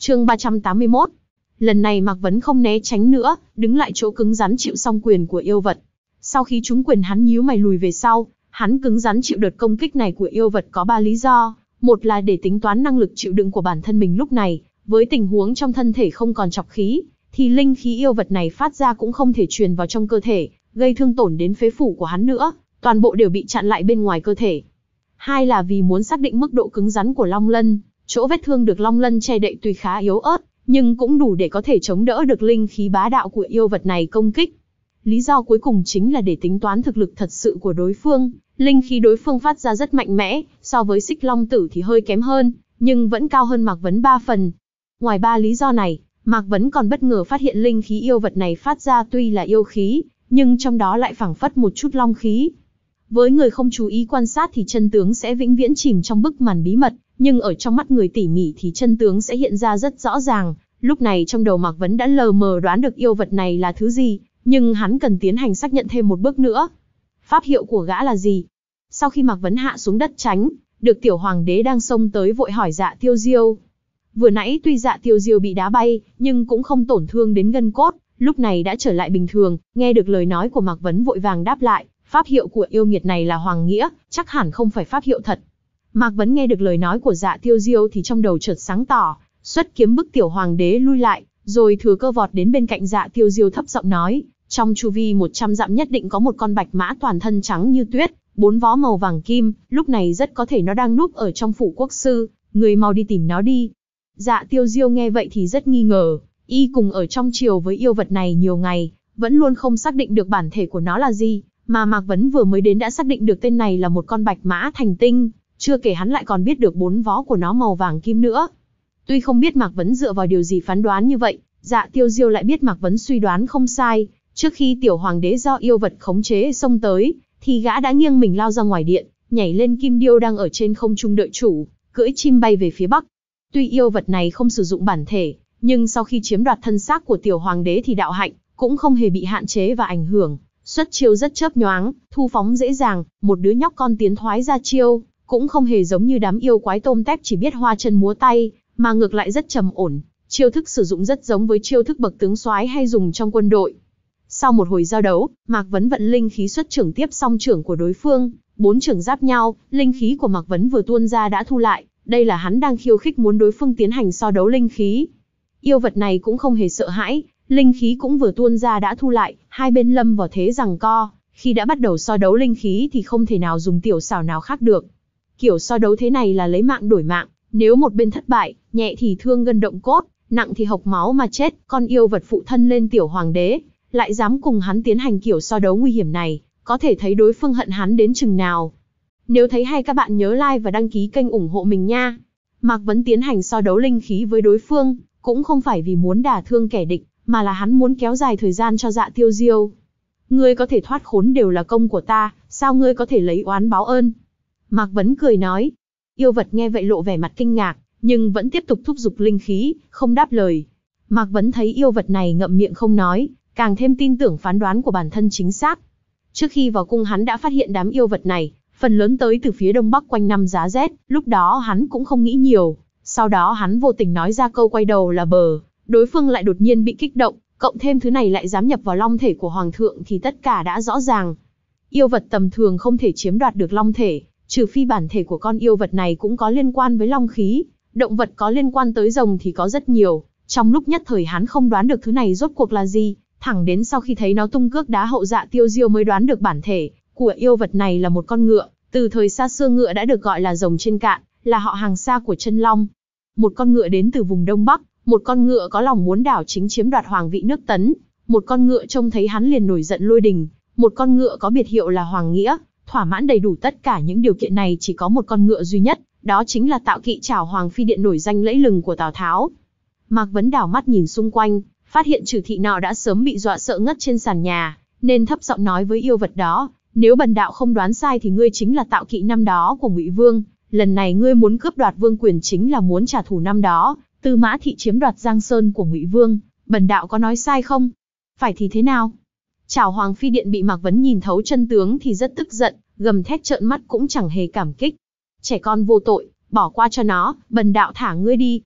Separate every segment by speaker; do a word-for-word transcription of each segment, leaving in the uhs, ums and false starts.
Speaker 1: Chương ba trăm tám mươi mốt. Lần này Mạc Vấn không né tránh nữa, đứng lại chỗ cứng rắn chịu xong quyền của yêu vật. Sau khi trúng quyền hắn nhíu mày lùi về sau, hắn cứng rắn chịu đợt công kích này của yêu vật có ba lý do. Một là để tính toán năng lực chịu đựng của bản thân mình lúc này, với tình huống trong thân thể không còn trọc khí, thì linh khí yêu vật này phát ra cũng không thể truyền vào trong cơ thể, gây thương tổn đến phế phủ của hắn nữa, toàn bộ đều bị chặn lại bên ngoài cơ thể. Hai là vì muốn xác định mức độ cứng rắn của Long Lân, chỗ vết thương được Long Lân che đậy tuy khá yếu ớt, nhưng cũng đủ để có thể chống đỡ được linh khí bá đạo của yêu vật này công kích. Lý do cuối cùng chính là để tính toán thực lực thật sự của đối phương, linh khí đối phương phát ra rất mạnh mẽ, so với Xích Long Tử thì hơi kém hơn, nhưng vẫn cao hơn Mạc Vấn ba phần. Ngoài ba lý do này, Mạc Vấn còn bất ngờ phát hiện linh khí yêu vật này phát ra tuy là yêu khí, nhưng trong đó lại phảng phất một chút long khí. Với người không chú ý quan sát thì chân tướng sẽ vĩnh viễn chìm trong bức màn bí mật, nhưng ở trong mắt người tỉ mỉ thì chân tướng sẽ hiện ra rất rõ ràng. Lúc này trong đầu Mạc Vấn đã lờ mờ đoán được yêu vật này là thứ gì, nhưng hắn cần tiến hành xác nhận thêm một bước nữa. Pháp hiệu của gã là gì? Sau khi Mạc Vấn hạ xuống đất tránh, được tiểu hoàng đế đang xông tới vội hỏi Dạ Tiêu Diêu. Vừa nãy tuy Dạ Tiêu Diêu bị đá bay, nhưng cũng không tổn thương đến gân cốt, lúc này đã trở lại bình thường. Nghe được lời nói của Mạc Vấn vội vàng đáp lại, pháp hiệu của yêu nghiệt này là Hoàng Nghĩa, chắc hẳn không phải pháp hiệu thật. Mạc Vấn nghe được lời nói của Dạ Tiêu Diêu thì trong đầu chợt sáng tỏ, xuất kiếm bức tiểu hoàng đế lui lại, rồi thừa cơ vọt đến bên cạnh Dạ Tiêu Diêu thấp giọng nói, trong chu vi một trăm dặm nhất định có một con bạch mã toàn thân trắng như tuyết, bốn vó màu vàng kim, lúc này rất có thể nó đang núp ở trong phủ quốc sư, người mau đi tìm nó đi. Dạ Tiêu Diêu nghe vậy thì rất nghi ngờ, y cùng ở trong triều với yêu vật này nhiều ngày, vẫn luôn không xác định được bản thể của nó là gì, mà Mạc Vấn vừa mới đến đã xác định được tên này là một con bạch mã thành tinh, chưa kể hắn lại còn biết được bốn vó của nó màu vàng kim nữa. Tuy không biết Mạc Vấn dựa vào điều gì phán đoán như vậy, Dạ Tiêu Diêu lại biết Mạc Vấn suy đoán không sai. Trước khi tiểu hoàng đế do yêu vật khống chế xông tới, thì gã đã nghiêng mình lao ra ngoài điện, nhảy lên kim điêu đang ở trên không trung đợi chủ, cưỡi chim bay về phía bắc. Tuy yêu vật này không sử dụng bản thể, nhưng sau khi chiếm đoạt thân xác của tiểu hoàng đế thì đạo hạnh cũng không hề bị hạn chế và ảnh hưởng, xuất chiêu rất chớp nhoáng, thu phóng dễ dàng, một đứa nhóc con tiến thoái ra chiêu, cũng không hề giống như đám yêu quái tôm tép chỉ biết hoa chân múa tay, mà ngược lại rất trầm ổn, chiêu thức sử dụng rất giống với chiêu thức bậc tướng soái hay dùng trong quân đội. Sau một hồi giao đấu, Mạc Vấn vận linh khí xuất trưởng tiếp song trưởng của đối phương, bốn trưởng giáp nhau, linh khí của Mạc Vấn vừa tuôn ra đã thu lại, đây là hắn đang khiêu khích muốn đối phương tiến hành so đấu linh khí. Yêu vật này cũng không hề sợ hãi, linh khí cũng vừa tuôn ra đã thu lại, hai bên lâm vào thế giằng co, khi đã bắt đầu so đấu linh khí thì không thể nào dùng tiểu xảo nào khác được. Kiểu so đấu thế này là lấy mạng đổi mạng, nếu một bên thất bại, nhẹ thì thương gân động cốt, nặng thì hộc máu mà chết, con yêu vật phụ thân lên tiểu hoàng đế, lại dám cùng hắn tiến hành kiểu so đấu nguy hiểm này, có thể thấy đối phương hận hắn đến chừng nào. Nếu thấy hay các bạn nhớ like và đăng ký kênh ủng hộ mình nha. Mạc Vấn tiến hành so đấu linh khí với đối phương, cũng không phải vì muốn đả thương kẻ địch, mà là hắn muốn kéo dài thời gian cho Dạ Tiêu Diêu. Ngươi có thể thoát khốn đều là công của ta, sao ngươi có thể lấy oán báo ơn? Mạc Vấn cười nói. Yêu vật nghe vậy lộ vẻ mặt kinh ngạc, nhưng vẫn tiếp tục thúc giục linh khí, không đáp lời. Mạc Vấn thấy yêu vật này ngậm miệng không nói, càng thêm tin tưởng phán đoán của bản thân chính xác. Trước khi vào cung hắn đã phát hiện đám yêu vật này, phần lớn tới từ phía đông bắc quanh năm giá rét, lúc đó hắn cũng không nghĩ nhiều. Sau đó hắn vô tình nói ra câu quay đầu là bờ, đối phương lại đột nhiên bị kích động, cộng thêm thứ này lại dám nhập vào long thể của hoàng thượng thì tất cả đã rõ ràng. Yêu vật tầm thường không thể chiếm đoạt được long thể, trừ phi bản thể của con yêu vật này cũng có liên quan với long khí. Động vật có liên quan tới rồng thì có rất nhiều, trong lúc nhất thời hắn không đoán được thứ này rốt cuộc là gì, thẳng đến sau khi thấy nó tung cước đá hậu Dạ Tiêu Diêu mới đoán được bản thể của yêu vật này là một con ngựa. Từ thời xa xưa ngựa đã được gọi là rồng trên cạn, là họ hàng xa của chân long. Một con ngựa đến từ vùng Đông Bắc, một con ngựa có lòng muốn đảo chính chiếm đoạt hoàng vị nước Tấn, một con ngựa trông thấy hắn liền nổi giận lôi đình, một con ngựa có biệt hiệu là Hoàng Nghĩa. Thỏa mãn đầy đủ tất cả những điều kiện này chỉ có một con ngựa duy nhất, đó chính là Tạo Kỵ Trảo Hoàng Phi Điện nổi danh lẫy lừng của Tào Tháo. Mạc Vấn đảo mắt nhìn xung quanh, phát hiện trừ thị nọ đã sớm bị dọa sợ ngất trên sàn nhà, nên thấp giọng nói với yêu vật đó, nếu bần đạo không đoán sai thì ngươi chính là Tạo Kỵ năm đó của Ngụy Vương, lần này ngươi muốn cướp đoạt vương quyền chính là muốn trả thù năm đó Tư Mã Thị chiếm đoạt Giang Sơn của Ngụy Vương, bần đạo có nói sai không? Phải thì thế nào? Trảo Hoàng Phi Điện bị Mạc Vấn nhìn thấu chân tướng thì rất tức giận, gầm thét trợn mắt cũng chẳng hề cảm kích. Trẻ con vô tội, bỏ qua cho nó, bần đạo thả ngươi đi.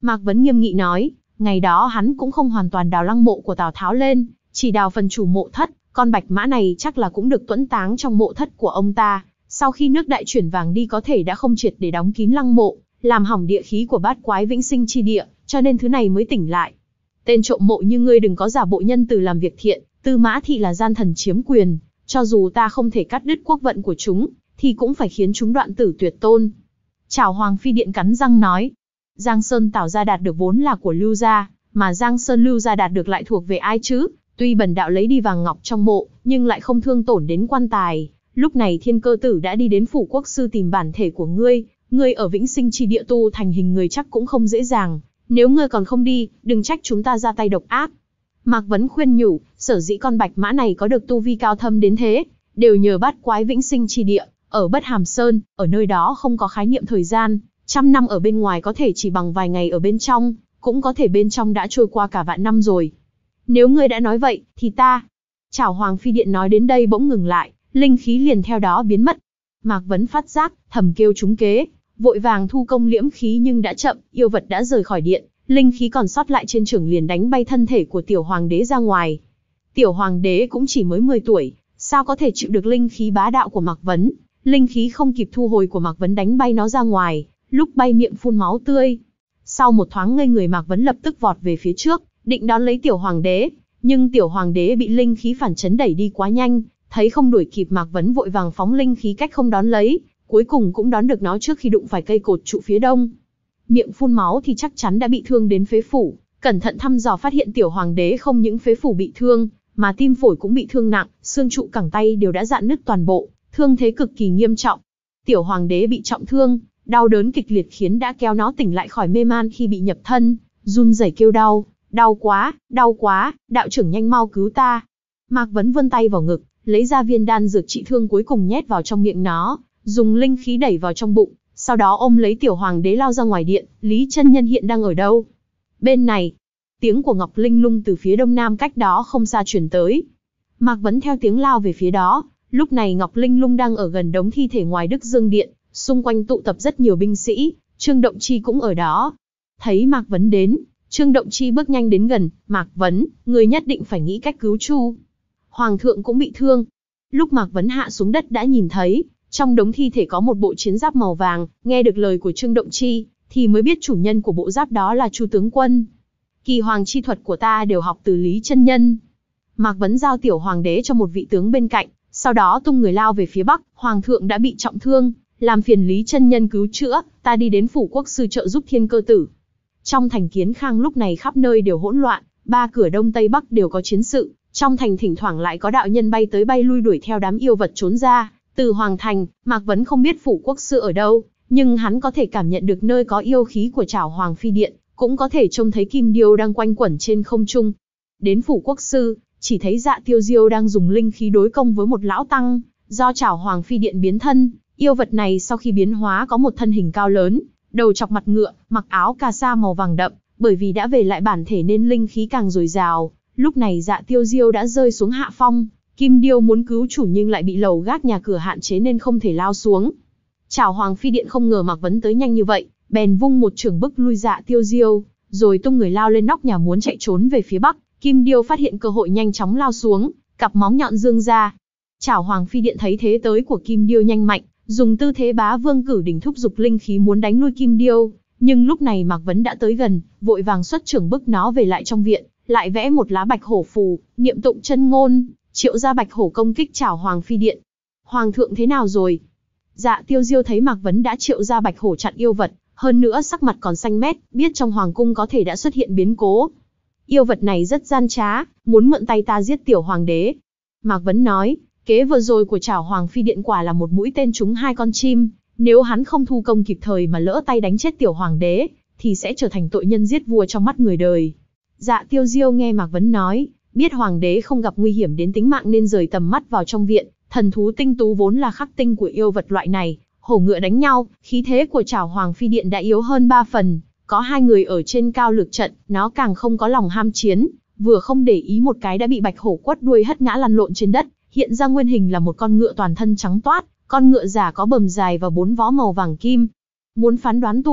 Speaker 1: Mạc Vấn nghiêm nghị nói, ngày đó hắn cũng không hoàn toàn đào lăng mộ của Tào Tháo lên, chỉ đào phần chủ mộ thất, con bạch mã này chắc là cũng được tuẫn táng trong mộ thất của ông ta. Sau khi nước Đại chuyển vàng đi có thể đã không triệt để đóng kín lăng mộ, làm hỏng địa khí của bát quái vĩnh sinh chi địa, cho nên thứ này mới tỉnh lại. Tên trộm mộ như ngươi đừng có giả bộ nhân từ làm việc thiện, Tư Mã Thị là gian thần chiếm quyền, cho dù ta không thể cắt đứt quốc vận của chúng, thì cũng phải khiến chúng đoạn tử tuyệt tôn. Chảo Hoàng Phi Điện cắn răng nói, Giang Sơn Tào gia đạt được vốn là của Lưu gia, mà Giang Sơn Lưu gia đạt được lại thuộc về ai chứ? Tuy bần đạo lấy đi vàng ngọc trong mộ, nhưng lại không thương tổn đến quan tài. Lúc này Thiên Cơ Tử đã đi đến phủ quốc sư tìm bản thể của ngươi, ngươi ở vĩnh sinh chi địa tu thành hình người chắc cũng không dễ dàng. Nếu ngươi còn không đi, đừng trách chúng ta ra tay độc ác. Mạc Vấn khuyên nhủ, sở dĩ con bạch mã này có được tu vi cao thâm đến thế, đều nhờ bát quái vĩnh sinh chi địa, ở Bất Hàm Sơn, ở nơi đó không có khái niệm thời gian, trăm năm ở bên ngoài có thể chỉ bằng vài ngày ở bên trong, cũng có thể bên trong đã trôi qua cả vạn năm rồi. Nếu ngươi đã nói vậy, thì ta... Chảo Hoàng Phi Điện nói đến đây bỗng ngừng lại, linh khí liền theo đó biến mất. Mạc Vấn phát giác, thầm kêu trúng kế, vội vàng thu công liễm khí nhưng đã chậm, yêu vật đã rời khỏi điện, linh khí còn sót lại trên chưởng liền đánh bay thân thể của tiểu hoàng đế ra ngoài. Tiểu hoàng đế cũng chỉ mới mười tuổi, sao có thể chịu được linh khí bá đạo của Mạc Vấn, linh khí không kịp thu hồi của Mạc Vấn đánh bay nó ra ngoài, lúc bay miệng phun máu tươi. Sau một thoáng ngây người Mạc Vấn lập tức vọt về phía trước, định đón lấy tiểu hoàng đế, nhưng tiểu hoàng đế bị linh khí phản chấn đẩy đi quá nhanh, thấy không đuổi kịp Mạc Vấn vội vàng phóng linh khí cách không đón lấy, cuối cùng cũng đón được nó trước khi đụng phải cây cột trụ phía đông. Miệng phun máu thì chắc chắn đã bị thương đến phế phủ, cẩn thận thăm dò phát hiện tiểu hoàng đế không những phế phủ bị thương, mà tim phổi cũng bị thương nặng, xương trụ cẳng tay đều đã rạn nứt toàn bộ, thương thế cực kỳ nghiêm trọng. Tiểu hoàng đế bị trọng thương, đau đớn kịch liệt khiến đã kéo nó tỉnh lại khỏi mê man khi bị nhập thân, run rẩy kêu đau, đau quá, đau quá, đạo trưởng nhanh mau cứu ta. Mạc Vấn vươn tay vào ngực, lấy ra viên đan dược trị thương cuối cùng nhét vào trong miệng nó, dùng linh khí đẩy vào trong bụng, sau đó ôm lấy tiểu hoàng đế lao ra ngoài điện. Lý Chân Nhân hiện đang ở đâu? Bên này. Tiếng của Ngọc Linh Lung từ phía đông nam cách đó không xa truyền tới. Mạc Vấn theo tiếng lao về phía đó. Lúc này Ngọc Linh Lung đang ở gần đống thi thể ngoài Đức Dương Điện, xung quanh tụ tập rất nhiều binh sĩ, Trương Động Chi cũng ở đó. Thấy Mạc Vấn đến, Trương Động Chi bước nhanh đến gần, Mạc Vấn, người nhất định phải nghĩ cách cứu Chu Hoàng thượng cũng bị thương. Lúc Mạc Vấn hạ xuống đất đã nhìn thấy, trong đống thi thể có một bộ chiến giáp màu vàng, nghe được lời của Trương Động Chi, thì mới biết chủ nhân của bộ giáp đó là Chu tướng quân. Kỳ hoàng chi thuật của ta đều học từ Lý Chân Nhân. Mạc Vấn giao tiểu hoàng đế cho một vị tướng bên cạnh, sau đó tung người lao về phía bắc. Hoàng thượng đã bị trọng thương, làm phiền Lý Chân Nhân cứu chữa, ta đi đến phủ quốc sư trợ giúp Thiên Cơ Tử. Trong thành Kiến Khang lúc này khắp nơi đều hỗn loạn, ba cửa đông tây bắc đều có chiến sự, trong thành thỉnh thoảng lại có đạo nhân bay tới bay lui đuổi theo đám yêu vật trốn ra. Từ Hoàng thành, Mạc Vấn không biết phủ quốc sư ở đâu, nhưng hắn có thể cảm nhận được nơi có yêu khí của Chảo Hoàng Phi Điện, cũng có thể trông thấy kim điêu đang quanh quẩn trên không trung. Đến phủ quốc sư, chỉ thấy Dạ Tiêu Diêu đang dùng linh khí đối công với một lão tăng, do Chảo Hoàng Phi Điện biến thân. Yêu vật này sau khi biến hóa có một thân hình cao lớn, đầu chọc mặt ngựa, mặc áo cà sa màu vàng đậm, bởi vì đã về lại bản thể nên linh khí càng dồi dào. Lúc này Dạ Tiêu Diêu đã rơi xuống hạ phong, kim điêu muốn cứu chủ nhưng lại bị lầu gác nhà cửa hạn chế nên không thể lao xuống. Chảo Hoàng Phi Điện không ngờ Mạc Vấn tới nhanh như vậy, bèn vung một chưởng bức lui Dạ Tiêu Diêu, rồi tung người lao lên nóc nhà muốn chạy trốn về phía bắc. Kim điêu phát hiện cơ hội nhanh chóng lao xuống, cặp móng nhọn dương ra. Chảo Hoàng Phi Điện thấy thế tới của kim điêu nhanh mạnh, dùng tư thế bá vương cử đỉnh thúc giục linh khí muốn đánh lui kim điêu, nhưng lúc này Mạc Vấn đã tới gần, vội vàng xuất chưởng bức nó về lại trong viện, lại vẽ một lá bạch hổ phù, niệm tụng chân ngôn, triệu ra bạch hổ công kích Chảo Hoàng Phi Điện. Hoàng thượng thế nào rồi? Dạ Tiêu Diêu thấy Mạc Vấn đã triệu ra bạch hổ chặn yêu vật, hơn nữa sắc mặt còn xanh mét, biết trong hoàng cung có thể đã xuất hiện biến cố. Yêu vật này rất gian trá, muốn mượn tay ta giết tiểu hoàng đế. Mạc Vấn nói, kế vừa rồi của Chảo Hoàng Phi Điện quả là một mũi tên trúng hai con chim, nếu hắn không thu công kịp thời mà lỡ tay đánh chết tiểu hoàng đế, thì sẽ trở thành tội nhân giết vua trong mắt người đời. Dạ Tiêu Diêu nghe Mạc Vấn nói, biết hoàng đế không gặp nguy hiểm đến tính mạng nên rời tầm mắt vào trong viện. Thần thú tinh tú vốn là khắc tinh của yêu vật loại này, hổ ngựa đánh nhau, khí thế của Chảo Hoàng Phi Điện đã yếu hơn ba phần. Có hai người ở trên cao lược trận, nó càng không có lòng ham chiến, vừa không để ý một cái đã bị bạch hổ quất đuôi hất ngã lăn lộn trên đất. Hiện ra nguyên hình là một con ngựa toàn thân trắng toát, con ngựa già có bầm dài và bốn vó màu vàng kim. Muốn phán đoán tuổi,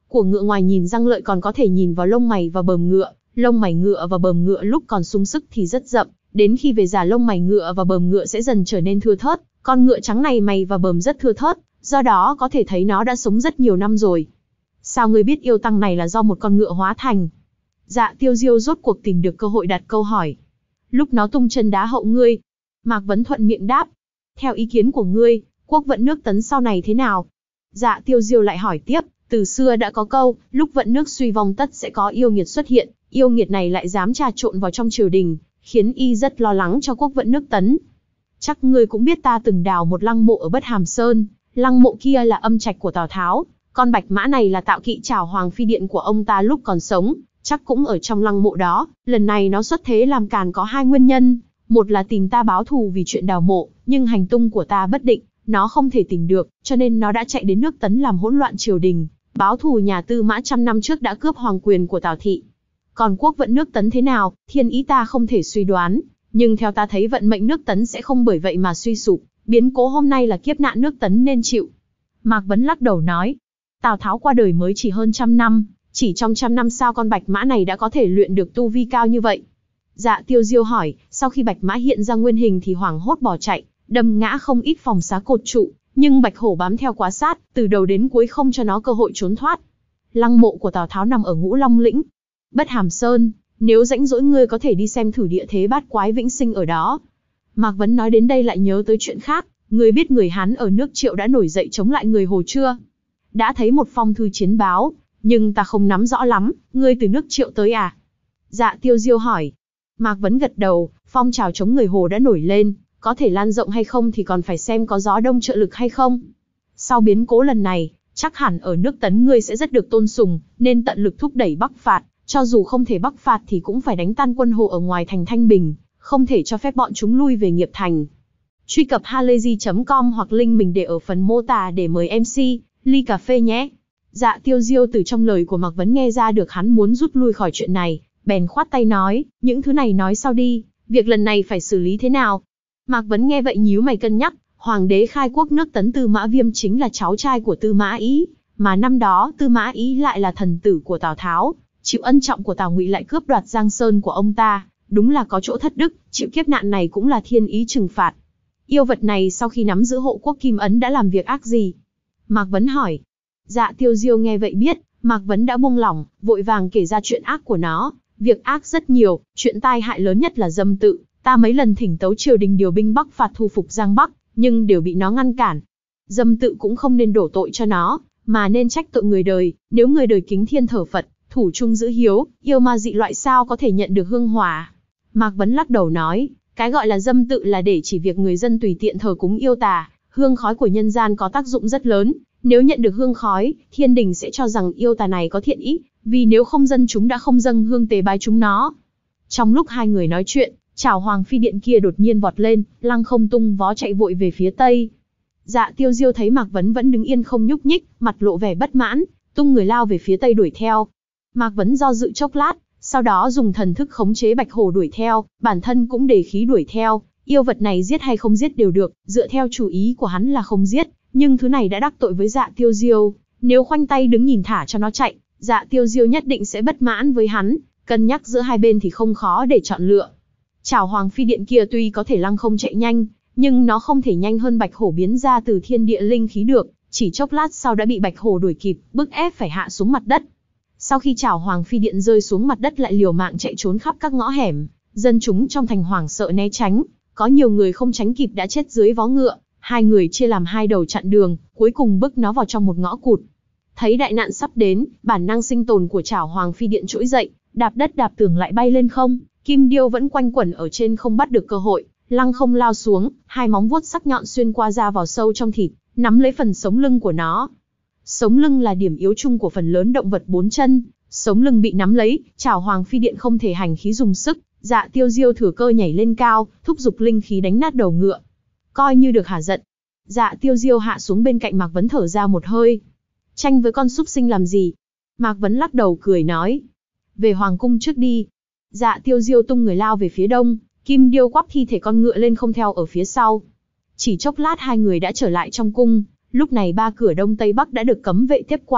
Speaker 1: của ngựa ngoài nhìn răng lợi còn có thể nhìn vào lông mày và bờm ngựa, lông mày ngựa và bờm ngựa lúc còn sung sức thì rất rậm, đến khi về già lông mày ngựa và bờm ngựa sẽ dần trở nên thưa thớt, con ngựa trắng này mày và bờm rất thưa thớt, do đó có thể thấy nó đã sống rất nhiều năm rồi. Sao ngươi biết yêu tăng này là do một con ngựa hóa thành? Dạ Tiêu Diêu rốt cuộc tìm được cơ hội đặt câu hỏi. Lúc nó tung chân đá hậu ngươi. Mạc Vấn thuận miệng đáp. Theo ý kiến của ngươi, quốc vận nước Tấn sau này thế nào? Dạ Tiêu Diêu lại hỏi tiếp, từ xưa đã có câu, lúc vận nước suy vong tất sẽ có yêu nghiệt xuất hiện, yêu nghiệt này lại dám trà trộn vào trong triều đình, khiến y rất lo lắng cho quốc vận nước Tấn. Chắc ngươi cũng biết ta từng đào một lăng mộ ở Bất Hàm Sơn, lăng mộ kia là âm trạch của Tào Tháo, con bạch mã này là tạo kỵ Chảo Hoàng phi điện của ông ta lúc còn sống, chắc cũng ở trong lăng mộ đó. Lần này nó xuất thế làm càn có hai nguyên nhân, một là tìm ta báo thù vì chuyện đào mộ, nhưng hành tung của ta bất định, nó không thể tìm được, cho nên nó đã chạy đến nước Tấn làm hỗn loạn triều đình, báo thù nhà Tư Mã trăm năm trước đã cướp hoàng quyền của Tào thị. Còn quốc vận nước Tấn thế nào, thiên ý ta không thể suy đoán, nhưng theo ta thấy vận mệnh nước Tấn sẽ không bởi vậy mà suy sụp, biến cố hôm nay là kiếp nạn nước Tấn nên chịu. Mạc Vấn lắc đầu nói, Tào Tháo qua đời mới chỉ hơn trăm năm, chỉ trong trăm năm sao con bạch mã này đã có thể luyện được tu vi cao như vậy? Dạ Tiêu Diêu hỏi, sau khi bạch mã hiện ra nguyên hình thì hoảng hốt bỏ chạy, đâm ngã không ít phòng xá cột trụ, nhưng bạch hổ bám theo quá sát, từ đầu đến cuối không cho nó cơ hội trốn thoát. Lăng mộ của Tào Tháo nằm ở Ngũ Long Lĩnh, Bất Hàm Sơn, nếu rãnh rỗi ngươi có thể đi xem thử địa thế bát quái vĩnh sinh ở đó. Mạc Vấn nói đến đây lại nhớ tới chuyện khác, ngươi biết người Hán ở nước Triệu đã nổi dậy chống lại người Hồ chưa? Đã thấy một phong thư chiến báo, nhưng ta không nắm rõ lắm, ngươi từ nước Triệu tới à? Dạ Tiêu Diêu hỏi. Mạc Vấn gật đầu, phong trào chống người Hồ đã nổi lên, có thể lan rộng hay không thì còn phải xem có gió đông trợ lực hay không. Sau biến cố lần này, chắc hẳn ở nước Tấn ngươi sẽ rất được tôn sùng, nên tận lực thúc đẩy bắc phạt, cho dù không thể bắc phạt thì cũng phải đánh tan quân Hồ ở ngoài thành Thanh Bình, không thể cho phép bọn chúng lui về Nghiệp Thành. Truy cập halayzi chấm com hoặc link mình để ở phần mô tả để mời em xê, ly cà phê nhé. Dạ Tiêu Diêu từ trong lời của Mạc Vấn nghe ra được hắn muốn rút lui khỏi chuyện này, bèn khoát tay nói, những thứ này nói sau đi, việc lần này phải xử lý thế nào? Mạc Vấn nghe vậy nhíu mày cân nhắc, hoàng đế khai quốc nước Tấn Tư Mã Viêm chính là cháu trai của Tư Mã Ý, mà năm đó Tư Mã Ý lại là thần tử của Tào Tháo, chịu ân trọng của Tào Ngụy lại cướp đoạt Giang Sơn của ông ta, đúng là có chỗ thất đức, chịu kiếp nạn này cũng là thiên ý trừng phạt. Yêu vật này sau khi nắm giữ hộ quốc kim ấn đã làm việc ác gì? Mạc Vấn hỏi. Dạ Tiêu Diêu nghe vậy biết, Mạc Vấn đã buông lỏng, vội vàng kể ra chuyện ác của nó. Việc ác rất nhiều, chuyện tai hại lớn nhất là dâm tự. Ta mấy lần thỉnh tấu triều đình điều binh bắc phạt thu phục Giang Bắc, nhưng đều bị nó ngăn cản. Dâm tự cũng không nên đổ tội cho nó, mà nên trách tội người đời. Nếu người đời kính thiên thờ Phật, thủ trung giữ hiếu, yêu ma dị loại sao có thể nhận được hương hỏa? Mạc Vấn lắc đầu nói, cái gọi là dâm tự là để chỉ việc người dân tùy tiện thờ cúng yêu tà. Hương khói của nhân gian có tác dụng rất lớn. Nếu nhận được hương khói, thiên đình sẽ cho rằng yêu tà này có thiện ý, vì nếu không dân chúng đã không dâng hương tế bái chúng nó. Trong lúc hai người nói chuyện, Chảo Hoàng phi điện kia đột nhiên vọt lên, lăng không tung vó chạy vội về phía tây. Dạ Tiêu Diêu thấy Mạc Vấn vẫn đứng yên không nhúc nhích, mặt lộ vẻ bất mãn, tung người lao về phía tây đuổi theo. Mạc Vấn do dự chốc lát, sau đó dùng thần thức khống chế bạch hổ đuổi theo, bản thân cũng đề khí đuổi theo. Yêu vật này giết hay không giết đều được, dựa theo chủ ý của hắn là không giết, nhưng thứ này đã đắc tội với Dạ Tiêu Diêu, nếu khoanh tay đứng nhìn thả cho nó chạy, Dạ Tiêu Diêu nhất định sẽ bất mãn với hắn, cân nhắc giữa hai bên thì không khó để chọn lựa. Chảo Hoàng phi điện kia tuy có thể lăng không chạy nhanh, nhưng nó không thể nhanh hơn bạch hổ biến ra từ thiên địa linh khí được, chỉ chốc lát sau đã bị bạch hổ đuổi kịp, bức ép phải hạ xuống mặt đất. Sau khi Chảo Hoàng phi điện rơi xuống mặt đất lại liều mạng chạy trốn khắp các ngõ hẻm, dân chúng trong thành hoảng sợ né tránh, có nhiều người không tránh kịp đã chết dưới vó ngựa, hai người chia làm hai đầu chặn đường, cuối cùng bức nó vào trong một ngõ cụt. Thấy đại nạn sắp đến, bản năng sinh tồn của Chảo Hoàng phi điện trỗi dậy, đạp đất đạp tường lại bay lên không, kim điêu vẫn quanh quẩn ở trên không bắt được cơ hội, lăng không lao xuống, hai móng vuốt sắc nhọn xuyên qua da vào sâu trong thịt, nắm lấy phần sống lưng của nó. Sống lưng là điểm yếu chung của phần lớn động vật bốn chân, sống lưng bị nắm lấy, Chảo Hoàng phi điện không thể hành khí dùng sức, Dạ Tiêu Diêu thừa cơ nhảy lên cao, thúc giục linh khí đánh nát đầu ngựa. Coi như được hả giận. Dạ Tiêu Diêu hạ xuống bên cạnh Mạc Vấn thở ra một hơi. Tranh với con súc sinh làm gì? Mạc Vấn lắc đầu cười nói. Về hoàng cung trước đi. Dạ Tiêu Diêu tung người lao về phía đông, kim điêu quắp thi thể con ngựa lên không theo ở phía sau. Chỉ chốc lát hai người đã trở lại trong cung, lúc này ba cửa đông tây bắc đã được cấm vệ tiếp quản,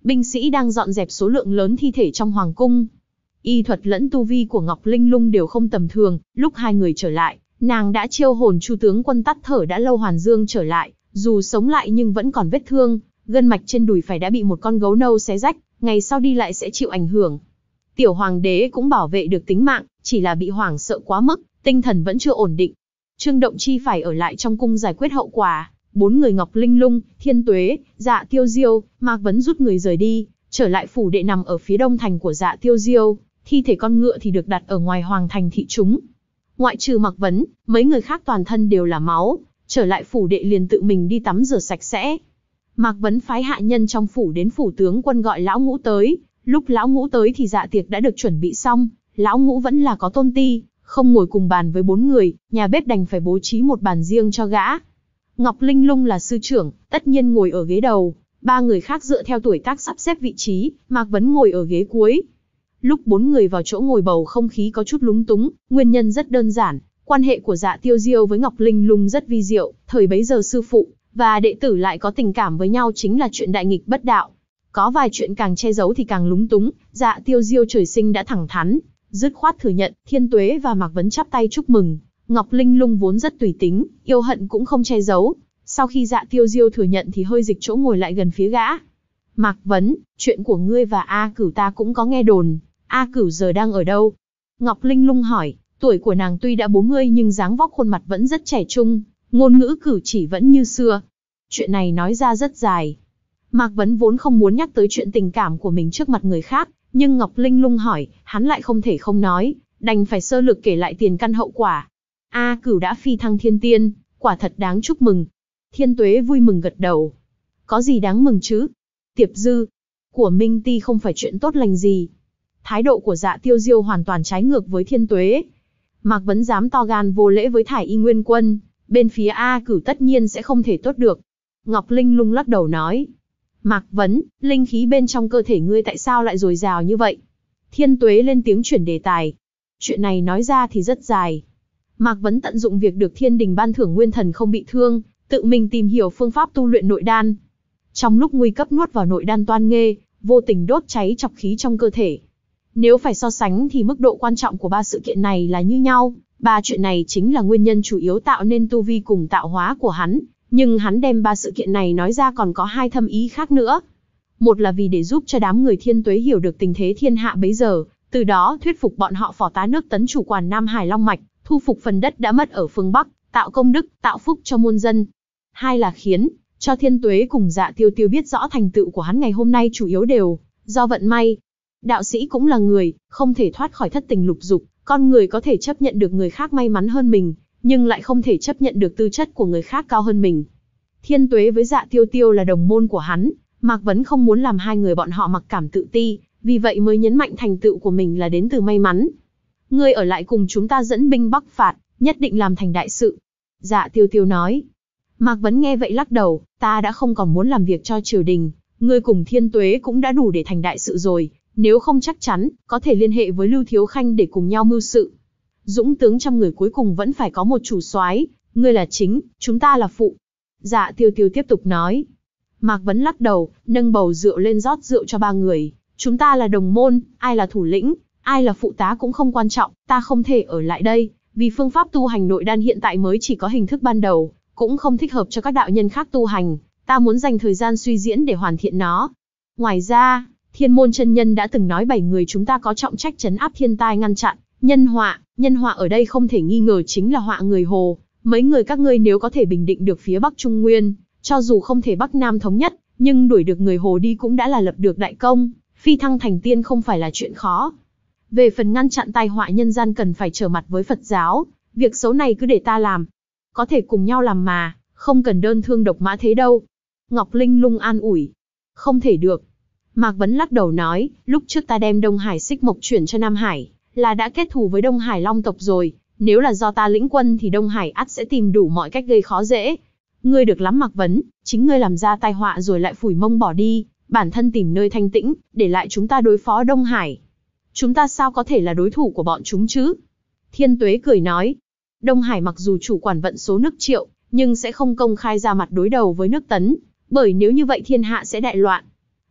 Speaker 1: binh sĩ đang dọn dẹp số lượng lớn thi thể trong hoàng cung. Y thuật lẫn tu vi của Ngọc Linh Lung đều không tầm thường, lúc hai người trở lại, nàng đã chiêu hồn Chu tướng quân tắt thở đã lâu Hoàn Dương trở lại, dù sống lại nhưng vẫn còn vết thương, gân mạch trên đùi phải đã bị một con gấu nâu xé rách, ngày sau đi lại sẽ chịu ảnh hưởng. Tiểu hoàng đế cũng bảo vệ được tính mạng, chỉ là bị hoảng sợ quá mức, tinh thần vẫn chưa ổn định. Trương Động Chi phải ở lại trong cung giải quyết hậu quả. Bốn người Ngọc Linh Lung, Thiên Tuế, Dạ Tiêu Diêu, Mạc Vấn rút người rời đi, trở lại phủ đệ nằm ở phía đông thành của Dạ Tiêu Diêu. Thi thể con ngựa thì được đặt ở ngoài hoàng thành thị chúng. Ngoại trừ Mạc Vấn, mấy người khác toàn thân đều là máu, trở lại phủ đệ liền tự mình đi tắm rửa sạch sẽ. Mạc Vấn phái hạ nhân trong phủ đến phủ tướng quân gọi lão Ngũ tới. Lúc lão Ngũ tới thì dạ tiệc đã được chuẩn bị xong, lão Ngũ vẫn là có tôn ti, không ngồi cùng bàn với bốn người, nhà bếp đành phải bố trí một bàn riêng cho gã. Ngọc Linh Lung là sư trưởng, tất nhiên ngồi ở ghế đầu, ba người khác dựa theo tuổi tác sắp xếp vị trí, Mạc Vấn ngồi ở ghế cuối. Lúc bốn người vào chỗ ngồi bầu không khí có chút lúng túng, nguyên nhân rất đơn giản, quan hệ của Dạ Tiêu Diêu với Ngọc Linh Lung rất vi diệu, thời bấy giờ sư phụ và đệ tử lại có tình cảm với nhau chính là chuyện đại nghịch bất đạo. Có vài chuyện càng che giấu thì càng lúng túng, Dạ Tiêu Diêu trời sinh đã thẳng thắn, dứt khoát thừa nhận, Thiên Tuế và Mạc Vấn chắp tay chúc mừng. Ngọc Linh Lung vốn rất tùy tính, yêu hận cũng không che giấu. Sau khi Dạ Tiêu Diêu thừa nhận thì hơi dịch chỗ ngồi lại gần phía gã. Mạc Vấn, chuyện của ngươi và A Cửu ta cũng có nghe đồn. A Cửu giờ đang ở đâu? Ngọc Linh Lung hỏi, tuổi của nàng tuy đã bốn mươi nhưng dáng vóc khuôn mặt vẫn rất trẻ trung, ngôn ngữ cử chỉ vẫn như xưa. Chuyện này nói ra rất dài. Mạc Vấn vốn không muốn nhắc tới chuyện tình cảm của mình trước mặt người khác, nhưng Ngọc Linh Lung hỏi, hắn lại không thể không nói, đành phải sơ lược kể lại tiền căn hậu quả. A Cửu đã phi thăng thiên tiên, quả thật đáng chúc mừng. Thiên Tuế vui mừng gật đầu. Có gì đáng mừng chứ? Tiệp dư của Minh Ti không phải chuyện tốt lành gì. Thái độ của Dạ Tiêu Diêu hoàn toàn trái ngược với Thiên Tuế. Mạc Vấn dám to gan vô lễ với Thải Y Nguyên Quân, bên phía A Cửu tất nhiên sẽ không thể tốt được. Ngọc Linh Lung lắc đầu nói, Mạc Vấn, linh khí bên trong cơ thể ngươi tại sao lại dồi dào như vậy? Thiên Tuế lên tiếng chuyển đề tài. Chuyện này nói ra thì rất dài. Mạc Vấn tận dụng việc được thiên đình ban thưởng nguyên thần không bị thương, tự mình tìm hiểu phương pháp tu luyện nội đan. Trong lúc nguy cấp nuốt vào nội đan toan nghê, vô tình đốt cháy chọc khí trong cơ thể. Nếu phải so sánh thì mức độ quan trọng của ba sự kiện này là như nhau. Ba chuyện này chính là nguyên nhân chủ yếu tạo nên tu vi cùng tạo hóa của hắn. Nhưng hắn đem ba sự kiện này nói ra còn có hai thâm ý khác nữa. Một là vì để giúp cho đám người Thiên Tuế hiểu được tình thế thiên hạ bấy giờ, từ đó thuyết phục bọn họ phò tá nước tấn chủ quản Nam Hải Long Mạch, thu phục phần đất đã mất ở phương Bắc, tạo công đức, tạo phúc cho muôn dân. Hai là khiến cho Thiên Tuế cùng Dạ Tiêu Tiêu biết rõ thành tựu của hắn ngày hôm nay chủ yếu đều do vận may. Đạo sĩ cũng là người, không thể thoát khỏi thất tình lục dục, con người có thể chấp nhận được người khác may mắn hơn mình, nhưng lại không thể chấp nhận được tư chất của người khác cao hơn mình. Thiên Tuế với Dạ Tiêu Tiêu là đồng môn của hắn, Mạc Vấn không muốn làm hai người bọn họ mặc cảm tự ti, vì vậy mới nhấn mạnh thành tựu của mình là đến từ may mắn. Ngươi ở lại cùng chúng ta dẫn binh bắc phạt, nhất định làm thành đại sự. Dạ Tiêu Tiêu nói. Mạc Vấn nghe vậy lắc đầu, ta đã không còn muốn làm việc cho triều đình, ngươi cùng Thiên Tuế cũng đã đủ để thành đại sự rồi, nếu không chắc chắn, có thể liên hệ với Lưu Thiếu Khanh để cùng nhau mưu sự. Dũng tướng trăm người cuối cùng vẫn phải có một chủ soái, ngươi là chính, chúng ta là phụ. Dạ Tiêu Tiêu tiếp tục nói. Mạc Vấn lắc đầu, nâng bầu rượu lên rót rượu cho ba người. Chúng ta là đồng môn, ai là thủ lĩnh, ai là phụ tá cũng không quan trọng, ta không thể ở lại đây, vì phương pháp tu hành nội đan hiện tại mới chỉ có hình thức ban đầu, cũng không thích hợp cho các đạo nhân khác tu hành, ta muốn dành thời gian suy diễn để hoàn thiện nó. Ngoài ra, Thiên Môn chân nhân đã từng nói bảy người chúng ta có trọng trách trấn áp thiên tai ngăn chặn nhân họa, nhân họa ở đây không thể nghi ngờ chính là họa người Hồ. Mấy người các ngươi nếu có thể bình định được phía Bắc Trung Nguyên, cho dù không thể Bắc Nam thống nhất, nhưng đuổi được người Hồ đi cũng đã là lập được đại công, phi thăng thành tiên không phải là chuyện khó. Về phần ngăn chặn tai họa nhân gian cần phải trở mặt với Phật giáo, việc xấu này cứ để ta làm. Có thể cùng nhau làm mà, không cần đơn thương độc mã thế đâu. Ngọc Linh Lung an ủi. Không thể được. Mạc Vấn lắc đầu nói, lúc trước ta đem Đông Hải Xích Mộc chuyển cho Nam Hải, là đã kết thù với Đông Hải Long tộc rồi. Nếu là do ta lĩnh quân thì Đông Hải ắt sẽ tìm đủ mọi cách gây khó dễ. Ngươi được lắm Mạc Vấn, chính ngươi làm ra tai họa rồi lại phủi mông bỏ đi, bản thân tìm nơi thanh tĩnh, để lại chúng ta đối phó Đông Hải. Chúng ta sao có thể là đối thủ của bọn chúng chứ? Thiên Tuế cười nói, Đông Hải mặc dù chủ quản vận số nước Triệu, nhưng sẽ không công khai ra mặt đối đầu với nước Tấn, bởi nếu như vậy thiên hạ sẽ đại loạn.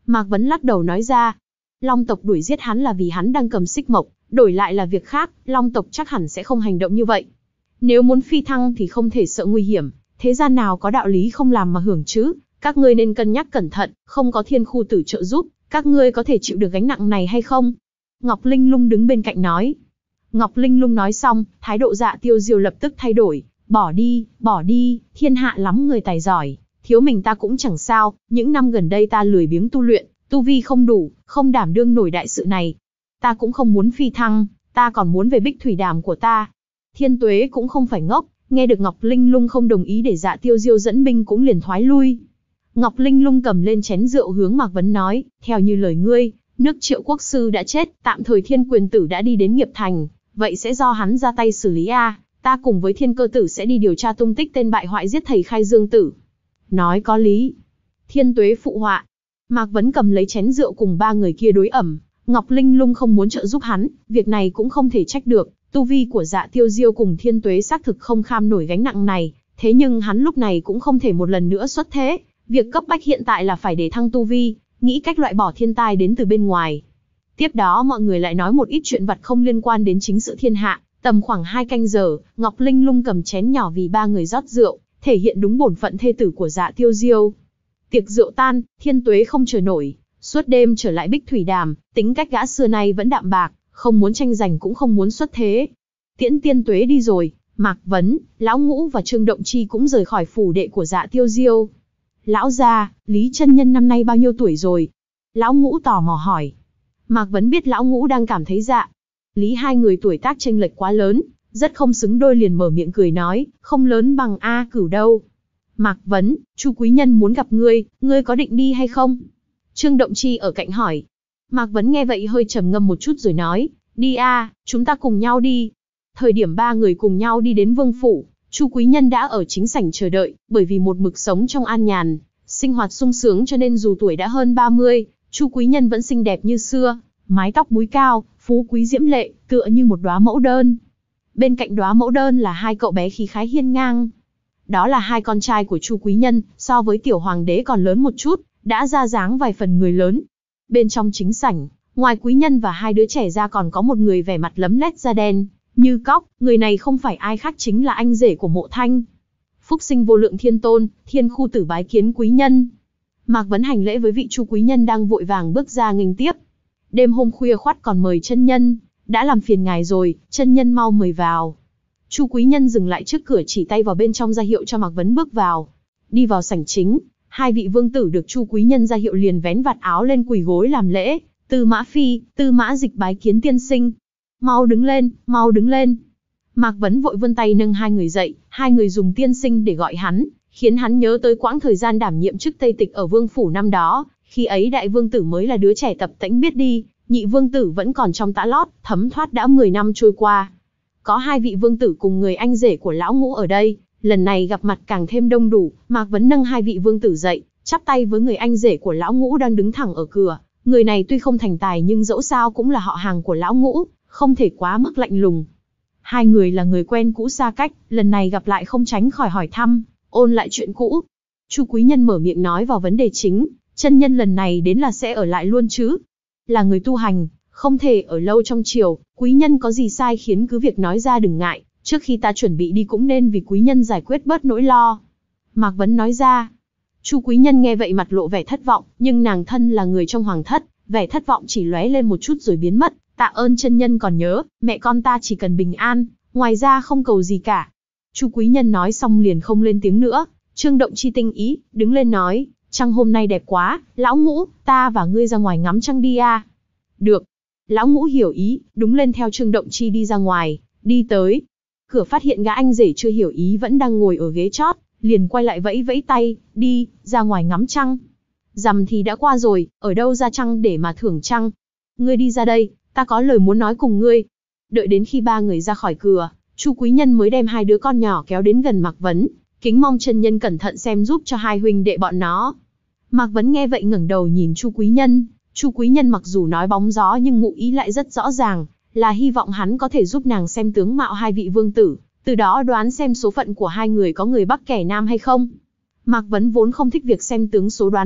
Speaker 1: Mạc Vấn lắc đầu nói ra. Long tộc đuổi giết hắn là vì hắn đang cầm xích mộc, đổi lại là việc khác, Long tộc chắc hẳn sẽ không hành động như vậy. Nếu muốn phi thăng thì không thể sợ nguy hiểm, thế gian nào có đạo lý không làm mà hưởng chứ, các ngươi nên cân nhắc cẩn thận, không có thiên khu tử trợ giúp, các ngươi có thể chịu được gánh nặng này hay không? Ngọc Linh Lung đứng bên cạnh nói. Ngọc Linh Lung nói xong, thái độ Dạ Tiêu Diêu lập tức thay đổi, bỏ đi, bỏ đi, thiên hạ lắm người tài giỏi, thiếu mình ta cũng chẳng sao, những năm gần đây ta lười biếng tu luyện, tu vi không đủ, không đảm đương nổi đại sự này. Ta cũng không muốn phi thăng, ta còn muốn về Bích Thủy Đàm của ta. Thiên Tuế cũng không phải ngốc, nghe được Ngọc Linh Lung không đồng ý để Dạ Tiêu Diêu dẫn binh cũng liền thoái lui. Ngọc Linh Lung cầm lên chén rượu hướng Mạc Vấn nói, theo như lời ngươi, nước Triệu Quốc Sư đã chết, tạm thời Thiên Quyền Tử đã đi đến Nghiệp Thành, vậy sẽ do hắn ra tay xử lý a, ta cùng với Thiên Cơ Tử sẽ đi điều tra tung tích tên bại hoại giết thầy Khai Dương Tử. Nói có lý. Thiên Tuế phụ họa. Mạc Vấn cầm lấy chén rượu cùng ba người kia đối ẩm, Ngọc Linh Lung không muốn trợ giúp hắn, việc này cũng không thể trách được, tu vi của Dạ Tiêu Diêu cùng Thiên Tuế xác thực không kham nổi gánh nặng này, thế nhưng hắn lúc này cũng không thể một lần nữa xuất thế, việc cấp bách hiện tại là phải để thăng tu vi, nghĩ cách loại bỏ thiên tai đến từ bên ngoài. Tiếp đó mọi người lại nói một ít chuyện vặt không liên quan đến chính sự thiên hạ, tầm khoảng hai canh giờ, Ngọc Linh Lung cầm chén nhỏ vì ba người rót rượu, thể hiện đúng bổn phận thê tử của Dạ Tiêu Diêu. Tiệc rượu tan, Thiên Tuế không chờ nổi, suốt đêm trở lại Bích Thủy Đàm, tính cách gã xưa nay vẫn đạm bạc, không muốn tranh giành cũng không muốn xuất thế. Tiễn Thiên Tuế đi rồi, Mạc Vấn, Lão Ngũ và Trương Động Chi cũng rời khỏi phủ đệ của Dạ Tiêu Diêu. Lão gia, Lý chân nhân năm nay bao nhiêu tuổi rồi? Lão Ngũ tò mò hỏi. Mạc Vấn biết Lão Ngũ đang cảm thấy Dạ Lý hai người tuổi tác chênh lệch quá lớn, rất không xứng đôi, liền mở miệng cười nói, không lớn bằng A Cửu đâu. Mạc Vấn, Chu quý nhân muốn gặp ngươi, ngươi có định đi hay không? Trương Động Chi ở cạnh hỏi. Mạc Vấn nghe vậy hơi trầm ngâm một chút rồi nói, đi a, chúng ta cùng nhau đi. Thời điểm ba người cùng nhau đi đến vương phủ, Chu quý nhân đã ở chính sảnh chờ đợi, bởi vì một mực sống trong an nhàn, sinh hoạt sung sướng cho nên dù tuổi đã hơn ba mươi, Chu quý nhân vẫn xinh đẹp như xưa, mái tóc búi cao, phú quý diễm lệ, tựa như một đóa mẫu đơn. Bên cạnh đóa mẫu đơn là hai cậu bé khí khái hiên ngang. Đó là hai con trai của Chu quý nhân, so với tiểu hoàng đế còn lớn một chút, đã ra dáng vài phần người lớn. Bên trong chính sảnh, ngoài quý nhân và hai đứa trẻ ra còn có một người vẻ mặt lấm lét da đen, như cóc, người này không phải ai khác chính là anh rể của Mộ Thanh. Phúc sinh vô lượng thiên tôn, Thiên khu tử bái kiến quý nhân. Mạc Vấn hành lễ với vị Chu quý nhân đang vội vàng bước ra nghênh tiếp. Đêm hôm khuya khoắt còn mời chân nhân, đã làm phiền ngài rồi, chân nhân mau mời vào. Chu quý nhân dừng lại trước cửa chỉ tay vào bên trong ra hiệu cho Mạc Vấn bước vào. Đi vào sảnh chính, hai vị vương tử được Chu quý nhân ra hiệu liền vén vạt áo lên quỳ gối làm lễ. Tư Mã Phi, Tư Mã Dịch bái kiến tiên sinh. Mau đứng lên, mau đứng lên. Mạc Vấn vội vươn tay nâng hai người dậy, hai người dùng tiên sinh để gọi hắn, khiến hắn nhớ tới quãng thời gian đảm nhiệm chức Tây Tịch ở vương phủ năm đó, khi ấy đại vương tử mới là đứa trẻ tập tễnh biết đi, nhị vương tử vẫn còn trong tã lót, thấm thoát đã mười năm trôi qua. Có hai vị vương tử cùng người anh rể của Lão Ngũ ở đây, lần này gặp mặt càng thêm đông đủ, Mạc Vấn nâng hai vị vương tử dậy, chắp tay với người anh rể của Lão Ngũ đang đứng thẳng ở cửa. Người này tuy không thành tài nhưng dẫu sao cũng là họ hàng của Lão Ngũ, không thể quá mức lạnh lùng. Hai người là người quen cũ xa cách, lần này gặp lại không tránh khỏi hỏi thăm, ôn lại chuyện cũ. Chu quý nhân mở miệng nói vào vấn đề chính, chân nhân lần này đến là sẽ ở lại luôn chứ? Là người tu hành, không thể ở lâu trong triều, quý nhân có gì sai khiến cứ việc nói ra đừng ngại, trước khi ta chuẩn bị đi cũng nên vì quý nhân giải quyết bớt nỗi lo. Mạc Vấn nói ra. Chu quý nhân nghe vậy mặt lộ vẻ thất vọng, nhưng nàng thân là người trong hoàng thất, vẻ thất vọng chỉ lóe lên một chút rồi biến mất. Tạ ơn chân nhân còn nhớ, mẹ con ta chỉ cần bình an, ngoài ra không cầu gì cả. Chu quý nhân nói xong liền không lên tiếng nữa. Trương Động Chi tinh ý, đứng lên nói, trăng hôm nay đẹp quá, Lão Ngũ, ta và ngươi ra ngoài ngắm trăng đi à. Được. Lão Ngũ hiểu ý, đúng lên theo Trương Động Chi đi ra ngoài, đi tới. Cửa phát hiện gã anh rể chưa hiểu ý vẫn đang ngồi ở ghế chót, liền quay lại vẫy vẫy tay, đi, ra ngoài ngắm trăng. Rằm thì đã qua rồi, ở đâu ra trăng để mà thưởng trăng. Ngươi đi ra đây, ta có lời muốn nói cùng ngươi. Đợi đến khi ba người ra khỏi cửa, Chu quý nhân mới đem hai đứa con nhỏ kéo đến gần Mạc Vấn, kính mong chân nhân cẩn thận xem giúp cho hai huynh đệ bọn nó. Mạc Vấn nghe vậy ngẩng đầu nhìn Chu quý nhân, Chu quý nhân mặc dù nói bóng gió nhưng ngụ ý lại rất rõ ràng, là hy vọng hắn có thể giúp nàng xem tướng mạo hai vị vương tử, từ đó đoán xem số phận của hai người có người bắc kẻ nam hay không. Mạc Vấn vốn không thích việc xem tướng số đoán mệnh,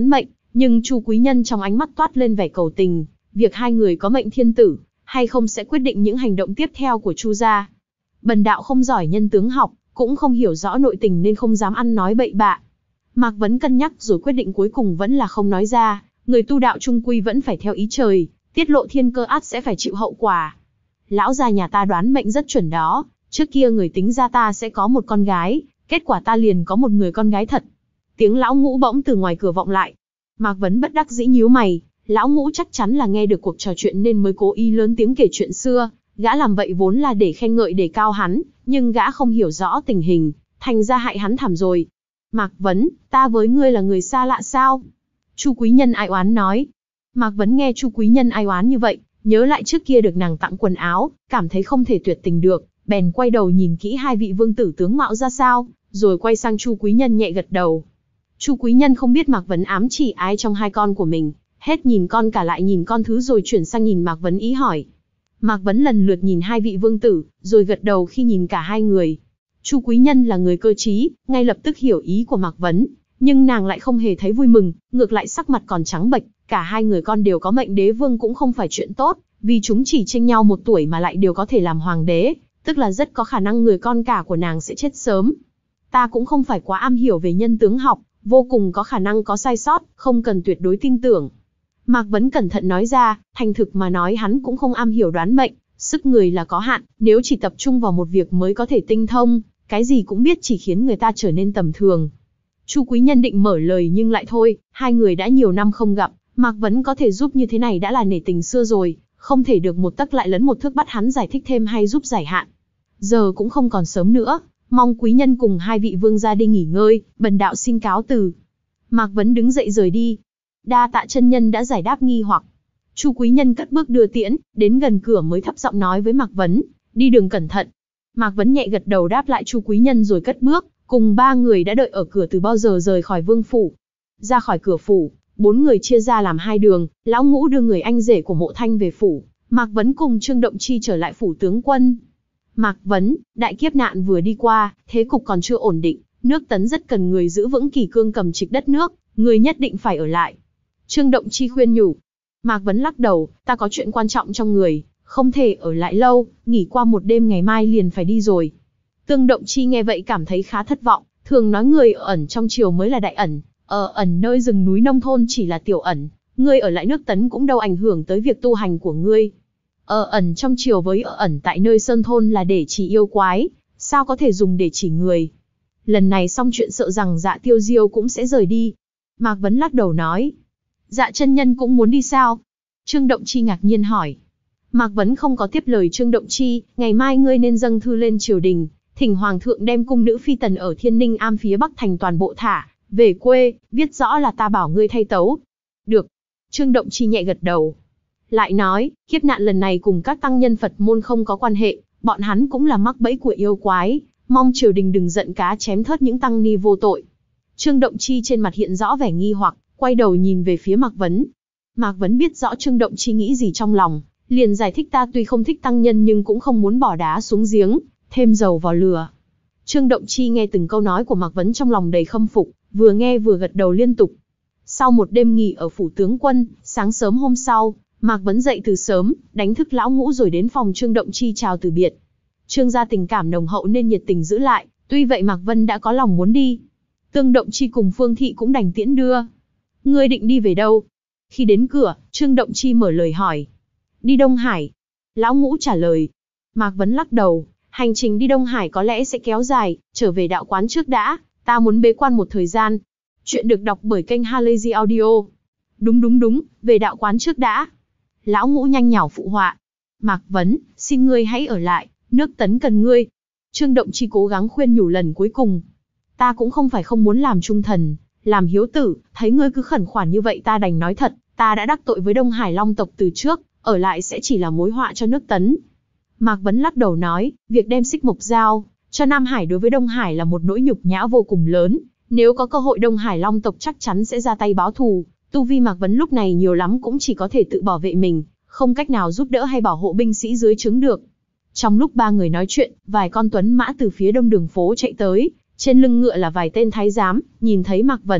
Speaker 1: Nhưng Chu Quý Nhân trong ánh mắt toát lên vẻ cầu tình, việc hai người có mệnh thiên tử, hay không sẽ quyết định những hành động tiếp theo của Chu gia. Bần đạo không giỏi nhân tướng học, cũng không hiểu rõ nội tình nên không dám ăn nói bậy bạ. Mạc Vấn cân nhắc rồi quyết định cuối cùng vẫn là không nói ra, người tu đạo trung quy vẫn phải theo ý trời, tiết lộ thiên cơ ắt sẽ phải chịu hậu quả. Lão gia nhà ta đoán mệnh rất chuẩn đó, trước kia người tính ra ta sẽ có một con gái, kết quả ta liền có một người con gái thật. Tiếng lão ngũ bỗng từ ngoài cửa vọng lại. Mạc Vấn bất đắc dĩ nhíu mày, lão ngũ chắc chắn là nghe được cuộc trò chuyện nên mới cố ý lớn tiếng kể chuyện xưa, gã làm vậy vốn là để khen ngợi đề cao hắn, nhưng gã không hiểu rõ tình hình, thành ra hại hắn thảm rồi. Mạc Vấn, ta với ngươi là người xa lạ sao? Chu Quý Nhân ai oán nói. Mạc Vấn nghe Chu Quý Nhân ai oán như vậy, nhớ lại trước kia được nàng tặng quần áo, cảm thấy không thể tuyệt tình được, bèn quay đầu nhìn kỹ hai vị vương tử tướng mạo ra sao, rồi quay sang Chu Quý Nhân nhẹ gật đầu. Chu Quý Nhân không biết Mạc Vấn ám chỉ ai trong hai con của mình, hết nhìn con cả lại nhìn con thứ rồi chuyển sang nhìn Mạc Vấn ý hỏi. Mạc Vấn lần lượt nhìn hai vị vương tử, rồi gật đầu khi nhìn cả hai người. Chu Quý Nhân là người cơ trí, ngay lập tức hiểu ý của Mạc Vấn, nhưng nàng lại không hề thấy vui mừng, ngược lại sắc mặt còn trắng bệch. Cả hai người con đều có mệnh đế vương cũng không phải chuyện tốt, vì chúng chỉ chênh nhau một tuổi mà lại đều có thể làm hoàng đế, tức là rất có khả năng người con cả của nàng sẽ chết sớm. Ta cũng không phải quá am hiểu về nhân tướng học, vô cùng có khả năng có sai sót, không cần tuyệt đối tin tưởng. Mạc Vấn cẩn thận nói ra, thành thực mà nói hắn cũng không am hiểu đoán mệnh, sức người là có hạn, nếu chỉ tập trung vào một việc mới có thể tinh thông, cái gì cũng biết chỉ khiến người ta trở nên tầm thường. Chu Quý Nhân định mở lời nhưng lại thôi, hai người đã nhiều năm không gặp, Mạc Vấn có thể giúp như thế này đã là nể tình xưa rồi, không thể được một tấc lại lấn một thước bắt hắn giải thích thêm hay giúp giải hạn. Giờ cũng không còn sớm nữa, mong quý nhân cùng hai vị vương gia đi nghỉ ngơi, bần đạo xin cáo từ. Mạc Vấn đứng dậy rời đi. Đa tạ chân nhân đã giải đáp nghi hoặc. Chu Quý Nhân cất bước đưa tiễn, đến gần cửa mới thấp giọng nói với Mạc Vấn, đi đường cẩn thận. Mạc Vấn nhẹ gật đầu đáp lại Chu Quý Nhân rồi cất bước, cùng ba người đã đợi ở cửa từ bao giờ rời khỏi vương phủ. Ra khỏi cửa phủ, bốn người chia ra làm hai đường, lão ngũ đưa người anh rể của Mộ Thanh về phủ, Mạc Vấn cùng Trương Động Chi trở lại phủ tướng quân. Mạc Vấn, đại kiếp nạn vừa đi qua, thế cục còn chưa ổn định, nước Tấn rất cần người giữ vững kỷ cương cầm trịch đất nước, người nhất định phải ở lại. Trương Động Chi khuyên nhủ. Mạc Vấn lắc đầu, ta có chuyện quan trọng trong người, không thể ở lại lâu, nghỉ qua một đêm ngày mai liền phải đi rồi. Tương Động Chi nghe vậy cảm thấy khá thất vọng, thường nói người ở ẩn trong triều mới là đại ẩn, ở ẩn nơi rừng núi nông thôn chỉ là tiểu ẩn, ngươi ở lại nước Tấn cũng đâu ảnh hưởng tới việc tu hành của ngươi. Ở ẩn trong triều với ở ẩn tại nơi sơn thôn là để chỉ yêu quái, sao có thể dùng để chỉ người. Lần này xong chuyện sợ rằng Dạ Tiêu Diêu cũng sẽ rời đi. Mạc Vấn lắc đầu nói. Dạ chân nhân cũng muốn đi sao? Trương Động Chi ngạc nhiên hỏi. Mạc Vấn không có tiếp lời Trương Động Chi, ngày mai ngươi nên dâng thư lên triều đình, thỉnh hoàng thượng đem cung nữ phi tần ở Thiên Ninh Am phía bắc thành toàn bộ thả về quê, viết rõ là ta bảo ngươi thay tấu. Được. Trương Động Chi nhẹ gật đầu. Lại nói, kiếp nạn lần này cùng các tăng nhân Phật môn không có quan hệ, bọn hắn cũng là mắc bẫy của yêu quái, mong triều đình đừng giận cá chém thớt những tăng ni vô tội. Trương Động Chi trên mặt hiện rõ vẻ nghi hoặc, quay đầu nhìn về phía Mạc Vấn. Mạc Vấn biết rõ Trương Động Chi nghĩ gì trong lòng, liền giải thích ta tuy không thích tăng nhân nhưng cũng không muốn bỏ đá xuống giếng, thêm dầu vào lửa. Trương Động Chi nghe từng câu nói của Mạc Vấn trong lòng đầy khâm phục, vừa nghe vừa gật đầu liên tục. Sau một đêm nghỉ ở phủ tướng quân, sáng sớm hôm sau, Mạc Vấn dậy từ sớm, đánh thức lão ngũ rồi đến phòng Trương Động Chi chào từ biệt. Trương gia tình cảm nồng hậu nên nhiệt tình giữ lại, tuy vậy Mạc Vân đã có lòng muốn đi. Tương Động Chi cùng Phương Thị cũng đành tiễn đưa. Ngươi định đi về đâu? Khi đến cửa, Trương Động Chi mở lời hỏi. Đi Đông Hải. Lão ngũ trả lời. Mạc Vấn lắc đầu, hành trình đi Đông Hải có lẽ sẽ kéo dài, trở về đạo quán trước đã, ta muốn bế quan một thời gian. Chuyện được đọc bởi kênh Halazy Audio. Đúng đúng đúng, về đạo quán trước đã. Lão ngũ nhanh nhảu phụ họa. Mạc Vấn, xin ngươi hãy ở lại, nước Tấn cần ngươi. Trương Động Chi cố gắng khuyên nhủ lần cuối cùng. Ta cũng không phải không muốn làm trung thần, làm hiếu tử, thấy ngươi cứ khẩn khoản như vậy ta đành nói thật, ta đã đắc tội với Đông Hải Long tộc từ trước, ở lại sẽ chỉ là mối họa cho nước Tấn. Mạc Vấn lắc đầu nói, việc đem xích mộc giao cho Nam Hải đối với Đông Hải là một nỗi nhục nhã vô cùng lớn, nếu có cơ hội Đông Hải Long tộc chắc chắn sẽ ra tay báo thù. Tu vi Mạc Vấn lúc này nhiều lắm cũng chỉ có thể tự bảo vệ mình, không cách nào giúp đỡ hay bảo hộ binh sĩ dưới trướng được. Trong lúc ba người nói chuyện, vài con tuấn mã từ phía đông đường phố chạy tới, trên lưng ngựa là vài tên thái giám, nhìn thấy Mạc Vấn,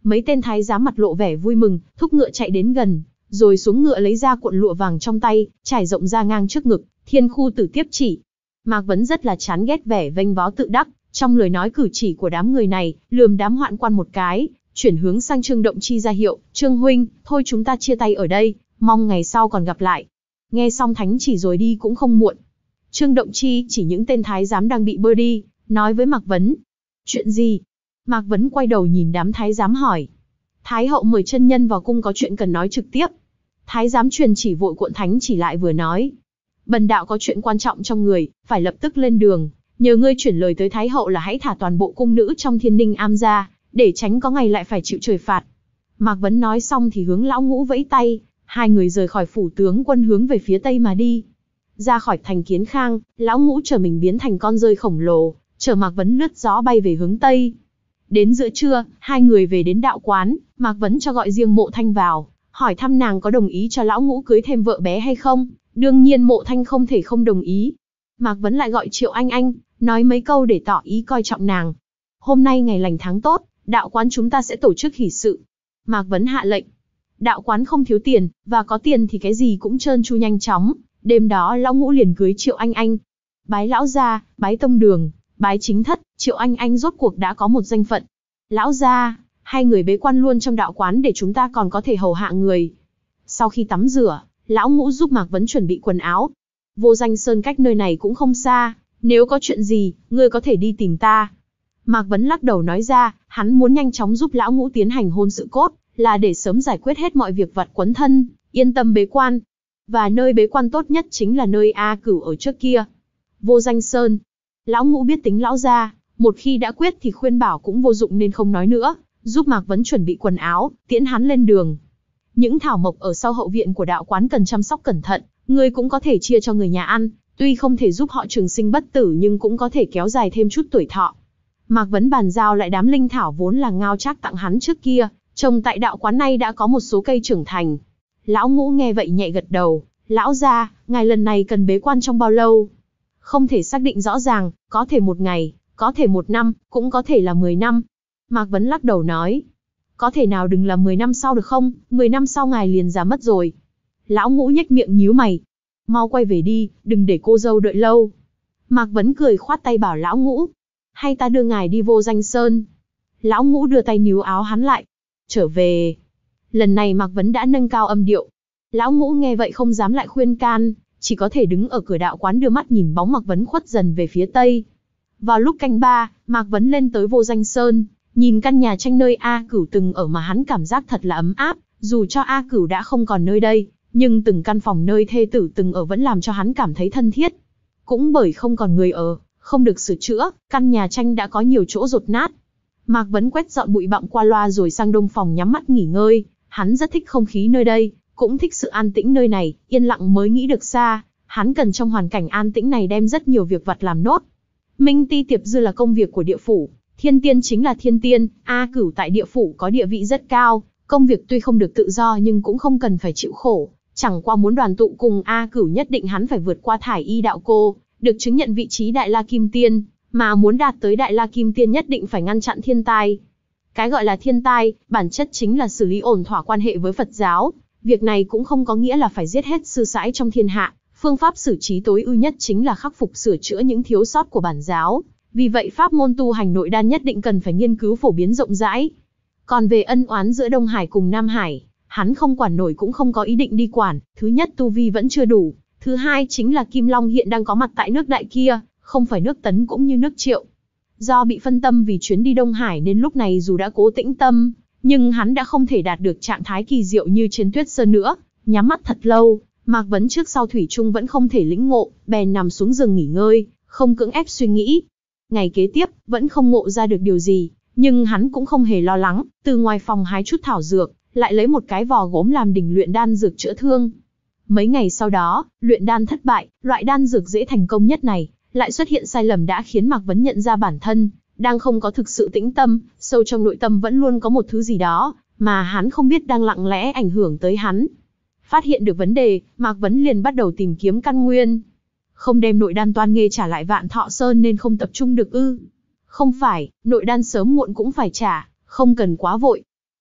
Speaker 1: Mấy tên thái giám mặt lộ vẻ vui mừng, thúc ngựa chạy đến gần, rồi xuống ngựa lấy ra cuộn lụa vàng trong tay, trải rộng ra ngang trước ngực, thiên khu tử tiếp chỉ. Mạc Vấn rất là chán ghét vẻ vênh váo tự đắc, trong lời nói cử chỉ của đám người này, lườm đám hoạn quan một cái, chuyển hướng sang Trương Động Chi ra hiệu, Trương huynh, thôi chúng ta chia tay ở đây, mong ngày sau còn gặp lại. Nghe xong thánh chỉ rồi đi cũng không muộn. Trương Động Chi chỉ những tên thái giám đang bị bơ đi, nói với Mạc Vấn. Chuyện gì? Mạc Vấn quay đầu nhìn đám thái giám hỏi. Thái hậu mời chân nhân vào cung có chuyện cần nói trực tiếp. Thái giám truyền chỉ vội cuộn thánh chỉ lại vừa nói. Bần đạo có chuyện quan trọng trong người, phải lập tức lên đường. Nhờ ngươi chuyển lời tới Thái hậu là hãy thả toàn bộ cung nữ trong Thiên Ninh Am ra, để tránh có ngày lại phải chịu trời phạt. Mạc Vấn nói xong thì hướng Lão Ngũ vẫy tay, hai người rời khỏi phủ tướng quân hướng về phía tây mà đi. Ra khỏi thành Kiến Khang, Lão Ngũ chờ mình biến thành con rơi khổng lồ, chờ Mạc Vấn lướt gió bay về hướng tây. Đến giữa trưa, hai người về đến đạo quán, Mạc Vấn cho gọi riêng Mộ Thanh vào, hỏi thăm nàng có đồng ý cho Lão Ngũ cưới thêm vợ bé hay không. Đương nhiên Mộ Thanh không thể không đồng ý. Mạc Vấn lại gọi Triệu Anh Anh, nói mấy câu để tỏ ý coi trọng nàng. Hôm nay ngày lành tháng tốt, đạo quán chúng ta sẽ tổ chức hỷ sự. Mạc Vấn hạ lệnh. Đạo quán không thiếu tiền, và có tiền thì cái gì cũng trơn tru nhanh chóng. Đêm đó Lão Ngũ liền cưới Triệu Anh Anh. Bái lão gia, bái tông đường, bái chính thất, Triệu Anh Anh rốt cuộc đã có một danh phận. Lão gia, hai người bế quan luôn trong đạo quán để chúng ta còn có thể hầu hạ người. Sau khi tắm rửa, Lão Ngũ giúp Mạc Vấn chuẩn bị quần áo. Vô Danh Sơn cách nơi này cũng không xa, nếu có chuyện gì, ngươi có thể đi tìm ta. Mạc Vấn lắc đầu nói ra, hắn muốn nhanh chóng giúp Lão Ngũ tiến hành hôn sự cốt, là để sớm giải quyết hết mọi việc vặt quấn thân, yên tâm bế quan. Và nơi bế quan tốt nhất chính là nơi A Cửu ở trước kia. Vô Danh Sơn. Lão Ngũ biết tính lão gia, một khi đã quyết thì khuyên bảo cũng vô dụng nên không nói nữa, giúp Mạc Vấn chuẩn bị quần áo, tiễn hắn lên đường. Những thảo mộc ở sau hậu viện của đạo quán cần chăm sóc cẩn thận, ngươi cũng có thể chia cho người nhà ăn, tuy không thể giúp họ trường sinh bất tử nhưng cũng có thể kéo dài thêm chút tuổi thọ. Mạc Vấn bàn giao lại đám linh thảo vốn là Ngao Trác tặng hắn trước kia, trồng tại đạo quán này đã có một số cây trưởng thành. Lão Ngũ nghe vậy nhẹ gật đầu, lão gia, ngài lần này cần bế quan trong bao lâu? Không thể xác định rõ ràng, có thể một ngày, có thể một năm, cũng có thể là mười năm. Mạc Vấn lắc đầu nói, có thể nào đừng là mười năm sau được không, mười năm sau ngài liền già mất rồi. Lão Ngũ nhếch miệng nhíu mày, mau quay về đi, đừng để cô dâu đợi lâu. Mạc Vấn cười khoát tay bảo Lão Ngũ, hay ta đưa ngài đi Vô Danh Sơn. Lão Ngũ đưa tay níu áo hắn lại, trở về. Lần này Mạc Vấn đã nâng cao âm điệu. Lão Ngũ nghe vậy không dám lại khuyên can, chỉ có thể đứng ở cửa đạo quán đưa mắt nhìn bóng Mạc Vấn khuất dần về phía tây. Vào lúc canh ba, Mạc Vấn lên tới Vô Danh Sơn, nhìn căn nhà tranh nơi A Cửu từng ở mà hắn cảm giác thật là ấm áp, dù cho A Cửu đã không còn nơi đây, nhưng từng căn phòng nơi thê tử từng ở vẫn làm cho hắn cảm thấy thân thiết. Cũng bởi không còn người ở, không được sửa chữa, căn nhà tranh đã có nhiều chỗ dột nát. Mạc Vấn quét dọn bụi bặm qua loa rồi sang đông phòng nhắm mắt nghỉ ngơi, hắn rất thích không khí nơi đây, cũng thích sự an tĩnh nơi này, yên lặng mới nghĩ được xa, hắn cần trong hoàn cảnh an tĩnh này đem rất nhiều việc vặt làm nốt. Minh Ti Tiệp Dư là công việc của địa phủ, Thiên Tiên chính là thiên tiên, A Cửu tại địa phủ có địa vị rất cao, công việc tuy không được tự do nhưng cũng không cần phải chịu khổ, chẳng qua muốn đoàn tụ cùng A Cửu nhất định hắn phải vượt qua Thải Y đạo cô, được chứng nhận vị trí Đại La Kim Tiên, mà muốn đạt tới Đại La Kim Tiên nhất định phải ngăn chặn thiên tai. Cái gọi là thiên tai, bản chất chính là xử lý ổn thỏa quan hệ với Phật giáo, việc này cũng không có nghĩa là phải giết hết sư sãi trong thiên hạ, phương pháp xử trí tối ưu nhất chính là khắc phục sửa chữa những thiếu sót của bản giáo. Vì vậy pháp môn tu hành nội đan nhất định cần phải nghiên cứu phổ biến rộng rãi. Còn về ân oán giữa Đông Hải cùng Nam Hải, hắn không quản nổi cũng không có ý định đi quản. Thứ nhất tu vi vẫn chưa đủ, thứ hai chính là Kim Long hiện đang có mặt tại nước Đại kia, không phải nước Tấn cũng như nước Triệu. Do bị phân tâm vì chuyến đi Đông Hải nên lúc này dù đã cố tĩnh tâm, nhưng hắn đã không thể đạt được trạng thái kỳ diệu như trên Tuyết Sơn nữa. Nhắm mắt thật lâu, Mạc Vấn trước sau thủy chung vẫn không thể lĩnh ngộ, bèn nằm xuống giường nghỉ ngơi, không cưỡng ép suy nghĩ. Ngày kế tiếp, vẫn không ngộ ra được điều gì, nhưng hắn cũng không hề lo lắng, từ ngoài phòng hái chút thảo dược, lại lấy một cái vò gốm làm đỉnh luyện đan dược chữa thương. Mấy ngày sau đó, luyện đan thất bại, loại đan dược dễ thành công nhất này, lại xuất hiện sai lầm đã khiến Mạc Vấn nhận ra bản thân, đang không có thực sự tĩnh tâm, sâu trong nội tâm vẫn luôn có một thứ gì đó, mà hắn không biết đang lặng lẽ ảnh hưởng tới hắn. Phát hiện được vấn đề, Mạc Vấn liền bắt đầu tìm kiếm căn nguyên. Không đem nội đan toan nghê trả lại Vạn Thọ Sơn nên không tập trung được ư? Không phải, nội đan sớm muộn cũng phải trả, không cần quá vội.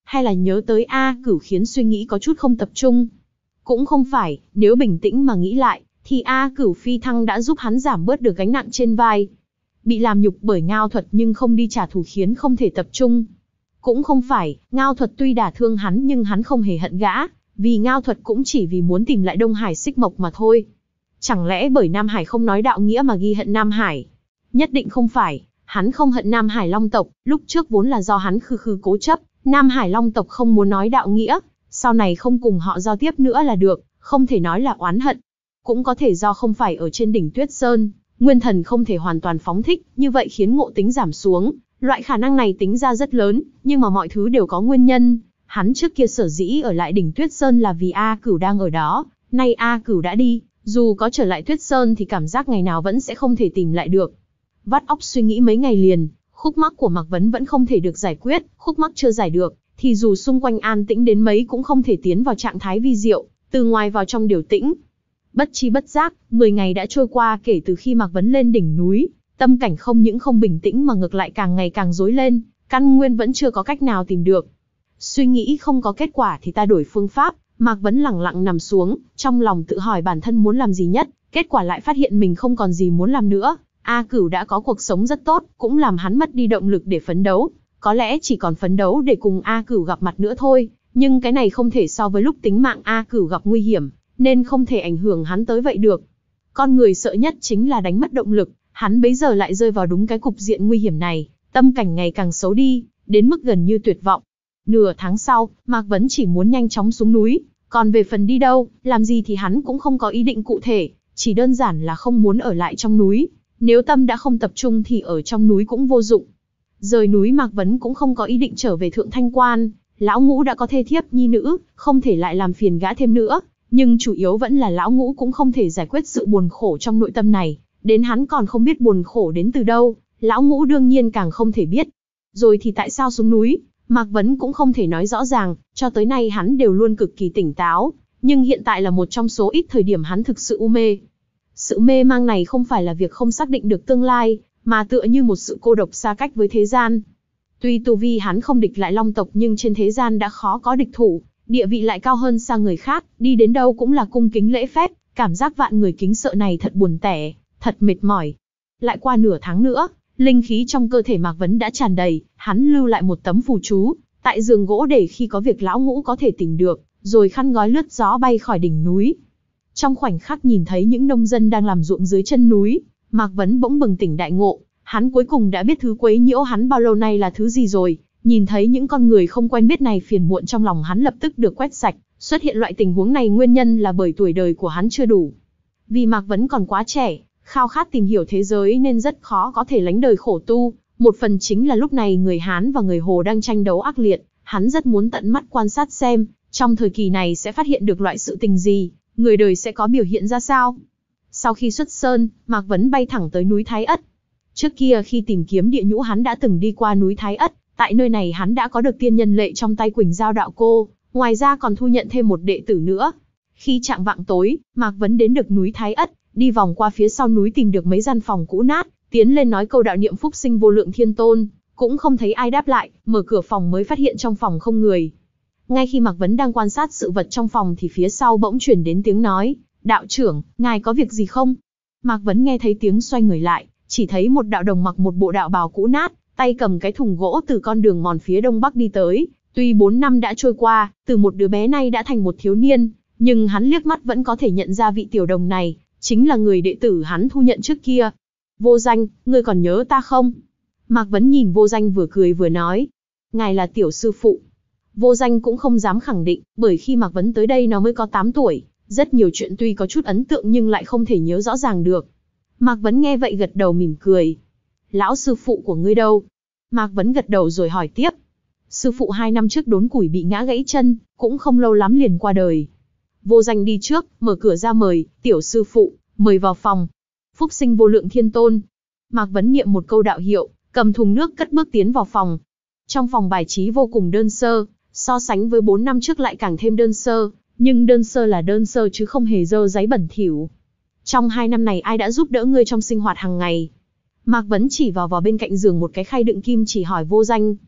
Speaker 1: Hay là nhớ tới A Cửu khiến suy nghĩ có chút không tập trung? Cũng không phải, nếu bình tĩnh mà nghĩ lại, thì A Cửu phi thăng đã giúp hắn giảm bớt được gánh nặng trên vai. Bị làm nhục bởi Ngao Thuật nhưng không đi trả thù khiến không thể tập trung. Cũng không phải, Ngao Thuật tuy đả thương hắn nhưng hắn không hề hận gã, vì Ngao Thuật cũng chỉ vì muốn tìm lại Đông Hải Xích Mộc mà thôi. Chẳng lẽ bởi Nam Hải không nói đạo nghĩa mà ghi hận Nam Hải? Nhất định không phải, hắn không hận Nam Hải Long tộc, lúc trước vốn là do hắn khư khư cố chấp, Nam Hải Long tộc không muốn nói đạo nghĩa, sau này không cùng họ giao tiếp nữa là được, không thể nói là oán hận. Cũng có thể do không phải ở trên đỉnh Tuyết Sơn, nguyên thần không thể hoàn toàn phóng thích, như vậy khiến ngộ tính giảm xuống. Loại khả năng này tính ra rất lớn, nhưng mà mọi thứ đều có nguyên nhân. Hắn trước kia sở dĩ ở lại đỉnh Tuyết Sơn là vì A Cửu đang ở đó, nay A Cửu đã đi, dù có trở lại Tuyết Sơn thì cảm giác ngày nào vẫn sẽ không thể tìm lại được. Vắt óc suy nghĩ mấy ngày liền, khúc mắc của Mạc Vấn vẫn không thể được giải quyết, khúc mắc chưa giải được, thì dù xung quanh an tĩnh đến mấy cũng không thể tiến vào trạng thái vi diệu, từ ngoài vào trong điều tĩnh. Bất chi bất giác, mười ngày đã trôi qua kể từ khi Mạc Vấn lên đỉnh núi, tâm cảnh không những không bình tĩnh mà ngược lại càng ngày càng rối lên, căn nguyên vẫn chưa có cách nào tìm được. Suy nghĩ không có kết quả thì ta đổi phương pháp, Mạc Vấn lẳng lặng nằm xuống, trong lòng tự hỏi bản thân muốn làm gì nhất, kết quả lại phát hiện mình không còn gì muốn làm nữa. A Cửu đã có cuộc sống rất tốt, cũng làm hắn mất đi động lực để phấn đấu, có lẽ chỉ còn phấn đấu để cùng A Cửu gặp mặt nữa thôi, nhưng cái này không thể so với lúc tính mạng A Cửu gặp nguy hiểm, nên không thể ảnh hưởng hắn tới vậy được. Con người sợ nhất chính là đánh mất động lực, hắn bấy giờ lại rơi vào đúng cái cục diện nguy hiểm này, tâm cảnh ngày càng xấu đi, đến mức gần như tuyệt vọng. Nửa tháng sau, Mạc Vấn chỉ muốn nhanh chóng xuống núi, còn về phần đi đâu, làm gì thì hắn cũng không có ý định cụ thể, chỉ đơn giản là không muốn ở lại trong núi. Nếu tâm đã không tập trung thì ở trong núi cũng vô dụng. Rời núi Mạc Vấn cũng không có ý định trở về Thượng Thanh Quan, lão ngũ đã có thê thiếp nhi nữ, không thể lại làm phiền gã thêm nữa, nhưng chủ yếu vẫn là lão ngũ cũng không thể giải quyết sự buồn khổ trong nội tâm này, đến hắn còn không biết buồn khổ đến từ đâu, lão ngũ đương nhiên càng không thể biết. Rồi thì tại sao xuống núi, Mạc Vấn cũng không thể nói rõ ràng, cho tới nay hắn đều luôn cực kỳ tỉnh táo, nhưng hiện tại là một trong số ít thời điểm hắn thực sự u mê. Sự mê mang này không phải là việc không xác định được tương lai, mà tựa như một sự cô độc xa cách với thế gian. Tuy tu vi hắn không địch lại Long tộc nhưng trên thế gian đã khó có địch thủ, địa vị lại cao hơn xa người khác, đi đến đâu cũng là cung kính lễ phép, cảm giác vạn người kính sợ này thật buồn tẻ, thật mệt mỏi. Lại qua nửa tháng nữa, linh khí trong cơ thể Mạc Vấn đã tràn đầy, hắn lưu lại một tấm phù chú, tại giường gỗ để khi có việc lão ngũ có thể tìm được, rồi khăn gói lướt gió bay khỏi đỉnh núi. Trong khoảnh khắc nhìn thấy những nông dân đang làm ruộng dưới chân núi, Mạc Vấn bỗng bừng tỉnh đại ngộ, hắn cuối cùng đã biết thứ quấy nhiễu hắn bao lâu nay là thứ gì rồi. Nhìn thấy những con người không quen biết này phiền muộn trong lòng hắn lập tức được quét sạch, xuất hiện loại tình huống này nguyên nhân là bởi tuổi đời của hắn chưa đủ. Vì Mạc Vấn còn quá trẻ, khao khát tìm hiểu thế giới nên rất khó có thể lánh đời khổ tu, một phần chính là lúc này người Hán và người Hồ đang tranh đấu ác liệt, hắn rất muốn tận mắt quan sát xem, trong thời kỳ này sẽ phát hiện được loại sự tình gì, người đời sẽ có biểu hiện ra sao. Sau khi xuất sơn, Mạc Vấn bay thẳng tới núi Thái Ất. Trước kia khi tìm kiếm địa nhũ hắn đã từng đi qua núi Thái Ất, tại nơi này hắn đã có được tiên nhân lệ trong tay Quỳnh Giao đạo cô, ngoài ra còn thu nhận thêm một đệ tử nữa. Khi chạng vạng tối, Mạc Vấn đến được núi Thái Ất, đi vòng qua phía sau núi tìm được mấy gian phòng cũ nát, tiến lên nói câu đạo niệm phúc sinh vô lượng thiên tôn, cũng không thấy ai đáp lại, mở cửa phòng mới phát hiện trong phòng không người. Ngay khi Mạc Vấn đang quan sát sự vật trong phòng thì phía sau bỗng chuyển đến tiếng nói, đạo trưởng, ngài có việc gì không? Mạc Vấn nghe thấy tiếng xoay người lại, chỉ thấy một đạo đồng mặc một bộ đạo bào cũ nát, tay cầm cái thùng gỗ từ con đường mòn phía đông bắc đi tới. Tuy bốn năm đã trôi qua, từ một đứa bé nay đã thành một thiếu niên, nhưng hắn liếc mắt vẫn có thể nhận ra vị tiểu đồng này, chính là người đệ tử hắn thu nhận trước kia. Vô Danh, ngươi còn nhớ ta không? Mạc Vấn nhìn Vô Danh vừa cười vừa nói, ngài là tiểu sư phụ. Vô Danh cũng không dám khẳng định, bởi khi Mạc Vấn tới đây nó mới có tám tuổi, rất nhiều chuyện tuy có chút ấn tượng nhưng lại không thể nhớ rõ ràng được. Mạc Vấn nghe vậy gật đầu mỉm cười. Lão sư phụ của ngươi đâu? Mạc Vấn gật đầu rồi hỏi tiếp. Sư phụ hai năm trước đốn củi bị ngã gãy chân, cũng không lâu lắm liền qua đời. Vô Danh đi trước, mở cửa ra mời, tiểu sư phụ, mời vào phòng. Phúc sinh vô lượng thiên tôn. Mạc Vấn niệm một câu đạo hiệu, cầm thùng nước cất bước tiến vào phòng. Trong phòng bài trí vô cùng đơn sơ, so sánh với bốn năm trước lại càng thêm đơn sơ, nhưng đơn sơ là đơn sơ chứ không hề dơ giấy bẩn thỉu. Trong hai năm này ai đã giúp đỡ ngươi trong sinh hoạt hàng ngày? Mạc Vấn chỉ vào vào bên cạnh giường một cái khay đựng kim chỉ hỏi Vô Danh.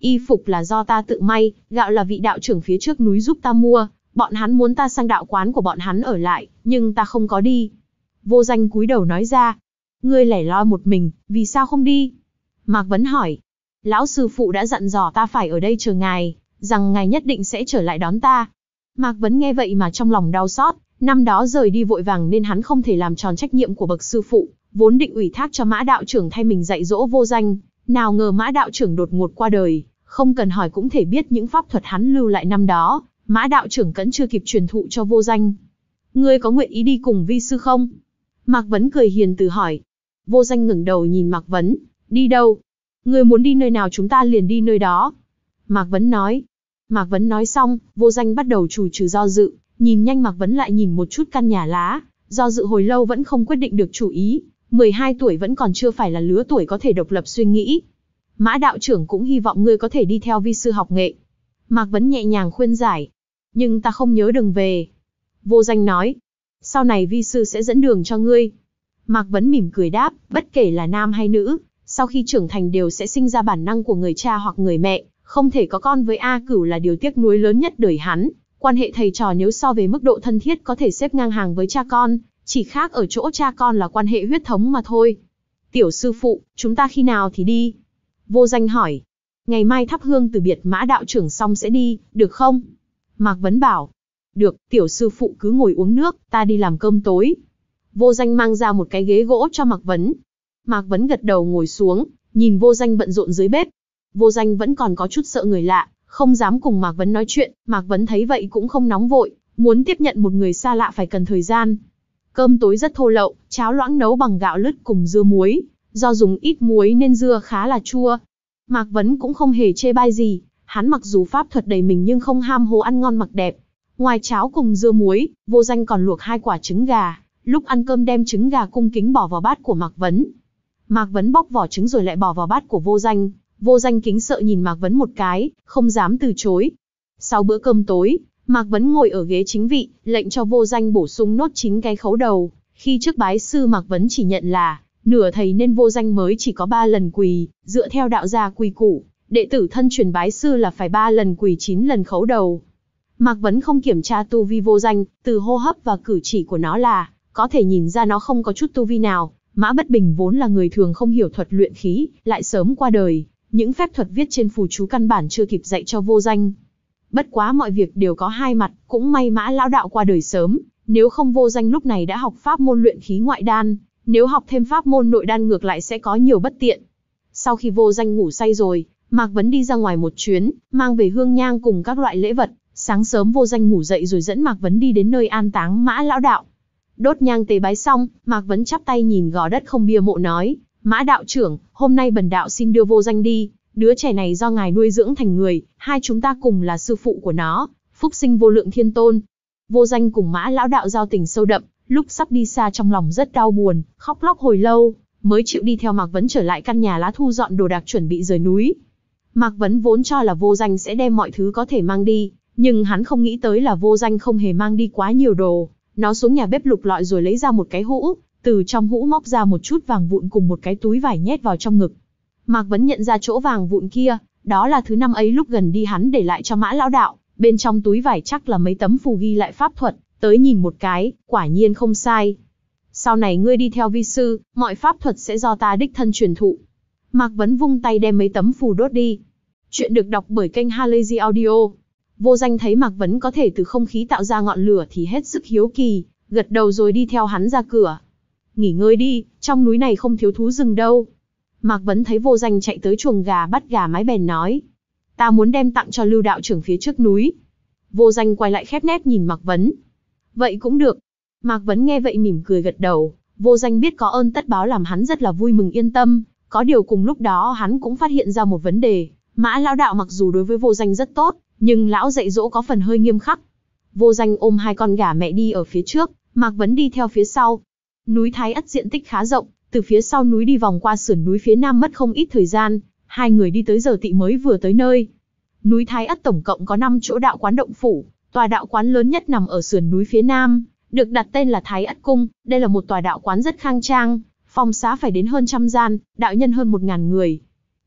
Speaker 1: Y phục là do ta tự may, gạo là vị đạo trưởng phía trước núi giúp ta mua, bọn hắn muốn ta sang đạo quán của bọn hắn ở lại, nhưng ta không có đi. Vô Danh cúi đầu nói ra. Ngươi lẻ loi một mình, vì sao không đi? Mạc Vấn hỏi. Lão sư phụ đã dặn dò ta phải ở đây chờ ngài, rằng ngài nhất định sẽ trở lại đón ta. Mạc Vấn nghe vậy mà trong lòng đau xót, năm đó rời đi vội vàng nên hắn không thể làm tròn trách nhiệm của bậc sư phụ, vốn định ủy thác cho Mã đạo trưởng thay mình dạy dỗ Vô Danh, nào ngờ Mã đạo trưởng đột ngột qua đời, không cần hỏi cũng thể biết những pháp thuật hắn lưu lại năm đó, Mã đạo trưởng vẫn chưa kịp truyền thụ cho Vô Danh. Ngươi có nguyện ý đi cùng vi sư không? Mạc Vấn cười hiền từ hỏi. Vô Danh ngẩng đầu nhìn Mạc Vấn, đi đâu? Ngươi muốn đi nơi nào chúng ta liền đi nơi đó. Mạc Vấn nói. Mạc Vấn nói xong, Vô Danh bắt đầu chù trừ do dự, nhìn nhanh Mạc Vấn lại nhìn một chút căn nhà lá, do dự hồi lâu vẫn không quyết định được chủ ý, mười hai tuổi vẫn còn chưa phải là lứa tuổi có thể độc lập suy nghĩ. Mã đạo trưởng cũng hy vọng ngươi có thể đi theo vi sư học nghệ. Mạc Vấn nhẹ nhàng khuyên giải. Nhưng ta không nhớ đường về. Vô Danh nói. Sau này vi sư sẽ dẫn đường cho ngươi. Mạc Vấn mỉm cười đáp, bất kể là nam hay nữ, sau khi trưởng thành đều sẽ sinh ra bản năng của người cha hoặc người mẹ, không thể có con với A Cửu là điều tiếc nuối lớn nhất đời hắn. Quan hệ thầy trò nếu so về mức độ thân thiết có thể xếp ngang hàng với cha con, chỉ khác ở chỗ cha con là quan hệ huyết thống mà thôi. Tiểu sư phụ, chúng ta khi nào thì đi? Vô Danh hỏi. Ngày mai thắp hương từ biệt Mã đạo trưởng xong sẽ đi, được không? Mạc Vấn bảo. Được, tiểu sư phụ cứ ngồi uống nước, ta đi làm cơm tối. Vô Danh mang ra một cái ghế gỗ cho Mạc Vấn. Mạc Vấn gật đầu ngồi xuống, nhìn Vô Danh bận rộn dưới bếp. Vô Danh vẫn còn có chút sợ người lạ, không dám cùng Mạc Vấn nói chuyện. Mạc Vấn thấy vậy cũng không nóng vội, muốn tiếp nhận một người xa lạ phải cần thời gian. Cơm tối rất thô lậu, cháo loãng nấu bằng gạo lứt cùng dưa muối, do dùng ít muối nên dưa khá là chua. Mạc Vấn cũng không hề chê bai gì, hắn mặc dù pháp thuật đầy mình nhưng không ham hố ăn ngon mặc đẹp. Ngoài cháo cùng dưa muối, Vô Danh còn luộc hai quả trứng gà, lúc ăn cơm đem trứng gà cung kính bỏ vào bát của Mạc Vấn. Mạc Vấn bóc vỏ trứng rồi lại bỏ vào bát của Vô Danh, Vô Danh kính sợ nhìn Mạc Vấn một cái, không dám từ chối. Sau bữa cơm tối, Mạc Vấn ngồi ở ghế chính vị, lệnh cho Vô Danh bổ sung nốt chín cái khấu đầu. Khi trước bái sư Mạc Vấn chỉ nhận là nửa thầy nên Vô Danh mới chỉ có ba lần quỳ, dựa theo đạo gia quy củ, đệ tử thân truyền bái sư là phải ba lần quỳ chín lần khấu đầu. Mạc Vấn không kiểm tra tu vi Vô Danh, từ hô hấp và cử chỉ của nó là có thể nhìn ra nó không có chút tu vi nào. Mã Bất Bình vốn là người thường không hiểu thuật luyện khí, lại sớm qua đời, những phép thuật viết trên phù chú căn bản chưa kịp dạy cho Vô Danh. Bất quá mọi việc đều có hai mặt, cũng may Mã lão đạo qua đời sớm, nếu không Vô Danh lúc này đã học pháp môn luyện khí ngoại đan, nếu học thêm pháp môn nội đan ngược lại sẽ có nhiều bất tiện. Sau khi Vô Danh ngủ say rồi, Mạc Vấn đi ra ngoài một chuyến, mang về hương nhang cùng các loại lễ vật. Sáng sớm Vô Danh ngủ dậy rồi dẫn Mạc Vấn đi đến nơi an táng Mã lão đạo. Đốt nhang tế bái xong, Mạc Vấn chắp tay nhìn gò đất không bia mộ nói, Mã đạo trưởng, hôm nay bần đạo xin đưa Vô Danh đi, đứa trẻ này do ngài nuôi dưỡng thành người, hai chúng ta cùng là sư phụ của nó, phúc sinh vô lượng thiên tôn. Vô Danh cùng Mã lão đạo giao tình sâu đậm, lúc sắp đi xa trong lòng rất đau buồn, khóc lóc hồi lâu, mới chịu đi theo Mạc Vấn trở lại căn nhà lá thu dọn đồ đạc chuẩn bị rời núi. Mạc Vấn vốn cho là Vô Danh sẽ đem mọi thứ có thể mang đi, nhưng hắn không nghĩ tới là Vô Danh không hề mang đi quá nhiều đồ. Nó xuống nhà bếp lục lọi rồi lấy ra một cái hũ, từ trong hũ móc ra một chút vàng vụn cùng một cái túi vải nhét vào trong ngực. Mạc Vấn nhận ra chỗ vàng vụn kia, đó là thứ năm ấy lúc gần đi hắn để lại cho Mã lão đạo, bên trong túi vải chắc là mấy tấm phù ghi lại pháp thuật, tới nhìn một cái, quả nhiên không sai. Sau này ngươi đi theo vi sư, mọi pháp thuật sẽ do ta đích thân truyền thụ. Mạc Vấn vung tay đem mấy tấm phù đốt đi. Chuyện được đọc bởi kênh Halazy Audio. Vô Danh thấy Mạc Vấn có thể từ không khí tạo ra ngọn lửa thì hết sức hiếu kỳ, gật đầu rồi đi theo hắn ra cửa. Nghỉ ngơi đi, trong núi này không thiếu thú rừng đâu. Mạc Vấn thấy Vô Danh chạy tới chuồng gà bắt gà mái bèn nói. Ta muốn đem tặng cho Lưu đạo trưởng phía trước núi. Vô Danh quay lại khép nép nhìn Mạc Vấn. Vậy cũng được. Mạc Vấn nghe vậy mỉm cười gật đầu. Vô Danh biết có ơn tất báo làm hắn rất là vui mừng yên tâm. Có điều cùng lúc đó hắn cũng phát hiện ra một vấn đề. Mã lão đạo mặc dù đối với Vô Danh rất tốt, nhưng lão dạy dỗ có phần hơi nghiêm khắc. Vô Danh ôm hai con gà mẹ đi ở phía trước, Mạc Vấn đi theo phía sau. Núi Thái Ất diện tích khá rộng, từ phía sau núi đi vòng qua sườn núi phía nam mất không ít thời gian, hai người đi tới giờ tị mới vừa tới nơi. Núi Thái Ất tổng cộng có năm chỗ đạo quán động phủ, tòa đạo quán lớn nhất nằm ở sườn núi phía nam, được đặt tên là Thái Ất Cung. Đây là một tòa đạo quán rất khang trang, phòng xá phải đến hơn trăm gian, đạo nhân hơn một ngàn người.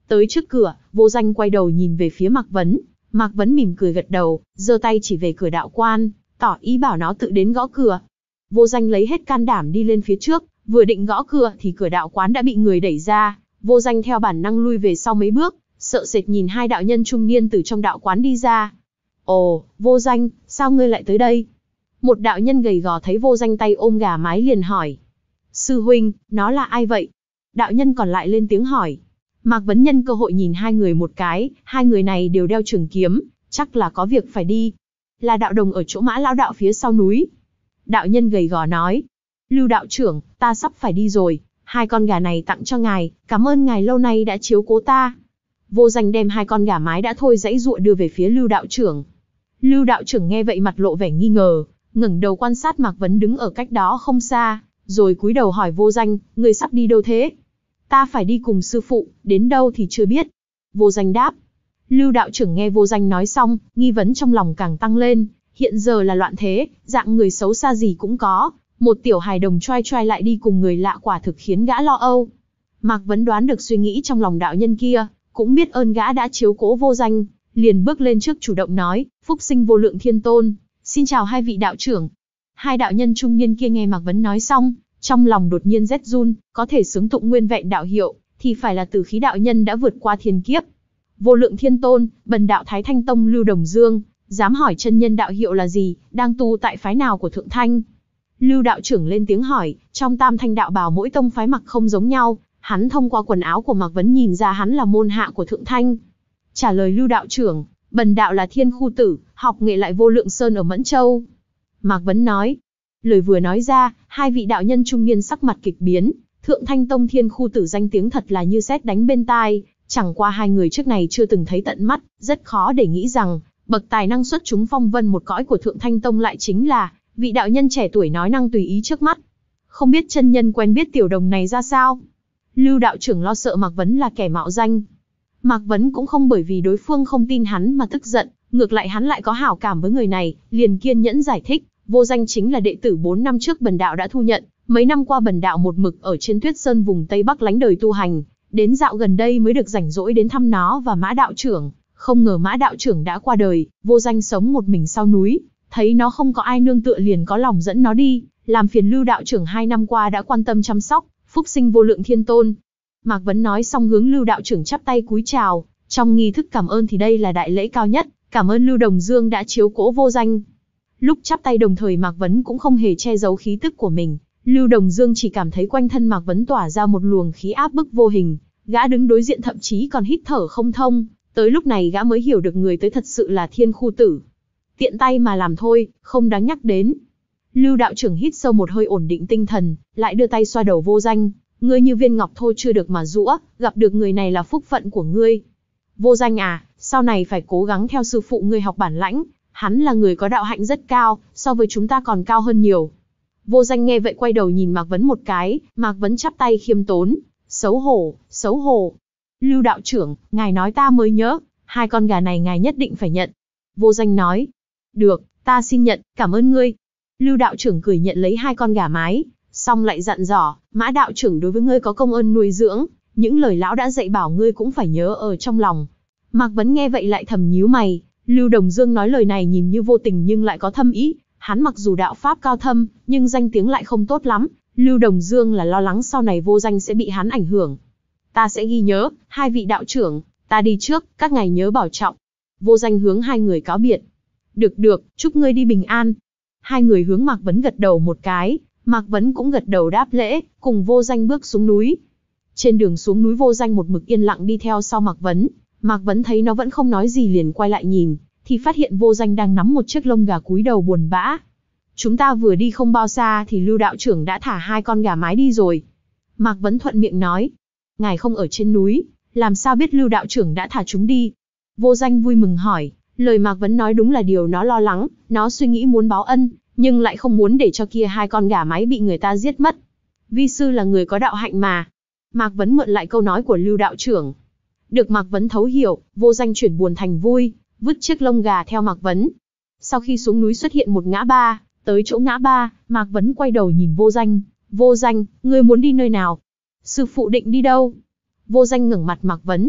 Speaker 1: Tới trước cửa, Vô Danh quay đầu nhìn về phía Mạc Vấn. Mạc Vấn mỉm cười gật đầu, giơ tay chỉ về cửa đạo quan, tỏ ý bảo nó tự đến gõ cửa. Vô Danh lấy hết can đảm đi lên phía trước, vừa định gõ cửa thì cửa đạo quán đã bị người đẩy ra. Vô Danh theo bản năng lui về sau mấy bước, sợ sệt nhìn hai đạo nhân trung niên từ trong đạo quán đi ra. Ồ, Vô Danh, sao ngươi lại tới đây? Một đạo nhân gầy gò thấy Vô Danh tay ôm gà mái liền hỏi. Sư huynh, nó là ai vậy? Đạo nhân còn lại lên tiếng hỏi. Mạc Vấn nhân cơ hội nhìn hai người một cái, hai người này đều đeo trường kiếm, chắc là có việc phải đi. Là đạo đồng ở chỗ Mã lão đạo phía sau núi. Đạo nhân gầy gò nói. Lưu đạo trưởng, ta sắp phải đi rồi, hai con gà này tặng cho ngài, cảm ơn ngài lâu nay đã chiếu cố ta. Vô Danh đem hai con gà mái đã thôi giãy giụa đưa về phía Lưu đạo trưởng. Lưu đạo trưởng nghe vậy mặt lộ vẻ nghi ngờ, ngẩng đầu quan sát Mạc Vấn đứng ở cách đó không xa, rồi cúi đầu hỏi Vô Danh, ngươi sắp đi đâu thế? Ta phải đi cùng sư phụ, đến đâu thì chưa biết. Vô Danh đáp. Lưu đạo trưởng nghe Vô Danh nói xong, nghi vấn trong lòng càng tăng lên, hiện giờ là loạn thế, dạng người xấu xa gì cũng có, một tiểu hài đồng choai choai lại đi cùng người lạ quả thực khiến gã lo âu. Mạc Vấn đoán được suy nghĩ trong lòng đạo nhân kia, cũng biết ơn gã đã chiếu cố Vô Danh, liền bước lên trước chủ động nói, phúc sinh vô lượng thiên tôn, xin chào hai vị đạo trưởng. Hai đạo nhân trung niên kia nghe Mạc Vấn nói xong, trong lòng đột nhiên rét run, có thể xướng tụng nguyên vẹn đạo hiệu, thì phải là tử khí đạo nhân đã vượt qua thiên kiếp. Vô lượng thiên tôn, bần đạo Thái Thanh Tông Lưu Đồng Dương, dám hỏi chân nhân đạo hiệu là gì, đang tu tại phái nào của Thượng Thanh? Lưu đạo trưởng lên tiếng hỏi, trong Tam Thanh đạo bào mỗi tông phái mặc không giống nhau, hắn thông qua quần áo của Mạc Vấn nhìn ra hắn là môn hạ của Thượng Thanh. Trả lời Lưu đạo trưởng, bần đạo là Thiên Khu Tử, học nghệ lại Vô Lượng Sơn ở Mẫn Châu. Mạc Vấn nói. Lời vừa nói ra, hai vị đạo nhân trung niên sắc mặt kịch biến, Thượng Thanh Tông Thiên Khu Tử danh tiếng thật là như sét đánh bên tai, chẳng qua hai người trước này chưa từng thấy tận mắt, rất khó để nghĩ rằng, bậc tài năng xuất chúng phong vân một cõi của Thượng Thanh Tông lại chính là vị đạo nhân trẻ tuổi nói năng tùy ý trước mắt. Không biết chân nhân quen biết tiểu đồng này ra sao? Lưu đạo trưởng lo sợ Mạc Vấn là kẻ mạo danh. Mạc Vấn cũng không bởi vì đối phương không tin hắn mà tức giận, ngược lại hắn lại có hảo cảm với người này, liền kiên nhẫn giải thích, Vô Danh chính là đệ tử bốn năm trước bần đạo đã thu nhận, mấy năm qua bần đạo một mực ở trên Tuyết Sơn vùng Tây Bắc lánh đời tu hành, đến dạo gần đây mới được rảnh rỗi đến thăm nó và Mã đạo trưởng, không ngờ Mã đạo trưởng đã qua đời, Vô Danh sống một mình sau núi, thấy nó không có ai nương tựa liền có lòng dẫn nó đi, làm phiền Lưu đạo trưởng hai năm qua đã quan tâm chăm sóc, phúc sinh vô lượng thiên tôn. Mạc Vấn nói xong hướng Lưu đạo trưởng chắp tay cúi chào, trong nghi thức cảm ơn thì đây là đại lễ cao nhất, cảm ơn Lưu Đồng Dương đã chiếu cố Vô Danh. Lúc chắp tay đồng thời Mạc Vấn cũng không hề che giấu khí tức của mình, Lưu Đồng Dương chỉ cảm thấy quanh thân Mạc Vấn tỏa ra một luồng khí áp bức vô hình, gã đứng đối diện thậm chí còn hít thở không thông, tới lúc này gã mới hiểu được người tới thật sự là Thiên Khu Tử. Tiện tay mà làm thôi, không đáng nhắc đến. Lưu đạo trưởng hít sâu một hơi ổn định tinh thần, lại đưa tay xoa đầu Vô Danh, ngươi như viên ngọc thôi chưa được mà giũa, gặp được người này là phúc phận của ngươi. Vô Danh à, sau này phải cố gắng theo sư phụ ngươi học bản lãnh, hắn là người có đạo hạnh rất cao, so với chúng ta còn cao hơn nhiều. Vô Danh nghe vậy quay đầu nhìn Mạc Vấn một cái, Mạc Vấn chắp tay khiêm tốn, xấu hổ, xấu hổ. Lưu đạo trưởng, ngài nói ta mới nhớ, hai con gà này ngài nhất định phải nhận. Vô Danh nói, được, ta xin nhận, cảm ơn ngươi. Lưu đạo trưởng cười nhận lấy hai con gà mái, xong lại dặn dò, Mã đạo trưởng đối với ngươi có công ơn nuôi dưỡng, những lời lão đã dạy bảo ngươi cũng phải nhớ ở trong lòng. Mạc Vấn nghe vậy lại thầm nhíu mày, Lưu Đồng Dương nói lời này nhìn như vô tình nhưng lại có thâm ý, hắn mặc dù đạo pháp cao thâm, nhưng danh tiếng lại không tốt lắm, Lưu Đồng Dương là lo lắng sau này Vô Danh sẽ bị hắn ảnh hưởng. Ta sẽ ghi nhớ, hai vị đạo trưởng, ta đi trước, các ngài nhớ bảo trọng. Vô Danh hướng hai người cáo biệt. Được được, chúc ngươi đi bình an. Hai người hướng Mạc Vấn gật đầu một cái, Mạc Vấn cũng gật đầu đáp lễ, cùng Vô Danh bước xuống núi. Trên đường xuống núi Vô Danh một mực yên lặng đi theo sau Mạc Vấn. Mạc Vấn thấy nó vẫn không nói gì liền quay lại nhìn, thì phát hiện Vô Danh đang nắm một chiếc lông gà cúi đầu buồn bã. Chúng ta vừa đi không bao xa thì Lưu đạo trưởng đã thả hai con gà mái đi rồi. Mạc Vấn thuận miệng nói, ngài không ở trên núi, làm sao biết Lưu đạo trưởng đã thả chúng đi? Vô Danh vui mừng hỏi, lời Mạc Vấn nói đúng là điều nó lo lắng, nó suy nghĩ muốn báo ân, nhưng lại không muốn để cho kia hai con gà mái bị người ta giết mất. Vi sư là người có đạo hạnh mà. Mạc Vấn mượn lại câu nói của Lưu đạo trưởng. Được Mạc Vấn thấu hiểu, Vô Danh chuyển buồn thành vui, vứt chiếc lông gà theo Mạc Vấn. Sau khi xuống núi xuất hiện một ngã ba, tới chỗ ngã ba, Mạc Vấn quay đầu nhìn Vô Danh, Vô Danh, ngươi muốn đi nơi nào? Sư phụ định đi đâu? Vô Danh ngẩng mặt Mạc Vấn.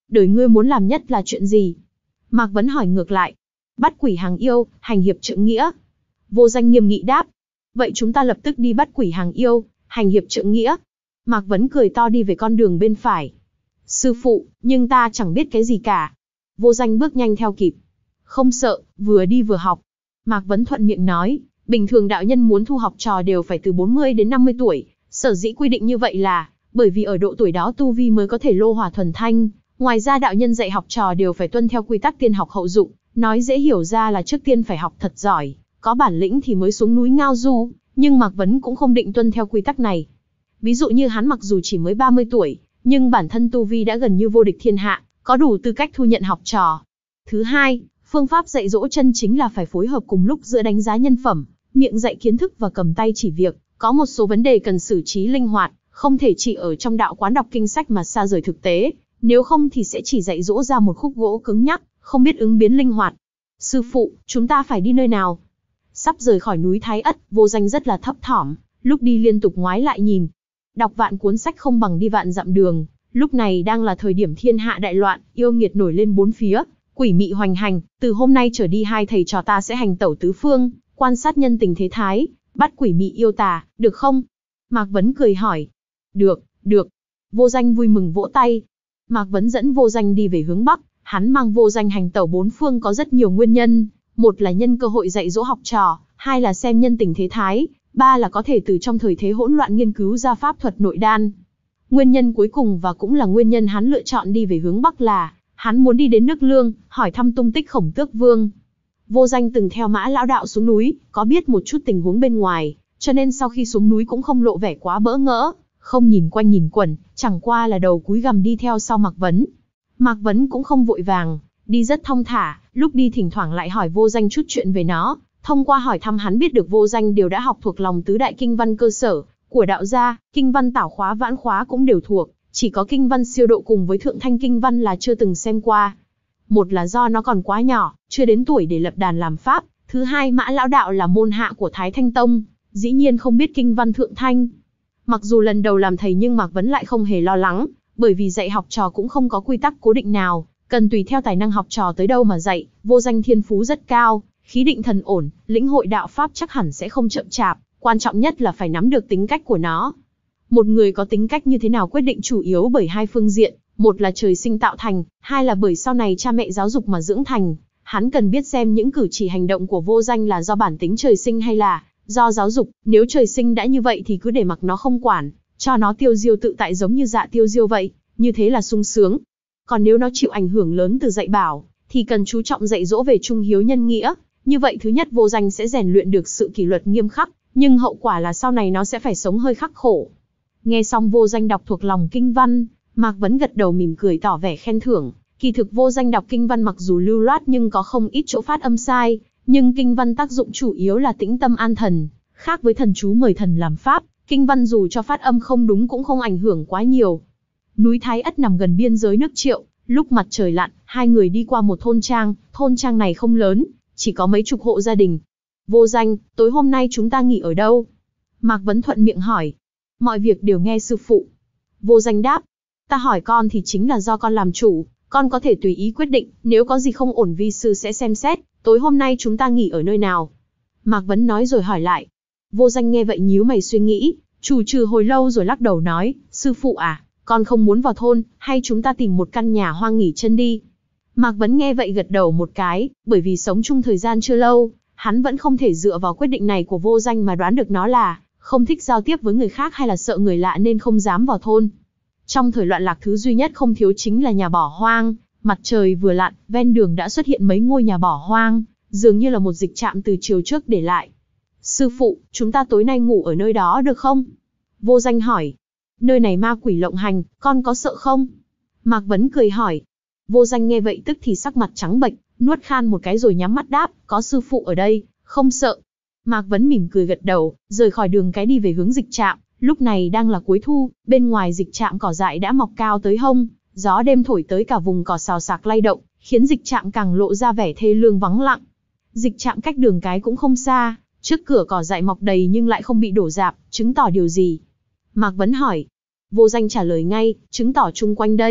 Speaker 1: Đời ngươi muốn làm nhất là chuyện gì? Mạc Vấn hỏi ngược lại. Bắt quỷ hàng yêu, hành hiệp trượng nghĩa. Vô Danh nghiêm nghị đáp. Vậy chúng ta lập tức đi bắt quỷ hàng yêu, hành hiệp trượng nghĩa. Mạc Vấn cười to đi về con đường bên phải. Sư phụ, nhưng ta chẳng biết cái gì cả. Vô Danh bước nhanh theo kịp. Không sợ, vừa đi vừa học. Mạc Vấn thuận miệng nói, bình thường đạo nhân muốn thu học trò đều phải từ bốn mươi đến năm mươi tuổi. Sở dĩ quy định như vậy là, bởi vì ở độ tuổi đó tu vi mới có thể lô hỏa thuần thanh. Ngoài ra đạo nhân dạy học trò đều phải tuân theo quy tắc tiên học hậu dụng. Nói dễ hiểu ra là trước tiên phải học thật giỏi, có bản lĩnh thì mới xuống núi ngao du. Nhưng Mạc Vấn cũng không định tuân theo quy tắc này. Ví dụ như hắn mặc dù chỉ mới ba mươi tuổi, nhưng bản thân tu vi đã gần như vô địch thiên hạ, có đủ tư cách thu nhận học trò. Thứ hai, phương pháp dạy dỗ chân chính là phải phối hợp cùng lúc giữa đánh giá nhân phẩm, miệng dạy kiến thức và cầm tay chỉ việc. Có một số vấn đề cần xử trí linh hoạt, không thể chỉ ở trong đạo quán đọc kinh sách mà xa rời thực tế, nếu không thì sẽ chỉ dạy dỗ ra một khúc gỗ cứng nhắc, không biết ứng biến linh hoạt. Sư phụ, chúng ta phải đi nơi nào? Sắp rời khỏi núi Thái Ất, Vô Danh rất là thấp thỏm, lúc đi liên tục ngoái lại nhìn. Đọc vạn cuốn sách không bằng đi vạn dặm đường, lúc này đang là thời điểm thiên hạ đại loạn, yêu nghiệt nổi lên bốn phía, quỷ mị hoành hành, từ hôm nay trở đi hai thầy trò ta sẽ hành tẩu tứ phương, quan sát nhân tình thế thái, bắt quỷ mị yêu tà, được không? Mạc Vấn cười hỏi. Được, được. Vô Danh vui mừng vỗ tay. Mạc Vấn dẫn Vô Danh đi về hướng Bắc, hắn mang Vô Danh hành tẩu bốn phương có rất nhiều nguyên nhân. Một là nhân cơ hội dạy dỗ học trò, hai là xem nhân tình thế thái, ba là có thể từ trong thời thế hỗn loạn nghiên cứu ra pháp thuật nội đan. Nguyên nhân cuối cùng và cũng là nguyên nhân hắn lựa chọn đi về hướng Bắc là, hắn muốn đi đến nước Lương, hỏi thăm tung tích Khổng Tước Vương. Vô Danh từng theo Mã lão đạo xuống núi, có biết một chút tình huống bên ngoài, cho nên sau khi xuống núi cũng không lộ vẻ quá bỡ ngỡ, không nhìn quanh nhìn quẩn, chẳng qua là đầu cúi gằm đi theo sau Mạc Vấn. Mạc Vấn cũng không vội vàng, đi rất thong thả, lúc đi thỉnh thoảng lại hỏi Vô Danh chút chuyện về nó. Thông qua hỏi thăm hắn biết được Vô Danh đều đã học thuộc lòng tứ đại kinh văn cơ sở của đạo gia, kinh văn tảo khóa vãn khóa cũng đều thuộc, chỉ có kinh văn siêu độ cùng với thượng thanh kinh văn là chưa từng xem qua. Một là do nó còn quá nhỏ, chưa đến tuổi để lập đàn làm pháp, thứ hai Mã lão đạo là môn hạ của Thái Thanh Tông, dĩ nhiên không biết kinh văn thượng thanh. Mặc dù lần đầu làm thầy nhưng Mạc Vấn lại không hề lo lắng, bởi vì dạy học trò cũng không có quy tắc cố định nào, cần tùy theo tài năng học trò tới đâu mà dạy. Vô Danh thiên phú rất cao, khí định thần ổn, lĩnh hội đạo pháp chắc hẳn sẽ không chậm chạp, quan trọng nhất là phải nắm được tính cách của nó. Một người có tính cách như thế nào quyết định chủ yếu bởi hai phương diện, một là trời sinh tạo thành, hai là bởi sau này cha mẹ giáo dục mà dưỡng thành. Hắn cần biết xem những cử chỉ hành động của Vô Danh là do bản tính trời sinh hay là do giáo dục. Nếu trời sinh đã như vậy thì cứ để mặc nó không quản, cho nó tiêu diêu tự tại giống như Dạ Tiêu Diêu vậy, như thế là sung sướng. Còn nếu nó chịu ảnh hưởng lớn từ dạy bảo, thì cần chú trọng dạy dỗ về trung hiếu nhân nghĩa. Như vậy thứ nhất Vô Danh sẽ rèn luyện được sự kỷ luật nghiêm khắc, nhưng hậu quả là sau này nó sẽ phải sống hơi khắc khổ. Nghe xong Vô Danh đọc thuộc lòng kinh văn, Mạc Vấn gật đầu mỉm cười tỏ vẻ khen thưởng. Kỳ thực Vô Danh đọc kinh văn mặc dù lưu loát nhưng có không ít chỗ phát âm sai, nhưng kinh văn tác dụng chủ yếu là tĩnh tâm an thần, khác với thần chú mời thần làm pháp, kinh văn dù cho phát âm không đúng cũng không ảnh hưởng quá nhiều. Núi Thái Ất nằm gần biên giới nước Triệu, lúc mặt trời lặn, hai người đi qua một thôn trang, thôn trang này không lớn, chỉ có mấy chục hộ gia đình. Vô Danh, tối hôm nay chúng ta nghỉ ở đâu? Mạc Vấn thuận miệng hỏi. Mọi việc đều nghe sư phụ. Vô Danh đáp. Ta hỏi con thì chính là do con làm chủ, con có thể tùy ý quyết định, nếu có gì không ổn vi sư sẽ xem xét. Tối hôm nay chúng ta nghỉ ở nơi nào? Mạc Vấn nói rồi hỏi lại. Vô Danh nghe vậy nhíu mày suy nghĩ, trù trừ hồi lâu rồi lắc đầu nói, sư phụ à, con không muốn vào thôn, hay chúng ta tìm một căn nhà hoang nghỉ chân đi. Mạc Vấn nghe vậy gật đầu một cái, bởi vì sống chung thời gian chưa lâu, hắn vẫn không thể dựa vào quyết định này của Vô Danh mà đoán được nó là không thích giao tiếp với người khác hay là sợ người lạ nên không dám vào thôn. Trong thời loạn lạc thứ duy nhất không thiếu chính là nhà bỏ hoang. Mặt trời vừa lặn, ven đường đã xuất hiện mấy ngôi nhà bỏ hoang, dường như là một dịch trạm từ chiều trước để lại. Sư phụ, chúng ta tối nay ngủ ở nơi đó được không? Vô Danh hỏi. Nơi này ma quỷ lộng hành, con có sợ không? Mạc Vấn cười hỏi. Vô Danh nghe vậy tức thì sắc mặt trắng bệch, nuốt khan một cái rồi nhắm mắt đáp, có sư phụ ở đây, không sợ. Mạc Vấn mỉm cười gật đầu, rời khỏi đường cái đi về hướng dịch trạm. Lúc này đang là cuối thu, bên ngoài dịch trạm cỏ dại đã mọc cao tới hông, gió đêm thổi tới cả vùng cỏ xào xạc lay động, khiến dịch trạm càng lộ ra vẻ thê lương vắng lặng. Dịch trạm cách đường cái cũng không xa, trước cửa cỏ dại mọc đầy nhưng lại không bị đổ rạp, chứng tỏ điều gì? Mạc Vấn hỏi. Vô Danh trả lời ngay, chứng tỏ chung quanh đây,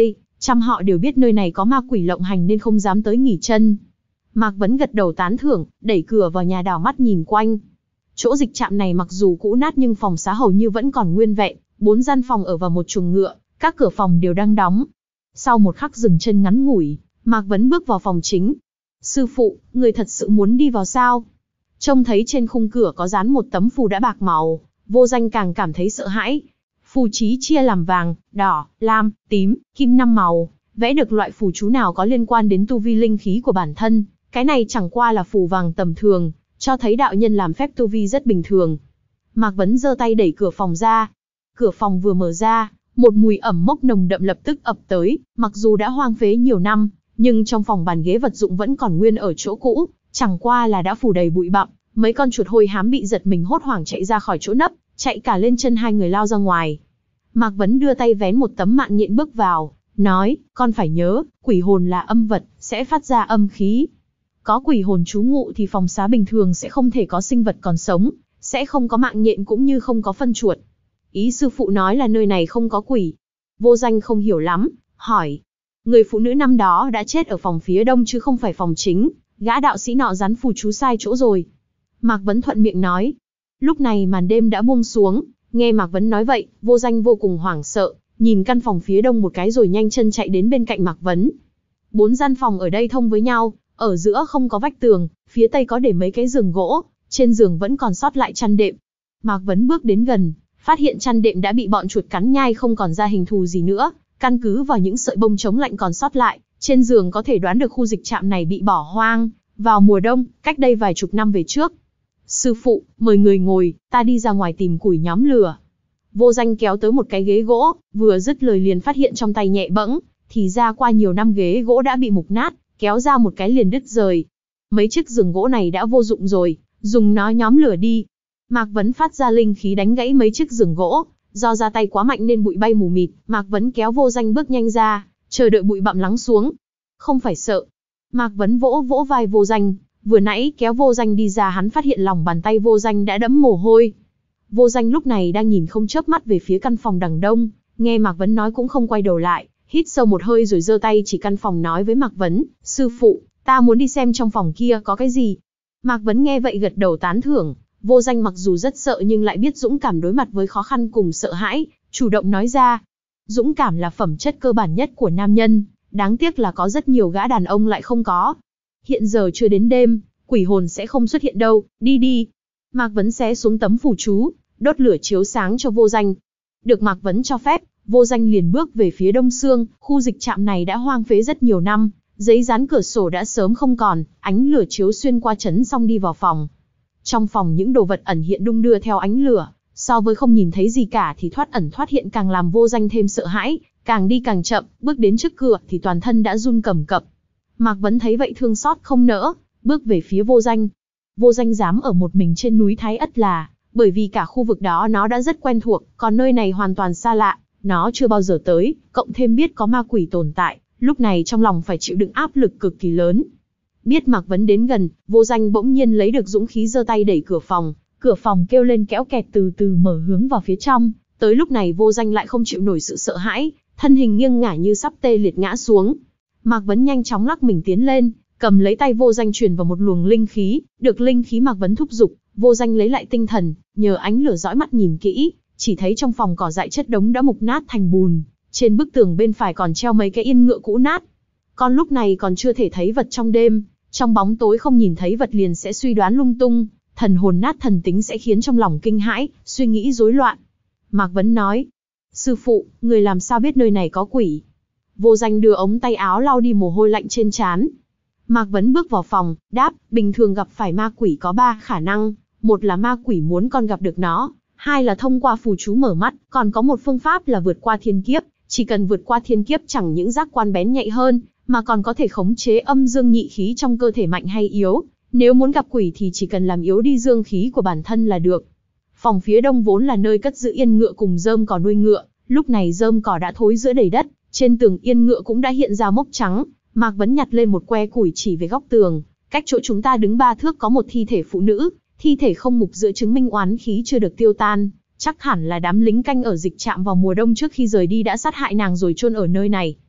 Speaker 1: trăm họ đều biết nơi này có ma quỷ lộng hành nên không dám tới nghỉ chân. Mạc Vấn gật đầu tán thưởng, đẩy cửa vào nhà đảo mắt nhìn quanh. Chỗ dịch trạm này mặc dù cũ nát nhưng phòng xá hầu như vẫn còn nguyên vẹn, bốn gian phòng ở và một chuồng ngựa, các cửa phòng đều đang đóng. Sau một khắc dừng chân ngắn ngủi, Mạc Vấn bước vào phòng chính. Sư phụ, người thật sự muốn đi vào sao? Trông thấy trên khung cửa có dán một tấm phù đã bạc màu, Vô Danh càng cảm thấy sợ hãi. Phù chí chia làm vàng, đỏ, lam, tím, kim năm màu, vẽ được loại phù chú nào có liên quan đến tu vi linh khí của bản thân. Cái này chẳng qua là phù vàng tầm thường, cho thấy đạo nhân làm phép tu vi rất bình thường. Mạc Vấn giơ tay đẩy cửa phòng ra. Cửa phòng vừa mở ra, một mùi ẩm mốc nồng đậm lập tức ập tới, mặc dù đã hoang phế nhiều năm, nhưng trong phòng bàn ghế vật dụng vẫn còn nguyên ở chỗ cũ, chẳng qua là đã phủ đầy bụi bặm. Mấy con chuột hôi hám bị giật mình hốt hoảng chạy ra khỏi chỗ nấp, chạy cả lên chân hai người lao ra ngoài. Mạc Vấn đưa tay vén một tấm mạng nhện bước vào, nói, con phải nhớ, quỷ hồn là âm vật, sẽ phát ra âm khí. Có quỷ hồn trú ngụ thì phòng xá bình thường sẽ không thể có sinh vật còn sống, sẽ không có mạng nhện cũng như không có phân chuột. Ý sư phụ nói là nơi này không có quỷ. Vô Danh không hiểu lắm, hỏi. Người phụ nữ năm đó đã chết ở phòng phía đông chứ không phải phòng chính, gã đạo sĩ nọ dán phù chú sai chỗ rồi. Mạc Vấn thuận miệng nói. Lúc này màn đêm đã buông xuống, nghe Mạc Vấn nói vậy, Vô Danh vô cùng hoảng sợ, nhìn căn phòng phía đông một cái rồi nhanh chân chạy đến bên cạnh Mạc Vấn. Bốn gian phòng ở đây thông với nhau, ở giữa không có vách tường, phía tây có để mấy cái giường gỗ, trên giường vẫn còn sót lại chăn đệm. Mạc Vấn bước đến gần, phát hiện chăn đệm đã bị bọn chuột cắn nhai không còn ra hình thù gì nữa, căn cứ vào những sợi bông chống lạnh còn sót lại, trên giường có thể đoán được khu dịch trạm này bị bỏ hoang vào mùa đông, cách đây vài chục năm về trước. Sư phụ, mời người ngồi, ta đi ra ngoài tìm củi nhóm lửa. Vô Danh kéo tới một cái ghế gỗ, vừa dứt lời liền phát hiện trong tay nhẹ bẫng, thì ra qua nhiều năm ghế gỗ đã bị mục nát, kéo ra một cái liền đứt rời. Mấy chiếc giường gỗ này đã vô dụng rồi, dùng nó nhóm lửa đi. Mạc Vấn phát ra linh khí đánh gãy mấy chiếc giường gỗ, do ra tay quá mạnh nên bụi bay mù mịt, Mạc Vấn kéo Vô Danh bước nhanh ra, chờ đợi bụi bặm lắng xuống. Không phải sợ. Mạc Vấn vỗ vỗ vai Vô Danh, vừa nãy kéo Vô Danh đi ra hắn phát hiện lòng bàn tay Vô Danh đã đẫm mồ hôi. Vô Danh lúc này đang nhìn không chớp mắt về phía căn phòng đằng đông, nghe Mạc Vấn nói cũng không quay đầu lại, hít sâu một hơi rồi giơ tay chỉ căn phòng nói với Mạc Vấn, sư phụ, ta muốn đi xem trong phòng kia có cái gì. Mạc Vấn nghe vậy gật đầu tán thưởng. Vô Danh mặc dù rất sợ nhưng lại biết dũng cảm đối mặt với khó khăn cùng sợ hãi, chủ động nói ra. Dũng cảm là phẩm chất cơ bản nhất của nam nhân, đáng tiếc là có rất nhiều gã đàn ông lại không có. Hiện giờ chưa đến đêm, quỷ hồn sẽ không xuất hiện đâu, đi đi. Mạc Vấn xé xuống tấm phù chú, đốt lửa chiếu sáng cho Vô Danh. Được Mạc Vấn cho phép, Vô Danh liền bước về phía đông xương, khu dịch trạm này đã hoang phế rất nhiều năm, giấy dán cửa sổ đã sớm không còn, ánh lửa chiếu xuyên qua chấn xong đi vào phòng. Trong phòng những đồ vật ẩn hiện đung đưa theo ánh lửa, so với không nhìn thấy gì cả thì thoát ẩn thoát hiện càng làm Vô Danh thêm sợ hãi, càng đi càng chậm, bước đến trước cửa thì toàn thân đã run cầm cập. Mạc Vấn thấy vậy thương xót không nỡ, bước về phía Vô Danh. Vô Danh dám ở một mình trên núi Thái Ất là bởi vì cả khu vực đó nó đã rất quen thuộc, còn nơi này hoàn toàn xa lạ, nó chưa bao giờ tới, cộng thêm biết có ma quỷ tồn tại, lúc này trong lòng phải chịu đựng áp lực cực kỳ lớn. Biết Mạc Vấn đến gần, Vô Danh bỗng nhiên lấy được dũng khí giơ tay đẩy cửa phòng, cửa phòng kêu lên kéo kẹt từ từ mở hướng vào phía trong. Tới lúc này Vô Danh lại không chịu nổi sự sợ hãi, thân hình nghiêng ngả như sắp tê liệt ngã xuống. Mạc Vấn nhanh chóng lắc mình tiến lên, cầm lấy tay Vô Danh truyền vào một luồng linh khí, được linh khí Mạc Vấn thúc giục, Vô Danh lấy lại tinh thần, nhờ ánh lửa dõi mắt nhìn kỹ, chỉ thấy trong phòng cỏ dại chất đống đã mục nát thành bùn, trên bức tường bên phải còn treo mấy cái yên ngựa cũ nát. Con lúc này còn chưa thể thấy vật trong đêm, trong bóng tối không nhìn thấy vật liền sẽ suy đoán lung tung, thần hồn nát thần tính sẽ khiến trong lòng kinh hãi, suy nghĩ rối loạn. Mạc Vấn nói, sư phụ, người làm sao biết nơi này có quỷ? Vô Danh đưa ống tay áo lau đi mồ hôi lạnh trên trán. Mạc Vấn bước vào phòng, đáp, bình thường gặp phải ma quỷ có ba khả năng, một là ma quỷ muốn con gặp được nó, hai là thông qua phù chú mở mắt, còn có một phương pháp là vượt qua thiên kiếp, chỉ cần vượt qua thiên kiếp chẳng những giác quan bén nhạy hơn, mà còn có thể khống chế âm dương nhị khí trong cơ thể mạnh hay yếu, nếu muốn gặp quỷ thì chỉ cần làm yếu đi dương khí của bản thân là được. Phòng phía đông vốn là nơi cất giữ yên ngựa cùng rơm cỏ nuôi ngựa, lúc này rơm cỏ đã thối rữa đầy đất, trên tường yên ngựa cũng đã hiện ra mốc trắng. Mạc Vấn nhặt lên một que củi chỉ về góc tường, cách chỗ chúng ta đứng ba thước có một thi thể phụ nữ, thi thể không mục giữa chứng minh oán khí chưa được tiêu tan, chắc hẳn là đám lính canh ở dịch trạm vào mùa đông trước khi rời đi đã sát hại nàng rồi chôn ở nơi này.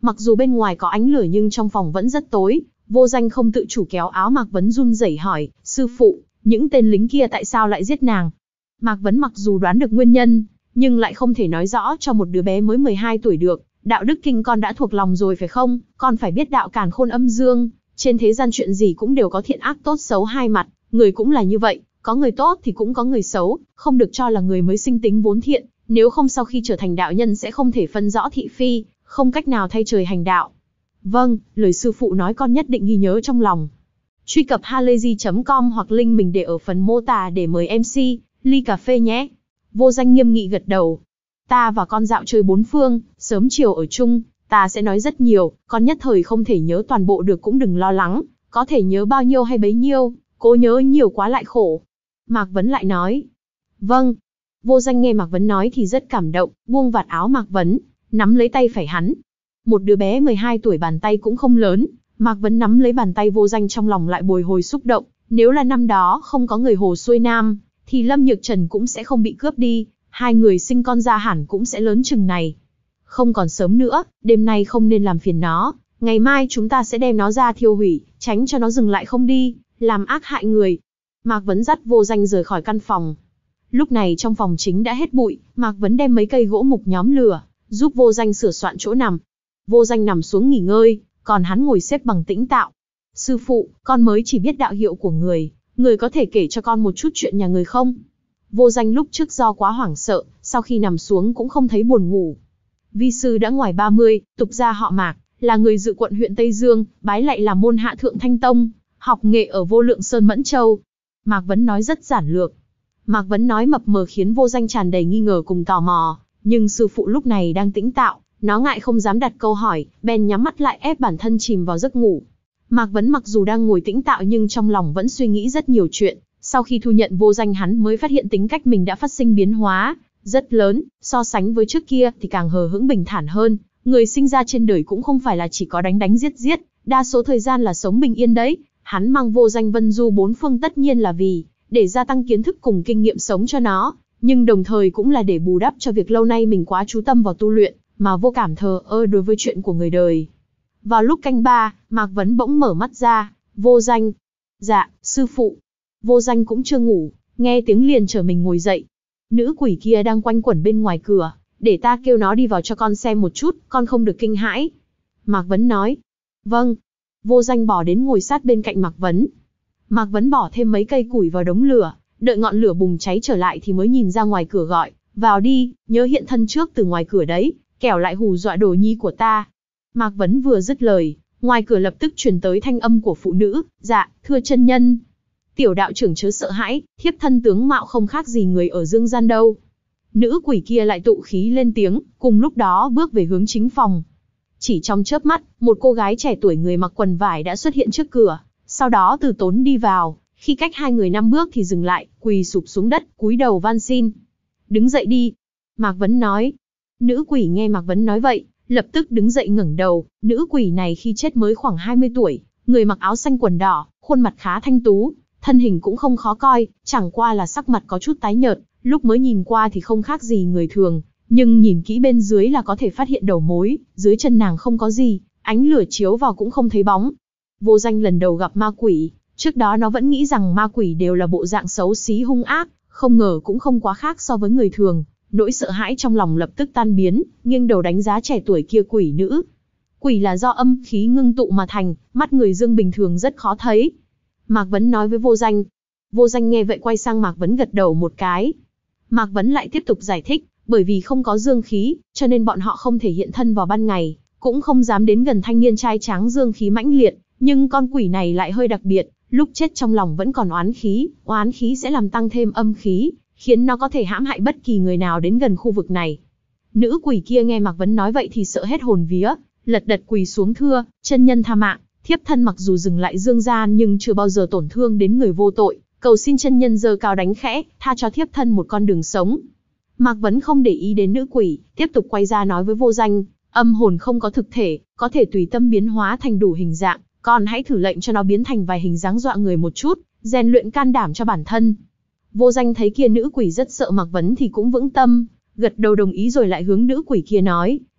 Speaker 1: Mặc dù bên ngoài có ánh lửa nhưng trong phòng vẫn rất tối. Vô Danh không tự chủ kéo áo Mạc Vấn run rẩy hỏi, sư phụ, những tên lính kia tại sao lại giết nàng? Mạc Vấn mặc dù đoán được nguyên nhân, nhưng lại không thể nói rõ cho một đứa bé mới mười hai tuổi được. Đạo đức kinh con đã thuộc lòng rồi phải không? Con phải biết đạo càn khôn âm dương. Trên thế gian chuyện gì cũng đều có thiện ác tốt xấu hai mặt, người cũng là như vậy. Có người tốt thì cũng có người xấu, không được cho là người mới sinh tính vốn thiện. Nếu không sau khi trở thành đạo nhân sẽ không thể phân rõ thị phi, không cách nào thay trời hành đạo. Vâng, lời sư phụ nói con nhất định ghi nhớ trong lòng. Truy cập halayzi chấm com hoặc link mình để ở phần mô tả để mời em xê, ly cà phê nhé. Vô Danh nghiêm nghị gật đầu. Ta và con dạo chơi bốn phương, sớm chiều ở chung, ta sẽ nói rất nhiều, con nhất thời không thể nhớ toàn bộ được cũng đừng lo lắng, có thể nhớ bao nhiêu hay bấy nhiêu, cố nhớ nhiều quá lại khổ. Mạc Vấn lại nói. Vâng. Vô Danh nghe Mạc Vấn nói thì rất cảm động, buông vạt áo Mạc Vấn, nắm lấy tay phải hắn. Một đứa bé mười hai tuổi bàn tay cũng không lớn, Mạc Vấn nắm lấy bàn tay Vô Danh trong lòng lại bồi hồi xúc động. Nếu là năm đó không có người Hồ xuôi nam, thì Lâm Nhược Trần cũng sẽ không bị cướp đi, hai người sinh con ra hẳn cũng sẽ lớn chừng này. Không còn sớm nữa, đêm nay không nên làm phiền nó, ngày mai chúng ta sẽ đem nó ra thiêu hủy, tránh cho nó dừng lại không đi, làm ác hại người. Mạc Vấn dắt Vô Danh rời khỏi căn phòng. Lúc này trong phòng chính đã hết bụi, Mạc Vấn đem mấy cây gỗ mục nhóm lửa, giúp Vô Danh sửa soạn chỗ nằm. Vô Danh nằm xuống nghỉ ngơi, còn hắn ngồi xếp bằng tĩnh tạo. Sư phụ, con mới chỉ biết đạo hiệu của người, người có thể kể cho con một chút chuyện nhà người không? Vô Danh lúc trước do quá hoảng sợ, sau khi nằm xuống cũng không thấy buồn ngủ. Vi sư đã ngoài ba mươi, tục gia họ Mạc, là người Dự quận huyện Tây Dương, bái lại là môn hạ Thượng Thanh Tông, học nghệ ở Vô Lượng Sơn Mẫn Châu. Mạc Vấn nói rất giản lược. Mạc Vấn nói mập mờ khiến Vô Danh tràn đầy nghi ngờ cùng tò mò, nhưng sư phụ lúc này đang tĩnh tạo, nó ngại không dám đặt câu hỏi, bèn nhắm mắt lại ép bản thân chìm vào giấc ngủ. Mạc Vấn mặc dù đang ngồi tĩnh tạo nhưng trong lòng vẫn suy nghĩ rất nhiều chuyện. Sau khi thu nhận Vô Danh hắn mới phát hiện tính cách mình đã phát sinh biến hóa rất lớn, so sánh với trước kia thì càng hờ hững bình thản hơn. Người sinh ra trên đời cũng không phải là chỉ có đánh đánh giết giết, đa số thời gian là sống bình yên đấy. Hắn mang Vô Danh vân du bốn phương tất nhiên là vì để gia tăng kiến thức cùng kinh nghiệm sống cho nó, nhưng đồng thời cũng là để bù đắp cho việc lâu nay mình quá chú tâm vào tu luyện, mà vô cảm thờ ơ đối với chuyện của người đời. Vào lúc canh ba, Mạc Vấn bỗng mở mắt ra. Vô Danh. Dạ, sư phụ. Vô Danh cũng chưa ngủ, nghe tiếng liền trở mình ngồi dậy. Nữ quỷ kia đang quanh quẩn bên ngoài cửa, để ta kêu nó đi vào cho con xem một chút, con không được kinh hãi. Mạc Vấn nói. Vâng. Vô Danh bỏ đến ngồi sát bên cạnh Mạc Vấn. Mạc Vấn bỏ thêm mấy cây củi vào đống lửa, đợi ngọn lửa bùng cháy trở lại thì mới nhìn ra ngoài cửa gọi, vào đi, nhớ hiện thân trước từ ngoài cửa đấy, kẻo lại hù dọa đồ nhi của ta. Mạc Vấn vừa dứt lời, ngoài cửa lập tức truyền tới thanh âm của phụ nữ, dạ, thưa chân nhân. Tiểu đạo trưởng chớ sợ hãi, thiếp thân tướng mạo không khác gì người ở dương gian đâu. Nữ quỷ kia lại tụ khí lên tiếng, cùng lúc đó bước về hướng chính phòng. Chỉ trong chớp mắt, một cô gái trẻ tuổi người mặc quần vải đã xuất hiện trước cửa, sau đó từ tốn đi vào, khi cách hai người năm bước thì dừng lại, quỳ sụp xuống đất, cúi đầu van xin. Đứng dậy đi. Mạc Vấn nói. Nữ quỷ nghe Mạc Vấn nói vậy, lập tức đứng dậy ngẩng đầu. Nữ quỷ này khi chết mới khoảng hai mươi tuổi, người mặc áo xanh quần đỏ, khuôn mặt khá thanh tú, thân hình cũng không khó coi, chẳng qua là sắc mặt có chút tái nhợt, lúc mới nhìn qua thì không khác gì người thường, nhưng nhìn kỹ bên dưới là có thể phát hiện đầu mối, dưới chân nàng không có gì, ánh lửa chiếu vào cũng không thấy bóng. Vô Danh lần đầu gặp ma quỷ, trước đó nó vẫn nghĩ rằng ma quỷ đều là bộ dạng xấu xí hung ác, không ngờ cũng không quá khác so với người thường, nỗi sợ hãi trong lòng lập tức tan biến, nghiêng đầu đánh giá trẻ tuổi kia quỷ nữ. Quỷ là do âm khí ngưng tụ mà thành, mắt người dương bình thường rất khó thấy. Mạc Vấn nói với Vô Danh. Vô Danh nghe vậy quay sang Mạc Vấn gật đầu một cái. Mạc Vấn lại tiếp tục giải thích, bởi vì không có dương khí, cho nên bọn họ không thể hiện thân vào ban ngày, cũng không dám đến gần thanh niên trai tráng dương khí mãnh liệt, nhưng con quỷ này lại hơi đặc biệt, lúc chết trong lòng vẫn còn oán khí, oán khí sẽ làm tăng thêm âm khí, khiến nó có thể hãm hại bất kỳ người nào đến gần khu vực này. Nữ quỷ kia nghe Mạc Vấn nói vậy thì sợ hết hồn vía, lật đật quỳ xuống thưa, chân nhân tha mạng, thiếp thân mặc dù dừng lại dương gian nhưng chưa bao giờ tổn thương đến người vô tội, cầu xin chân nhân giơ cao đánh khẽ, tha cho thiếp thân một con đường sống. Mạc Vấn không để ý đến nữ quỷ, tiếp tục quay ra nói với Vô Danh, âm hồn không có thực thể, có thể tùy tâm biến hóa thành đủ hình dạng, còn hãy thử lệnh cho nó biến thành vài hình dáng dọa người một chút, rèn luyện can đảm cho bản thân. Vô Danh thấy kia nữ quỷ rất sợ Mạc Vấn thì cũng vững tâm, gật đầu đồng ý rồi lại hướng nữ quỷ kia nói,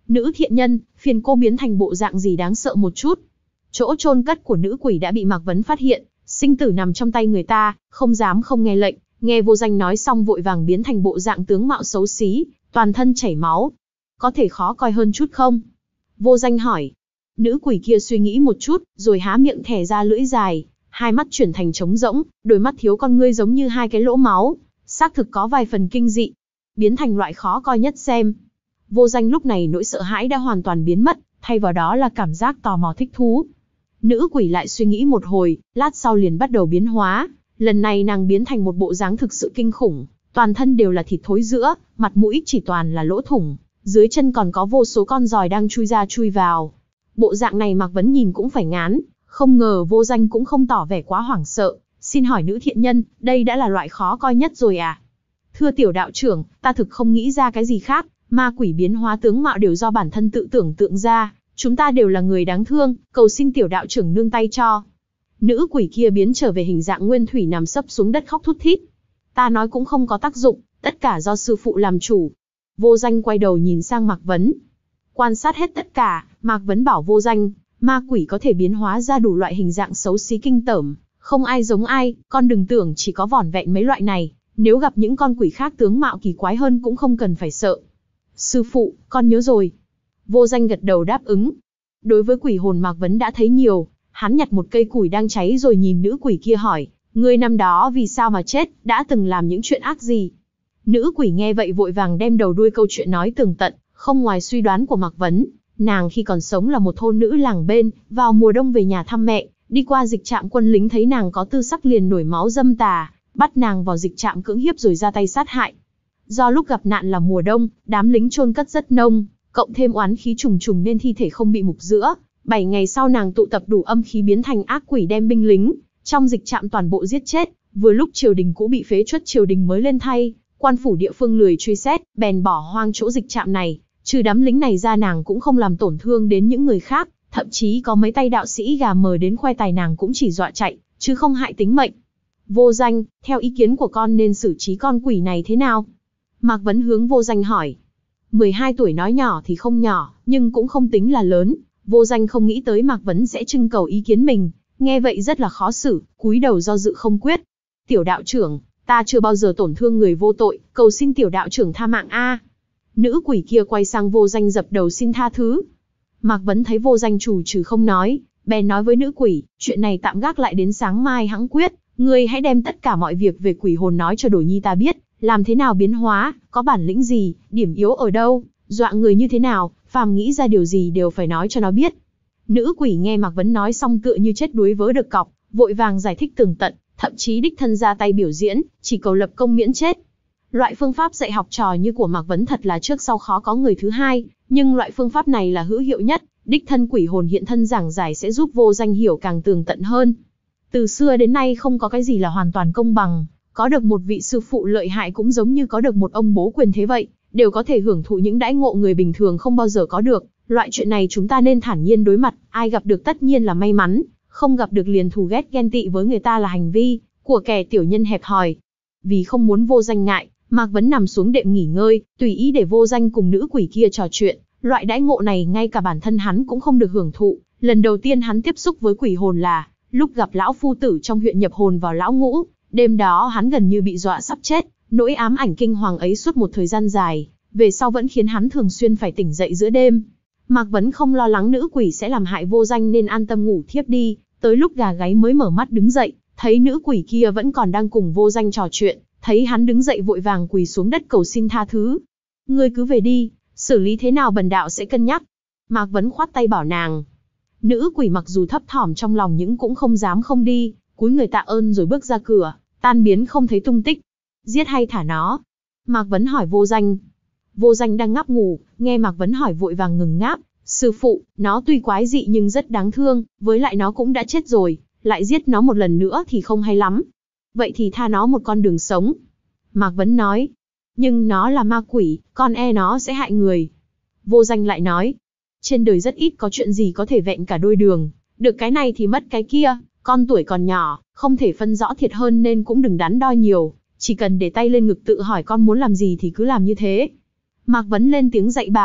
Speaker 1: Nữ thiện nhân, phiền cô biến thành bộ dạng gì đáng sợ một chút. Chỗ chôn cất của nữ quỷ đã bị Mạc Vấn phát hiện, sinh tử nằm trong tay người ta, không dám không nghe lệnh, nghe Vô Danh nói xong vội vàng biến thành bộ dạng tướng mạo xấu xí, toàn thân chảy máu. Có thể khó coi hơn chút không? Vô Danh hỏi. Nữ quỷ kia suy nghĩ một chút, rồi há miệng thè ra lưỡi dài, hai mắt chuyển thành trống rỗng, đôi mắt thiếu con ngươi giống như hai cái lỗ máu, xác thực có vài phần kinh dị, biến thành loại khó coi nhất xem. Vô Danh lúc này nỗi sợ hãi đã hoàn toàn biến mất, thay vào đó là cảm giác tò mò thích thú. Nữ quỷ lại suy nghĩ một hồi, lát sau liền bắt đầu biến hóa, lần này nàng biến thành một bộ dáng thực sự kinh khủng, toàn thân đều là thịt thối rữa, mặt mũi chỉ toàn là lỗ thủng, dưới chân còn có vô số con giòi đang chui ra chui vào. Bộ dạng này Mạc Vấn nhìn cũng phải ngán, không ngờ Vô Danh cũng không tỏ vẻ quá hoảng sợ. Xin hỏi nữ thiện nhân, đây đã là loại khó coi nhất rồi à? Thưa tiểu đạo trưởng, ta thực không nghĩ ra cái gì khác, ma quỷ biến hóa tướng mạo đều do bản thân tự tưởng tượng ra, chúng ta đều là người đáng thương, cầu xin tiểu đạo trưởng nương tay cho. Nữ quỷ kia biến trở về hình dạng nguyên thủy nằm sấp xuống đất khóc thút thít. Ta nói cũng không có tác dụng, tất cả do sư phụ làm chủ. Vô Danh quay đầu nhìn sang Mạc Vấn. Quan sát hết tất cả, Mạc Vấn bảo Vô Danh, ma quỷ có thể biến hóa ra đủ loại hình dạng xấu xí kinh tởm, không ai giống ai, con đừng tưởng chỉ có vỏn vẹn mấy loại này, nếu gặp những con quỷ khác tướng mạo kỳ quái hơn cũng không cần phải sợ. Sư phụ, con nhớ rồi. Vô Danh gật đầu đáp ứng. Đối với quỷ hồn Mạc Vấn đã thấy nhiều, hắn nhặt một cây củi đang cháy rồi nhìn nữ quỷ kia hỏi, ngươi năm đó vì sao mà chết, đã từng làm những chuyện ác gì? Nữ quỷ nghe vậy vội vàng đem đầu đuôi câu chuyện nói tường tận, không ngoài suy đoán của Mạc Vấn. Nàng khi còn sống là một thôn nữ làng bên, vào mùa đông về nhà thăm mẹ, đi qua dịch trạm quân lính thấy nàng có tư sắc liền nổi máu dâm tà, bắt nàng vào dịch trạm cưỡng hiếp rồi ra tay sát hại. Do lúc gặp nạn là mùa đông, đám lính chôn cất rất nông, cộng thêm oán khí trùng trùng nên thi thể không bị mục giữa. Bảy ngày sau nàng tụ tập đủ âm khí biến thành ác quỷ đem binh lính trong dịch trạm toàn bộ giết chết. Vừa lúc triều đình cũ bị phế truất triều đình mới lên thay, quan phủ địa phương lười truy xét, bèn bỏ hoang chỗ dịch trạm này. Trừ đám lính này ra nàng cũng không làm tổn thương đến những người khác, thậm chí có mấy tay đạo sĩ gà mờ đến khoe tài nàng cũng chỉ dọa chạy, chứ không hại tính mệnh. Vô Danh, theo ý kiến của con nên xử trí con quỷ này thế nào? Mạc Vấn hướng Vô Danh hỏi. mười hai tuổi nói nhỏ thì không nhỏ, nhưng cũng không tính là lớn. Vô Danh không nghĩ tới Mạc Vấn sẽ trưng cầu ý kiến mình, nghe vậy rất là khó xử, cúi đầu do dự không quyết. Tiểu đạo trưởng, ta chưa bao giờ tổn thương người vô tội, cầu xin tiểu đạo trưởng tha mạng a. Nữ quỷ kia quay sang Vô Danh dập đầu xin tha thứ. Mạc Vấn thấy Vô Danh chủ trừ không nói, bèn nói với nữ quỷ, chuyện này tạm gác lại đến sáng mai hẵng quyết, ngươi hãy đem tất cả mọi việc về quỷ hồn nói cho Đồ Nhi ta biết, làm thế nào biến hóa, có bản lĩnh gì, điểm yếu ở đâu, dọa người như thế nào, phàm nghĩ ra điều gì đều phải nói cho nó biết. Nữ quỷ nghe Mạc Vấn nói xong tựa như chết đuối vớ được cọc, vội vàng giải thích tường tận, thậm chí đích thân ra tay biểu diễn, chỉ cầu lập công miễn chết. Loại phương pháp dạy học trò như của Mạc Vấn thật là trước sau khó có người thứ hai, nhưng loại phương pháp này là hữu hiệu nhất, đích thân quỷ hồn hiện thân giảng giải sẽ giúp Vô Danh hiểu càng tường tận hơn. Từ xưa đến nay không có cái gì là hoàn toàn công bằng, có được một vị sư phụ lợi hại cũng giống như có được một ông bố quyền thế vậy, đều có thể hưởng thụ những đãi ngộ người bình thường không bao giờ có được. Loại chuyện này chúng ta nên thản nhiên đối mặt, ai gặp được tất nhiên là may mắn, không gặp được liền thù ghét ghen tị với người ta là hành vi của kẻ tiểu nhân hẹp hòi. Vì không muốn Vô Danh ngại, Mạc Vấn nằm xuống đệm nghỉ ngơi, tùy ý để Vô Danh cùng nữ quỷ kia trò chuyện. Loại đãi ngộ này ngay cả bản thân hắn cũng không được hưởng thụ. Lần đầu tiên hắn tiếp xúc với quỷ hồn là lúc gặp lão phu tử trong huyện nhập hồn vào lão ngũ. Đêm đó hắn gần như bị dọa sắp chết, nỗi ám ảnh kinh hoàng ấy suốt một thời gian dài, về sau vẫn khiến hắn thường xuyên phải tỉnh dậy giữa đêm. Mạc Vấn không lo lắng nữ quỷ sẽ làm hại Vô Danh nên an tâm ngủ thiếp đi, tới lúc gà gáy mới mở mắt đứng dậy, thấy nữ quỷ kia vẫn còn đang cùng Vô Danh trò chuyện, thấy hắn đứng dậy vội vàng quỳ xuống đất cầu xin tha thứ. Ngươi cứ về đi, xử lý thế nào bần đạo sẽ cân nhắc. Mạc Vấn khoát tay bảo nàng. Nữ quỷ mặc dù thấp thỏm trong lòng nhưng cũng không dám không đi, cúi người tạ ơn rồi bước ra cửa, tan biến không thấy tung tích. Giết hay thả nó? Mạc Vấn hỏi Vô Danh. Vô Danh đang ngáp ngủ, nghe Mạc Vấn hỏi vội vàng ngừng ngáp. Sư phụ, nó tuy quái dị nhưng rất đáng thương, với lại nó cũng đã chết rồi, lại giết nó một lần nữa thì không hay lắm. Vậy thì tha nó một con đường sống. Mạc Vấn nói. Nhưng nó là ma quỷ, con e nó sẽ hại người. Vô Danh lại nói. Trên đời rất ít có chuyện gì có thể vẹn cả đôi đường, được cái này thì mất cái kia, con tuổi còn nhỏ, không thể phân rõ thiệt hơn nên cũng đừng đắn đo nhiều, chỉ cần để tay lên ngực tự hỏi con muốn làm gì thì cứ làm như thế. Mạc Vấn lên tiếng dạy bảo,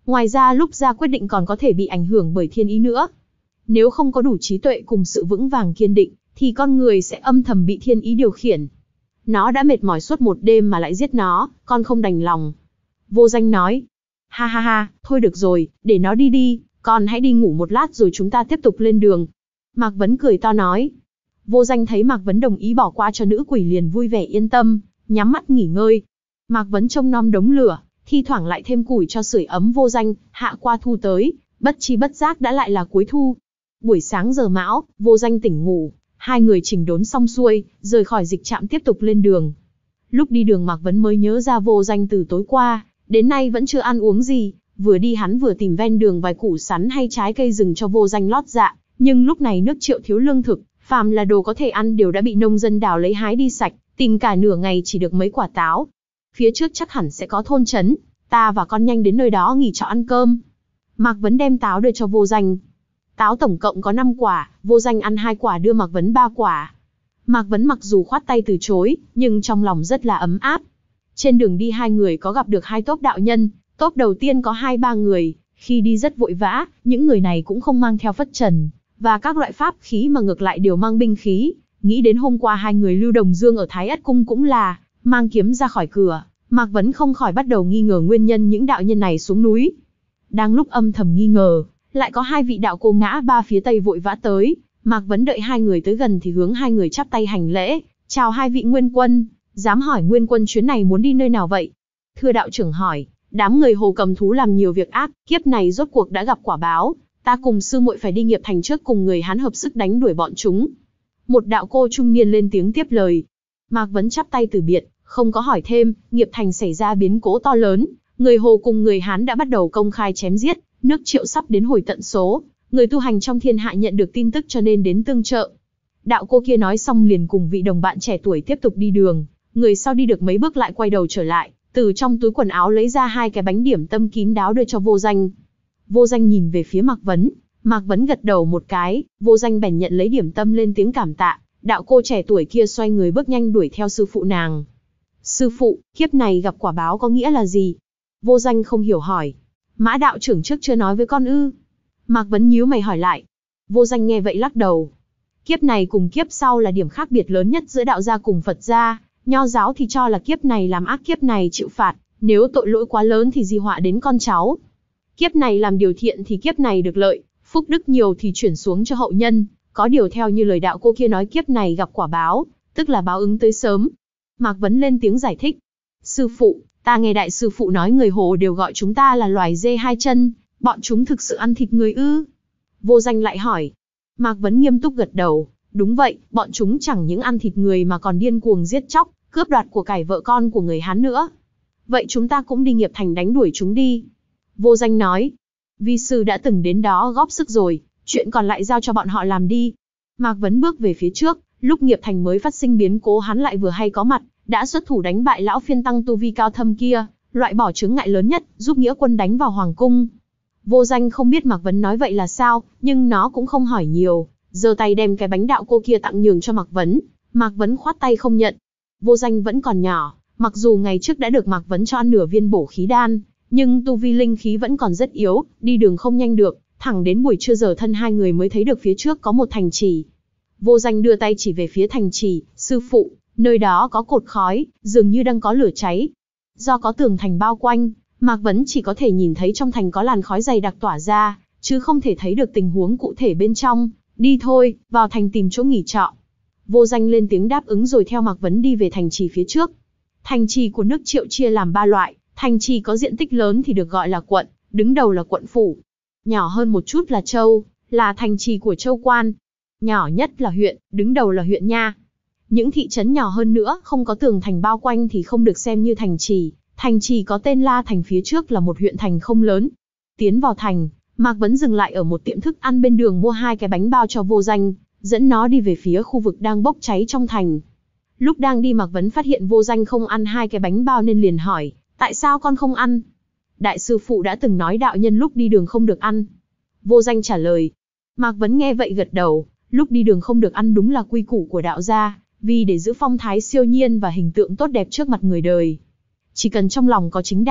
Speaker 1: Ngoài ra lúc ra quyết định còn có thể bị ảnh hưởng bởi thiên ý nữa. Nếu không có đủ trí tuệ cùng sự vững vàng kiên định, thì con người sẽ âm thầm bị thiên ý điều khiển. Nó đã mệt mỏi suốt một đêm mà lại giết nó, con không đành lòng. Vô Danh nói. Ha ha ha, thôi được rồi, để nó đi đi, con hãy đi ngủ một lát rồi chúng ta tiếp tục lên đường. Mạc Vấn cười to nói. Vô Danh thấy Mạc Vấn đồng ý bỏ qua cho nữ quỷ liền vui vẻ yên tâm, nhắm mắt nghỉ ngơi. Mạc Vấn trông nom đống lửa, thi thoảng lại thêm củi cho sưởi ấm Vô Danh. Hạ qua thu tới, bất chi bất giác đã lại là cuối thu. Buổi sáng giờ mão, Vô Danh tỉnh ngủ, hai người chỉnh đốn xong xuôi, rời khỏi dịch trạm tiếp tục lên đường. Lúc đi đường Mạc Vấn mới nhớ ra Vô Danh từ tối qua đến nay vẫn chưa ăn uống gì, vừa đi hắn vừa tìm ven đường vài củ sắn hay trái cây rừng cho Vô Danh lót dạ, nhưng lúc này nước Triệu thiếu lương thực, phàm là đồ có thể ăn đều đã bị nông dân đào lấy hái đi sạch, tìm cả nửa ngày chỉ được mấy quả táo. Phía trước chắc hẳn sẽ có thôn trấn, ta và con nhanh đến nơi đó nghỉ trọ ăn cơm. Mạc Vấn đem táo đưa cho Vô Danh. Táo tổng cộng có năm quả, Vô Danh ăn hai quả đưa Mạc Vấn ba quả. Mạc Vấn mặc dù khoát tay từ chối, nhưng trong lòng rất là ấm áp. Trên đường đi hai người có gặp được hai tốp đạo nhân, tốp đầu tiên có hai ba người, khi đi rất vội vã, những người này cũng không mang theo phất trần và các loại pháp khí mà ngược lại đều mang binh khí. Nghĩ đến hôm qua hai người Lưu Đồng Dương ở Thái Ất Cung cũng là mang kiếm ra khỏi cửa, Mạc Vấn không khỏi bắt đầu nghi ngờ nguyên nhân những đạo nhân này xuống núi. Đang lúc âm thầm nghi ngờ, lại có hai vị đạo cô ngã ba phía tây vội vã tới. Mạc Vấn đợi hai người tới gần thì hướng hai người chắp tay hành lễ, chào hai vị nguyên quân, dám hỏi nguyên quân chuyến này muốn đi nơi nào vậy? Thưa đạo trưởng hỏi, đám người Hồ Cầm Thú làm nhiều việc ác, kiếp này rốt cuộc đã gặp quả báo, ta cùng sư muội phải đi Nghiệp Thành trước cùng người Hán hợp sức đánh đuổi bọn chúng. Một đạo cô trung niên lên tiếng tiếp lời. Mạc Vấn chắp tay từ biệt, không có hỏi thêm. Nghiệp Thành xảy ra biến cố to lớn, người Hồ cùng người Hán đã bắt đầu công khai chém giết, nước Triệu sắp đến hồi tận số, người tu hành trong thiên hạ nhận được tin tức cho nên đến tương trợ. Đạo cô kia nói xong liền cùng vị đồng bạn trẻ tuổi tiếp tục đi đường, người sau đi được mấy bước lại quay đầu trở lại, từ trong túi quần áo lấy ra hai cái bánh điểm tâm kín đáo đưa cho Vô Danh. Vô Danh nhìn về phía Mạc Vấn, Mạc Vấn gật đầu một cái, Vô Danh bèn nhận lấy điểm tâm lên tiếng cảm tạ. Đạo cô trẻ tuổi kia xoay người bước nhanh đuổi theo sư phụ nàng. Sư phụ, kiếp này gặp quả báo có nghĩa là gì? Vô Danh không hiểu hỏi. Mã đạo trưởng trước chưa nói với con ư? Mạc Vấn nhíu mày hỏi lại. Vô Danh nghe vậy lắc đầu. Kiếp này cùng kiếp sau là điểm khác biệt lớn nhất giữa đạo gia cùng Phật gia. Nho giáo thì cho là kiếp này làm ác kiếp này chịu phạt, nếu tội lỗi quá lớn thì di họa đến con cháu. Kiếp này làm điều thiện thì kiếp này được lợi, phúc đức nhiều thì chuyển xuống cho hậu nhân. Có điều theo như lời đạo cô kia nói kiếp này gặp quả báo, tức là báo ứng tới sớm. Mạc Vấn lên tiếng giải thích. Sư phụ, ta nghe đại sư phụ nói người Hồ đều gọi chúng ta là loài dê hai chân, bọn chúng thực sự ăn thịt người ư? Vô Danh lại hỏi. Mạc Vấn nghiêm túc gật đầu. Đúng vậy, bọn chúng chẳng những ăn thịt người mà còn điên cuồng giết chóc, cướp đoạt của cải vợ con của người Hán nữa. Vậy chúng ta cũng đi Nghiệp Thành đánh đuổi chúng đi. Vô Danh nói. Vi sư đã từng đến đó góp sức rồi, chuyện còn lại giao cho bọn họ làm đi. Mạc Vấn bước về phía trước, lúc Nghiệp Thành mới phát sinh biến cố hắn lại vừa hay có mặt, đã xuất thủ đánh bại lão phiên tăng tu vi cao thâm kia, loại bỏ chướng ngại lớn nhất, giúp nghĩa quân đánh vào hoàng cung. Vô Danh không biết Mạc Vấn nói vậy là sao, nhưng nó cũng không hỏi nhiều, giơ tay đem cái bánh đạo cô kia tặng nhường cho Mạc Vấn. Mạc Vấn khoát tay không nhận. Vô Danh vẫn còn nhỏ, mặc dù ngày trước đã được Mạc Vấn cho ăn nửa viên bổ khí đan, nhưng tu vi linh khí vẫn còn rất yếu, đi đường không nhanh được, thẳng đến buổi trưa giờ thân hai người mới thấy được phía trước có một thành trì. Vô Danh đưa tay chỉ về phía thành trì, sư phụ, nơi đó có cột khói, dường như đang có lửa cháy. Do có tường thành bao quanh, Mạc Vấn chỉ có thể nhìn thấy trong thành có làn khói dày đặc tỏa ra, chứ không thể thấy được tình huống cụ thể bên trong. Đi thôi, vào thành tìm chỗ nghỉ trọ. Vô Danh lên tiếng đáp ứng rồi theo Mạc Vấn đi về thành trì phía trước. Thành trì của nước Triệu chia làm ba loại, thành trì có diện tích lớn thì được gọi là quận, đứng đầu là quận phủ. Nhỏ hơn một chút là châu, là thành trì của châu quan. Nhỏ nhất là huyện, đứng đầu là huyện nha. Những thị trấn nhỏ hơn nữa không có tường thành bao quanh thì không được xem như thành trì. Thành trì có tên La Thành phía trước là một huyện thành không lớn. Tiến vào thành, Mạc Vấn dừng lại ở một tiệm thức ăn bên đường mua hai cái bánh bao cho Vô Danh, dẫn nó đi về phía khu vực đang bốc cháy trong thành. Lúc đang đi Mạc Vấn phát hiện Vô Danh không ăn hai cái bánh bao nên liền hỏi, tại sao con không ăn? Đại sư phụ đã từng nói đạo nhân lúc đi đường không được ăn. Vô Danh trả lời. Mạc Vấn nghe vậy gật đầu, lúc đi đường không được ăn đúng là quy củ của đạo gia, vì để giữ phong thái siêu nhiên và hình tượng tốt đẹp trước mặt người đời. Chỉ cần trong lòng có chính đạo,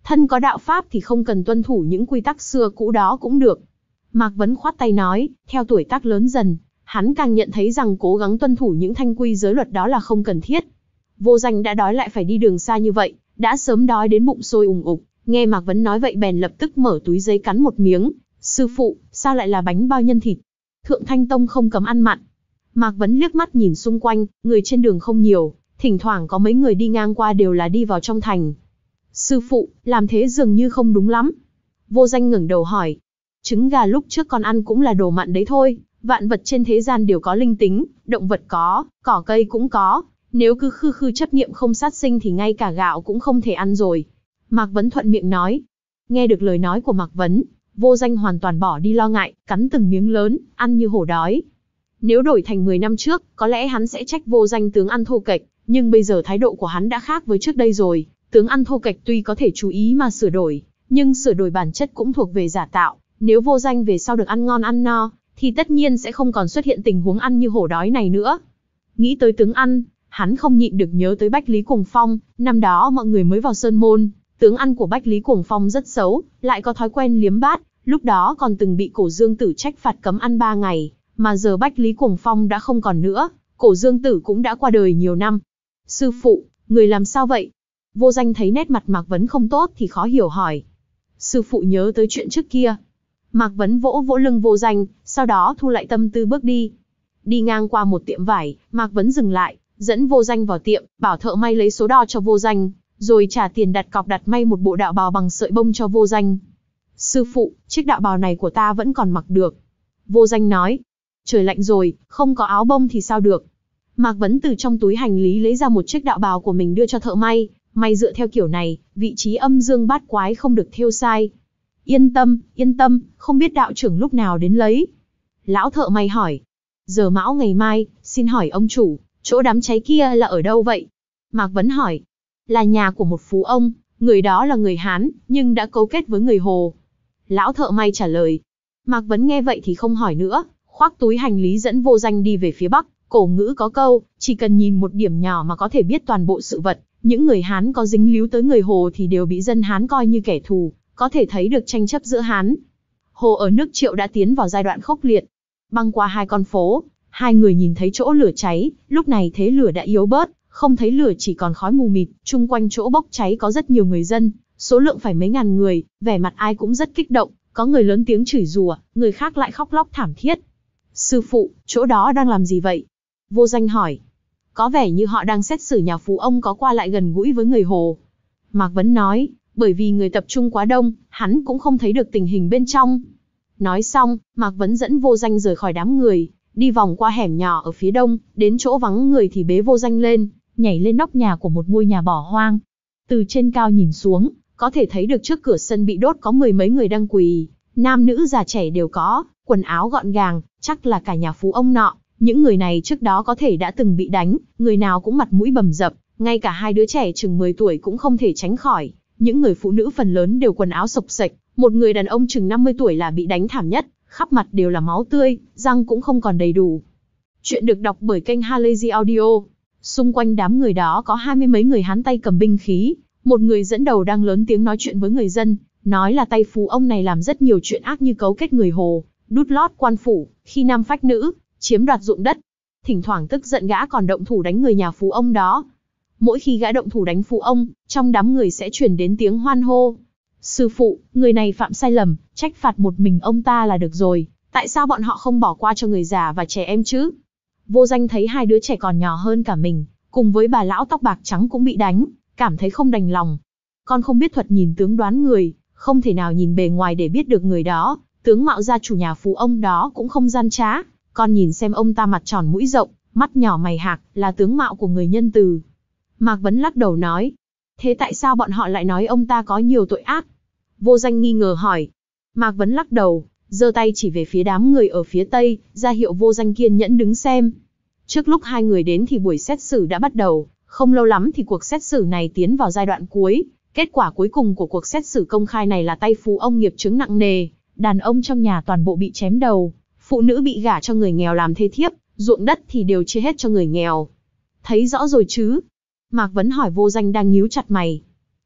Speaker 1: thân có đạo pháp thì không cần tuân thủ những quy tắc xưa cũ đó cũng được. Mạc Vấn khoát tay nói, theo tuổi tác lớn dần, hắn càng nhận thấy rằng cố gắng tuân thủ những thanh quy giới luật đó là không cần thiết. Vô Danh đã đói lại phải đi đường xa như vậy, đã sớm đói đến bụng sôi ùng ục, nghe Mạc Vấn nói vậy bèn lập tức mở túi giấy cắn một miếng. Sư phụ, sao lại là bánh bao nhân thịt? Thượng Thanh Tông không cấm ăn mặn. Mạc Vấn liếc mắt nhìn xung quanh, người trên đường không nhiều, thỉnh thoảng có mấy người đi ngang qua đều là đi vào trong thành. Sư phụ, làm thế dường như không đúng lắm. Vô Danh ngẩng đầu hỏi. Trứng gà lúc trước con ăn cũng là đồ mặn đấy thôi, vạn vật trên thế gian đều có linh tính, động vật có, cỏ cây cũng có, nếu cứ khư khư chấp niệm không sát sinh thì ngay cả gạo cũng không thể ăn rồi. Mạc Vấn thuận miệng nói. Nghe được lời nói của Mạc Vấn, Vô Danh hoàn toàn bỏ đi lo ngại, cắn từng miếng lớn, ăn như hổ đói. Nếu đổi thành mười năm trước, có lẽ hắn sẽ trách Vô Danh tướng ăn thô kệch, nhưng bây giờ thái độ của hắn đã khác với trước đây rồi. Tướng ăn thô kệch tuy có thể chú ý mà sửa đổi, nhưng sửa đổi bản chất cũng thuộc về giả tạo. Nếu Vô Danh về sau được ăn ngon ăn no, thì tất nhiên sẽ không còn xuất hiện tình huống ăn như hổ đói này nữa. Nghĩ tới tướng ăn, hắn không nhịn được nhớ tới Bách Lý Cuồng Phong. Năm đó mọi người mới vào Sơn Môn, tướng ăn của Bách Lý Cuồng Phong rất xấu, lại có thói quen liếm bát, lúc đó còn từng bị Cổ Dương Tử trách phạt cấm ăn ba ngày, mà giờ Bách Lý Cuồng Phong đã không còn nữa, Cổ Dương Tử cũng đã qua đời nhiều năm. Sư phụ, người làm sao vậy? Vô Danh thấy nét mặt Mạc Vấn không tốt thì khó hiểu hỏi. Sư phụ nhớ tới chuyện trước kia. Mạc Vấn vỗ vỗ lưng Vô Danh, sau đó thu lại tâm tư bước đi. Đi ngang qua một tiệm vải, Mạc Vấn dừng lại, dẫn Vô Danh vào tiệm, bảo thợ may lấy số đo cho Vô Danh, rồi trả tiền đặt cọc đặt may một bộ đạo bào bằng sợi bông cho Vô Danh. Sư phụ, chiếc đạo bào này của ta vẫn còn mặc được. Vô Danh nói. Trời lạnh rồi, không có áo bông thì sao được. Mạc Vấn từ trong túi hành lý lấy ra một chiếc đạo bào của mình đưa cho thợ may, may dựa theo kiểu này, vị trí âm dương bát quái không được thêu sai. Yên tâm, yên tâm, không biết đạo trưởng lúc nào đến lấy. Lão thợ may hỏi. Giờ mão ngày mai, xin hỏi ông chủ, chỗ đám cháy kia là ở đâu vậy? Mạc Vấn hỏi. Là nhà của một phú ông, người đó là người Hán, nhưng đã cấu kết với người Hồ. Lão thợ may trả lời. Mạc Vấn nghe vậy thì không hỏi nữa, khoác túi hành lý dẫn Vô Danh đi về phía bắc. Cổ ngữ có câu, chỉ cần nhìn một điểm nhỏ mà có thể biết toàn bộ sự vật. Những người Hán có dính líu tới người Hồ thì đều bị dân Hán coi như kẻ thù, có thể thấy được tranh chấp giữa Hán. Hồ ở nước Triệu đã tiến vào giai đoạn khốc liệt. Băng qua hai con phố, hai người nhìn thấy chỗ lửa cháy, lúc này thế lửa đã yếu bớt, không thấy lửa chỉ còn khói mù mịt, chung quanh chỗ bốc cháy có rất nhiều người dân, số lượng phải mấy ngàn người, vẻ mặt ai cũng rất kích động, có người lớn tiếng chửi rủa, người khác lại khóc lóc thảm thiết. Sư phụ, chỗ đó đang làm gì vậy? Vô Danh hỏi. Có vẻ như họ đang xét xử nhà phú ông có qua lại gần gũi với người Hồ. Mạc Vấn nói, bởi vì người tập trung quá đông, hắn cũng không thấy được tình hình bên trong. Nói xong, Mạc Vấn dẫn Vô Danh rời khỏi đám người, đi vòng qua hẻm nhỏ ở phía đông, đến chỗ vắng người thì bế Vô Danh lên, nhảy lên nóc nhà của một ngôi nhà bỏ hoang. Từ trên cao nhìn xuống, có thể thấy được trước cửa sân bị đốt có mười mấy người đang quỳ, nam nữ già trẻ đều có, quần áo gọn gàng, chắc là cả nhà phú ông nọ. Những người này trước đó có thể đã từng bị đánh, người nào cũng mặt mũi bầm dập, ngay cả hai đứa trẻ chừng mười tuổi cũng không thể tránh khỏi. Những người phụ nữ phần lớn đều quần áo xộc xệch, một người đàn ông chừng năm mươi tuổi là bị đánh thảm nhất, khắp mặt đều là máu tươi, răng cũng không còn đầy đủ. Chuyện được đọc bởi kênh Halazy Audio. Xung quanh đám người đó có hai mươi mấy người Hán tay cầm binh khí, một người dẫn đầu đang lớn tiếng nói chuyện với người dân, nói là tay phú ông này làm rất nhiều chuyện ác như cấu kết người Hồ, đút lót quan phủ, khi nam phách nữ, chiếm đoạt ruộng đất. Thỉnh thoảng tức giận gã còn động thủ đánh người nhà phú ông đó. Mỗi khi gã động thủ đánh phú ông, trong đám người sẽ truyền đến tiếng hoan hô. Sư phụ, người này phạm sai lầm, trách phạt một mình ông ta là được rồi, tại sao bọn họ không bỏ qua cho người già và trẻ em chứ? Vô Danh thấy hai đứa trẻ còn nhỏ hơn cả mình, cùng với bà lão tóc bạc trắng cũng bị đánh, cảm thấy không đành lòng. Con không biết thuật nhìn tướng đoán người, không thể nào nhìn bề ngoài để biết được người đó, tướng mạo gia chủ nhà phú ông đó cũng không gian trá. Con nhìn xem ông ta mặt tròn mũi rộng, mắt nhỏ mày hạc, là tướng mạo của người nhân từ. Mạc Vấn lắc đầu nói. Thế tại sao bọn họ lại nói ông ta có nhiều tội ác? Vô Danh nghi ngờ hỏi. Mạc Vấn lắc đầu, giơ tay chỉ về phía đám người ở phía tây, ra hiệu Vô Danh kiên nhẫn đứng xem. Trước lúc hai người đến thì buổi xét xử đã bắt đầu, không lâu lắm thì cuộc xét xử này tiến vào giai đoạn cuối. Kết quả cuối cùng của cuộc xét xử công khai này là tay phú ông nghiệp chướng nặng nề, đàn ông trong nhà toàn bộ bị chém đầu. Phụ nữ bị gả cho người nghèo làm thê thiếp, ruộng đất thì đều chia hết cho người nghèo. Thấy rõ rồi chứ? Mạc Vấn hỏi Vô Danh đang nhíu chặt mày.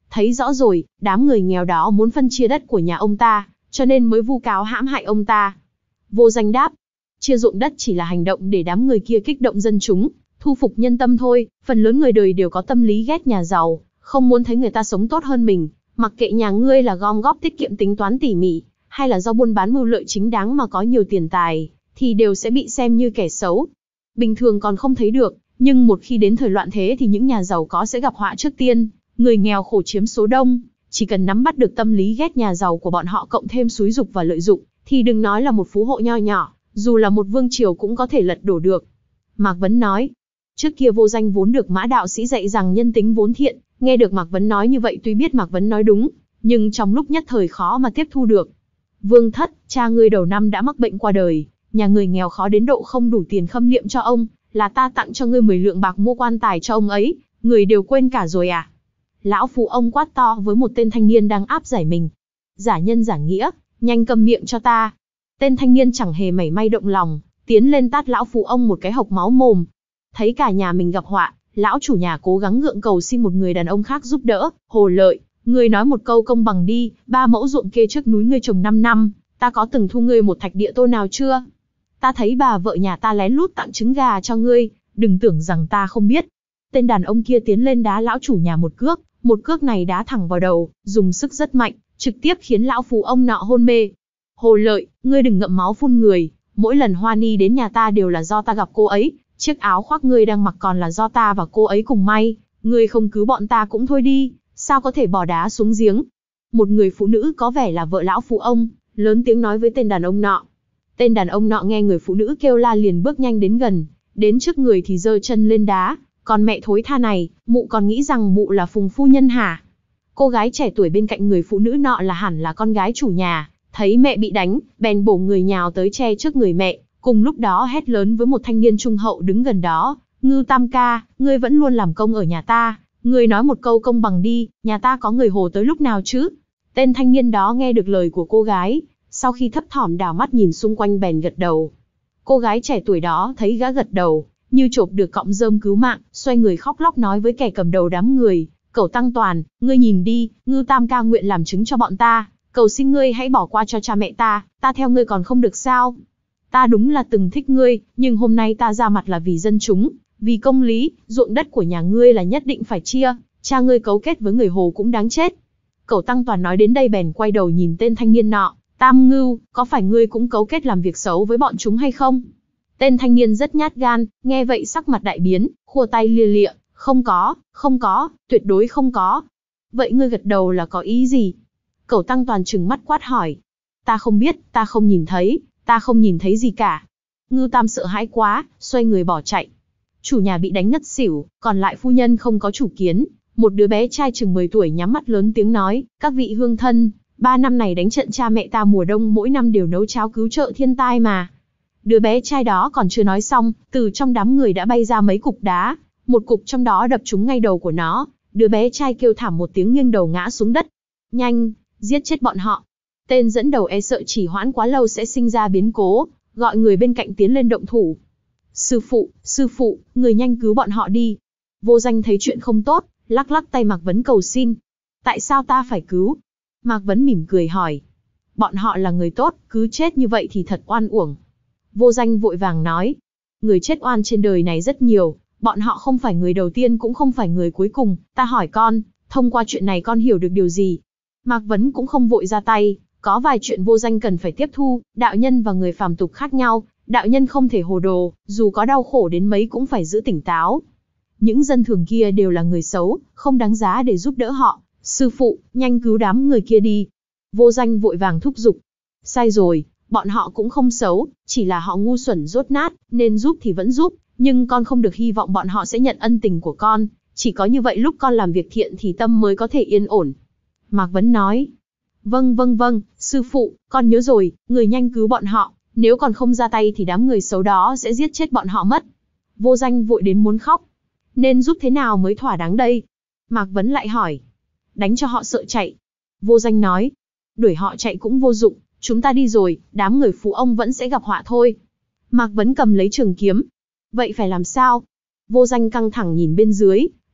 Speaker 1: Thấy rõ rồi, đám người nghèo đó muốn phân chia đất của nhà ông ta, cho nên mới vu cáo hãm hại ông ta. Vô Danh đáp, chia ruộng đất chỉ là hành động để đám người kia kích động dân chúng, thu phục nhân tâm thôi, phần lớn người đời đều có tâm lý ghét nhà giàu, không muốn thấy người ta sống tốt hơn mình, mặc kệ nhà ngươi là gom góp tiết kiệm tính toán tỉ mỉ, hay là do buôn bán mưu lợi chính đáng mà có nhiều tiền tài, thì đều sẽ bị xem như kẻ xấu. Bình thường còn không thấy được, nhưng một khi đến thời loạn thế thì những nhà giàu có sẽ gặp họa trước tiên, người nghèo khổ chiếm số đông, chỉ cần nắm bắt được tâm lý ghét nhà giàu của bọn họ cộng thêm xúi dục và lợi dụng, thì đừng nói là một phú hộ nho nhỏ, dù là một vương triều cũng có thể lật đổ được. Mạc Vấn nói, trước kia Vô Danh vốn được Mã đạo sĩ dạy rằng nhân tính vốn thiện, nghe được Mạc Vấn nói như vậy tuy biết Mạc Vấn nói đúng, nhưng trong lúc nhất thời khó mà tiếp thu được. Vương thất, cha ngươi đầu năm đã mắc bệnh qua đời, nhà người nghèo khó đến độ không đủ tiền khâm liệm cho ông, là ta tặng cho ngươi mười lượng bạc mua quan tài cho ông ấy, người đều quên cả rồi à? Lão phú ông quát to với một tên thanh niên đang áp giải mình. Giả nhân giả nghĩa, nhanh câm miệng cho ta. Tên thanh niên chẳng hề mảy may động lòng, tiến lên tát lão phú ông một cái hộc máu mồm. Thấy cả nhà mình gặp họa, lão chủ nhà cố gắng gượng cầu xin một người đàn ông khác giúp đỡ. Hồ Lợi, ngươi nói một câu công bằng đi, ba mẫu ruộng kê trước núi ngươi trồng năm năm, ta có từng thu ngươi một thạch địa tô nào chưa? Ta thấy bà vợ nhà ta lén lút tặng trứng gà cho ngươi, đừng tưởng rằng ta không biết. Tên đàn ông kia tiến lên đá lão chủ nhà một cước, một cước này đá thẳng vào đầu, dùng sức rất mạnh, trực tiếp khiến lão phú ông nọ hôn mê. Hồ Lợi, ngươi đừng ngậm máu phun người, mỗi lần Hoa Ni đến nhà ta đều là do ta gặp cô ấy, chiếc áo khoác ngươi đang mặc còn là do ta và cô ấy cùng may, ngươi không cứu bọn ta cũng thôi đi, sao có thể bỏ đá xuống giếng? Một người phụ nữ có vẻ là vợ lão phú ông, lớn tiếng nói với tên đàn ông nọ. Tên đàn ông nọ nghe người phụ nữ kêu la liền bước nhanh đến gần, đến trước người thì giơ chân lên đá. Còn mẹ thối tha này, mụ còn nghĩ rằng mụ là Phùng phu nhân hả? Cô gái trẻ tuổi bên cạnh người phụ nữ nọ là hẳn là con gái chủ nhà, thấy mẹ bị đánh, bèn bổ người nhào tới che trước người mẹ, cùng lúc đó hét lớn với một thanh niên trung hậu đứng gần đó, Ngưu Tam ca, ngươi vẫn luôn làm công ở nhà ta, ngươi nói một câu công bằng đi, nhà ta có người hồ tới lúc nào chứ? Tên thanh niên đó nghe được lời của cô gái, sau khi thấp thỏm đảo mắt nhìn xung quanh bèn gật đầu. Cô gái trẻ tuổi đó thấy gã gật đầu, như chộp được cọng rơm cứu mạng, xoay người khóc lóc nói với kẻ cầm đầu đám người, Cẩu Tăng Toàn, ngươi nhìn đi, Ngưu Tam ca nguyện làm chứng cho bọn ta, cầu xin ngươi hãy bỏ qua cho cha mẹ ta, ta theo ngươi còn không được sao? Ta đúng là từng thích ngươi, nhưng hôm nay ta ra mặt là vì dân chúng, vì công lý, ruộng đất của nhà ngươi là nhất định phải chia, cha ngươi cấu kết với người hồ cũng đáng chết. Cẩu Tăng Toàn nói đến đây bèn quay đầu nhìn tên thanh niên nọ, Tam Ngưu, có phải ngươi cũng cấu kết làm việc xấu với bọn chúng hay không? Tên thanh niên rất nhát gan, nghe vậy sắc mặt đại biến, khua tay lia lịa, không có, không có, tuyệt đối không có. Vậy ngươi gật đầu là có ý gì? Cẩu Tăng Toàn trừng mắt quát hỏi. Ta không biết, ta không nhìn thấy, ta không nhìn thấy gì cả. Ngưu Tam sợ hãi quá, xoay người bỏ chạy. Chủ nhà bị đánh ngất xỉu, còn lại phu nhân không có chủ kiến. Một đứa bé trai chừng mười tuổi nhắm mắt lớn tiếng nói, các vị hương thân, ba năm này đánh trận cha mẹ ta mùa đông mỗi năm đều nấu cháo cứu trợ thiên tai mà. Đứa bé trai đó còn chưa nói xong, từ trong đám người đã bay ra mấy cục đá, một cục trong đó đập trúng ngay đầu của nó, đứa bé trai kêu thảm một tiếng nghiêng đầu ngã xuống đất. Nhanh, giết chết bọn họ. Tên dẫn đầu e sợ chỉ hoãn quá lâu sẽ sinh ra biến cố, gọi người bên cạnh tiến lên động thủ. Sư phụ, sư phụ, người nhanh cứu bọn họ đi. Vô Danh thấy chuyện không tốt, lắc lắc tay Mạc Vấn cầu xin. Tại sao ta phải cứu? Mạc Vấn mỉm cười hỏi. Bọn họ là người tốt, cứ chết như vậy thì thật oan uổng. Vô Danh vội vàng nói. Người chết oan trên đời này rất nhiều, bọn họ không phải người đầu tiên cũng không phải người cuối cùng. Ta hỏi con, thông qua chuyện này con hiểu được điều gì? Mạc Vấn cũng không vội ra tay, có vài chuyện Vô Danh cần phải tiếp thu, đạo nhân và người phàm tục khác nhau, đạo nhân không thể hồ đồ, dù có đau khổ đến mấy cũng phải giữ tỉnh táo. Những dân thường kia đều là người xấu, không đáng giá để giúp đỡ họ, sư phụ, nhanh cứu đám người kia đi. Vô Danh vội vàng thúc giục. Sai rồi, bọn họ cũng không xấu, chỉ là họ ngu xuẩn dốt nát, nên giúp thì vẫn giúp, nhưng con không được hy vọng bọn họ sẽ nhận ân tình của con, chỉ có như vậy lúc con làm việc thiện thì tâm mới có thể yên ổn. Mạc Vấn nói. Vâng vâng vâng, sư phụ, con nhớ rồi, người nhanh cứu bọn họ, nếu còn không ra tay thì đám người xấu đó sẽ giết chết bọn họ mất. Vô Danh vội đến muốn khóc. Nên giúp thế nào mới thỏa đáng đây? Mạc Vấn lại hỏi. Đánh cho họ sợ chạy. Vô Danh nói. Đuổi họ chạy cũng vô dụng, chúng ta đi rồi, đám người phú ông vẫn sẽ gặp họa thôi. Mạc Vấn cầm lấy trường kiếm. Vậy phải làm sao? Vô Danh căng thẳng nhìn bên dưới,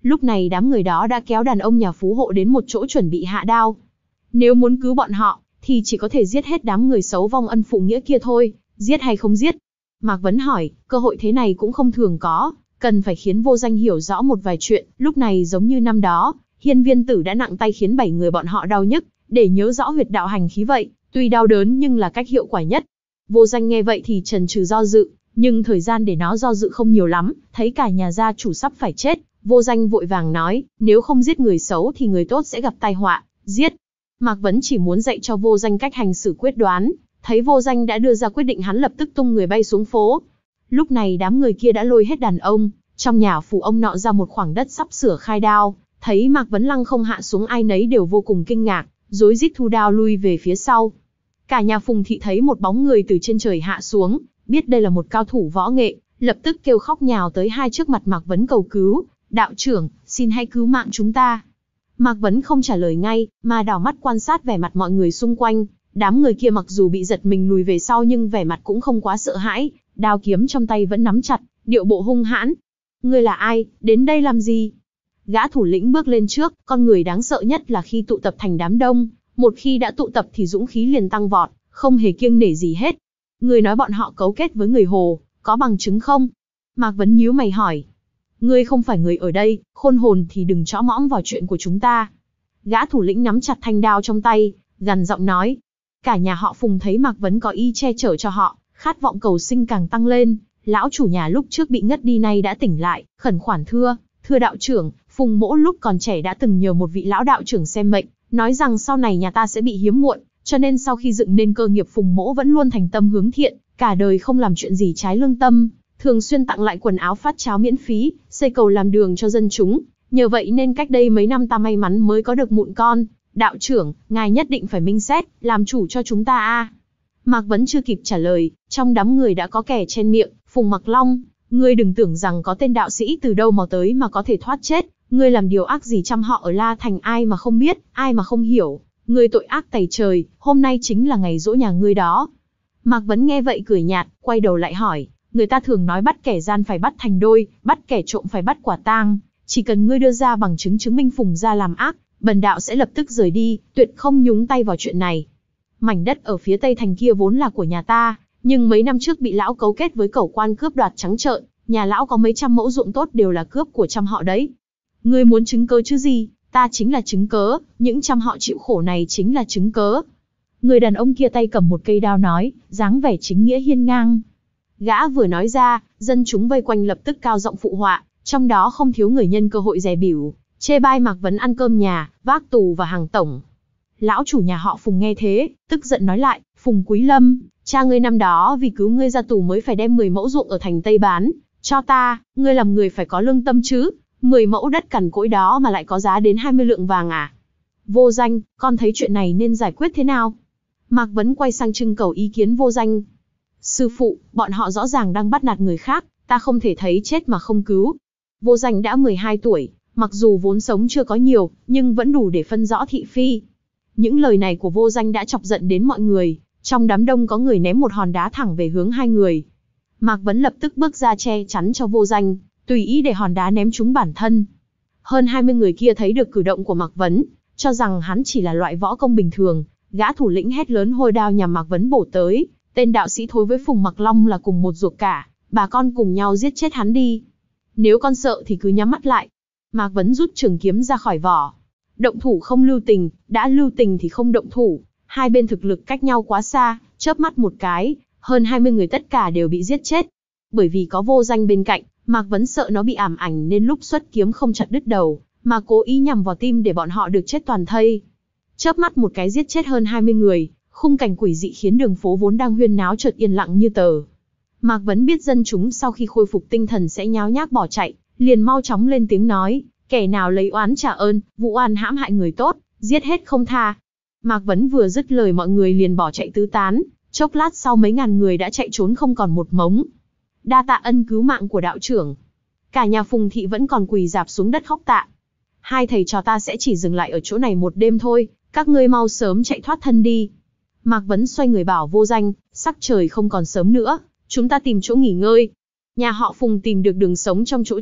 Speaker 1: Lúc này đám người đó đã kéo đàn ông nhà phú hộ đến một chỗ chuẩn bị hạ đao. Nếu muốn cứu bọn họ, thì chỉ có thể giết hết đám người xấu vong ân phụ nghĩa kia thôi, giết hay không giết? Mạc Vấn hỏi, cơ hội thế này cũng không thường có, cần phải khiến Vô Danh hiểu rõ một vài chuyện. Lúc này giống như năm đó, Hiên Viên Tử đã nặng tay khiến bảy người bọn họ đau nhức, để nhớ rõ huyệt đạo hành khí vậy, tuy đau đớn nhưng là cách hiệu quả nhất. Vô Danh nghe vậy thì chần chừ do dự, nhưng thời gian để nó do dự không nhiều lắm, thấy cả nhà gia chủ sắp phải chết, Vô Danh vội vàng nói, nếu không giết người xấu thì người tốt sẽ gặp tai họa, giết. Mạc Vấn chỉ muốn dạy cho Vô Danh cách hành xử quyết đoán, thấy Vô Danh đã đưa ra quyết định hắn lập tức tung người bay xuống phố. Lúc này đám người kia đã lôi hết đàn ông, trong nhà phủ ông nọ ra một khoảng đất sắp sửa khai đao, thấy Mạc Vấn lăng không hạ xuống ai nấy đều vô cùng kinh ngạc, rối rít thu đao lui về phía sau. Cả nhà Phùng thị thấy một bóng người từ trên trời hạ xuống, biết đây là một cao thủ võ nghệ, lập tức kêu khóc nhào tới hai trước mặt Mạc Vấn cầu cứu, đạo trưởng, xin hãy cứu mạng chúng ta. Mạc Vấn không trả lời ngay, mà đảo mắt quan sát vẻ mặt mọi người xung quanh. Đám người kia mặc dù bị giật mình lùi về sau nhưng vẻ mặt cũng không quá sợ hãi, đao kiếm trong tay vẫn nắm chặt, điệu bộ hung hãn. Ngươi là ai, đến đây làm gì? Gã thủ lĩnh bước lên trước, con người đáng sợ nhất là khi tụ tập thành đám đông, một khi đã tụ tập thì dũng khí liền tăng vọt, không hề kiêng nể gì hết. Ngươi nói bọn họ cấu kết với người Hồ, có bằng chứng không? Mạc Vấn nhíu mày hỏi. Ngươi không phải người ở đây, khôn hồn thì đừng chõ mõm vào chuyện của chúng ta. Gã thủ lĩnh nắm chặt thanh đao trong tay, gằn giọng nói. Cả nhà họ Phùng thấy Mạc Vấn có ý che chở cho họ, khát vọng cầu sinh càng tăng lên. Lão chủ nhà lúc trước bị ngất đi nay đã tỉnh lại, khẩn khoản thưa, thưa đạo trưởng, Phùng mỗ lúc còn trẻ đã từng nhờ một vị lão đạo trưởng xem mệnh, nói rằng sau này nhà ta sẽ bị hiếm muộn, cho nên sau khi dựng nên cơ nghiệp Phùng mỗ vẫn luôn thành tâm hướng thiện, cả đời không làm chuyện gì trái lương tâm, thường xuyên tặng lại quần áo phát cháo miễn phí, xây cầu làm đường cho dân chúng, nhờ vậy nên cách đây mấy năm ta may mắn mới có được mụn con. Đạo trưởng, ngài nhất định phải minh xét, làm chủ cho chúng ta a. Mạc Vấn chưa kịp trả lời, trong đám người đã có kẻ chen miệng, Phùng Mặc Long, ngươi đừng tưởng rằng có tên đạo sĩ từ đâu mà tới mà có thể thoát chết, ngươi làm điều ác gì trăm họ ở La Thành ai mà không biết, ai mà không hiểu, ngươi tội ác tày trời, hôm nay chính là ngày giỗ nhà ngươi đó. Mạc Vấn nghe vậy cười nhạt, quay đầu lại hỏi, người ta thường nói bắt kẻ gian phải bắt thành đôi, bắt kẻ trộm phải bắt quả tang, chỉ cần ngươi đưa ra bằng chứng chứng minh Phùng gia làm ác, bần đạo sẽ lập tức rời đi, tuyệt không nhúng tay vào chuyện này. Mảnh đất ở phía tây thành kia vốn là của nhà ta, nhưng mấy năm trước bị lão cấu kết với cẩu quan cướp đoạt trắng trợn, nhà lão có mấy trăm mẫu ruộng tốt đều là cướp của trăm họ đấy. Ngươi muốn chứng cớ chứ gì, ta chính là chứng cớ, những trăm họ chịu khổ này chính là chứng cớ. Người đàn ông kia tay cầm một cây đao nói, dáng vẻ chính nghĩa hiên ngang. Gã vừa nói ra, dân chúng vây quanh lập tức cao giọng phụ họa, trong đó không thiếu người nhân cơ hội dè bỉu, chê bai Mạc Vấn ăn cơm nhà, vác tù và hàng tổng. Lão chủ nhà họ Phùng nghe thế, tức giận nói lại, Phùng Quý Lâm, cha ngươi năm đó vì cứu ngươi ra tù mới phải đem mười mẫu ruộng ở thành Tây bán cho ta, ngươi làm người phải có lương tâm chứ, mười mẫu đất cằn cỗi đó mà lại có giá đến hai mươi lượng vàng à? Vô Danh, con thấy chuyện này nên giải quyết thế nào? Mạc Vấn quay sang trưng cầu ý kiến Vô Danh. Sư phụ, bọn họ rõ ràng đang bắt nạt người khác, ta không thể thấy chết mà không cứu. Vô Danh đã mười hai tuổi, mặc dù vốn sống chưa có nhiều, nhưng vẫn đủ để phân rõ thị phi. Những lời này của Vô Danh đã chọc giận đến mọi người, trong đám đông có người ném một hòn đá thẳng về hướng hai người. Mạc Vấn lập tức bước ra che chắn cho Vô Danh, tùy ý để hòn đá ném trúng bản thân. Hơn hai mươi người kia thấy được cử động của Mạc Vấn, cho rằng hắn chỉ là loại võ công bình thường, gã thủ lĩnh hét lớn hôi đao nhằm Mạc Vấn bổ tới, tên đạo sĩ thối với Phùng Mặc Long là cùng một ruột cả, bà con cùng nhau giết chết hắn đi. Nếu con sợ thì cứ nhắm mắt lại. Mạc Vấn rút trường kiếm ra khỏi vỏ. Động thủ không lưu tình, đã lưu tình thì không động thủ. Hai bên thực lực cách nhau quá xa, chớp mắt một cái, hơn hai mươi người tất cả đều bị giết chết. Bởi vì có Vô Danh bên cạnh, Mạc Vấn sợ nó bị ảm ảnh nên lúc xuất kiếm không chặt đứt đầu, mà cố ý nhằm vào tim để bọn họ được chết toàn thây. Chớp mắt một cái giết chết hơn hai mươi người, khung cảnh quỷ dị khiến đường phố vốn đang huyên náo chợt yên lặng như tờ. Mạc Vấn biết dân chúng sau khi khôi phục tinh thần sẽ nháo nhác bỏ chạy, liền mau chóng lên tiếng nói, kẻ nào lấy oán trả ơn, vụ oan hãm hại người tốt, giết hết không tha. Mạc Vấn vừa dứt lời mọi người liền bỏ chạy tứ tán, chốc lát sau mấy ngàn người đã chạy trốn không còn một mống. Đa tạ ân cứu mạng của đạo trưởng. Cả nhà Phùng thị vẫn còn quỳ rạp xuống đất khóc tạ. Hai thầy trò ta sẽ chỉ dừng lại ở chỗ này một đêm thôi, các ngươi mau sớm chạy thoát thân đi. Mạc Vấn xoay người bảo Vô Danh, sắc trời không còn sớm nữa, chúng ta tìm chỗ nghỉ ngơi. Nhà họ Phùng tìm được đường sống trong chỗ chết,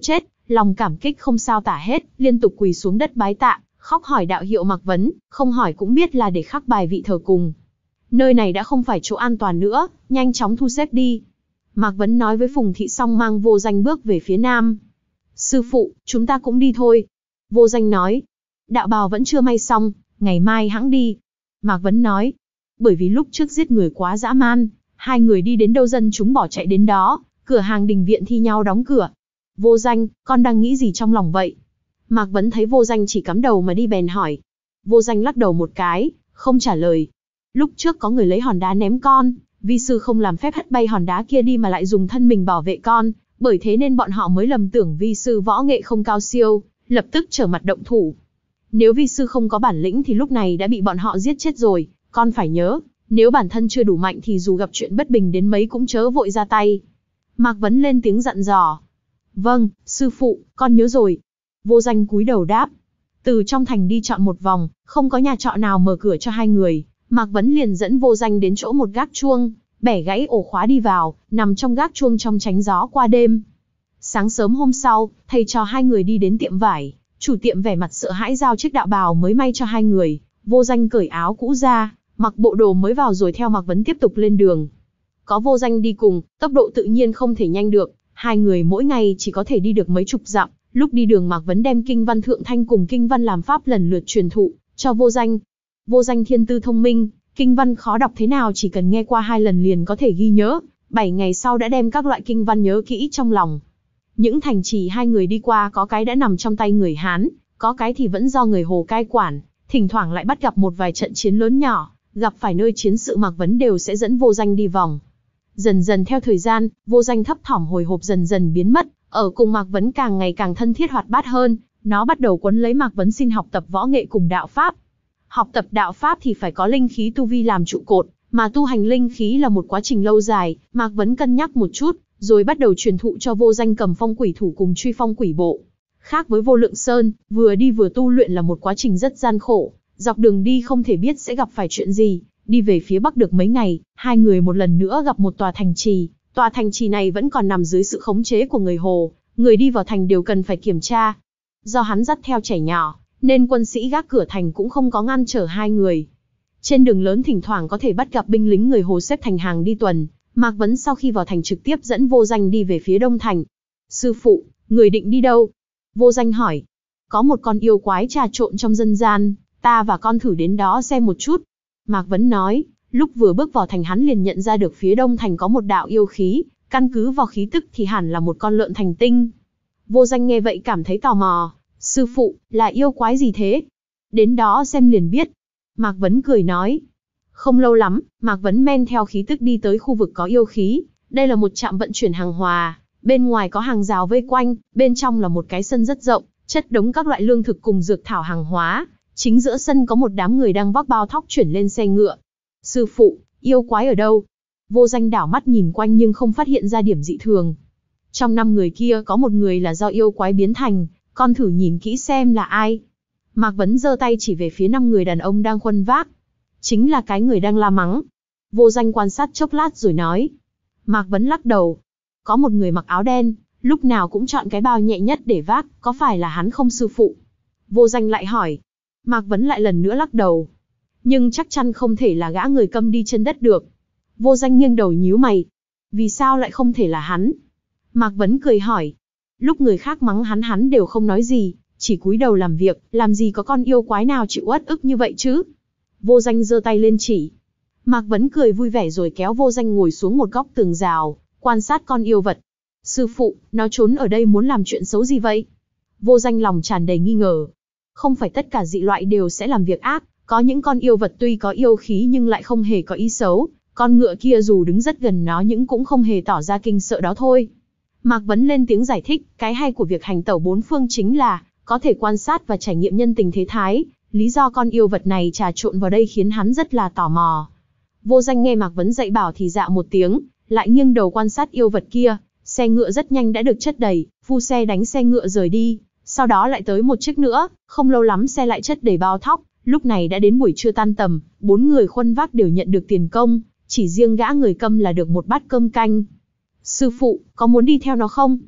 Speaker 1: lòng cảm kích không sao tả hết, liên tục quỳ xuống đất bái tạ, khóc hỏi đạo hiệu Mạc Vấn, không hỏi cũng biết là để khắc bài vị thờ cùng. Nơi này đã không phải chỗ an toàn nữa, nhanh chóng thu xếp đi. Mạc Vấn nói với Phùng Thị xong mang Vô Danh bước về phía nam. Sư phụ, chúng ta cũng đi thôi. Vô Danh nói. Đạo bào vẫn chưa may xong, ngày mai hẵng đi. Mạc Vấn nói. Bởi vì lúc trước giết người quá dã man, hai người đi đến đâu dân chúng bỏ chạy đến đó, cửa hàng đình viện thi nhau đóng cửa. Vô Danh, con đang nghĩ gì trong lòng vậy? Mạc Vấn thấy Vô Danh chỉ cắm đầu mà đi bèn hỏi. Vô Danh lắc đầu một cái, không trả lời. Lúc trước có người lấy hòn đá ném con, vi sư không làm phép hất bay hòn đá kia đi mà lại dùng thân mình bảo vệ con, bởi thế nên bọn họ mới lầm tưởng vi sư võ nghệ không cao siêu, lập tức trở mặt động thủ. Nếu vi sư không có bản lĩnh thì lúc này đã bị bọn họ giết chết rồi, con phải nhớ, nếu bản thân chưa đủ mạnh thì dù gặp chuyện bất bình đến mấy cũng chớ vội ra tay. Mạc Vấn lên tiếng dặn dò. Vâng, sư phụ, con nhớ rồi. Vô Danh cúi đầu đáp. Từ trong thành đi chọn một vòng, không có nhà trọ nào mở cửa cho hai người, Mạc Vấn liền dẫn Vô Danh đến chỗ một gác chuông, bẻ gãy ổ khóa đi vào, nằm trong gác chuông trong tránh gió qua đêm. Sáng sớm hôm sau, thầy trò hai người đi đến tiệm vải, chủ tiệm vẻ mặt sợ hãi giao chiếc đạo bào mới may cho hai người. Vô Danh cởi áo cũ ra, mặc bộ đồ mới vào rồi theo Mạc Vấn tiếp tục lên đường. Có Vô Danh đi cùng, tốc độ tự nhiên không thể nhanh được, hai người mỗi ngày chỉ có thể đi được mấy chục dặm. Lúc đi đường Mạc Vấn đem kinh văn thượng thanh cùng kinh văn làm pháp lần lượt truyền thụ cho Vô Danh. Vô Danh thiên tư thông minh, kinh văn khó đọc thế nào chỉ cần nghe qua hai lần liền có thể ghi nhớ, bảy ngày sau đã đem các loại kinh văn nhớ kỹ trong lòng. Những thành trì hai người đi qua có cái đã nằm trong tay người Hán, có cái thì vẫn do người Hồ cai quản, thỉnh thoảng lại bắt gặp một vài trận chiến lớn nhỏ, gặp phải nơi chiến sự Mạc Vấn đều sẽ dẫn Vô Danh đi vòng. Dần dần theo thời gian, Vô Danh thấp thỏm hồi hộp dần dần biến mất, ở cùng Mạc Vấn càng ngày càng thân thiết hoạt bát hơn, nó bắt đầu quấn lấy Mạc Vấn xin học tập võ nghệ cùng đạo pháp. Học tập đạo pháp thì phải có linh khí tu vi làm trụ cột, mà tu hành linh khí là một quá trình lâu dài, Mạc Vấn cân nhắc một chút, rồi bắt đầu truyền thụ cho Vô Danh cầm phong quỷ thủ cùng truy phong quỷ bộ. Khác với Vô Lượng Sơn, vừa đi vừa tu luyện là một quá trình rất gian khổ, dọc đường đi không thể biết sẽ gặp phải chuyện gì. Đi về phía bắc được mấy ngày, hai người một lần nữa gặp một tòa thành trì. Tòa thành trì này vẫn còn nằm dưới sự khống chế của người Hồ, người đi vào thành đều cần phải kiểm tra. Do hắn dắt theo trẻ nhỏ, nên quân sĩ gác cửa thành cũng không có ngăn trở hai người. Trên đường lớn thỉnh thoảng có thể bắt gặp binh lính người Hồ xếp thành hàng đi tuần. Mạc Vấn sau khi vào thành trực tiếp dẫn Vô Danh đi về phía đông thành. Sư phụ, người định đi đâu? Vô Danh hỏi. Có một con yêu quái trà trộn trong dân gian, ta và con thử đến đó xem một chút. Mạc Vấn nói, lúc vừa bước vào thành hắn liền nhận ra được phía đông thành có một đạo yêu khí, căn cứ vào khí tức thì hẳn là một con lợn thành tinh. Vô Danh nghe vậy cảm thấy tò mò. Sư phụ, là yêu quái gì thế? Đến đó xem liền biết. Mạc Vấn cười nói. Không lâu lắm, Mạc Vấn men theo khí tức đi tới khu vực có yêu khí. Đây là một trạm vận chuyển hàng hóa, bên ngoài có hàng rào vây quanh, bên trong là một cái sân rất rộng, chất đống các loại lương thực cùng dược thảo hàng hóa. Chính giữa sân có một đám người đang vác bao thóc chuyển lên xe ngựa. Sư phụ, yêu quái ở đâu? Vô Danh đảo mắt nhìn quanh nhưng không phát hiện ra điểm dị thường. Trong năm người kia có một người là do yêu quái biến thành, con thử nhìn kỹ xem là ai. Mạc Vấn giơ tay chỉ về phía năm người đàn ông đang khuân vác. Chính là cái người đang la mắng. Vô Danh quan sát chốc lát rồi nói. Mạc Vấn lắc đầu. Có một người mặc áo đen, lúc nào cũng chọn cái bao nhẹ nhất để vác, có phải là hắn không sư phụ? Vô Danh lại hỏi. Mạc Vấn lại lần nữa lắc đầu. Nhưng chắc chắn không thể là gã người câm đi chân đất được. Vô Danh nghiêng đầu nhíu mày. Vì sao lại không thể là hắn? Mạc Vấn cười hỏi. Lúc người khác mắng hắn hắn đều không nói gì, chỉ cúi đầu làm việc, làm gì có con yêu quái nào chịu uất ức như vậy chứ? Vô Danh giơ tay lên chỉ. Mạc Vấn cười vui vẻ rồi kéo Vô Danh ngồi xuống một góc tường rào, quan sát con yêu vật. Sư phụ, nó trốn ở đây muốn làm chuyện xấu gì vậy? Vô Danh lòng tràn đầy nghi ngờ. Không phải tất cả dị loại đều sẽ làm việc ác, có những con yêu vật tuy có yêu khí nhưng lại không hề có ý xấu, con ngựa kia dù đứng rất gần nó nhưng cũng không hề tỏ ra kinh sợ đó thôi. Mạc Vấn lên tiếng giải thích, cái hay của việc hành tẩu bốn phương chính là có thể quan sát và trải nghiệm nhân tình thế thái, lý do con yêu vật này trà trộn vào đây khiến hắn rất là tò mò. Vô Danh nghe Mạc Vấn dạy bảo thì dạ một tiếng, lại nghiêng đầu quan sát yêu vật kia, xe ngựa rất nhanh đã được chất đầy, phu xe đánh xe ngựa rời đi, sau đó lại tới một chiếc nữa, không lâu lắm xe lại chất đầy bao thóc, lúc này đã đến buổi trưa tan tầm, bốn người khuân vác đều nhận được tiền công, chỉ riêng gã người câm là được một bát cơm canh. Sư phụ, có muốn đi theo nó không?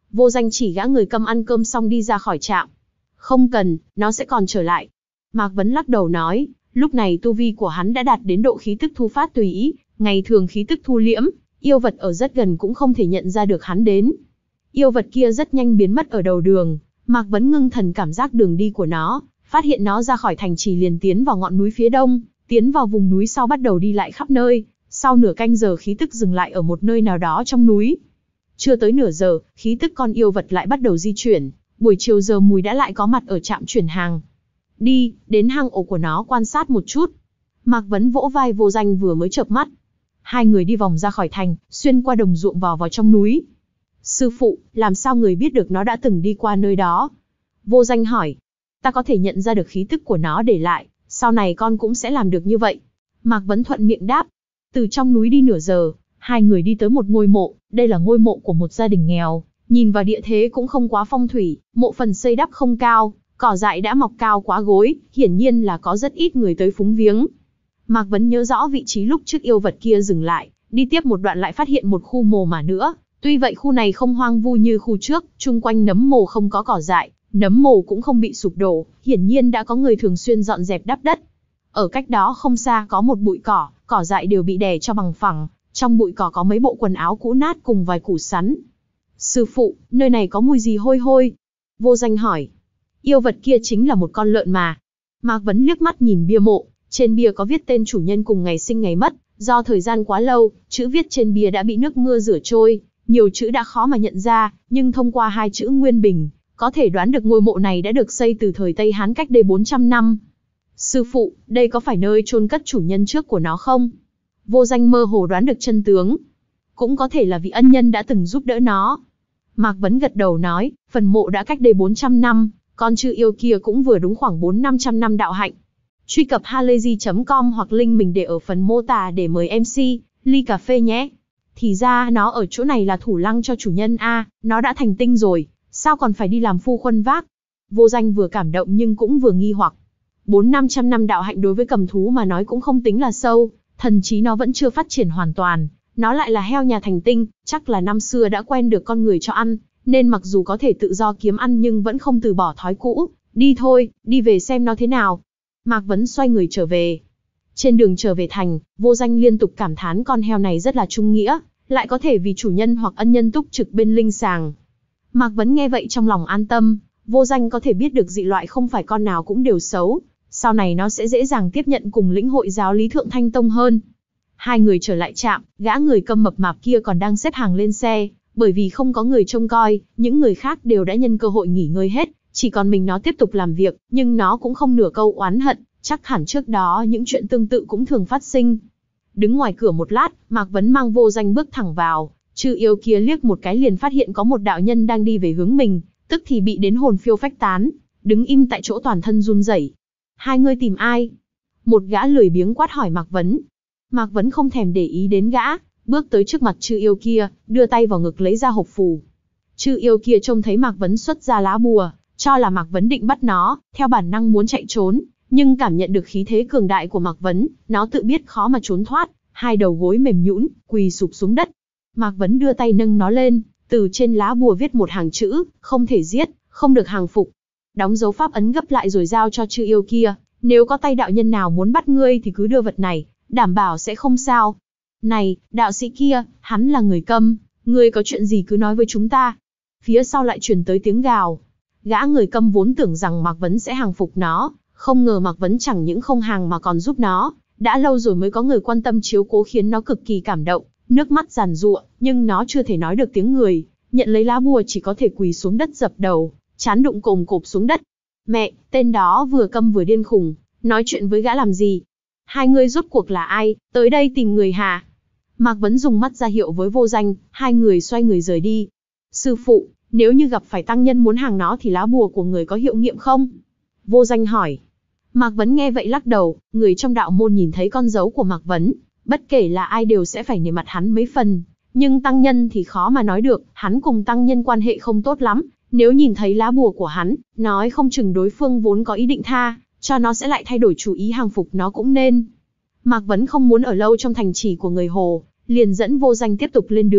Speaker 1: Vô Danh chỉ gã người câm ăn cơm xong đi ra khỏi trạm. Không cần, nó sẽ còn trở lại. Mạc Vấn lắc đầu nói, lúc này tu vi của hắn đã đạt đến độ khí tức thu phát tùy ý, ngày thường khí tức thu liễm, yêu vật ở rất gần cũng không thể nhận ra được hắn đến. Yêu vật kia rất nhanh biến mất ở đầu đường, Mạc Vấn ngưng thần cảm giác đường đi của nó, phát hiện nó ra khỏi thành trì liền tiến vào ngọn núi phía đông, tiến vào vùng núi sau bắt đầu đi lại khắp nơi, sau nửa canh giờ khí tức dừng lại ở một nơi nào đó trong núi. Chưa tới nửa giờ, khí tức con yêu vật lại bắt đầu di chuyển, buổi chiều giờ mùi đã lại có mặt ở trạm chuyển hàng. Đi, đến hang ổ của nó quan sát một chút. Mạc Vấn vỗ vai Vô Danh vừa mới chợp mắt. Hai người đi vòng ra khỏi thành, xuyên qua đồng ruộng vào vào trong núi. Sư phụ, làm sao người biết được nó đã từng đi qua nơi đó? Vô Danh hỏi. Ta có thể nhận ra được khí tức của nó để lại, sau này con cũng sẽ làm được như vậy. Mạc Vấn thuận miệng đáp. Từ trong núi đi nửa giờ, hai người đi tới một ngôi mộ, đây là ngôi mộ của một gia đình nghèo, nhìn vào địa thế cũng không quá phong thủy, mộ phần xây đắp không cao, cỏ dại đã mọc cao quá gối, hiển nhiên là có rất ít người tới phúng viếng. Mạc Vấn nhớ rõ vị trí lúc trước yêu vật kia dừng lại, đi tiếp một đoạn lại phát hiện một khu mồ mả nữa, tuy vậy khu này không hoang vu như khu trước, chung quanh nấm mồ không có cỏ dại, nấm mồ cũng không bị sụp đổ, hiển nhiên đã có người thường xuyên dọn dẹp đắp đất. Ở cách đó không xa có một bụi cỏ, cỏ dại đều bị đè cho bằng phẳng, trong bụi cỏ có mấy bộ quần áo cũ nát cùng vài củ sắn. Sư phụ, nơi này có mùi gì hôi hôi? Vô Danh hỏi. Yêu vật kia chính là một con lợn mà. Mạc Vấn liếc mắt nhìn bia mộ, trên bia có viết tên chủ nhân cùng ngày sinh ngày mất, do thời gian quá lâu, chữ viết trên bia đã bị nước mưa rửa trôi, nhiều chữ đã khó mà nhận ra, nhưng thông qua hai chữ Nguyên Bình, có thể đoán được ngôi mộ này đã được xây từ thời Tây Hán cách đây bốn trăm năm. Sư phụ, đây có phải nơi chôn cất chủ nhân trước của nó không? Vô Danh mơ hồ đoán được chân tướng. Cũng có thể là vị ân nhân đã từng giúp đỡ nó. Mạc Vấn gật đầu nói, phần mộ đã cách đây bốn trăm năm, con chư yêu kia cũng vừa đúng khoảng bốn năm trăm năm đạo hạnh. Truy cập halayzi chấm com hoặc link mình để ở phần mô tả để mời em xê, ly cà phê nhé. Thì ra nó ở chỗ này là thủ lăng cho chủ nhân a, nó đã thành tinh rồi, sao còn phải đi làm phu khuân vác? Vô Danh vừa cảm động nhưng cũng vừa nghi hoặc. Bốn năm trăm năm đạo hạnh đối với cầm thú mà nói cũng không tính là sâu, thần trí nó vẫn chưa phát triển hoàn toàn, nó lại là heo nhà thành tinh, chắc là năm xưa đã quen được con người cho ăn, nên mặc dù có thể tự do kiếm ăn nhưng vẫn không từ bỏ thói cũ. Đi thôi, đi về xem nó thế nào. Mạc Vấn xoay người trở về. Trên đường trở về thành, Vô Danh liên tục cảm thán con heo này rất là trung nghĩa, lại có thể vì chủ nhân hoặc ân nhân túc trực bên linh sàng. Mạc Vấn nghe vậy trong lòng an tâm, Vô Danh có thể biết được dị loại không phải con nào cũng đều xấu, sau này nó sẽ dễ dàng tiếp nhận cùng lĩnh hội giáo lý Thượng Thanh Tông hơn. Hai người trở lại trạm, gã người câm mập mạp kia còn đang xếp hàng lên xe, bởi vì không có người trông coi, những người khác đều đã nhân cơ hội nghỉ ngơi hết, chỉ còn mình nó tiếp tục làm việc, nhưng nó cũng không nửa câu oán hận, chắc hẳn trước đó những chuyện tương tự cũng thường phát sinh. Đứng ngoài cửa một lát, Mạc Vấn mang Vô Danh bước thẳng vào, chư yêu kia liếc một cái liền phát hiện có một đạo nhân đang đi về hướng mình, tức thì bị đến hồn phiêu phách tán, đứng im tại chỗ toàn thân run rẩy. Hai người tìm ai? Một gã lười biếng quát hỏi Mạc Vấn. Mạc Vấn không thèm để ý đến gã, bước tới trước mặt chư yêu kia, đưa tay vào ngực lấy ra hộp phù. Chư yêu kia trông thấy Mạc Vấn xuất ra lá bùa, cho là Mạc Vấn định bắt nó, theo bản năng muốn chạy trốn, nhưng cảm nhận được khí thế cường đại của Mạc Vấn, nó tự biết khó mà trốn thoát, hai đầu gối mềm nhũn, quỳ sụp xuống đất. Mạc Vấn đưa tay nâng nó lên, từ trên lá bùa viết một hàng chữ, không thể giết, không được hàng phục. Đóng dấu pháp ấn gấp lại rồi giao cho chư yêu kia, nếu có tay đạo nhân nào muốn bắt ngươi thì cứ đưa vật này, đảm bảo sẽ không sao. Này, đạo sĩ kia, hắn là người câm, ngươi có chuyện gì cứ nói với chúng ta. Phía sau lại truyền tới tiếng gào. Gã người câm vốn tưởng rằng Mạc Vấn sẽ hàng phục nó, không ngờ Mạc Vấn chẳng những không hàng mà còn giúp nó. Đã lâu rồi mới có người quan tâm chiếu cố khiến nó cực kỳ cảm động, nước mắt giàn giụa, nhưng nó chưa thể nói được tiếng người, nhận lấy lá bùa chỉ có thể quỳ xuống đất dập đầu, trán đụng cồm cộp xuống đất. Mẹ, tên đó vừa câm vừa điên khùng, nói chuyện với gã làm gì? Hai người rốt cuộc là ai, tới đây tìm người hả? Mạc Vấn dùng mắt ra hiệu với Vô Danh, hai người xoay người rời đi. Sư phụ, nếu như gặp phải tăng nhân muốn hàng nó thì lá bùa của người có hiệu nghiệm không? Vô Danh hỏi. Mạc Vấn nghe vậy lắc đầu, người trong đạo môn nhìn thấy con dấu của Mạc Vấn, bất kể là ai đều sẽ phải nể mặt hắn mấy phần. Nhưng tăng nhân thì khó mà nói được, hắn cùng tăng nhân quan hệ không tốt lắm. Nếu nhìn thấy lá bùa của hắn, nói không chừng đối phương vốn có ý định tha, cho nó sẽ lại thay đổi chủ ý hàng phục nó cũng nên. Mạc Vấn không muốn ở lâu trong thành trì của người Hồ, liền dẫn Vô Danh tiếp tục lên đường.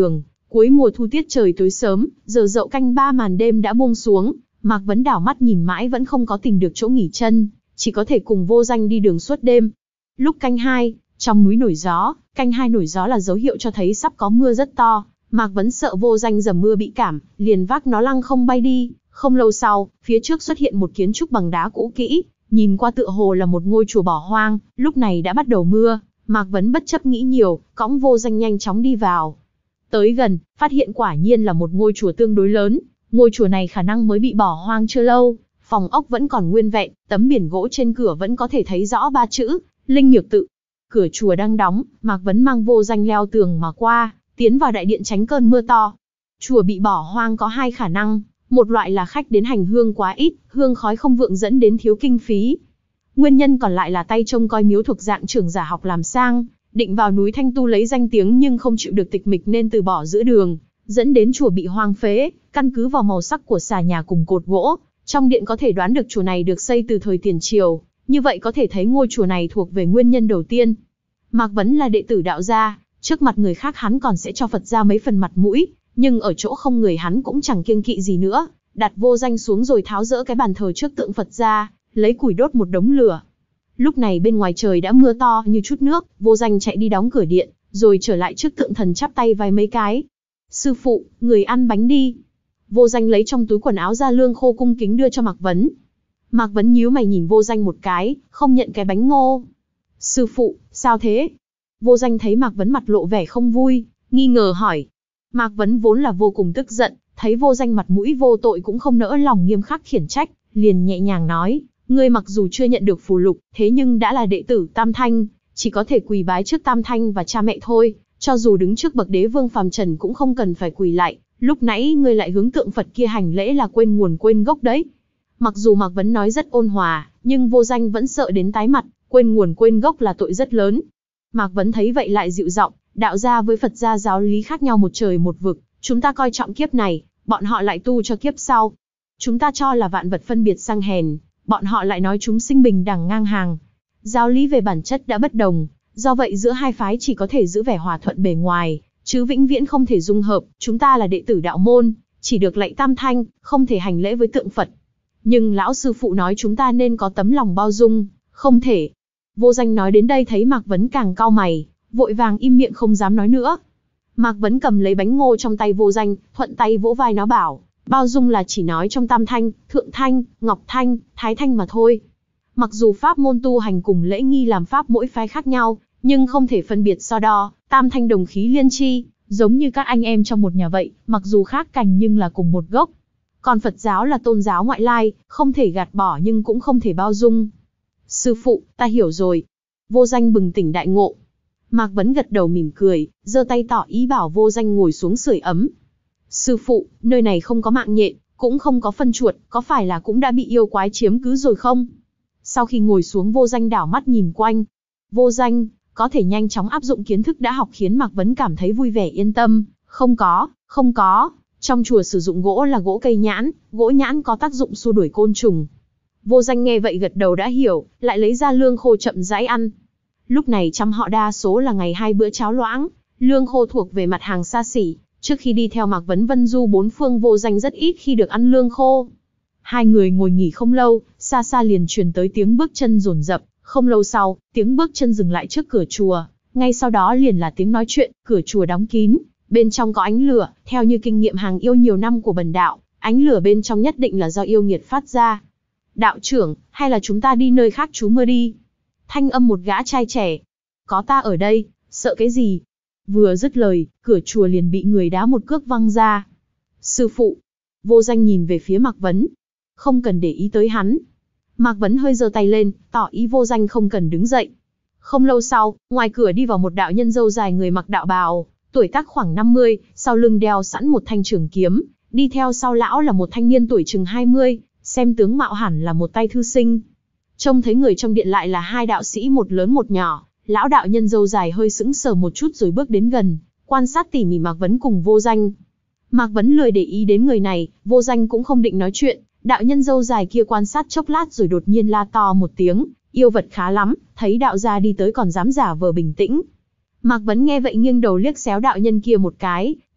Speaker 1: Cuối mùa thu tiết trời tối sớm, giờ dậu canh ba màn đêm đã buông xuống, Mạc Vấn đảo mắt nhìn mãi vẫn không có tìm được chỗ nghỉ chân, chỉ có thể cùng Vô Danh đi đường suốt đêm. Lúc canh hai, trong núi nổi gió, canh hai nổi gió là dấu hiệu cho thấy sắp có mưa rất to. Mạc Vấn sợ Vô Danh dầm mưa bị cảm, liền vác nó lăng không bay đi. Không lâu sau, phía trước xuất hiện một kiến trúc bằng đá cũ kỹ, nhìn qua tựa hồ là một ngôi chùa bỏ hoang. Lúc này đã bắt đầu mưa, Mạc Vấn bất chấp nghĩ nhiều, cõng Vô Danh nhanh chóng đi vào. Tới gần, phát hiện quả nhiên là một ngôi chùa tương đối lớn. Ngôi chùa này khả năng mới bị bỏ hoang chưa lâu, phòng ốc vẫn còn nguyên vẹn, tấm biển gỗ trên cửa vẫn có thể thấy rõ ba chữ Linh Nhược Tự. Cửa chùa đang đóng, Mạc Vấn mang Vô Danh leo tường mà qua, tiến vào đại điện tránh cơn mưa to. Chùa bị bỏ hoang có hai khả năng, một loại là khách đến hành hương quá ít, hương khói không vượng dẫn đến thiếu kinh phí. Nguyên nhân còn lại là tay trông coi miếu thuộc dạng trưởng giả học làm sang, định vào núi Thanh Tu lấy danh tiếng nhưng không chịu được tịch mịch nên từ bỏ giữa đường, dẫn đến chùa bị hoang phế. Căn cứ vào màu sắc của xà nhà cùng cột gỗ, trong điện có thể đoán được chùa này được xây từ thời tiền triều, như vậy có thể thấy ngôi chùa này thuộc về nguyên nhân đầu tiên. Mạc Vấn là đệ tử đạo gia, trước mặt người khác hắn còn sẽ cho Phật gia mấy phần mặt mũi, nhưng ở chỗ không người hắn cũng chẳng kiêng kỵ gì nữa, đặt Vô Danh xuống rồi tháo dỡ cái bàn thờ trước tượng Phật ra, lấy củi đốt một đống lửa. Lúc này bên ngoài trời đã mưa to như chút nước, Vô Danh chạy đi đóng cửa điện, rồi trở lại trước tượng thần chắp tay vái mấy cái. Sư phụ, người ăn bánh đi. Vô Danh lấy trong túi quần áo ra lương khô cung kính đưa cho Mạc Vấn. Mạc Vấn nhíu mày nhìn Vô Danh một cái, không nhận cái bánh ngô. Sư phụ, sao thế? Vô Danh thấy Mạc Vấn mặt lộ vẻ không vui, nghi ngờ hỏi. Mạc Vấn vốn là vô cùng tức giận, thấy Vô Danh mặt mũi vô tội cũng không nỡ lòng nghiêm khắc khiển trách, liền nhẹ nhàng nói, ngươi mặc dù chưa nhận được phù lục, thế nhưng đã là đệ tử Tam Thanh, chỉ có thể quỳ bái trước Tam Thanh và cha mẹ thôi, cho dù đứng trước bậc đế vương phàm trần cũng không cần phải quỳ lại. Lúc nãy ngươi lại hướng tượng Phật kia hành lễ là quên nguồn quên gốc đấy. Mặc dù Mạc Vấn nói rất ôn hòa, nhưng Vô Danh vẫn sợ đến tái mặt, quên nguồn quên gốc là tội rất lớn. Mạc Vấn thấy vậy lại dịu giọng, đạo gia với Phật gia giáo lý khác nhau một trời một vực, chúng ta coi trọng kiếp này, bọn họ lại tu cho kiếp sau. Chúng ta cho là vạn vật phân biệt sang hèn, bọn họ lại nói chúng sinh bình đẳng ngang hàng. Giáo lý về bản chất đã bất đồng, do vậy giữa hai phái chỉ có thể giữ vẻ hòa thuận bề ngoài, chứ vĩnh viễn không thể dung hợp. Chúng ta là đệ tử đạo môn, chỉ được lạy Tam Thanh, không thể hành lễ với tượng Phật. Nhưng lão sư phụ nói chúng ta nên có tấm lòng bao dung, không thể. Vô Danh nói đến đây thấy Mạc Vấn càng cau mày, vội vàng im miệng không dám nói nữa. Mạc Vấn cầm lấy bánh ngô trong tay Vô Danh, thuận tay vỗ vai nó bảo, bao dung là chỉ nói trong Tam Thanh, Thượng Thanh, Ngọc Thanh, Thái Thanh mà thôi. Mặc dù pháp môn tu hành cùng lễ nghi làm pháp mỗi phái khác nhau, nhưng không thể phân biệt so đo, Tam Thanh đồng khí liên chi, giống như các anh em trong một nhà vậy, mặc dù khác cành nhưng là cùng một gốc. Còn Phật giáo là tôn giáo ngoại lai, không thể gạt bỏ nhưng cũng không thể bao dung. Sư phụ, ta hiểu rồi. Vô Danh bừng tỉnh đại ngộ. Mạc Vấn gật đầu mỉm cười, giơ tay tỏ ý bảo Vô Danh ngồi xuống sưởi ấm. Sư phụ, nơi này không có mạng nhện, cũng không có phân chuột, có phải là cũng đã bị yêu quái chiếm cứ rồi không? Sau khi ngồi xuống Vô Danh đảo mắt nhìn quanh. Vô Danh có thể nhanh chóng áp dụng kiến thức đã học khiến Mạc Vấn cảm thấy vui vẻ yên tâm. Không có, không có. Trong chùa sử dụng gỗ là gỗ cây nhãn, gỗ nhãn có tác dụng xua đuổi côn trùng. Vô Danh nghe vậy gật đầu đã hiểu, lại lấy ra lương khô chậm rãi ăn. Lúc này trăm họ đa số là ngày hai bữa cháo loãng, lương khô thuộc về mặt hàng xa xỉ. Trước khi đi theo Mạc Vấn vân du bốn phương, Vô Danh rất ít khi được ăn lương khô. Hai người ngồi nghỉ không lâu, xa xa liền truyền tới tiếng bước chân dồn dập. Không lâu sau, tiếng bước chân dừng lại trước cửa chùa, ngay sau đó liền là tiếng nói chuyện. Cửa chùa đóng kín, bên trong có ánh lửa. Theo như kinh nghiệm hàng yêu nhiều năm của bần đạo, ánh lửa bên trong nhất định là do yêu nghiệt phát ra. Đạo trưởng, hay là chúng ta đi nơi khác trú mưa đi? Thanh âm một gã trai trẻ. Có ta ở đây, sợ cái gì? Vừa dứt lời, cửa chùa liền bị người đá một cước văng ra. Sư phụ. Vô Danh nhìn về phía Mạc Vấn. Không cần để ý tới hắn. Mạc Vấn hơi giơ tay lên, tỏ ý Vô Danh không cần đứng dậy. Không lâu sau, ngoài cửa đi vào một đạo nhân râu dài người mặc đạo bào, tuổi tác khoảng năm mươi, sau lưng đeo sẵn một thanh trường kiếm, đi theo sau lão là một thanh niên tuổi chừng hai mươi, xem tướng mạo hẳn là một tay thư sinh. Trông thấy người trong điện lại là hai đạo sĩ một lớn một nhỏ, lão đạo nhân râu dài hơi sững sờ một chút rồi bước đến gần, quan sát tỉ mỉ Mạc Vấn cùng Vô Danh. Mạc Vấn lười để ý đến người này, Vô Danh cũng không định nói chuyện. Đạo nhân râu dài kia quan sát chốc lát rồi đột nhiên la to một tiếng, yêu vật khá lắm, thấy đạo gia đi tới còn dám giả vờ bình tĩnh. Mạc Vấn nghe vậy nghiêng đầu liếc xéo đạo nhân kia một cái,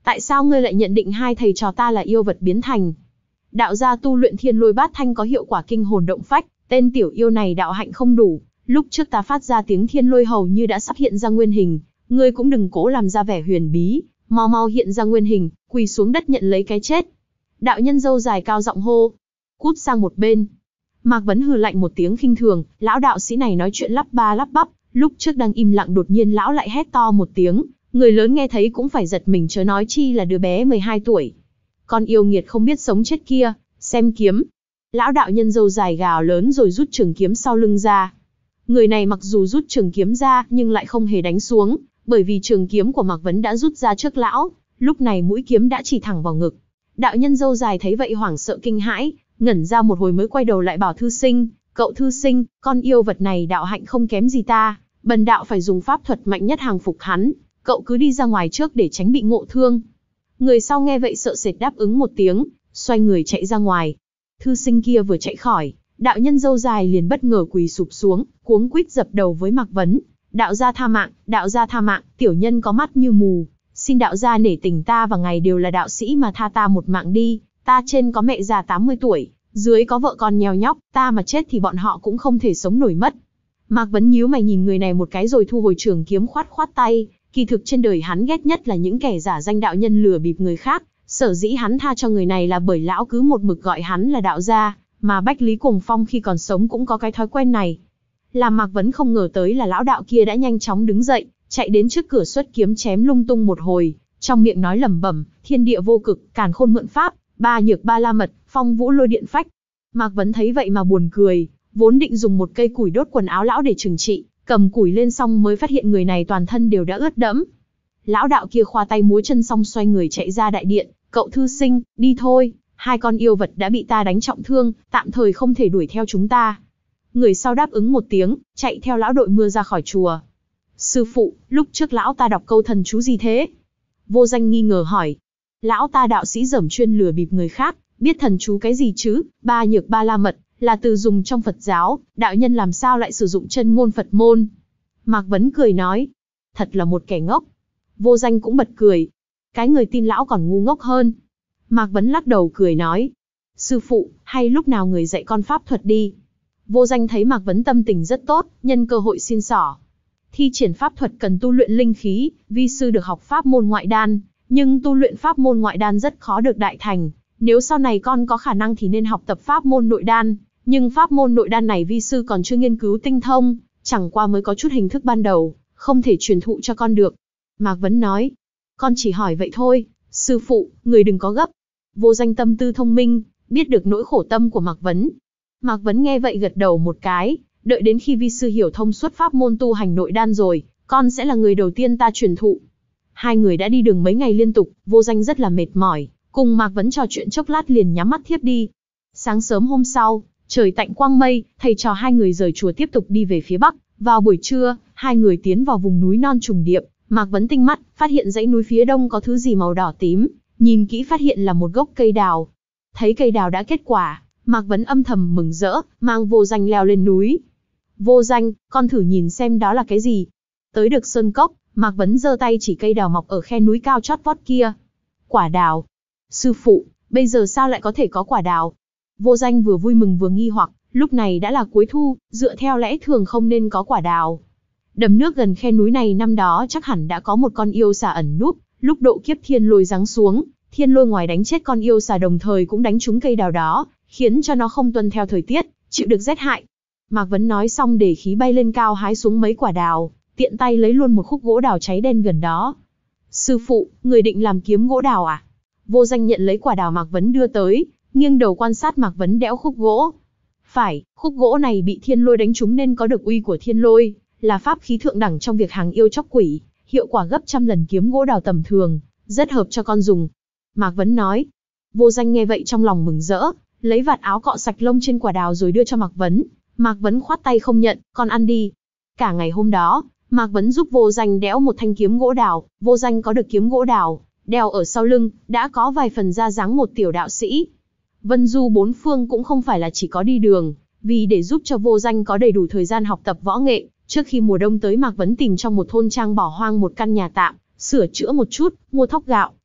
Speaker 1: Tại sao ngươi lại nhận định hai thầy trò ta là yêu vật biến thành? Đạo gia tu luyện thiên lôi bát thanh có hiệu quả kinh hồn động phách, tên tiểu yêu này đạo hạnh không đủ. Lúc trước ta phát ra tiếng thiên lôi hầu như đã sắp hiện ra nguyên hình, ngươi cũng đừng cố làm ra vẻ huyền bí, mau mau hiện ra nguyên hình, quỳ xuống đất nhận lấy cái chết. Đạo nhân râu dài cao giọng hô, cút sang một bên. Mạc Vấn hừ lạnh một tiếng khinh thường, lão đạo sĩ này nói chuyện lắp ba lắp bắp, lúc trước đang im lặng đột nhiên lão lại hét to một tiếng, người lớn nghe thấy cũng phải giật mình chớ nói chi là đứa bé mười hai tuổi. Con yêu nghiệt không biết sống chết kia, xem kiếm. Lão đạo nhân râu dài gào lớn rồi rút trường kiếm sau lưng ra. Người này mặc dù rút trường kiếm ra nhưng lại không hề đánh xuống, bởi vì trường kiếm của Mạc Vấn đã rút ra trước lão, lúc này mũi kiếm đã chỉ thẳng vào ngực. Đạo nhân râu dài thấy vậy hoảng sợ kinh hãi, ngẩn ra một hồi mới quay đầu lại bảo thư sinh, cậu thư sinh, con yêu vật này đạo hạnh không kém gì ta, bần đạo phải dùng pháp thuật mạnh nhất hàng phục hắn, cậu cứ đi ra ngoài trước để tránh bị ngộ thương. Người sau nghe vậy sợ sệt đáp ứng một tiếng, xoay người chạy ra ngoài. Thư sinh kia vừa chạy khỏi, đạo nhân râu dài liền bất ngờ quỳ sụp xuống, cuống quýt dập đầu với Mạc Vấn. Đạo gia tha mạng, đạo gia tha mạng, tiểu nhân có mắt như mù, xin đạo gia nể tình ta và ngài đều là đạo sĩ mà tha ta một mạng đi, ta trên có mẹ già tám mươi tuổi, dưới có vợ con nheo nhóc, ta mà chết thì bọn họ cũng không thể sống nổi mất. Mạc Vấn nhíu mày nhìn người này một cái rồi thu hồi trường kiếm khoát khoát tay, kỳ thực trên đời hắn ghét nhất là những kẻ giả danh đạo nhân lừa bịp người khác, sở dĩ hắn tha cho người này là bởi lão cứ một mực gọi hắn là đạo gia, mà Bách Lý Cuồng Phong khi còn sống cũng có cái thói quen này. Làm Mạc Vấn không ngờ tới là lão đạo kia đã nhanh chóng đứng dậy, chạy đến trước cửa xuất kiếm chém lung tung một hồi, trong miệng nói lẩm bẩm, thiên địa vô cực, càn khôn mượn pháp, ba nhược ba la mật, phong vũ lôi điện phách. Mạc Vấn thấy vậy mà buồn cười, vốn định dùng một cây củi đốt quần áo lão để trừng trị, cầm củi lên xong mới phát hiện người này toàn thân đều đã ướt đẫm. Lão đạo kia khoa tay múa chân xong xoay người chạy ra đại điện, cậu thư sinh, đi thôi, hai con yêu vật đã bị ta đánh trọng thương, tạm thời không thể đuổi theo chúng ta. Người sau đáp ứng một tiếng, chạy theo lão đội mưa ra khỏi chùa. Sư phụ, lúc trước lão ta đọc câu thần chú gì thế? Vô Danh nghi ngờ hỏi. Lão ta đạo sĩ dởm chuyên lừa bịp người khác, biết thần chú cái gì chứ? Ba nhược ba la mật, là từ dùng trong Phật giáo, đạo nhân làm sao lại sử dụng chân ngôn Phật môn? Mạc Vấn cười nói. Thật là một kẻ ngốc. Vô Danh cũng bật cười. Cái người tin lão còn ngu ngốc hơn. Mạc Vấn lắc đầu cười nói. Sư phụ, hay lúc nào người dạy con pháp thuật đi. Vô Danh thấy Mạc Vấn tâm tình rất tốt, nhân cơ hội xin xỏ. Thi triển pháp thuật cần tu luyện linh khí, vi sư được học pháp môn ngoại đan, nhưng tu luyện pháp môn ngoại đan rất khó được đại thành. Nếu sau này con có khả năng thì nên học tập pháp môn nội đan, nhưng pháp môn nội đan này vi sư còn chưa nghiên cứu tinh thông, chẳng qua mới có chút hình thức ban đầu, không thể truyền thụ cho con được. Mạc Vấn nói, con chỉ hỏi vậy thôi, sư phụ, người đừng có gấp. Vô Danh tâm tư thông minh, biết được nỗi khổ tâm của Mạc Vấn. Mạc Vấn nghe vậy gật đầu một cái, đợi đến khi vi sư hiểu thông suốt pháp môn tu hành nội đan rồi, con sẽ là người đầu tiên ta truyền thụ. Hai người đã đi đường mấy ngày liên tục, Vô Danh rất là mệt mỏi, cùng Mạc Vấn trò chuyện chốc lát liền nhắm mắt thiếp đi. Sáng sớm hôm sau, trời tạnh quang mây, thầy trò hai người rời chùa tiếp tục đi về phía bắc. Vào buổi trưa, hai người tiến vào vùng núi non trùng điệp. Mạc Vấn tinh mắt, phát hiện dãy núi phía đông có thứ gì màu đỏ tím, nhìn kỹ phát hiện là một gốc cây đào. Thấy cây đào đã kết quả, Mạc Vấn âm thầm mừng rỡ, mang Vô Danh leo lên núi. Vô Danh, con thử nhìn xem đó là cái gì. Tới được sơn cốc, Mạc Vấn giơ tay chỉ cây đào mọc ở khe núi cao chót vót kia. Quả đào. Sư phụ, bây giờ sao lại có thể có quả đào? Vô Danh vừa vui mừng vừa nghi hoặc, lúc này đã là cuối thu, dựa theo lẽ thường không nên có quả đào. Đầm nước gần khe núi này năm đó chắc hẳn đã có một con yêu xà ẩn núp, lúc độ kiếp thiên lôi giáng xuống, thiên lôi ngoài đánh chết con yêu xà đồng thời cũng đánh trúng cây đào đó, khiến cho nó không tuân theo thời tiết, chịu được rét hại. Mạc Vấn nói xong để khí bay lên cao hái xuống mấy quả đào, tiện tay lấy luôn một khúc gỗ đào cháy đen gần đó. Sư phụ, người định làm kiếm gỗ đào à? Vô Danh nhận lấy quả đào Mạc Vấn đưa tới, nghiêng đầu quan sát Mạc Vấn đẽo khúc gỗ. Phải, khúc gỗ này bị thiên lôi đánh trúng nên có được uy của thiên lôi, là pháp khí thượng đẳng trong việc hàng yêu chóc quỷ, hiệu quả gấp trăm lần kiếm gỗ đào tầm thường, rất hợp cho con dùng. Mạc Vấn nói. Vô Danh nghe vậy trong lòng mừng rỡ, lấy vạt áo cọ sạch lông trên quả đào rồi đưa cho Mạc Vấn. Mạc Vấn khoát tay không nhận, con ăn đi. Cả ngày hôm đó, Mạc Vấn giúp Vô Danh đẽo một thanh kiếm gỗ đào. Vô Danh có được kiếm gỗ đào, đeo ở sau lưng, đã có vài phần ra dáng một tiểu đạo sĩ. Vân du bốn phương cũng không phải là chỉ có đi đường, vì để giúp cho Vô Danh có đầy đủ thời gian học tập võ nghệ, trước khi mùa đông tới Mạc Vấn tìm trong một thôn trang bỏ hoang một căn nhà tạm, sửa chữa một chút, mua thóc gạo,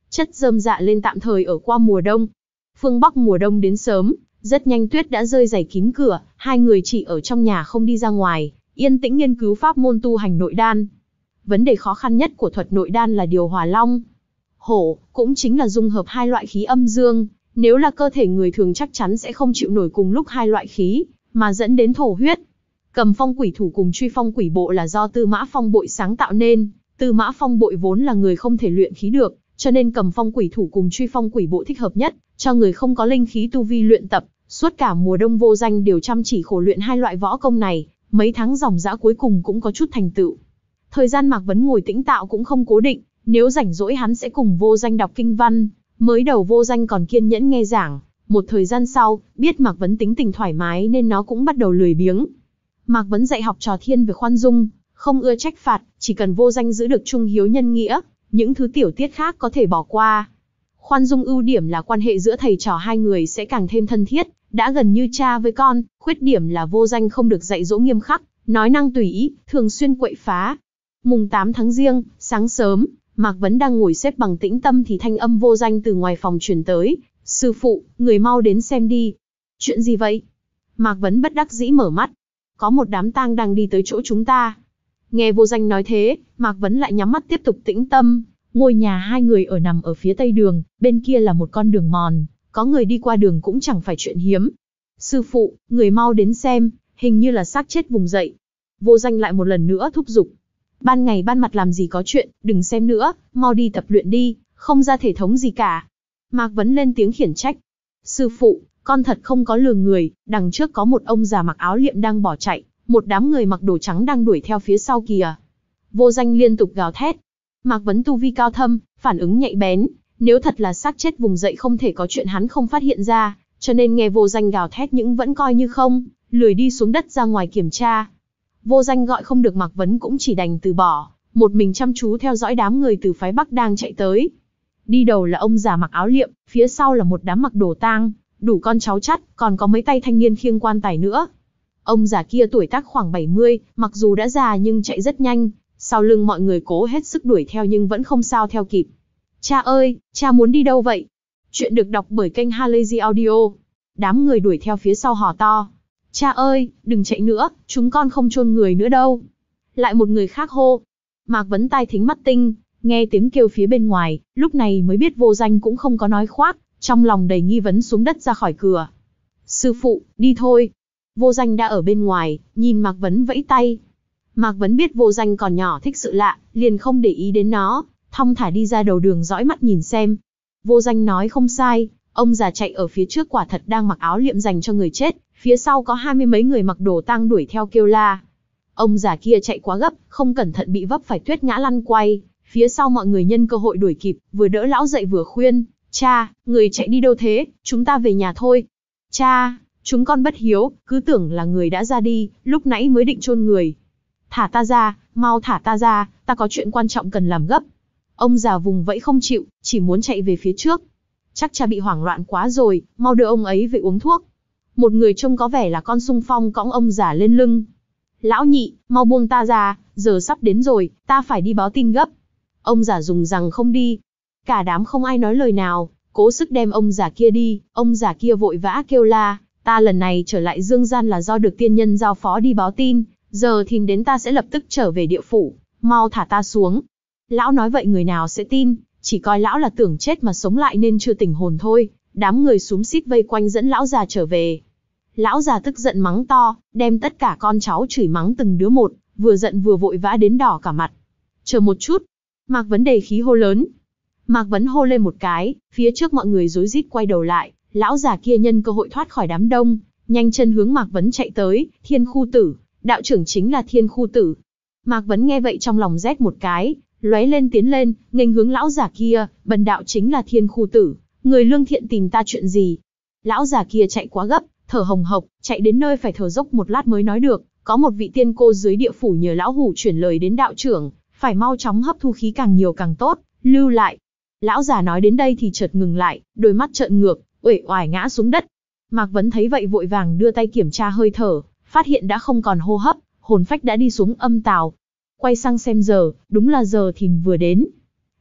Speaker 1: chất rơm rạ lên tạm thời ở qua mùa đông. Phương Bắc mùa đông đến sớm, rất nhanh tuyết đã rơi dày kín cửa, hai người chỉ ở trong nhà không đi ra ngoài, yên tĩnh nghiên cứu pháp môn tu hành nội đan. Vấn đề khó khăn nhất của thuật nội đan là điều hòa long hổ, cũng chính là dung hợp hai loại khí âm dương. Nếu là cơ thể người thường chắc chắn sẽ không chịu nổi cùng lúc hai loại khí, mà dẫn đến thổ huyết. Cầm phong quỷ thủ cùng truy phong quỷ bộ là do Tư Mã Phong Bội sáng tạo nên. Tư Mã Phong Bội vốn là người không thể luyện khí được, cho nên cầm phong quỷ thủ cùng truy phong quỷ bộ thích hợp nhất cho người không có linh khí tu vi luyện tập. Suốt cả mùa đông Vô Danh đều chăm chỉ khổ luyện hai loại võ công này, mấy tháng ròng rã cuối cùng cũng có chút thành tựu. Thời gian Mạc Vấn ngồi tĩnh tạo cũng không cố định, nếu rảnh rỗi hắn sẽ cùng Vô Danh đọc kinh văn. Mới đầu Vô Danh còn kiên nhẫn nghe giảng, một thời gian sau, biết Mạc Vấn tính tình thoải mái nên nó cũng bắt đầu lười biếng. Mạc Vấn dạy học trò thiên về khoan dung, không ưa trách phạt, chỉ cần Vô Danh giữ được trung hiếu nhân nghĩa, những thứ tiểu tiết khác có thể bỏ qua. Khoan dung ưu điểm là quan hệ giữa thầy trò hai người sẽ càng thêm thân thiết, đã gần như cha với con. Khuyết điểm là Vô Danh không được dạy dỗ nghiêm khắc, nói năng tùy ý, thường xuyên quậy phá. Mùng tám tháng Giêng, sáng sớm, Mạc Vấn đang ngồi xếp bằng tĩnh tâm thì thanh âm Vô Danh từ ngoài phòng truyền tới. Sư phụ, người mau đến xem đi. Chuyện gì vậy? Mạc Vấn bất đắc dĩ mở mắt. Có một đám tang đang đi tới chỗ chúng ta. Nghe Vô Danh nói thế, Mạc Vấn lại nhắm mắt tiếp tục tĩnh tâm. Ngôi nhà hai người ở nằm ở phía tây đường, bên kia là một con đường mòn, có người đi qua đường cũng chẳng phải chuyện hiếm. Sư phụ, người mau đến xem, hình như là xác chết vùng dậy. Vô Danh lại một lần nữa thúc giục. Ban ngày ban mặt làm gì có chuyện, đừng xem nữa, mau đi tập luyện đi, không ra thể thống gì cả. Mạc Vấn lên tiếng khiển trách. Sư phụ, con thật không có lừa người, đằng trước có một ông già mặc áo liệm đang bỏ chạy, một đám người mặc đồ trắng đang đuổi theo phía sau kìa. Vô Danh liên tục gào thét. Mạc Vấn tu vi cao thâm, phản ứng nhạy bén, nếu thật là xác chết vùng dậy không thể có chuyện hắn không phát hiện ra, cho nên nghe Vô Danh gào thét nhưng vẫn coi như không, lười đi xuống đất ra ngoài kiểm tra. Vô Danh gọi không được Mạc Vấn cũng chỉ đành từ bỏ, một mình chăm chú theo dõi đám người từ phái Bắc đang chạy tới. Đi đầu là ông già mặc áo liệm, phía sau là một đám mặc đồ tang, đủ con cháu chắt, còn có mấy tay thanh niên khiêng quan tài nữa. Ông già kia tuổi tác khoảng bảy mươi, mặc dù đã già nhưng chạy rất nhanh, sau lưng mọi người cố hết sức đuổi theo nhưng vẫn không sao theo kịp. Cha ơi, cha muốn đi đâu vậy? Chuyện được đọc bởi kênh Halazy Audio. Đám người đuổi theo phía sau hò to. Cha ơi, đừng chạy nữa, chúng con không chôn người nữa đâu. Lại một người khác hô. Mạc Vấn tai thính mắt tinh, nghe tiếng kêu phía bên ngoài, lúc này mới biết Vô Danh cũng không có nói khoác, trong lòng đầy nghi vấn xuống đất ra khỏi cửa. Sư phụ, đi thôi. Vô Danh đã ở bên ngoài, nhìn Mạc Vấn vẫy tay. Mạc Vấn biết Vô Danh còn nhỏ thích sự lạ, liền không để ý đến nó, thong thả đi ra đầu đường dõi mắt nhìn xem. Vô Danh nói không sai, ông già chạy ở phía trước quả thật đang mặc áo liệm dành cho người chết, phía sau có hai mươi mấy người mặc đồ tang đuổi theo kêu la. Ông già kia chạy quá gấp, không cẩn thận bị vấp phải tuyết ngã lăn quay, phía sau mọi người nhân cơ hội đuổi kịp, vừa đỡ lão dậy vừa khuyên, cha, người chạy đi đâu thế, chúng ta về nhà thôi. Cha, chúng con bất hiếu, cứ tưởng là người đã ra đi, lúc nãy mới định chôn người. Thả ta ra, mau thả ta ra, ta có chuyện quan trọng cần làm gấp. Ông già vùng vẫy không chịu, chỉ muốn chạy về phía trước. Chắc cha bị hoảng loạn quá rồi, mau đưa ông ấy về uống thuốc. Một người trông có vẻ là con xung phong cõng ông già lên lưng. Lão nhị, mau buông ta ra, giờ sắp đến rồi, ta phải đi báo tin gấp. Ông già dùng rằng không đi. Cả đám không ai nói lời nào, cố sức đem ông già kia đi. Ông già kia vội vã kêu la, ta lần này trở lại dương gian là do được tiên nhân giao phó đi báo tin, giờ thì đến ta sẽ lập tức trở về địa phủ, mau thả ta xuống. Lão nói vậy người nào sẽ tin, chỉ coi lão là tưởng chết mà sống lại nên chưa tỉnh hồn thôi. Đám người xúm xít vây quanh dẫn lão già trở về. Lão già tức giận mắng to, đem tất cả con cháu chửi mắng từng đứa một, vừa giận vừa vội vã đến đỏ cả mặt. Chờ một chút. Mạc Vấn đề khí hô lớn. Mạc Vấn hô lên một cái, phía trước mọi người rối rít quay đầu lại, lão già kia nhân cơ hội thoát khỏi đám đông, nhanh chân hướng Mạc Vấn chạy tới. Thiên Khu Tử, đạo trưởng chính là Thiên Khu Tử. Mạc Vấn nghe vậy trong lòng rét một cái, lóe lên tiến lên, nghênh hướng lão già kia, bần đạo chính là Thiên Khu Tử, người lương thiện tìm ta chuyện gì? Lão già kia chạy quá gấp, thở hồng hộc, chạy đến nơi phải thở dốc một lát mới nói được, có một vị tiên cô dưới địa phủ nhờ lão hủ chuyển lời đến đạo trưởng, phải mau chóng hấp thu khí càng nhiều càng tốt, lưu lại. Lão già nói đến đây thì chợt ngừng lại, đôi mắt trợn ngược, uể oải ngã xuống đất. Mạc Vấn thấy vậy vội vàng đưa tay kiểm tra hơi thở, phát hiện đã không còn hô hấp, hồn phách đã đi xuống âm tào. Quay sang xem giờ, đúng là giờ thìn vừa đến.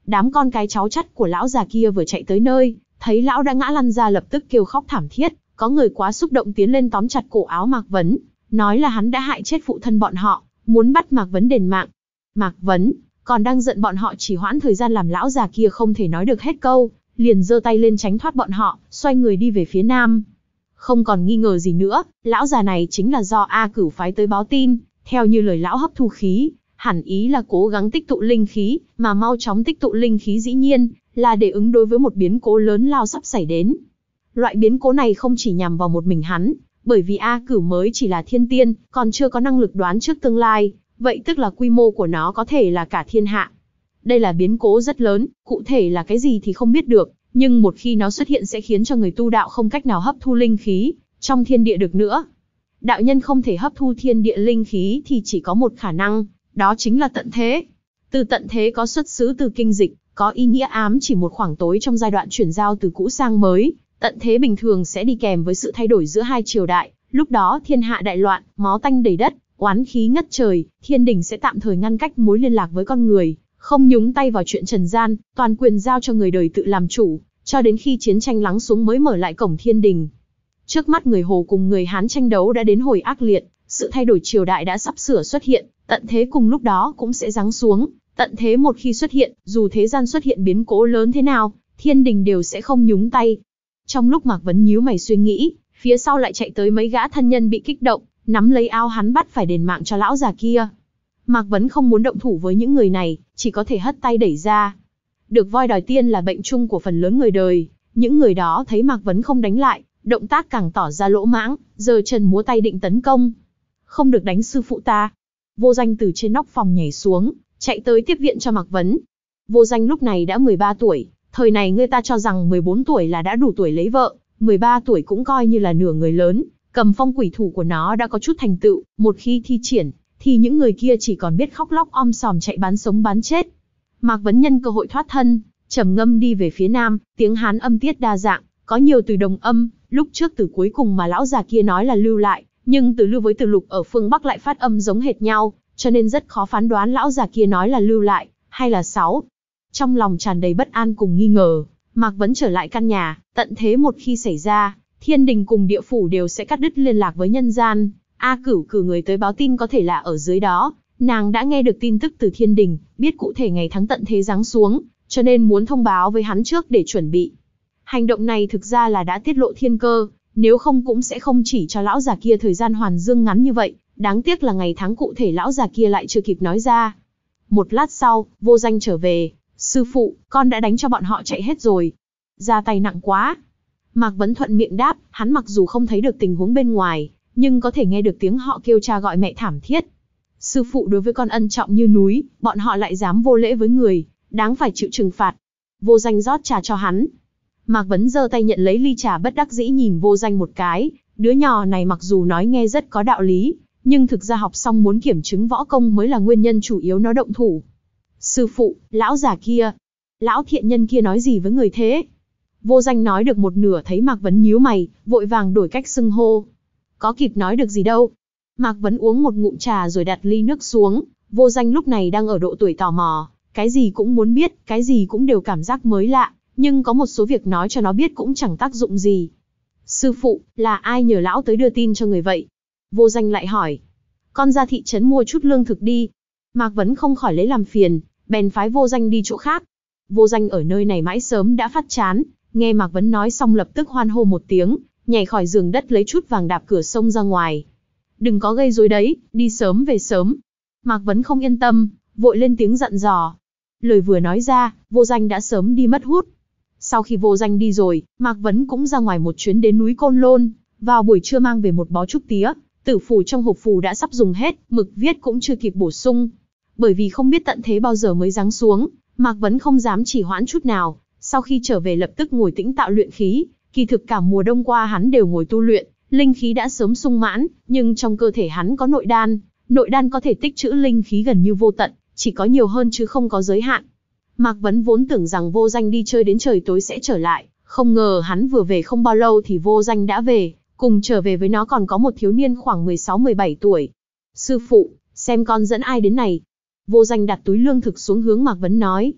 Speaker 1: Đám con cái cháu chắt của lão già kia vừa chạy tới nơi, thấy lão đã ngã lăn ra lập tức kêu khóc thảm thiết, có người quá xúc động tiến lên tóm chặt cổ áo Mạc Vấn, nói là hắn đã hại chết phụ thân bọn họ, muốn bắt Mạc Vấn đền mạng. Mạc Vấn còn đang giận bọn họ chỉ hoãn thời gian làm lão già kia không thể nói được hết câu, liền giơ tay lên tránh thoát bọn họ, xoay người đi về phía nam. Không còn nghi ngờ gì nữa, lão già này chính là do A Cửu phái tới báo tin, theo như lời lão hấp thu khí, hẳn ý là cố gắng tích tụ linh khí, mà mau chóng tích tụ linh khí dĩ nhiên là để ứng đối với một biến cố lớn lao sắp xảy đến. Loại biến cố này không chỉ nhằm vào một mình hắn, bởi vì A Cửu mới chỉ là thiên tiên, còn chưa có năng lực đoán trước tương lai, vậy tức là quy mô của nó có thể là cả thiên hạ. Đây là biến cố rất lớn, cụ thể là cái gì thì không biết được, nhưng một khi nó xuất hiện sẽ khiến cho người tu đạo không cách nào hấp thu linh khí trong thiên địa được nữa. Đạo nhân không thể hấp thu thiên địa linh khí thì chỉ có một khả năng, đó chính là tận thế. Từ tận thế có xuất xứ từ kinh dịch, có ý nghĩa ám chỉ một khoảng tối trong giai đoạn chuyển giao từ cũ sang mới. Tận thế bình thường sẽ đi kèm với sự thay đổi giữa hai triều đại, lúc đó thiên hạ đại loạn, máu tanh đầy đất, oán khí ngất trời, thiên đình sẽ tạm thời ngăn cách mối liên lạc với con người, không nhúng tay vào chuyện trần gian, toàn quyền giao cho người đời tự làm chủ, cho đến khi chiến tranh lắng xuống mới mở lại cổng thiên đình. Trước mắt người Hồ cùng người Hán tranh đấu đã đến hồi ác liệt, sự thay đổi triều đại đã sắp sửa xuất hiện, tận thế cùng lúc đó cũng sẽ giáng xuống. Tận thế một khi xuất hiện, dù thế gian xuất hiện biến cố lớn thế nào, thiên đình đều sẽ không nhúng tay. Trong lúc Mạc Vấn nhíu mày suy nghĩ, phía sau lại chạy tới mấy gã thân nhân bị kích động, nắm lấy áo hắn bắt phải đền mạng cho lão già kia. Mạc Vấn không muốn động thủ với những người này, chỉ có thể hất tay đẩy ra. Được voi đòi tiên là bệnh chung của phần lớn người đời, những người đó thấy Mạc Vấn không đánh lại, động tác càng tỏ ra lỗ mãng, giơ chân múa tay định tấn công. Không được đánh sư phụ ta. Vô Danh từ trên nóc phòng nhảy xuống, chạy tới tiếp viện cho Mạc Vấn. Vô Danh lúc này đã mười ba tuổi, thời này người ta cho rằng mười bốn tuổi là đã đủ tuổi lấy vợ, mười ba tuổi cũng coi như là nửa người lớn, cầm phong quỷ thủ của nó đã có chút thành tựu, một khi thi triển, thì những người kia chỉ còn biết khóc lóc om sòm chạy bán sống bán chết. Mạc Vấn nhân cơ hội thoát thân, trầm ngâm đi về phía nam, tiếng Hán âm tiết đa dạng, có nhiều từ đồng âm, lúc trước từ cuối cùng mà lão già kia nói là lưu lại, nhưng từ lưu với từ lục ở phương Bắc lại phát âm giống hệt nhau, cho nên rất khó phán đoán lão già kia nói là lưu lại, hay là sáu. Trong lòng tràn đầy bất an cùng nghi ngờ, Mạc Vấn trở lại căn nhà, tận thế một khi xảy ra, thiên đình cùng địa phủ đều sẽ cắt đứt liên lạc với nhân gian. A Cửu cử người tới báo tin có thể là ở dưới đó, nàng đã nghe được tin tức từ thiên đình, biết cụ thể ngày tháng tận thế giáng xuống, cho nên muốn thông báo với hắn trước để chuẩn bị. Hành động này thực ra là đã tiết lộ thiên cơ, nếu không cũng sẽ không chỉ cho lão già kia thời gian hoàn dương ngắn như vậy, đáng tiếc là ngày tháng cụ thể lão già kia lại chưa kịp nói ra. Một lát sau, Vô Danh trở về, sư phụ, con đã đánh cho bọn họ chạy hết rồi. Ra tay nặng quá. Mạc Vấn thuận miệng đáp, hắn mặc dù không thấy được tình huống bên ngoài, nhưng có thể nghe được tiếng họ kêu cha gọi mẹ thảm thiết. Sư phụ đối với con ân trọng như núi, bọn họ lại dám vô lễ với người, đáng phải chịu trừng phạt. Vô Danh rót trà cho hắn. Mạc Vấn giơ tay nhận lấy ly trà bất đắc dĩ nhìn Vô Danh một cái, đứa nhỏ này mặc dù nói nghe rất có đạo lý, nhưng thực ra học xong muốn kiểm chứng võ công mới là nguyên nhân chủ yếu nó động thủ. Sư phụ, lão già kia, lão thiện nhân kia nói gì với người thế? Vô Danh nói được một nửa thấy Mạc Vấn nhíu mày, vội vàng đổi cách xưng hô. Có kịp nói được gì đâu. Mạc Vấn uống một ngụm trà rồi đặt ly nước xuống, Vô Danh lúc này đang ở độ tuổi tò mò, cái gì cũng muốn biết, cái gì cũng đều cảm giác mới lạ, nhưng có một số việc nói cho nó biết cũng chẳng tác dụng gì. Sư phụ, là ai nhờ lão tới đưa tin cho người vậy? Vô Danh lại hỏi. Con ra thị trấn mua chút lương thực đi. Mạc Vấn không khỏi lấy làm phiền, bèn phái Vô Danh đi chỗ khác. Vô Danh ở nơi này mãi sớm đã phát chán, nghe Mạc Vấn nói xong lập tức hoan hô một tiếng, nhảy khỏi giường đất lấy chút vàng đạp cửa sông ra ngoài. Đừng có gây rối đấy, đi sớm về sớm. Mạc Vấn không yên tâm, vội lên tiếng dặn dò. Lời vừa nói ra, Vô Danh đã sớm đi mất hút. Sau khi Vô Danh đi rồi, Mạc Vấn cũng ra ngoài một chuyến đến núi Côn Lôn, vào buổi trưa mang về một bó trúc tía, tử phù trong hộp phù đã sắp dùng hết, mực viết cũng chưa kịp bổ sung. Bởi vì không biết tận thế bao giờ mới giáng xuống, Mạc Vấn không dám trì hoãn chút nào, sau khi trở về lập tức ngồi tĩnh tạo luyện khí, kỳ thực cả mùa đông qua hắn đều ngồi tu luyện, linh khí đã sớm sung mãn, nhưng trong cơ thể hắn có nội đan, nội đan có thể tích trữ linh khí gần như vô tận, chỉ có nhiều hơn chứ không có giới hạn. Mạc Vấn vốn tưởng rằng Vô Danh đi chơi đến trời tối sẽ trở lại, không ngờ hắn vừa về không bao lâu thì Vô Danh đã về, cùng trở về với nó còn có một thiếu niên khoảng mười sáu mười bảy tuổi. Sư phụ, xem con dẫn ai đến này. Vô Danh đặt túi lương thực xuống hướng Mạc Vấn nói.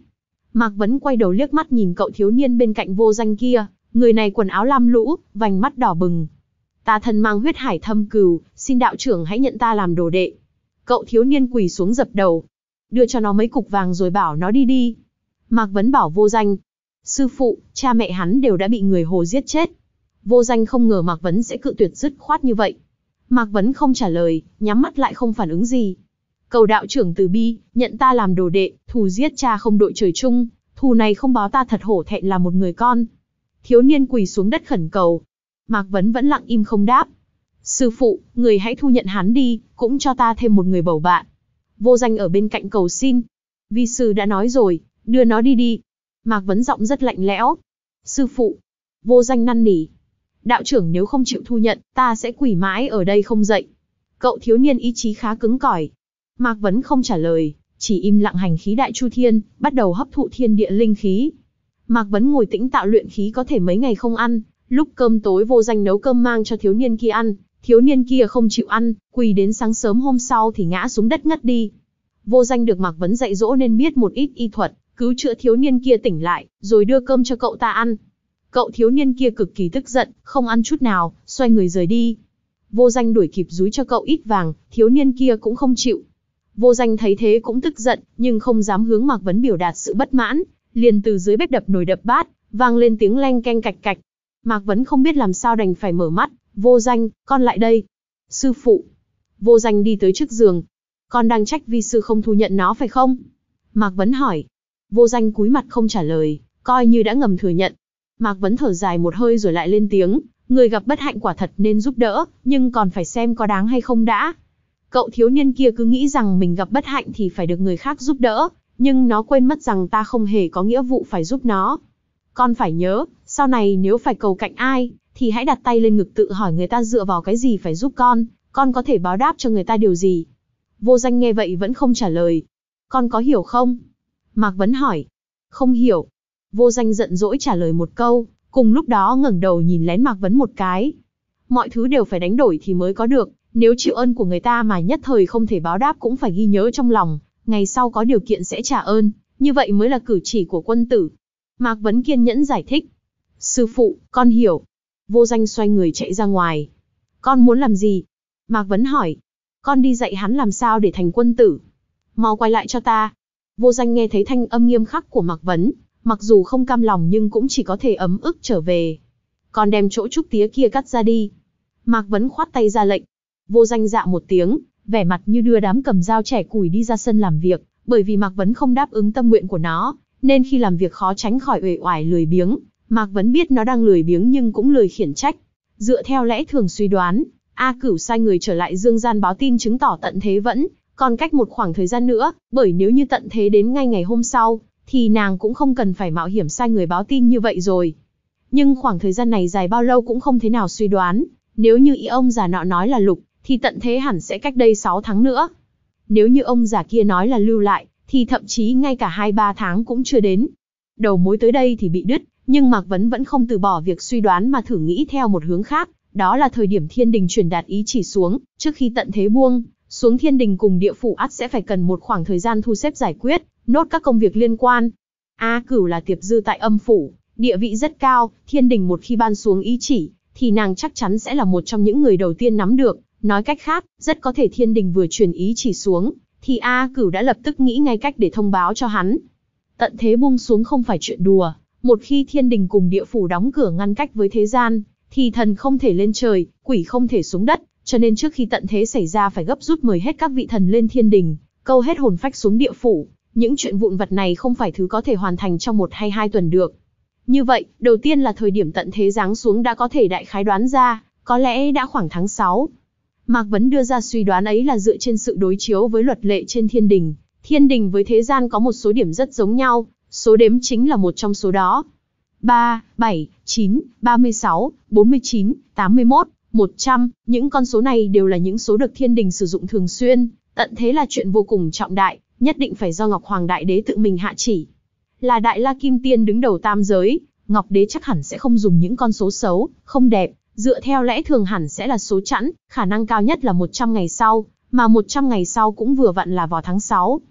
Speaker 1: Mạc Vấn quay đầu liếc mắt nhìn cậu thiếu niên bên cạnh Vô Danh kia, người này quần áo lam lũ, vành mắt đỏ bừng. Ta thân mang huyết hải thâm cừu, xin đạo trưởng hãy nhận ta làm đồ đệ. Cậu thiếu niên quỳ xuống dập đầu. Đưa cho nó mấy cục vàng rồi bảo nó đi đi. Mạc Vấn bảo Vô Danh. Sư phụ, cha mẹ hắn đều đã bị người Hồ giết chết. Vô Danh không ngờ Mạc Vấn sẽ cự tuyệt dứt khoát như vậy. Mạc Vấn không trả lời, nhắm mắt lại không phản ứng gì. Cầu đạo trưởng từ bi, nhận ta làm đồ đệ, thù giết cha không đội trời chung, thù này không báo ta thật hổ thẹn là một người con. Thiếu niên quỳ xuống đất khẩn cầu. Mạc Vấn vẫn lặng im không đáp. Sư phụ, người hãy thu nhận hắn đi, cũng cho ta thêm một người bầu bạn. Vô Danh ở bên cạnh cầu xin. Vi sư đã nói rồi, đưa nó đi đi. Mạc Vấn giọng rất lạnh lẽo. Sư phụ. Vô Danh năn nỉ. Đạo trưởng nếu không chịu thu nhận, ta sẽ quỳ mãi ở đây không dậy. Cậu thiếu niên ý chí khá cứng cỏi. Mạc Vấn không trả lời, chỉ im lặng hành khí đại chu thiên, bắt đầu hấp thụ thiên địa linh khí. Mạc Vấn ngồi tĩnh tạo luyện khí có thể mấy ngày không ăn, lúc cơm tối Vô Danh nấu cơm mang cho thiếu niên kia ăn, thiếu niên kia không chịu ăn, quỳ đến sáng sớm hôm sau thì ngã xuống đất ngất đi. Vô Danh được Mạc Vấn dạy dỗ nên biết một ít y thuật, cứu chữa thiếu niên kia tỉnh lại, rồi đưa cơm cho cậu ta ăn. Cậu thiếu niên kia cực kỳ tức giận, không ăn chút nào, xoay người rời đi. Vô Danh đuổi kịp dúi cho cậu ít vàng, thiếu niên kia cũng không chịu. Vô Danh thấy thế cũng tức giận, nhưng không dám hướng Mạc Vấn biểu đạt sự bất mãn, liền từ dưới bếp đập nồi đập bát, vang lên tiếng leng keng cạch cạch. Mạc Vấn không biết làm sao đành phải mở mắt. Vô Danh, con lại đây. Sư phụ. Vô Danh đi tới trước giường. Con đang trách vi sư không thu nhận nó phải không? Mạc Vấn hỏi. Vô Danh cúi mặt không trả lời, coi như đã ngầm thừa nhận. Mạc Vấn thở dài một hơi rồi lại lên tiếng. Người gặp bất hạnh quả thật nên giúp đỡ, nhưng còn phải xem có đáng hay không đã. Cậu thiếu niên kia cứ nghĩ rằng mình gặp bất hạnh thì phải được người khác giúp đỡ, nhưng nó quên mất rằng ta không hề có nghĩa vụ phải giúp nó. Con phải nhớ, sau này nếu phải cầu cạnh ai, thì hãy đặt tay lên ngực tự hỏi người ta dựa vào cái gì phải giúp con, con có thể báo đáp cho người ta điều gì. Vô Danh nghe vậy vẫn không trả lời. Con có hiểu không? Mạc Vấn hỏi. Không hiểu. Vô Danh giận dỗi trả lời một câu, cùng lúc đó ngẩng đầu nhìn lén Mạc Vấn một cái. Mọi thứ đều phải đánh đổi thì mới có được, nếu chịu ơn của người ta mà nhất thời không thể báo đáp cũng phải ghi nhớ trong lòng, ngày sau có điều kiện sẽ trả ơn, như vậy mới là cử chỉ của quân tử. Mạc Vấn kiên nhẫn giải thích. Sư phụ, con hiểu. Vô Danh xoay người chạy ra ngoài. Con muốn làm gì? Mạc Vấn hỏi. Con đi dạy hắn làm sao để thành quân tử. Mau quay lại cho ta. Vô Danh nghe thấy thanh âm nghiêm khắc của Mạc Vấn, mặc dù không cam lòng nhưng cũng chỉ có thể ấm ức trở về. Con đem chỗ trúc tía kia cắt ra đi. Mạc Vấn khoát tay ra lệnh. Vô Danh dạ một tiếng, vẻ mặt như đưa đám cầm dao trẻ củi đi ra sân làm việc, bởi vì Mạc Vấn không đáp ứng tâm nguyện của nó, nên khi làm việc khó tránh khỏi uể oải lười biếng. Mạc Vấn biết nó đang lười biếng nhưng cũng lười khiển trách. Dựa theo lẽ thường suy đoán, A Cửu sai người trở lại dương gian báo tin chứng tỏ tận thế vẫn còn cách một khoảng thời gian nữa, bởi nếu như tận thế đến ngay ngày hôm sau, thì nàng cũng không cần phải mạo hiểm sai người báo tin như vậy rồi. Nhưng khoảng thời gian này dài bao lâu cũng không thế nào suy đoán, nếu như ý ông già nọ nói là lục, thì tận thế hẳn sẽ cách đây sáu tháng nữa. Nếu như ông già kia nói là lưu lại, thì thậm chí ngay cả hai ba tháng cũng chưa đến. Đầu mối tới đây thì bị đứt, nhưng Mạc Vấn vẫn không từ bỏ việc suy đoán mà thử nghĩ theo một hướng khác, đó là thời điểm thiên đình truyền đạt ý chỉ xuống, trước khi tận thế buông xuống thiên đình cùng địa phủ ắt sẽ phải cần một khoảng thời gian thu xếp giải quyết, nốt các công việc liên quan. A Cửu là tiệp dư tại âm phủ, địa vị rất cao, thiên đình một khi ban xuống ý chỉ, thì nàng chắc chắn sẽ là một trong những người đầu tiên nắm được. Nói cách khác, rất có thể thiên đình vừa truyền ý chỉ xuống, thì A Cửu đã lập tức nghĩ ngay cách để thông báo cho hắn. Tận thế buông xuống không phải chuyện đùa, một khi thiên đình cùng địa phủ đóng cửa ngăn cách với thế gian, thì thần không thể lên trời, quỷ không thể xuống đất, cho nên trước khi tận thế xảy ra phải gấp rút mời hết các vị thần lên thiên đình, câu hết hồn phách xuống địa phủ. Những chuyện vụn vặt này không phải thứ có thể hoàn thành trong một hay hai tuần được. Như vậy, đầu tiên là thời điểm tận thế giáng xuống đã có thể đại khái đoán ra, có lẽ đã khoảng tháng sáu. Mạc Vấn đưa ra suy đoán ấy là dựa trên sự đối chiếu với luật lệ trên thiên đình. Thiên đình với thế gian có một số điểm rất giống nhau, số đếm chính là một trong số đó. ba, bảy, chín, ba mươi sáu, bốn mươi chín, tám mươi mốt, một trăm, những con số này đều là những số được thiên đình sử dụng thường xuyên. Tận thế là chuyện vô cùng trọng đại, nhất định phải do Ngọc Hoàng Đại Đế tự mình hạ chỉ. Là Đại La Kim Tiên đứng đầu tam giới, Ngọc Đế chắc hẳn sẽ không dùng những con số xấu, không đẹp. Dựa theo lẽ thường hẳn sẽ là số chẵn, khả năng cao nhất là một trăm ngày sau, mà một trăm ngày sau cũng vừa vặn là vào tháng sáu.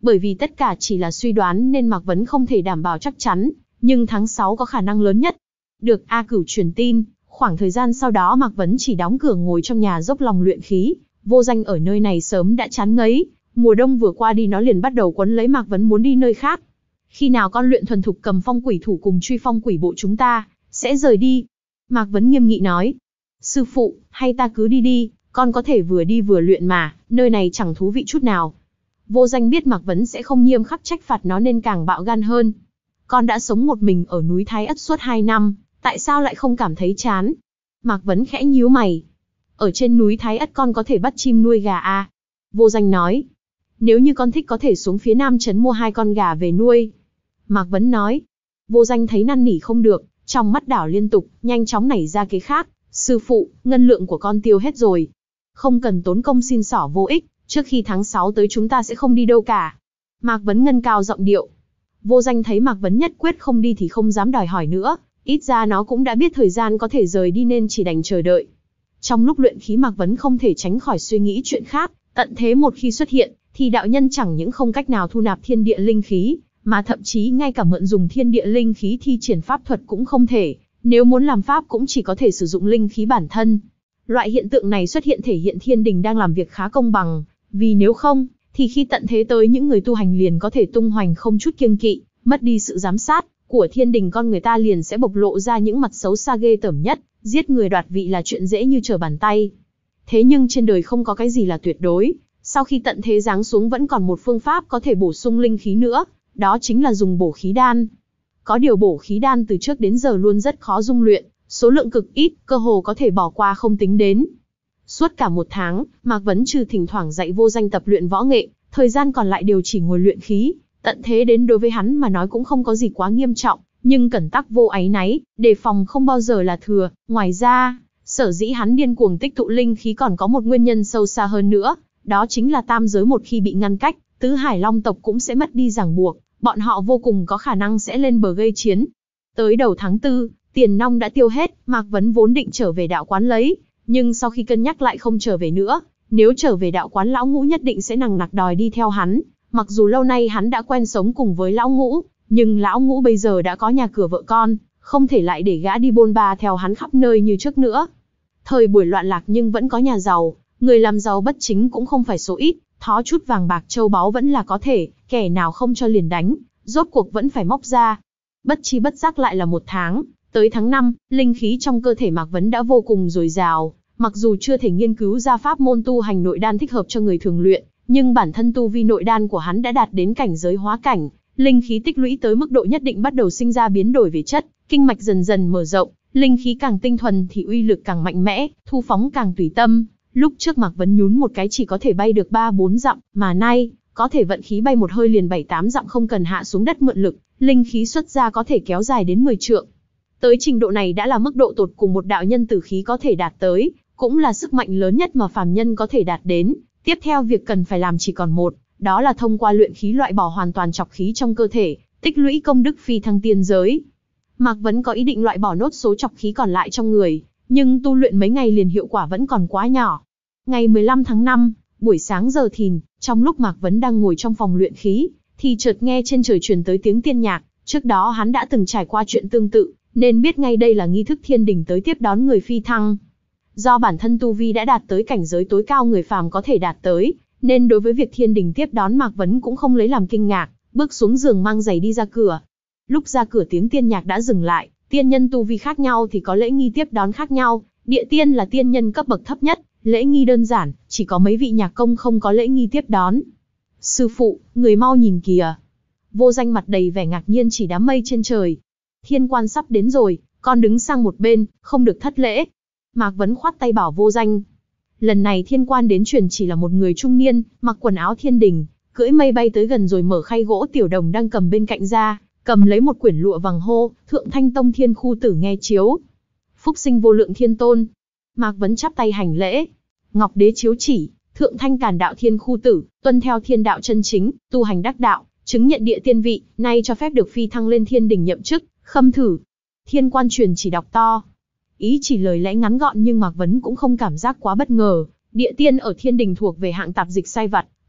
Speaker 1: Bởi vì tất cả chỉ là suy đoán nên Mạc Vấn không thể đảm bảo chắc chắn, nhưng tháng sáu có khả năng lớn nhất. Được A Cửu truyền tin, khoảng thời gian sau đó Mạc Vấn chỉ đóng cửa ngồi trong nhà dốc lòng luyện khí. Vô Danh ở nơi này sớm đã chán ngấy, mùa đông vừa qua đi nó liền bắt đầu quấn lấy Mạc Vấn muốn đi nơi khác. Khi nào con luyện thuần thục cầm phong quỷ thủ cùng truy phong quỷ bộ chúng ta sẽ rời đi. Mạc Vấn nghiêm nghị nói. Sư phụ, hay ta cứ đi đi, con có thể vừa đi vừa luyện mà, nơi này chẳng thú vị chút nào. Vô Danh biết Mạc Vấn sẽ không nghiêm khắc trách phạt nó nên càng bạo gan hơn. Con đã sống một mình ở núi Thái Ất suốt hai năm, tại sao lại không cảm thấy chán? Mạc Vấn khẽ nhíu mày. Ở trên núi Thái Ất con có thể bắt chim nuôi gà à? Vô Danh nói. Nếu như con thích có thể xuống phía Nam Trấn mua hai con gà về nuôi. Mạc Vấn nói. Vô Danh thấy năn nỉ không được, trong mắt đảo liên tục, nhanh chóng nảy ra kế khác. Sư phụ, ngân lượng của con tiêu hết rồi. Không cần tốn công xin xỏ vô ích, trước khi tháng sáu tới chúng ta sẽ không đi đâu cả. Mạc Vấn ngân cao giọng điệu. Vô Danh thấy Mạc Vấn nhất quyết không đi thì không dám đòi hỏi nữa, ít ra nó cũng đã biết thời gian có thể rời đi nên chỉ đành chờ đợi. Trong lúc luyện khí Mạc Vấn không thể tránh khỏi suy nghĩ chuyện khác, tận thế một khi xuất hiện, thì đạo nhân chẳng những không cách nào thu nạp thiên địa linh khí, mà thậm chí ngay cả mượn dùng thiên địa linh khí thi triển pháp thuật cũng không thể, nếu muốn làm pháp cũng chỉ có thể sử dụng linh khí bản thân. Loại hiện tượng này xuất hiện thể hiện thiên đình đang làm việc khá công bằng, vì nếu không, thì khi tận thế tới những người tu hành liền có thể tung hoành không chút kiêng kỵ, mất đi sự giám sát của thiên đình, con người ta liền sẽ bộc lộ ra những mặt xấu xa ghê tởm nhất, giết người đoạt vị là chuyện dễ như trở bàn tay. Thế nhưng trên đời không có cái gì là tuyệt đối, sau khi tận thế giáng xuống vẫn còn một phương pháp có thể bổ sung linh khí nữa, đó chính là dùng bổ khí đan. Có điều bổ khí đan từ trước đến giờ luôn rất khó dung luyện, số lượng cực ít, cơ hồ có thể bỏ qua không tính đến. Suốt cả một tháng, Mạc Vấn trừ thỉnh thoảng dạy Vô Danh tập luyện võ nghệ, thời gian còn lại đều chỉ ngồi luyện khí. Tận thế đến đối với hắn mà nói cũng không có gì quá nghiêm trọng, nhưng cẩn tắc vô áy náy, đề phòng không bao giờ là thừa. Ngoài ra, sở dĩ hắn điên cuồng tích tụ linh khí còn có một nguyên nhân sâu xa hơn nữa, đó chính là tam giới một khi bị ngăn cách, tứ hải long tộc cũng sẽ mất đi ràng buộc, bọn họ vô cùng có khả năng sẽ lên bờ gây chiến. Tới đầu tháng tư, tiền nong đã tiêu hết, Mạc Vấn vốn định trở về đạo quán lấy, nhưng sau khi cân nhắc lại không trở về nữa, nếu trở về đạo quán lão ngũ nhất định sẽ nằng nặc đòi đi theo hắn. Mặc dù lâu nay hắn đã quen sống cùng với lão ngũ, nhưng lão ngũ bây giờ đã có nhà cửa vợ con, không thể lại để gã đi bôn ba theo hắn khắp nơi như trước nữa. Thời buổi loạn lạc nhưng vẫn có nhà giàu, người làm giàu bất chính cũng không phải số ít, thó chút vàng bạc châu báu vẫn là có thể, kẻ nào không cho liền đánh, rốt cuộc vẫn phải móc ra. Bất chi bất giác lại là một tháng, tới tháng năm, linh khí trong cơ thể Mạc Vấn đã vô cùng dồi dào, mặc dù chưa thể nghiên cứu ra pháp môn tu hành nội đan thích hợp cho người thường luyện, nhưng bản thân tu vi nội đan của hắn đã đạt đến cảnh giới hóa cảnh, linh khí tích lũy tới mức độ nhất định bắt đầu sinh ra biến đổi về chất, kinh mạch dần dần mở rộng, linh khí càng tinh thuần thì uy lực càng mạnh mẽ, thu phóng càng tùy tâm. Lúc trước Mạc Vấn nhún một cái chỉ có thể bay được ba bốn dặm, mà nay, có thể vận khí bay một hơi liền bảy tám dặm không cần hạ xuống đất mượn lực, linh khí xuất ra có thể kéo dài đến mười trượng. Tới trình độ này đã là mức độ tột cùng một đạo nhân tử khí có thể đạt tới, cũng là sức mạnh lớn nhất mà phàm nhân có thể đạt đến. Tiếp theo việc cần phải làm chỉ còn một, đó là thông qua luyện khí loại bỏ hoàn toàn trọc khí trong cơ thể, tích lũy công đức phi thăng tiên giới. Mạc Vấn có ý định loại bỏ nốt số trọc khí còn lại trong người, nhưng tu luyện mấy ngày liền hiệu quả vẫn còn quá nhỏ. Ngày mười lăm tháng năm, buổi sáng giờ thìn, trong lúc Mạc Vấn đang ngồi trong phòng luyện khí, thì chợt nghe trên trời truyền tới tiếng tiên nhạc. Trước đó hắn đã từng trải qua chuyện tương tự, nên biết ngay đây là nghi thức thiên đình tới tiếp đón người phi thăng. Do bản thân tu vi đã đạt tới cảnh giới tối cao người phàm có thể đạt tới, nên đối với việc thiên đình tiếp đón Mạc Vấn cũng không lấy làm kinh ngạc, bước xuống giường mang giày đi ra cửa. Lúc ra cửa tiếng tiên nhạc đã dừng lại, tiên nhân tu vi khác nhau thì có lễ nghi tiếp đón khác nhau. Địa tiên là tiên nhân cấp bậc thấp nhất, lễ nghi đơn giản, chỉ có mấy vị nhạc công không có lễ nghi tiếp đón. Sư phụ, người mau nhìn kìa. Vô Danh mặt đầy vẻ ngạc nhiên chỉ đám mây trên trời. Thiên quan sắp đến rồi, con đứng sang một bên, không được thất lễ. Mạc Vấn khoát tay bảo Vô Danh. Lần này thiên quan đến truyền chỉ là một người trung niên, mặc quần áo thiên đình, cưỡi mây bay tới gần rồi mở khay gỗ tiểu đồng đang cầm bên cạnh ra, cầm lấy một quyển lụa vàng hô, Thượng Thanh Tông Thiên Khu Tử nghe chiếu. Phúc sinh vô lượng thiên tôn. Mạc Vấn chắp tay hành lễ. Ngọc Đế chiếu chỉ, Thượng Thanh Càn Đạo Thiên Khu Tử, tuân theo thiên đạo chân chính, tu hành đắc đạo, chứng nhận địa tiên vị, nay cho phép được phi thăng lên thiên đình nhậm chức, khâm thử. Thiên quan truyền chỉ đọc to. Ý chỉ lời lẽ ngắn gọn nhưng Mạc Vấn cũng không cảm giác quá bất ngờ. Địa tiên ở thiên đình thuộc về hạng tạp dịch sai vặt,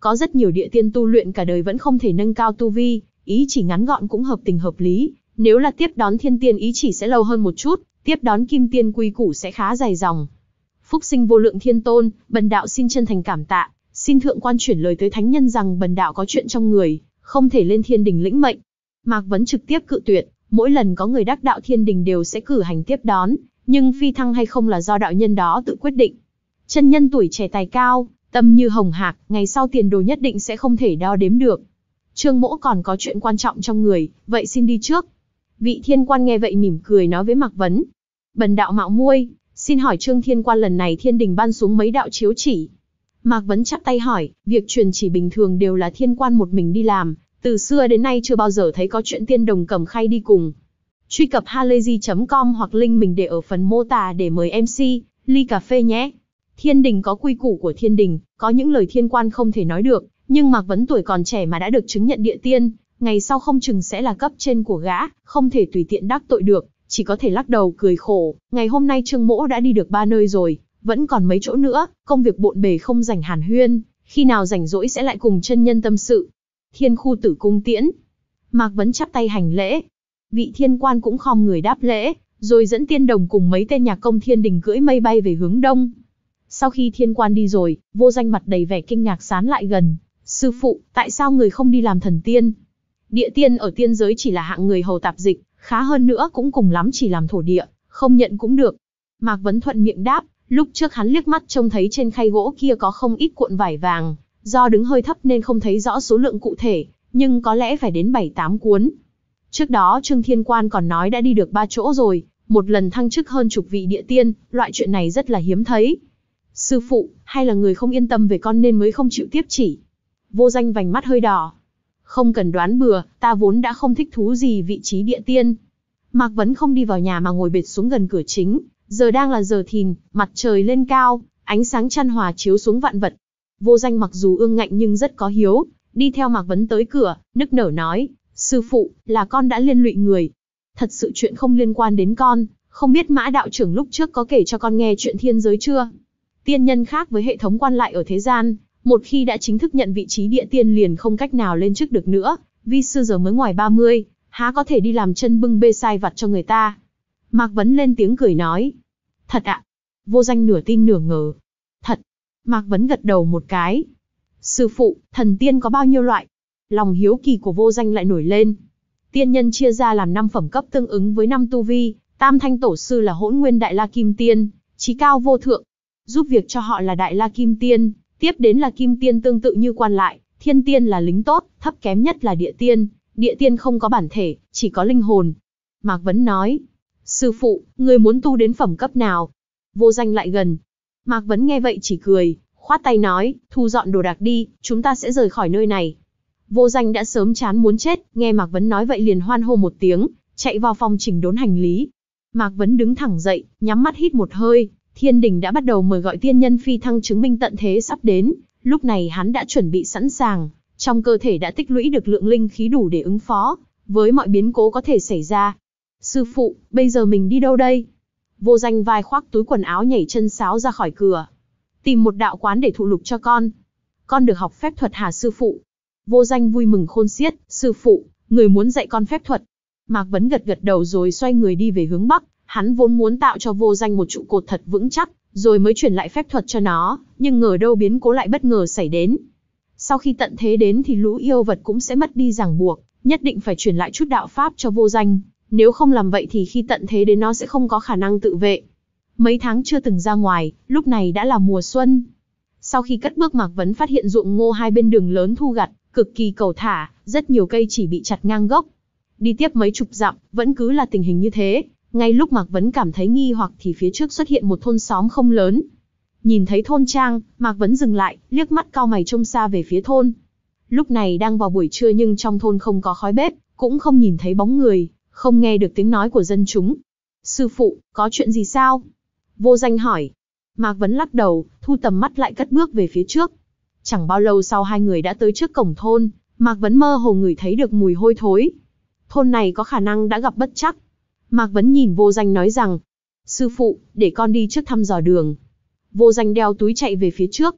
Speaker 1: Có rất nhiều địa tiên tu luyện cả đời vẫn không thể nâng cao tu vi, ý chỉ ngắn gọn cũng hợp tình hợp lý. Nếu là tiếp đón thiên tiên ý chỉ sẽ lâu hơn một chút, tiếp đón kim tiên quy củ sẽ khá dài dòng. Phúc sinh vô lượng thiên tôn, bần đạo xin chân thành cảm tạ, xin thượng quan chuyển lời tới thánh nhân rằng bần đạo có chuyện trong người, không thể lên thiên đình lĩnh mệnh. Mạc Vấn trực tiếp cự tuyệt, mỗi lần có người đắc đạo thiên đình đều sẽ cử hành tiếp đón, nhưng phi thăng hay không là do đạo nhân đó tự quyết định. Chân nhân tuổi trẻ tài cao, tâm như hồng hạc, ngày sau tiền đồ nhất định sẽ không thể đo đếm được. Trương Mỗ còn có chuyện quan trọng trong người, vậy xin đi trước. Vị thiên quan nghe vậy mỉm cười nói với Mạc Vấn. Bần đạo mạo muôi, xin hỏi Trương thiên quan lần này thiên đình ban xuống mấy đạo chiếu chỉ? Mạc Vấn chắp tay hỏi, việc truyền chỉ bình thường đều là thiên quan một mình đi làm, từ xưa đến nay chưa bao giờ thấy có chuyện tiên đồng cầm khay đi cùng. Truy cập halayzi chấm com hoặc link mình để ở phần mô tả để mời em xê, ly cà phê nhé. Thiên đình có quy củ của thiên đình, có những lời thiên quan không thể nói được, nhưng Mạc Vấn tuổi còn trẻ mà đã được chứng nhận địa tiên, ngày sau không chừng sẽ là cấp trên của gã, không thể tùy tiện đắc tội được, chỉ có thể lắc đầu cười khổ. Ngày hôm nay Trương Mỗ đã đi được ba nơi rồi, vẫn còn mấy chỗ nữa, công việc bộn bề không rảnh hàn huyên, khi nào rảnh rỗi sẽ lại cùng chân nhân tâm sự. Thiên khu tử cung tiễn. Mạc Vấn chắp tay hành lễ. Vị thiên quan cũng khom người đáp lễ, rồi dẫn tiên đồng cùng mấy tên nhạc công thiên đình cưỡi mây bay về hướng đông. Sau khi thiên quan đi rồi, Vô Danh mặt đầy vẻ kinh ngạc sán lại gần. Sư phụ, tại sao người không đi làm thần tiên? Địa tiên ở tiên giới chỉ là hạng người hầu tạp dịch, khá hơn nữa cũng cùng lắm chỉ làm thổ địa, không nhận cũng được. Mạc Vấn thuận miệng đáp, lúc trước hắn liếc mắt trông thấy trên khay gỗ kia có không ít cuộn vải vàng, do đứng hơi thấp nên không thấy rõ số lượng cụ thể, nhưng có lẽ phải đến bảy tám cuốn. Trước đó Trương Thiên Quan còn nói đã đi được ba chỗ rồi, một lần thăng chức hơn chục vị địa tiên, loại chuyện này rất là hiếm thấy. Sư phụ, hay là người không yên tâm về con nên mới không chịu tiếp chỉ? Vô Danh vành mắt hơi đỏ. Không cần đoán bừa, ta vốn đã không thích thú gì vị trí địa tiên. Mạc Vấn không đi vào nhà mà ngồi bệt xuống gần cửa chính, giờ đang là giờ thìn, mặt trời lên cao, ánh sáng chan hòa chiếu xuống vạn vật. Vô Danh mặc dù ương ngạnh nhưng rất có hiếu, đi theo Mạc Vấn tới cửa, nức nở nói, sư phụ, là con đã liên lụy người. Thật sự chuyện không liên quan đến con, không biết Mã đạo trưởng lúc trước có kể cho con nghe chuyện thiên giới chưa? Tiên nhân khác với hệ thống quan lại ở thế gian, một khi đã chính thức nhận vị trí địa tiên liền không cách nào lên chức được nữa, vi sư giờ mới ngoài ba mươi, há có thể đi làm chân bưng bê sai vặt cho người ta. Mạc Vấn lên tiếng cười nói. Thật ạ? Vô Danh nửa tin nửa ngờ. Thật. Mạc Vấn gật đầu một cái. Sư phụ, thần tiên có bao nhiêu loại? Lòng hiếu kỳ của Vô Danh lại nổi lên. Tiên nhân chia ra làm năm phẩm cấp tương ứng với năm tu vi, tam thanh tổ sư là Hỗn Nguyên Đại La Kim Tiên, chí cao vô thượng. Giúp việc cho họ là Đại La Kim Tiên, tiếp đến là Kim Tiên tương tự như quan lại, Thiên Tiên là lính tốt, thấp kém nhất là Địa Tiên. Địa Tiên không có bản thể, chỉ có linh hồn. Mạc Vấn nói. Sư phụ, người muốn tu đến phẩm cấp nào? Vô Danh lại gần. Mạc Vấn nghe vậy chỉ cười, khoát tay nói, thu dọn đồ đạc đi, chúng ta sẽ rời khỏi nơi này. Vô Danh đã sớm chán muốn chết, nghe Mạc Vấn nói vậy liền hoan hô một tiếng, chạy vào phòng chỉnh đốn hành lý. Mạc Vấn đứng thẳng dậy, nhắm mắt hít một hơi, thiên đình đã bắt đầu mời gọi tiên nhân phi thăng chứng minh tận thế sắp đến, lúc này hắn đã chuẩn bị sẵn sàng, trong cơ thể đã tích lũy được lượng linh khí đủ để ứng phó với mọi biến cố có thể xảy ra. Sư phụ, bây giờ mình đi đâu đây? Vô Danh vai khoác túi quần áo nhảy chân sáo ra khỏi cửa. Tìm một đạo quán để thụ lục cho con. Con được học phép thuật hả sư phụ? Vô Danh vui mừng khôn xiết, sư phụ, người muốn dạy con phép thuật. Mạc Vấn gật gật đầu rồi xoay người đi về hướng Bắc, hắn vốn muốn tạo cho Vô Danh một trụ cột thật vững chắc, rồi mới truyền lại phép thuật cho nó, nhưng ngờ đâu biến cố lại bất ngờ xảy đến. Sau khi tận thế đến thì lũ yêu vật cũng sẽ mất đi ràng buộc, nhất định phải truyền lại chút đạo pháp cho Vô Danh, nếu không làm vậy thì khi tận thế đến nó sẽ không có khả năng tự vệ. Mấy tháng chưa từng ra ngoài, lúc này đã là mùa xuân. Sau khi cất bước Mạc Vấn phát hiện ruộng ngô hai bên đường lớn thu gặt, cực kỳ cầu thả, rất nhiều cây chỉ bị chặt ngang gốc. Đi tiếp mấy chục dặm, vẫn cứ là tình hình như thế. Ngay lúc Mạc Vấn cảm thấy nghi hoặc thì phía trước xuất hiện một thôn xóm không lớn. Nhìn thấy thôn trang, Mạc Vấn dừng lại, liếc mắt cau mày trông xa về phía thôn. Lúc này đang vào buổi trưa nhưng trong thôn không có khói bếp, cũng không nhìn thấy bóng người, không nghe được tiếng nói của dân chúng. Sư phụ, có chuyện gì sao? Vô Danh hỏi. Mạc Vấn lắc đầu, thu tầm mắt lại cất bước về phía trước. Chẳng bao lâu sau hai người đã tới trước cổng thôn, Mạc Vấn mơ hồ ngửi thấy được mùi hôi thối. Thôn này có khả năng đã gặp bất trắc. Mạc Vấn nhìn Vô Danh nói rằng, sư phụ, để con đi trước thăm dò đường. Vô Danh đeo túi chạy về phía trước.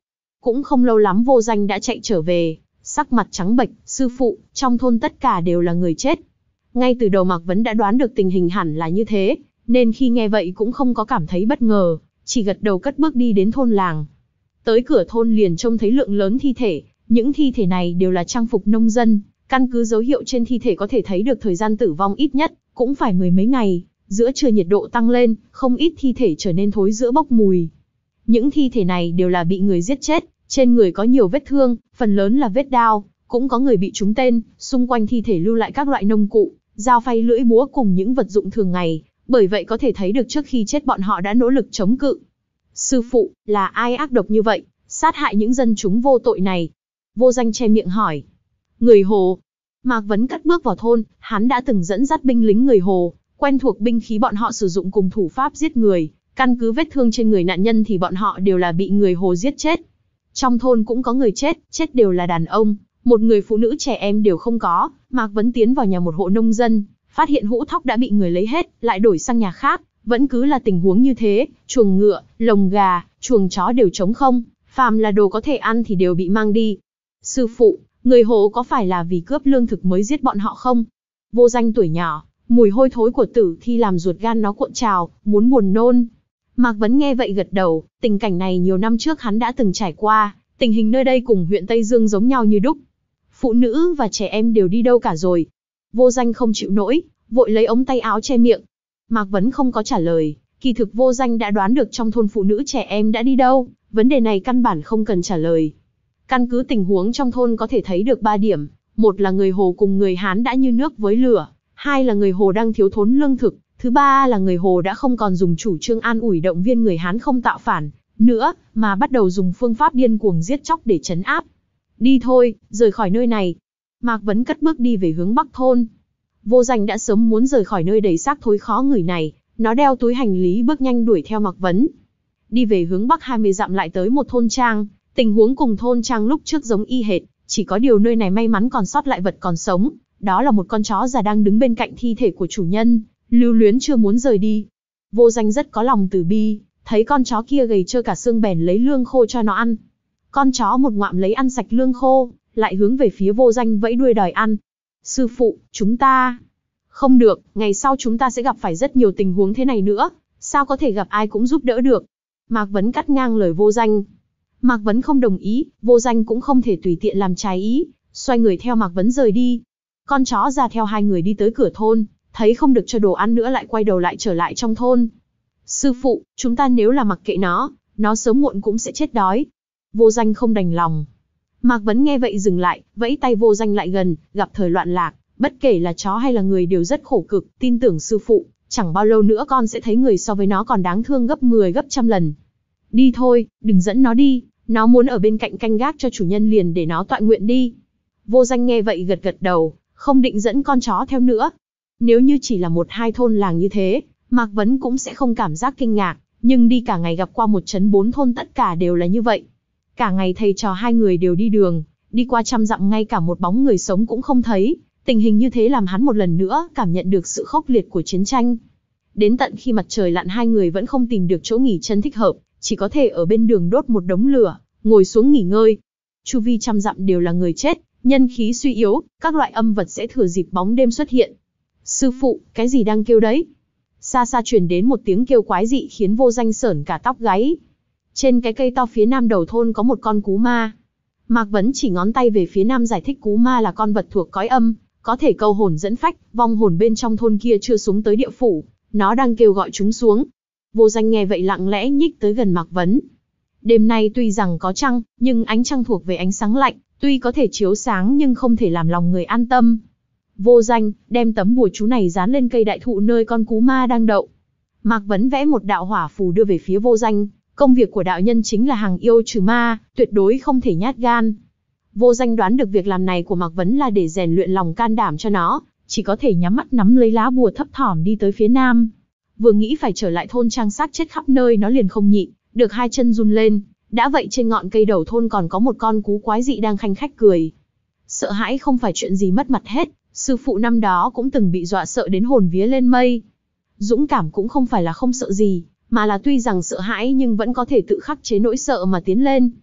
Speaker 1: Cũng không lâu lắm Vô Danh đã chạy trở về, sắc mặt trắng bệch, sư phụ, trong thôn tất cả đều là người chết. Ngay từ đầu Mạc Vấn đã đoán được tình hình hẳn là như thế, nên khi nghe vậy cũng không có cảm thấy bất ngờ, chỉ gật đầu cất bước đi đến thôn làng. Tới cửa thôn liền trông thấy lượng lớn thi thể, những thi thể này đều là trang phục nông dân, căn cứ dấu hiệu trên thi thể có thể thấy được thời gian tử vong ít nhất, cũng phải mười mấy ngày, giữa trưa nhiệt độ tăng lên, không ít thi thể trở nên thối rữa bốc mùi. Những thi thể này đều là bị người giết chết, trên người có nhiều vết thương, phần lớn là vết đao, cũng có người bị trúng tên, xung quanh thi thể lưu lại các loại nông cụ, dao phay lưỡi búa cùng những vật dụng thường ngày, bởi vậy có thể thấy được trước khi chết bọn họ đã nỗ lực chống cự. Sư phụ, là ai ác độc như vậy, sát hại những dân chúng vô tội này? Vô Danh che miệng hỏi. Người Hồ. Mạc Vấn cất bước vào thôn, hắn đã từng dẫn dắt binh lính người Hồ, quen thuộc binh khí bọn họ sử dụng cùng thủ pháp giết người, căn cứ vết thương trên người nạn nhân thì bọn họ đều là bị người Hồ giết chết. Trong thôn cũng có người chết, chết đều là đàn ông, một người phụ nữ trẻ em đều không có. Mạc Vấn tiến vào nhà một hộ nông dân, phát hiện hũ thóc đã bị người lấy hết, lại đổi sang nhà khác, vẫn cứ là tình huống như thế, chuồng ngựa, lồng gà, chuồng chó đều trống không, phàm là đồ có thể ăn thì đều bị mang đi. Sư phụ, người Hồ có phải là vì cướp lương thực mới giết bọn họ không? Vô Danh tuổi nhỏ, mùi hôi thối của tử thi làm ruột gan nó cuộn trào, muốn buồn nôn. Mạc Vấn nghe vậy gật đầu, tình cảnh này nhiều năm trước hắn đã từng trải qua, tình hình nơi đây cùng huyện Tây Dương giống nhau như đúc. Phụ nữ và trẻ em đều đi đâu cả rồi? Vô Danh không chịu nổi, vội lấy ống tay áo che miệng. Mạc Vấn không có trả lời, kỳ thực Vô Danh đã đoán được trong thôn phụ nữ trẻ em đã đi đâu, vấn đề này căn bản không cần trả lời. Căn cứ tình huống trong thôn có thể thấy được ba điểm, một là người Hồ cùng người Hán đã như nước với lửa, hai là người Hồ đang thiếu thốn lương thực, thứ ba là người Hồ đã không còn dùng chủ trương an ủi động viên người Hán không tạo phản nữa, mà bắt đầu dùng phương pháp điên cuồng giết chóc để trấn áp. Đi thôi, rời khỏi nơi này. Mạc Vấn cất bước đi về hướng Bắc thôn. Vô Danh đã sớm muốn rời khỏi nơi đầy xác thối khó ngửi này, nó đeo túi hành lý bước nhanh đuổi theo Mạc Vấn. Đi về hướng Bắc hai mươi dặm lại tới một thôn trang, tình huống cùng thôn trang lúc trước giống y hệt, chỉ có điều nơi này may mắn còn sót lại vật còn sống, đó là một con chó già đang đứng bên cạnh thi thể của chủ nhân, lưu luyến chưa muốn rời đi. Vô Danh rất có lòng từ bi, thấy con chó kia gầy trơ cả xương bèn lấy lương khô cho nó ăn. Con chó một ngoạm lấy ăn sạch lương khô, lại hướng về phía Vô Danh vẫy đuôi đòi ăn. Sư phụ, chúng ta... Không được, ngày sau chúng ta sẽ gặp phải rất nhiều tình huống thế này nữa, sao có thể gặp ai cũng giúp đỡ được. Mạc Vấn cắt ngang lời Vô Danh. Mạc Vấn không đồng ý, Vô Danh cũng không thể tùy tiện làm trái ý, xoay người theo Mạc Vấn rời đi. Con chó già theo hai người đi tới cửa thôn, thấy không được cho đồ ăn nữa lại quay đầu lại trở lại trong thôn. Sư phụ, chúng ta nếu là mặc kệ nó, nó sớm muộn cũng sẽ chết đói. Vô Danh không đành lòng. Mạc Vấn nghe vậy dừng lại, vẫy tay Vô Danh lại gần, gặp thời loạn lạc, bất kể là chó hay là người đều rất khổ cực, tin tưởng sư phụ, chẳng bao lâu nữa con sẽ thấy người so với nó còn đáng thương gấp mười gấp trăm lần. Đi thôi, đừng dẫn nó đi, nó muốn ở bên cạnh canh gác cho chủ nhân liền để nó tọa nguyện đi. Vô Danh nghe vậy gật gật đầu, không định dẫn con chó theo nữa. Nếu như chỉ là một hai thôn làng như thế, Mạc Vấn cũng sẽ không cảm giác kinh ngạc, nhưng đi cả ngày gặp qua một trấn bốn thôn tất cả đều là như vậy. Cả ngày thầy trò hai người đều đi đường, đi qua trăm dặm ngay cả một bóng người sống cũng không thấy, tình hình như thế làm hắn một lần nữa cảm nhận được sự khốc liệt của chiến tranh. Đến tận khi mặt trời lặn hai người vẫn không tìm được chỗ nghỉ chân thích hợp, chỉ có thể ở bên đường đốt một đống lửa, ngồi xuống nghỉ ngơi. Chu vi trăm dặm đều là người chết, nhân khí suy yếu, các loại âm vật sẽ thừa dịp bóng đêm xuất hiện. Sư phụ, cái gì đang kêu đấy? Xa xa truyền đến một tiếng kêu quái dị khiến Vô Danh sởn cả tóc gáy. Trên cái cây to phía nam đầu thôn có một con cú ma. Mạc Vấn chỉ ngón tay về phía nam giải thích cú ma là con vật thuộc cõi âm, có thể câu hồn dẫn phách, vong hồn bên trong thôn kia chưa xuống tới địa phủ, nó đang kêu gọi chúng xuống. Vô Danh nghe vậy lặng lẽ nhích tới gần Mạc Vấn. Đêm nay tuy rằng có trăng, nhưng ánh trăng thuộc về ánh sáng lạnh, tuy có thể chiếu sáng nhưng không thể làm lòng người an tâm. Vô Danh, đem tấm bùa chú này dán lên cây đại thụ nơi con cú ma đang đậu. Mạc Vấn vẽ một đạo hỏa phù đưa về phía Vô Danh, công việc của đạo nhân chính là hàng yêu trừ ma, tuyệt đối không thể nhát gan. Vô Danh đoán được việc làm này của Mạc Vấn là để rèn luyện lòng can đảm cho nó, chỉ có thể nhắm mắt nắm lấy lá bùa thấp thỏm đi tới phía nam. Vừa nghĩ phải trở lại thôn trang xác chết khắp nơi nó liền không nhịn được hai chân run lên. Đã vậy trên ngọn cây đầu thôn còn có một con cú quái dị đang khanh khách cười. Sợ hãi không phải chuyện gì mất mặt hết, sư phụ năm đó cũng từng bị dọa sợ đến hồn vía lên mây. Dũng cảm cũng không phải là không sợ gì, mà là tuy rằng sợ hãi nhưng vẫn có thể tự khắc chế nỗi sợ mà tiến lên.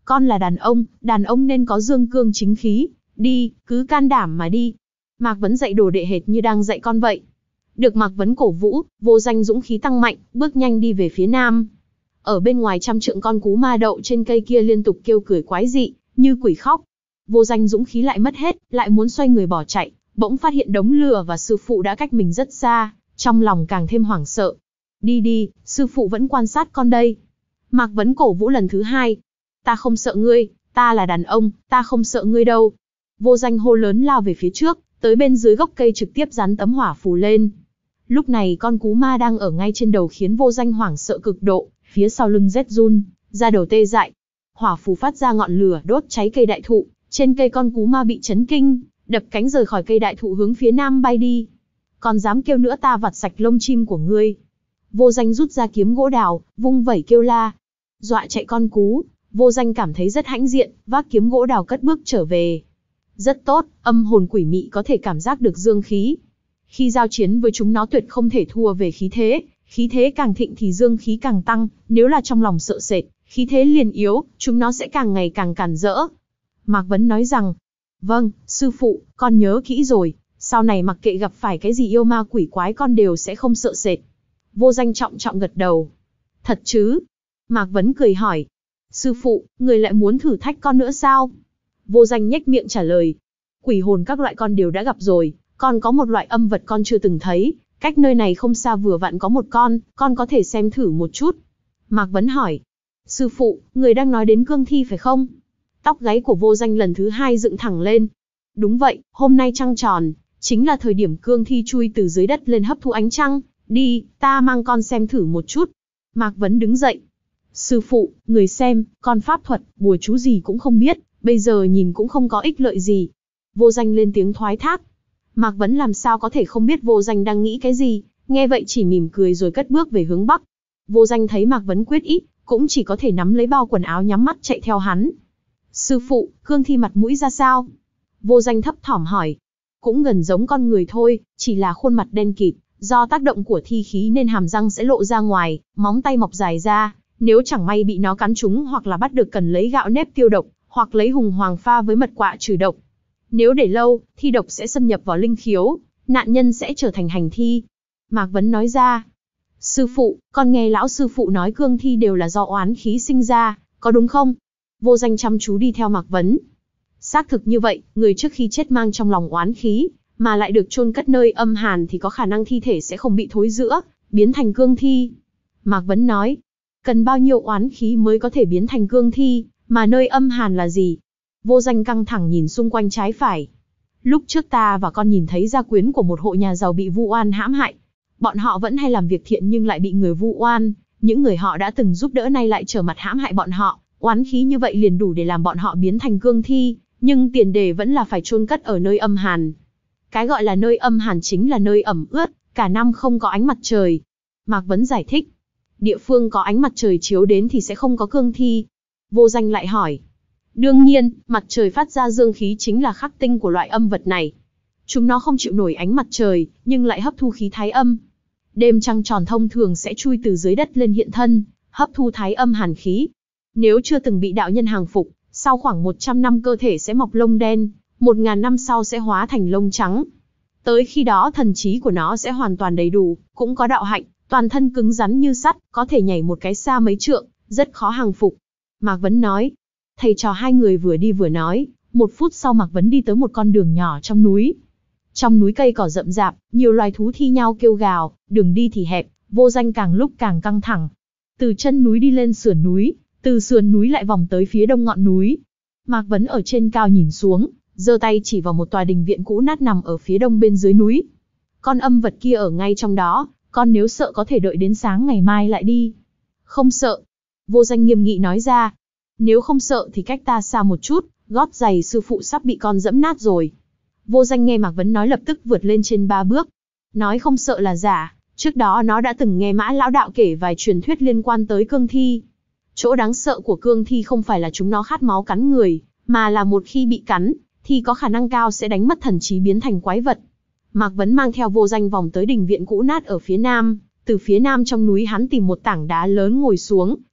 Speaker 1: Con là đàn ông, đàn ông nên có dương cương chính khí. Đi, cứ can đảm mà đi. Mạc Vấn dạy đồ đệ hệt như đang dạy con vậy. Được Mạc Vấn cổ vũ, Vô Danh dũng khí tăng mạnh, bước nhanh đi về phía nam. Ở bên ngoài trăm trượng, con cú ma đậu trên cây kia liên tục kêu cười quái dị, như quỷ khóc. Vô Danh dũng khí lại mất hết, lại muốn xoay người bỏ chạy, bỗng phát hiện đống lửa và sư phụ đã cách mình rất xa, trong lòng càng thêm hoảng sợ. Đi đi, sư phụ vẫn quan sát con đây. Mạc Vấn cổ vũ lần thứ hai. Ta không sợ ngươi, ta là đàn ông, ta không sợ ngươi đâu. Vô Danh hô lớn lao về phía trước, tới bên dưới gốc cây trực tiếp dán tấm hỏa phù lên. Lúc này con cú ma đang ở ngay trên đầu khiến Vô Danh hoảng sợ cực độ, phía sau lưng rét run, da đầu tê dại. Hỏa phù phát ra ngọn lửa đốt cháy cây đại thụ, trên cây con cú ma bị chấn kinh, đập cánh rời khỏi cây đại thụ hướng phía nam bay đi. Còn dám kêu nữa ta vặt sạch lông chim của ngươi. Vô Danh rút ra kiếm gỗ đào, vung vẩy kêu la. Dọa chạy con cú, Vô Danh cảm thấy rất hãnh diện, vác kiếm gỗ đào cất bước trở về. Rất tốt, âm hồn quỷ mị có thể cảm giác được dương khí. Khi giao chiến với chúng nó tuyệt không thể thua về khí thế, khí thế càng thịnh thì dương khí càng tăng, nếu là trong lòng sợ sệt, khí thế liền yếu, chúng nó sẽ càng ngày càng càn rỡ. Mạc Vấn nói rằng, vâng, sư phụ, con nhớ kỹ rồi, sau này mặc kệ gặp phải cái gì yêu ma quỷ quái con đều sẽ không sợ sệt. Vô Danh trọng trọng gật đầu. Thật chứ? Mạc Vấn cười hỏi. Sư phụ, người lại muốn thử thách con nữa sao? Vô Danh nhếch miệng trả lời. Quỷ hồn các loại con đều đã gặp rồi, còn có một loại âm vật con chưa từng thấy, cách nơi này không xa vừa vặn có một con, con có thể xem thử một chút. Mạc Vấn hỏi. Sư phụ, người đang nói đến cương thi phải không? Tóc gáy của Vô Danh lần thứ hai dựng thẳng lên. Đúng vậy, hôm nay trăng tròn, chính là thời điểm cương thi chui từ dưới đất lên hấp thu ánh trăng. Đi, ta mang con xem thử một chút. Mạc Vấn đứng dậy. Sư phụ, người xem, con pháp thuật, bùa chú gì cũng không biết, bây giờ nhìn cũng không có ích lợi gì. Vô Danh lên tiếng thoái thác. Mạc Vấn làm sao có thể không biết Vô Danh đang nghĩ cái gì, nghe vậy chỉ mỉm cười rồi cất bước về hướng bắc. Vô Danh thấy Mạc Vấn quyết ý, cũng chỉ có thể nắm lấy bao quần áo nhắm mắt chạy theo hắn. Sư phụ, cương thi mặt mũi ra sao? Vô Danh thấp thỏm hỏi. Cũng gần giống con người thôi, chỉ là khuôn mặt đen kịt, do tác động của thi khí nên hàm răng sẽ lộ ra ngoài, móng tay mọc dài ra, nếu chẳng may bị nó cắn trúng hoặc là bắt được cần lấy gạo nếp tiêu độc, hoặc lấy hùng hoàng pha với mật quạ trừ độc. Nếu để lâu, thi độc sẽ xâm nhập vào linh khiếu, nạn nhân sẽ trở thành hành thi. Mạc Vấn nói ra. Sư phụ, con nghe lão sư phụ nói cương thi đều là do oán khí sinh ra, có đúng không? Vô Danh chăm chú đi theo Mạc Vấn. Xác thực như vậy, người trước khi chết mang trong lòng oán khí, mà lại được chôn cất nơi âm hàn thì có khả năng thi thể sẽ không bị thối rữa, biến thành cương thi. Mạc Vấn nói. Cần bao nhiêu oán khí mới có thể biến thành cương thi, mà nơi âm hàn là gì? Vô Danh căng thẳng nhìn xung quanh trái phải. Lúc trước ta và con nhìn thấy gia quyến của một hộ nhà giàu bị vu oan hãm hại. Bọn họ vẫn hay làm việc thiện nhưng lại bị người vu oan, những người họ đã từng giúp đỡ nay lại trở mặt hãm hại bọn họ, oán khí như vậy liền đủ để làm bọn họ biến thành cương thi, nhưng tiền đề vẫn là phải chôn cất ở nơi âm hàn. Cái gọi là nơi âm hàn chính là nơi ẩm ướt, cả năm không có ánh mặt trời. Mạc Vấn giải thích. Địa phương có ánh mặt trời chiếu đến thì sẽ không có cương thi. Vô Danh lại hỏi. Đương nhiên, mặt trời phát ra dương khí chính là khắc tinh của loại âm vật này. Chúng nó không chịu nổi ánh mặt trời, nhưng lại hấp thu khí thái âm. Đêm trăng tròn thông thường sẽ chui từ dưới đất lên hiện thân, hấp thu thái âm hàn khí. Nếu chưa từng bị đạo nhân hàng phục, sau khoảng một trăm năm cơ thể sẽ mọc lông đen, một nghìn năm sau sẽ hóa thành lông trắng. Tới khi đó thần trí của nó sẽ hoàn toàn đầy đủ, cũng có đạo hạnh, toàn thân cứng rắn như sắt, có thể nhảy một cái xa mấy trượng, rất khó hàng phục. Mạc Vấn nói. Thầy trò hai người vừa đi vừa nói, một phút sau Mạc Vấn đi tới một con đường nhỏ trong núi. Trong núi cây cỏ rậm rạp, nhiều loài thú thi nhau kêu gào, đường đi thì hẹp, Vô Danh càng lúc càng căng thẳng. Từ chân núi đi lên sườn núi, từ sườn núi lại vòng tới phía đông ngọn núi. Mạc Vấn ở trên cao nhìn xuống, giơ tay chỉ vào một tòa đình viện cũ nát nằm ở phía đông bên dưới núi. Con âm vật kia ở ngay trong đó, con nếu sợ có thể đợi đến sáng ngày mai lại đi. Không sợ. Vô Danh nghiêm nghị nói ra. Nếu không sợ thì cách ta xa một chút, gót giày sư phụ sắp bị con dẫm nát rồi. Vô Danh nghe Mạc Vấn nói lập tức vượt lên trên ba bước. Nói không sợ là giả, trước đó nó đã từng nghe Mã lão đạo kể vài truyền thuyết liên quan tới cương thi. Chỗ đáng sợ của cương thi không phải là chúng nó khát máu cắn người, mà là một khi bị cắn, thì có khả năng cao sẽ đánh mất thần trí biến thành quái vật. Mạc Vấn mang theo Vô Danh vòng tới đình viện cũ nát ở phía nam, từ phía nam trong núi hắn tìm một tảng đá lớn ngồi xuống,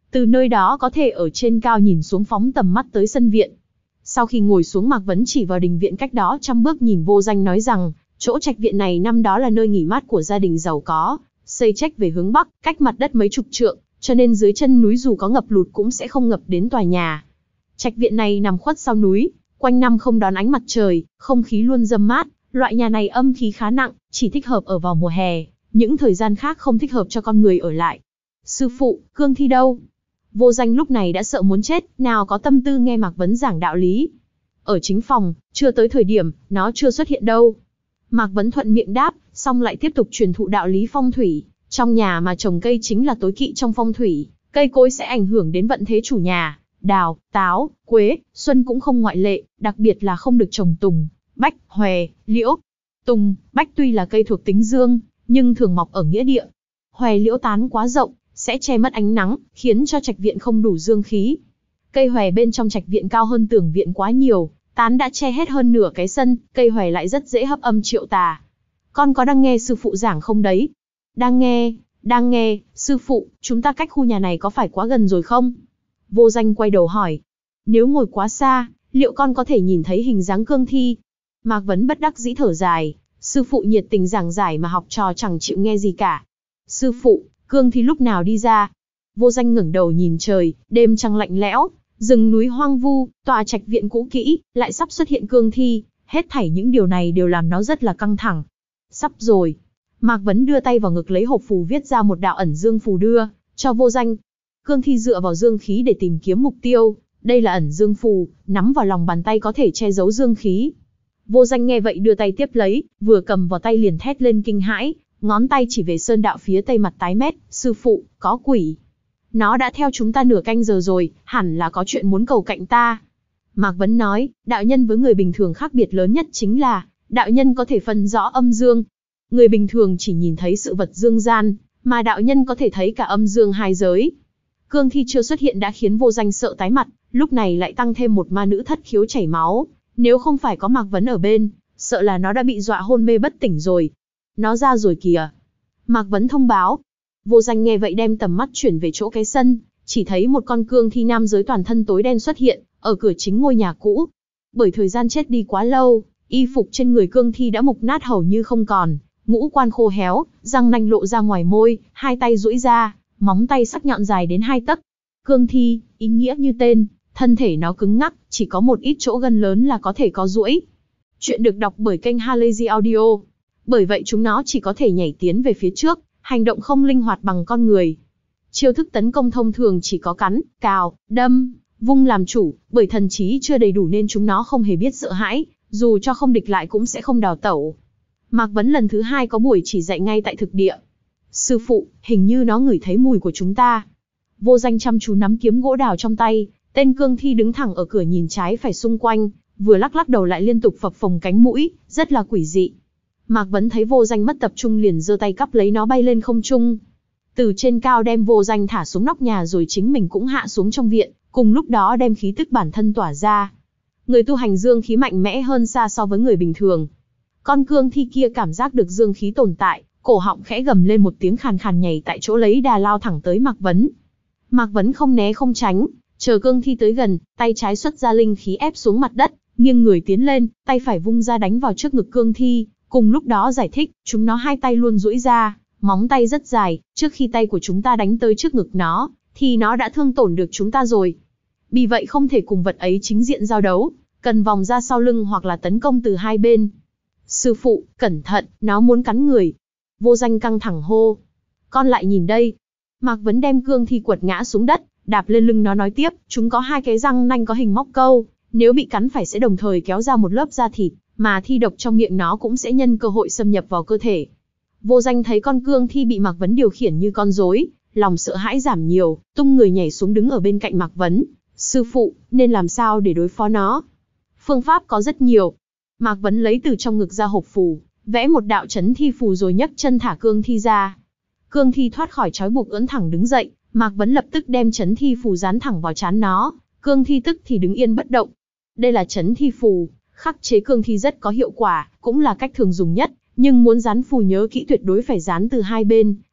Speaker 1: Từ nơi đó có thể ở trên cao nhìn xuống phóng tầm mắt tới sân viện. Sau khi ngồi xuống, Mạc Vấn chỉ vào đình viện cách đó trăm bước nhìn Vô Danh nói rằng, chỗ trạch viện này năm đó là nơi nghỉ mát của gia đình giàu có, xây trách về hướng bắc, cách mặt đất mấy chục trượng, cho nên dưới chân núi dù có ngập lụt cũng sẽ không ngập đến tòa nhà. Trạch viện này nằm khuất sau núi, quanh năm không đón ánh mặt trời, không khí luôn râm mát, loại nhà này âm khí khá nặng, chỉ thích hợp ở vào mùa hè, những thời gian khác không thích hợp cho con người ở lại. Sư phụ, cương thi đâu? Vô Danh lúc này đã sợ muốn chết, nào có tâm tư nghe Mạc Vấn giảng đạo lý. Ở chính phòng, chưa tới thời điểm, nó chưa xuất hiện đâu. Mạc Vấn thuận miệng đáp, xong lại tiếp tục truyền thụ đạo lý phong thủy. Trong nhà mà trồng cây chính là tối kỵ trong phong thủy, cây cối sẽ ảnh hưởng đến vận thế chủ nhà. Đào, táo, quế, xuân cũng không ngoại lệ, đặc biệt là không được trồng tùng, bách, hòe, liễu. Tùng, bách tuy là cây thuộc tính dương, nhưng thường mọc ở nghĩa địa. Hòe, liễu tán quá rộng, sẽ che mất ánh nắng, khiến cho trạch viện không đủ dương khí. Cây hòe bên trong trạch viện cao hơn tường viện quá nhiều, tán đã che hết hơn nửa cái sân, cây hòe lại rất dễ hấp âm triệu tà. Con có đang nghe sư phụ giảng không đấy? Đang nghe, đang nghe, sư phụ, chúng ta cách khu nhà này có phải quá gần rồi không? Vô Danh quay đầu hỏi. Nếu ngồi quá xa, liệu con có thể nhìn thấy hình dáng cương thi? Mạc Vấn bất đắc dĩ thở dài, sư phụ nhiệt tình giảng giải mà học trò chẳng chịu nghe gì cả. Sư phụ, cương thi lúc nào đi ra? Vô Danh ngẩng đầu nhìn trời, đêm trăng lạnh lẽo, rừng núi hoang vu, tòa trạch viện cũ kỹ, lại sắp xuất hiện cương thi, hết thảy những điều này đều làm nó rất là căng thẳng. Sắp rồi. Mạc Vấn đưa tay vào ngực lấy hộp phù viết ra một đạo ẩn dương phù đưa cho Vô Danh. Cương thi dựa vào dương khí để tìm kiếm mục tiêu, đây là ẩn dương phù, nắm vào lòng bàn tay có thể che giấu dương khí. Vô Danh nghe vậy đưa tay tiếp lấy, vừa cầm vào tay liền thét lên kinh hãi, ngón tay chỉ về sơn đạo phía tây mặt tái mét, sư phụ, có quỷ. Nó đã theo chúng ta nửa canh giờ rồi, hẳn là có chuyện muốn cầu cạnh ta. Mạc Vấn nói, đạo nhân với người bình thường khác biệt lớn nhất chính là, đạo nhân có thể phân rõ âm dương. Người bình thường chỉ nhìn thấy sự vật dương gian, mà đạo nhân có thể thấy cả âm dương hai giới. Cương thi chưa xuất hiện đã khiến Vô Danh sợ tái mặt, lúc này lại tăng thêm một ma nữ thất khiếu chảy máu. Nếu không phải có Mạc Vấn ở bên, sợ là nó đã bị dọa hôn mê bất tỉnh rồi. Nó ra rồi kìa. Mạc Vấn thông báo. Vô Danh nghe vậy đem tầm mắt chuyển về chỗ cái sân, chỉ thấy một con cương thi nam giới toàn thân tối đen xuất hiện, ở cửa chính ngôi nhà cũ. Bởi thời gian chết đi quá lâu, y phục trên người cương thi đã mục nát hầu như không còn, ngũ quan khô héo, răng nanh lộ ra ngoài môi, hai tay duỗi ra, móng tay sắc nhọn dài đến hai tấc. Cương thi, ý nghĩa như tên, thân thể nó cứng ngắc, chỉ có một ít chỗ gân lớn là có thể có duỗi. Chuyện được đọc bởi kênh Halazy Audio. Bởi vậy chúng nó chỉ có thể nhảy tiến về phía trước, hành động không linh hoạt bằng con người. Chiêu thức tấn công thông thường chỉ có cắn, cào, đâm, vung làm chủ, bởi thần trí chưa đầy đủ nên chúng nó không hề biết sợ hãi, dù cho không địch lại cũng sẽ không đào tẩu. Mạc Vấn lần thứ hai có buổi chỉ dạy ngay tại thực địa. Sư phụ, hình như nó ngửi thấy mùi của chúng ta. Vô Danh chăm chú nắm kiếm gỗ đào trong tay, tên cương thi đứng thẳng ở cửa nhìn trái phải xung quanh, vừa lắc lắc đầu lại liên tục phập phồng cánh mũi, rất là quỷ dị. Mạc Vấn thấy Vô Danh mất tập trung liền giơ tay cắp lấy nó bay lên không trung. Từ trên cao đem Vô Danh thả xuống nóc nhà rồi chính mình cũng hạ xuống trong viện, cùng lúc đó đem khí tức bản thân tỏa ra. Người tu hành dương khí mạnh mẽ hơn xa so với người bình thường. Con cương thi kia cảm giác được dương khí tồn tại, cổ họng khẽ gầm lên một tiếng khàn khàn nhảy tại chỗ lấy đà lao thẳng tới Mạc Vấn. Mạc Vấn không né không tránh, chờ cương thi tới gần, tay trái xuất ra linh khí ép xuống mặt đất, nghiêng người tiến lên, tay phải vung ra đánh vào trước ngực cương thi, cùng lúc đó giải thích, chúng nó hai tay luôn duỗi ra, móng tay rất dài, trước khi tay của chúng ta đánh tới trước ngực nó, thì nó đã thương tổn được chúng ta rồi. Vì vậy không thể cùng vật ấy chính diện giao đấu, cần vòng ra sau lưng hoặc là tấn công từ hai bên. Sư phụ, cẩn thận, nó muốn cắn người. Vô Danh căng thẳng hô. Con lại nhìn đây. Mạc Vấn đem cương thi quật ngã xuống đất, đạp lên lưng nó nói tiếp, chúng có hai cái răng nanh có hình móc câu, nếu bị cắn phải sẽ đồng thời kéo ra một lớp da thịt, mà thi độc trong miệng nó cũng sẽ nhân cơ hội xâm nhập vào cơ thể. Vô Danh thấy con cương thi bị Mạc Vấn điều khiển như con rối, lòng sợ hãi giảm nhiều, tung người nhảy xuống đứng ở bên cạnh Mạc Vấn. Sư phụ, nên làm sao để đối phó nó? Phương pháp có rất nhiều. Mạc Vấn lấy từ trong ngực ra hộp phù, vẽ một đạo chấn thi phù rồi nhấc chân thả cương thi ra. Cương thi thoát khỏi trói buộc ưỡn thẳng đứng dậy, Mạc Vấn lập tức đem chấn thi phù dán thẳng vào trán nó, cương thi tức thì đứng yên bất động. Đây là chấn thi phù, khắc chế cương thi rất có hiệu quả, cũng là cách thường dùng nhất, nhưng muốn dán phù nhớ kỹ tuyệt đối phải dán từ hai bên,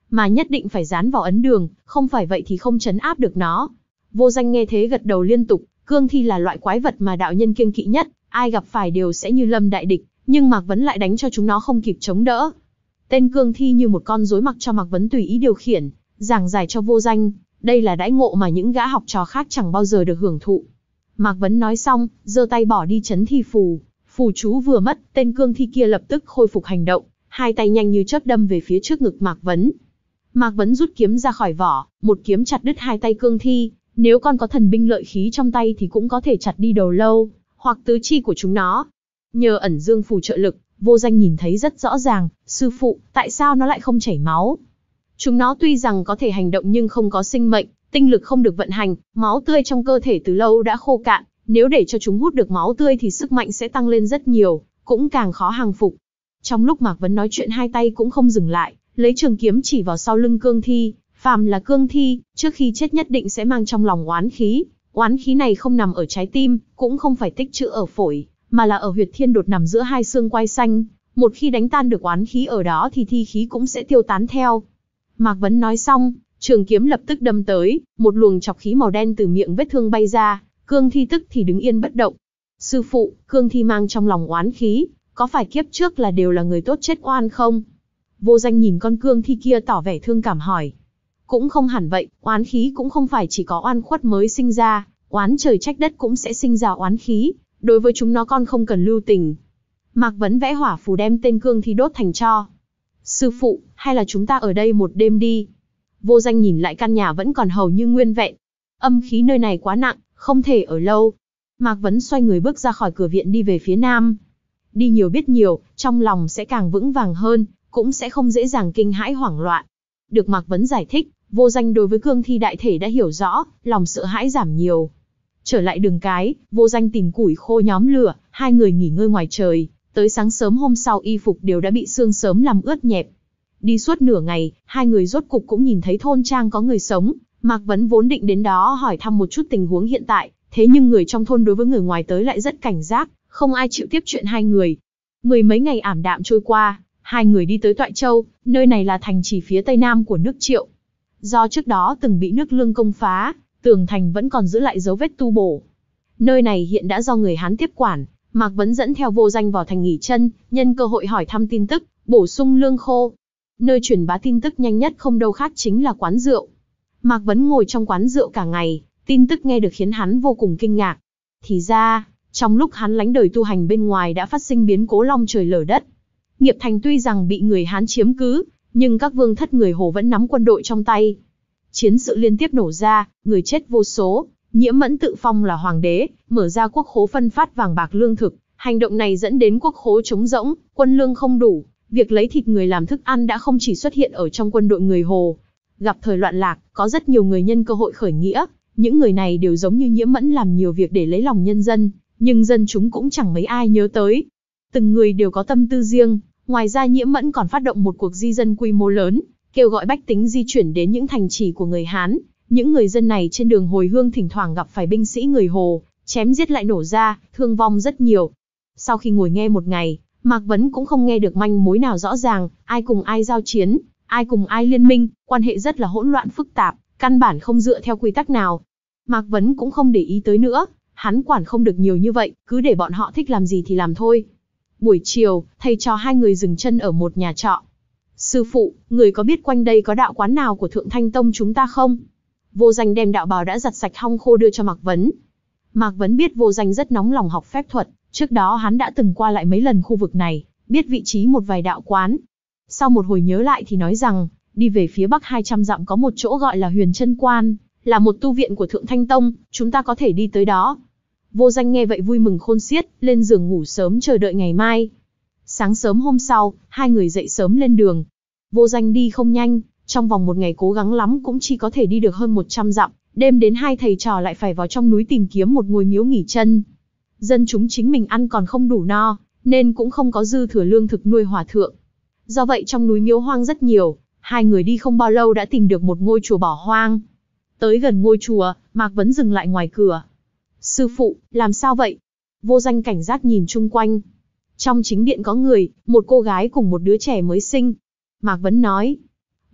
Speaker 1: mà nhất định phải dán vào ấn đường, không phải vậy thì không trấn áp được nó. Vô Danh nghe thế gật đầu liên tục, cương thi là loại quái vật mà đạo nhân kiêng kỵ nhất, ai gặp phải đều sẽ như lâm đại địch, nhưng Mạc Vấn lại đánh cho chúng nó không kịp chống đỡ. Tên cương thi như một con rối mặc cho Mạc Vấn tùy ý điều khiển, giảng giải cho Vô Danh, đây là đãi ngộ mà những gã học trò khác chẳng bao giờ được hưởng thụ. Mạc Vấn nói xong, giơ tay bỏ đi chấn thi phù, phù chú vừa mất, tên cương thi kia lập tức khôi phục hành động, hai tay nhanh như chớp đâm về phía trước ngực Mạc Vấn. Mạc Vấn rút kiếm ra khỏi vỏ, một kiếm chặt đứt hai tay cương thi, nếu con có thần binh lợi khí trong tay thì cũng có thể chặt đi đầu lâu, hoặc tứ chi của chúng nó. Nhờ ẩn dương phù trợ lực, Vô Danh nhìn thấy rất rõ ràng, sư phụ, tại sao nó lại không chảy máu? Chúng nó tuy rằng có thể hành động nhưng không có sinh mệnh, tinh lực không được vận hành, máu tươi trong cơ thể từ lâu đã khô cạn, nếu để cho chúng hút được máu tươi thì sức mạnh sẽ tăng lên rất nhiều, cũng càng khó hàng phục. Trong lúc Mạc Vấn nói chuyện hai tay cũng không dừng lại, lấy trường kiếm chỉ vào sau lưng cương thi, phàm là cương thi, trước khi chết nhất định sẽ mang trong lòng oán khí, oán khí này không nằm ở trái tim, cũng không phải tích trữ ở phổi, mà là ở huyệt thiên đột nằm giữa hai xương quai xanh, một khi đánh tan được oán khí ở đó thì thi khí cũng sẽ tiêu tán theo. Mạc Vấn nói xong, trường kiếm lập tức đâm tới, một luồng chọc khí màu đen từ miệng vết thương bay ra, cương thi tức thì đứng yên bất động. Sư phụ, cương thi mang trong lòng oán khí, có phải kiếp trước là đều là người tốt chết oan không? Vô Danh nhìn con cương thi kia tỏ vẻ thương cảm hỏi. Cũng không hẳn vậy, oán khí cũng không phải chỉ có oan khuất mới sinh ra, oán trời trách đất cũng sẽ sinh ra oán khí, đối với chúng nó con không cần lưu tình. Mạc Vấn vẽ hỏa phù đem tên cương thi đốt thành tro. Sư phụ, hay là chúng ta ở đây một đêm đi? Vô Danh nhìn lại căn nhà vẫn còn hầu như nguyên vẹn. Âm khí nơi này quá nặng, không thể ở lâu. Mạc Vấn xoay người bước ra khỏi cửa viện đi về phía nam. Đi nhiều biết nhiều, trong lòng sẽ càng vững vàng hơn, cũng sẽ không dễ dàng kinh hãi hoảng loạn. Được Mạc Vấn giải thích, Vô Danh đối với cương thi đại thể đã hiểu rõ, lòng sợ hãi giảm nhiều. Trở lại đường cái, Vô Danh tìm củi khô nhóm lửa, hai người nghỉ ngơi ngoài trời, tới sáng sớm hôm sau y phục đều đã bị sương sớm làm ướt nhẹp. Đi suốt nửa ngày, hai người rốt cục cũng nhìn thấy thôn trang có người sống, Mạc Vấn vốn định đến đó hỏi thăm một chút tình huống hiện tại, thế nhưng người trong thôn đối với người ngoài tới lại rất cảnh giác, không ai chịu tiếp chuyện hai người. Mười mấy ngày ảm đạm trôi qua, hai người đi tới Toại Châu, nơi này là thành trì phía tây nam của nước Triệu. Do trước đó từng bị nước Lương công phá, tường thành vẫn còn giữ lại dấu vết tu bổ. Nơi này hiện đã do người Hán tiếp quản, Mạc Vấn dẫn theo Vô Danh vào thành nghỉ chân, nhân cơ hội hỏi thăm tin tức, bổ sung lương khô. Nơi truyền bá tin tức nhanh nhất không đâu khác chính là quán rượu. Mạc Vấn ngồi trong quán rượu cả ngày, tin tức nghe được khiến hắn vô cùng kinh ngạc. Thì ra, trong lúc hắn lánh đời tu hành bên ngoài đã phát sinh biến cố long trời lở đất. Nghiệp Thành tuy rằng bị người Hán chiếm cứ, nhưng các vương thất người Hồ vẫn nắm quân đội trong tay. Chiến sự liên tiếp nổ ra, người chết vô số, Nhiễm Mẫn tự phong là hoàng đế, mở ra quốc khố phân phát vàng bạc lương thực. Hành động này dẫn đến quốc khố trống rỗng, quân lương không đủ. Việc lấy thịt người làm thức ăn đã không chỉ xuất hiện ở trong quân đội người Hồ. Gặp thời loạn lạc, có rất nhiều người nhân cơ hội khởi nghĩa. Những người này đều giống như Nhiễm Mẫn làm nhiều việc để lấy lòng nhân dân, nhưng dân chúng cũng chẳng mấy ai nhớ tới. Từng người đều có tâm tư riêng, ngoài ra Nhiễm Mẫn còn phát động một cuộc di dân quy mô lớn, kêu gọi bách tính di chuyển đến những thành trì của người Hán. Những người dân này trên đường hồi hương thỉnh thoảng gặp phải binh sĩ người Hồ, chém giết lại nổ ra, thương vong rất nhiều. Sau khi ngồi nghe một ngày, Mạc Vấn cũng không nghe được manh mối nào rõ ràng, ai cùng ai giao chiến, ai cùng ai liên minh, quan hệ rất là hỗn loạn phức tạp, căn bản không dựa theo quy tắc nào. Mạc Vấn cũng không để ý tới nữa, hắn quản không được nhiều như vậy, cứ để bọn họ thích làm gì thì làm thôi. Buổi chiều, thầy trò hai người dừng chân ở một nhà trọ. Sư phụ, người có biết quanh đây có đạo quán nào của Thượng Thanh Tông chúng ta không? Vô Danh đem đạo bào đã giặt sạch hong khô đưa cho Mạc Vấn. Mạc Vấn biết Vô Danh rất nóng lòng học phép thuật, trước đó hắn đã từng qua lại mấy lần khu vực này, biết vị trí một vài đạo quán. Sau một hồi nhớ lại thì nói rằng, đi về phía bắc hai trăm dặm có một chỗ gọi là Huyền Chân Quan, là một tu viện của Thượng Thanh Tông, chúng ta có thể đi tới đó. Vô Danh nghe vậy vui mừng khôn xiết, lên giường ngủ sớm chờ đợi ngày mai. Sáng sớm hôm sau, hai người dậy sớm lên đường. Vô Danh đi không nhanh, trong vòng một ngày cố gắng lắm cũng chỉ có thể đi được hơn một trăm dặm, đêm đến hai thầy trò lại phải vào trong núi tìm kiếm một ngôi miếu nghỉ chân. Dân chúng chính mình ăn còn không đủ no, nên cũng không có dư thừa lương thực nuôi hòa thượng. Do vậy trong núi miếu hoang rất nhiều, hai người đi không bao lâu đã tìm được một ngôi chùa bỏ hoang. Tới gần ngôi chùa, Mạc Vấn dừng lại ngoài cửa. Sư phụ, làm sao vậy? Vô Danh cảnh giác nhìn chung quanh. Trong chính điện có người, một cô gái cùng một đứa trẻ mới sinh. Mạc Vấn nói.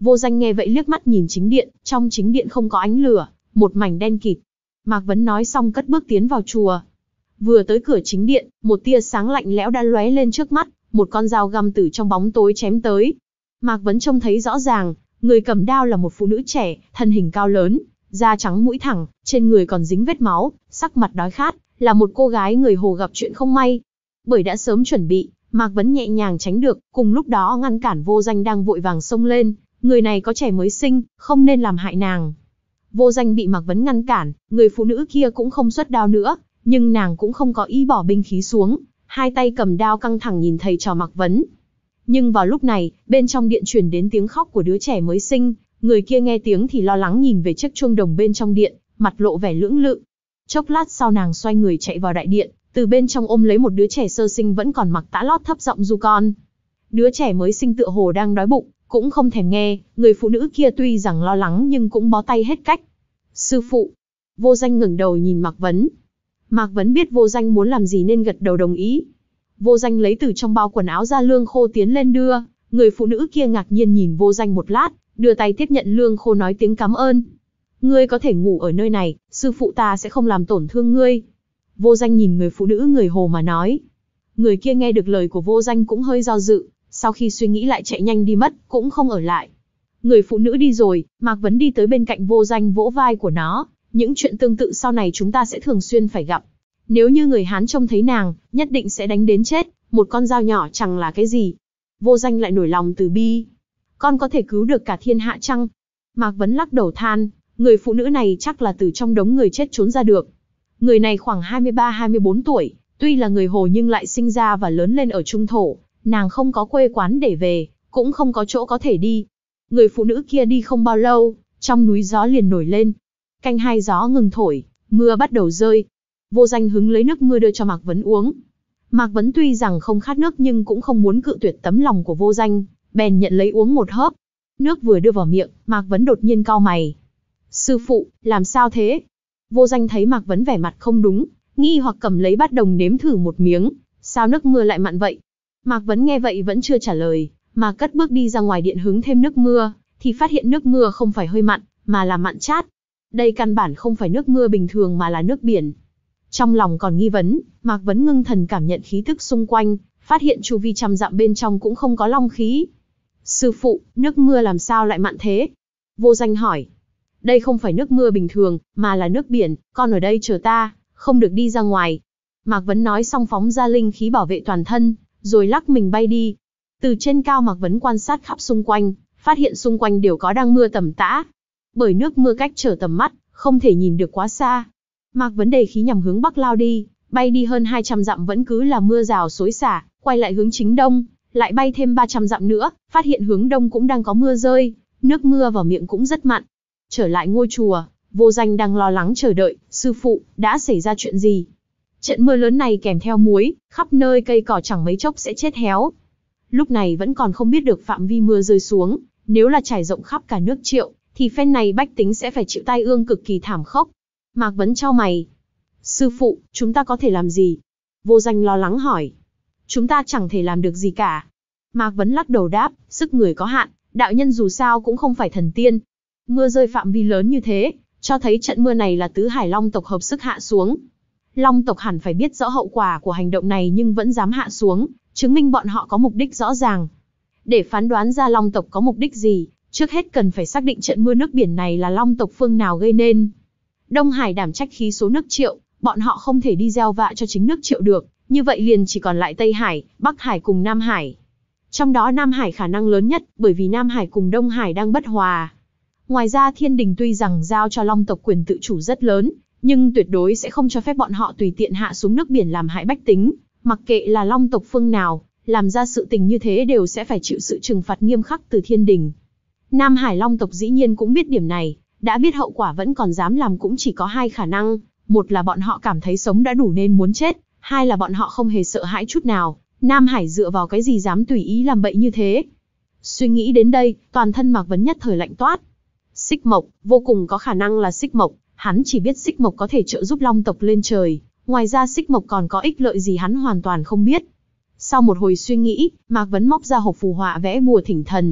Speaker 1: Vô Danh nghe vậy liếc mắt nhìn chính điện, trong chính điện không có ánh lửa, một mảnh đen kịt. Mạc Vấn nói xong cất bước tiến vào chùa. Vừa tới cửa chính điện, một tia sáng lạnh lẽo đã lóe lên trước mắt, một con dao găm từ trong bóng tối chém tới. Mạc Vấn trông thấy rõ ràng, người cầm đao là một phụ nữ trẻ, thân hình cao lớn, da trắng mũi thẳng, trên người còn dính vết máu, sắc mặt đói khát, là một cô gái người Hồ gặp chuyện không may. Bởi đã sớm chuẩn bị, Mạc Vấn nhẹ nhàng tránh được, cùng lúc đó ngăn cản Vô Danh đang vội vàng xông lên, người này có trẻ mới sinh, không nên làm hại nàng. Vô Danh bị Mạc Vấn ngăn cản, người phụ nữ kia cũng không xuất đao nữa, nhưng nàng cũng không có ý bỏ binh khí xuống, hai tay cầm đao căng thẳng nhìn thầy trò Mạc Vấn. Nhưng vào lúc này, bên trong điện truyền đến tiếng khóc của đứa trẻ mới sinh, người kia nghe tiếng thì lo lắng nhìn về chiếc chuông đồng bên trong điện, mặt lộ vẻ lưỡng lự. Chốc lát sau nàng xoay người chạy vào đại điện, từ bên trong ôm lấy một đứa trẻ sơ sinh vẫn còn mặc tã lót thấp giọng ru con. Đứa trẻ mới sinh tựa hồ đang đói bụng, cũng không thèm nghe, người phụ nữ kia tuy rằng lo lắng nhưng cũng bó tay hết cách. Sư phụ. Vô Danh ngẩng đầu nhìn Mạc Vấn. Mạc Vấn biết Vô Danh muốn làm gì nên gật đầu đồng ý. Vô Danh lấy từ trong bao quần áo ra lương khô tiến lên đưa, người phụ nữ kia ngạc nhiên nhìn Vô Danh một lát, đưa tay tiếp nhận lương khô nói tiếng cảm ơn. Ngươi có thể ngủ ở nơi này, sư phụ ta sẽ không làm tổn thương ngươi. Vô Danh nhìn người phụ nữ người Hồ mà nói. Người kia nghe được lời của Vô Danh cũng hơi do dự, sau khi suy nghĩ lại chạy nhanh đi mất, cũng không ở lại. Người phụ nữ đi rồi, Mạc Vấn đi tới bên cạnh Vô Danh vỗ vai của nó. Những chuyện tương tự sau này chúng ta sẽ thường xuyên phải gặp. Nếu như người Hán trông thấy nàng, nhất định sẽ đánh đến chết, một con dao nhỏ chẳng là cái gì. Vô Danh lại nổi lòng từ bi. Con có thể cứu được cả thiên hạ chăng? Mạc Vấn lắc đầu than, người phụ nữ này chắc là từ trong đống người chết trốn ra được. Người này khoảng hai mươi ba hai mươi bốn tuổi, tuy là người Hồ nhưng lại sinh ra và lớn lên ở Trung Thổ, nàng không có quê quán để về, cũng không có chỗ có thể đi. Người phụ nữ kia đi không bao lâu, trong núi gió liền nổi lên. Canh hai gió ngừng thổi, mưa bắt đầu rơi. Vô Danh hứng lấy nước mưa đưa cho Mạc Vấn uống. Mạc Vấn tuy rằng không khát nước nhưng cũng không muốn cự tuyệt tấm lòng của Vô Danh, bèn nhận lấy uống một hớp. Nước vừa đưa vào miệng, Mạc Vấn đột nhiên cau mày. Sư phụ, làm sao thế? Vô Danh thấy Mạc Vấn vẻ mặt không đúng, nghi hoặc cầm lấy bát đồng nếm thử một miếng. Sao nước mưa lại mặn vậy? Mạc Vấn nghe vậy vẫn chưa trả lời, mà cất bước đi ra ngoài điện hứng thêm nước mưa, thì phát hiện nước mưa không phải hơi mặn, mà là mặn chát. Đây căn bản không phải nước mưa bình thường mà là nước biển. Trong lòng còn nghi vấn, Mạc Vấn ngưng thần cảm nhận khí tức xung quanh, phát hiện chu vi trăm dặm bên trong cũng không có long khí. Sư phụ, nước mưa làm sao lại mặn thế? Vô Danh hỏi. Đây không phải nước mưa bình thường, mà là nước biển, con ở đây chờ ta, không được đi ra ngoài. Mạc Vấn nói xong phóng ra linh khí bảo vệ toàn thân, rồi lắc mình bay đi. Từ trên cao Mạc Vấn quan sát khắp xung quanh, phát hiện xung quanh đều có đang mưa tầm tã. Bởi nước mưa cách trở tầm mắt, không thể nhìn được quá xa. Mạc Vấn đề khí nhằm hướng bắc lao đi, bay đi hơn hai trăm dặm vẫn cứ là mưa rào xối xả, quay lại hướng chính đông, lại bay thêm ba trăm dặm nữa, phát hiện hướng đông cũng đang có mưa rơi, nước mưa vào miệng cũng rất mặn. Trở lại ngôi chùa, Vô Danh đang lo lắng chờ đợi, sư phụ, đã xảy ra chuyện gì? Trận mưa lớn này kèm theo muối, khắp nơi cây cỏ chẳng mấy chốc sẽ chết héo. Lúc này vẫn còn không biết được phạm vi mưa rơi xuống, nếu là trải rộng khắp cả nước Triệu, thì phen này bách tính sẽ phải chịu tai ương cực kỳ thảm khốc. Mạc Vấn chau mày. Sư phụ, chúng ta có thể làm gì? Vô Danh lo lắng hỏi. Chúng ta chẳng thể làm được gì cả. Mạc Vấn lắc đầu đáp, sức người có hạn, đạo nhân dù sao cũng không phải thần tiên. Mưa rơi phạm vi lớn như thế, cho thấy trận mưa này là tứ hải long tộc hợp sức hạ xuống. Long tộc hẳn phải biết rõ hậu quả của hành động này nhưng vẫn dám hạ xuống, chứng minh bọn họ có mục đích rõ ràng. Để phán đoán ra long tộc có mục đích gì, trước hết cần phải xác định trận mưa nước biển này là long tộc phương nào gây nên. Đông Hải đảm trách khí số nước Triệu, bọn họ không thể đi gieo vạ cho chính nước Triệu được, như vậy liền chỉ còn lại Tây Hải, Bắc Hải cùng Nam Hải. Trong đó Nam Hải khả năng lớn nhất, bởi vì Nam Hải cùng Đông Hải đang bất hòa. Ngoài ra Thiên Đình tuy rằng giao cho long tộc quyền tự chủ rất lớn, nhưng tuyệt đối sẽ không cho phép bọn họ tùy tiện hạ xuống nước biển làm hại bách tính, mặc kệ là long tộc phương nào, làm ra sự tình như thế đều sẽ phải chịu sự trừng phạt nghiêm khắc từ Thiên Đình. Nam Hải long tộc dĩ nhiên cũng biết điểm này, đã biết hậu quả vẫn còn dám làm cũng chỉ có hai khả năng, một là bọn họ cảm thấy sống đã đủ nên muốn chết, hai là bọn họ không hề sợ hãi chút nào, Nam Hải dựa vào cái gì dám tùy ý làm bậy như thế. Suy nghĩ đến đây, toàn thân Mạc Vấn nhất thời lạnh toát. Xích Mộc, vô cùng có khả năng là Xích Mộc, hắn chỉ biết Xích Mộc có thể trợ giúp long tộc lên trời, ngoài ra Xích Mộc còn có ích lợi gì hắn hoàn toàn không biết. Sau một hồi suy nghĩ, Mạc Vấn móc ra hộp phù họa vẽ bùa thỉnh thần.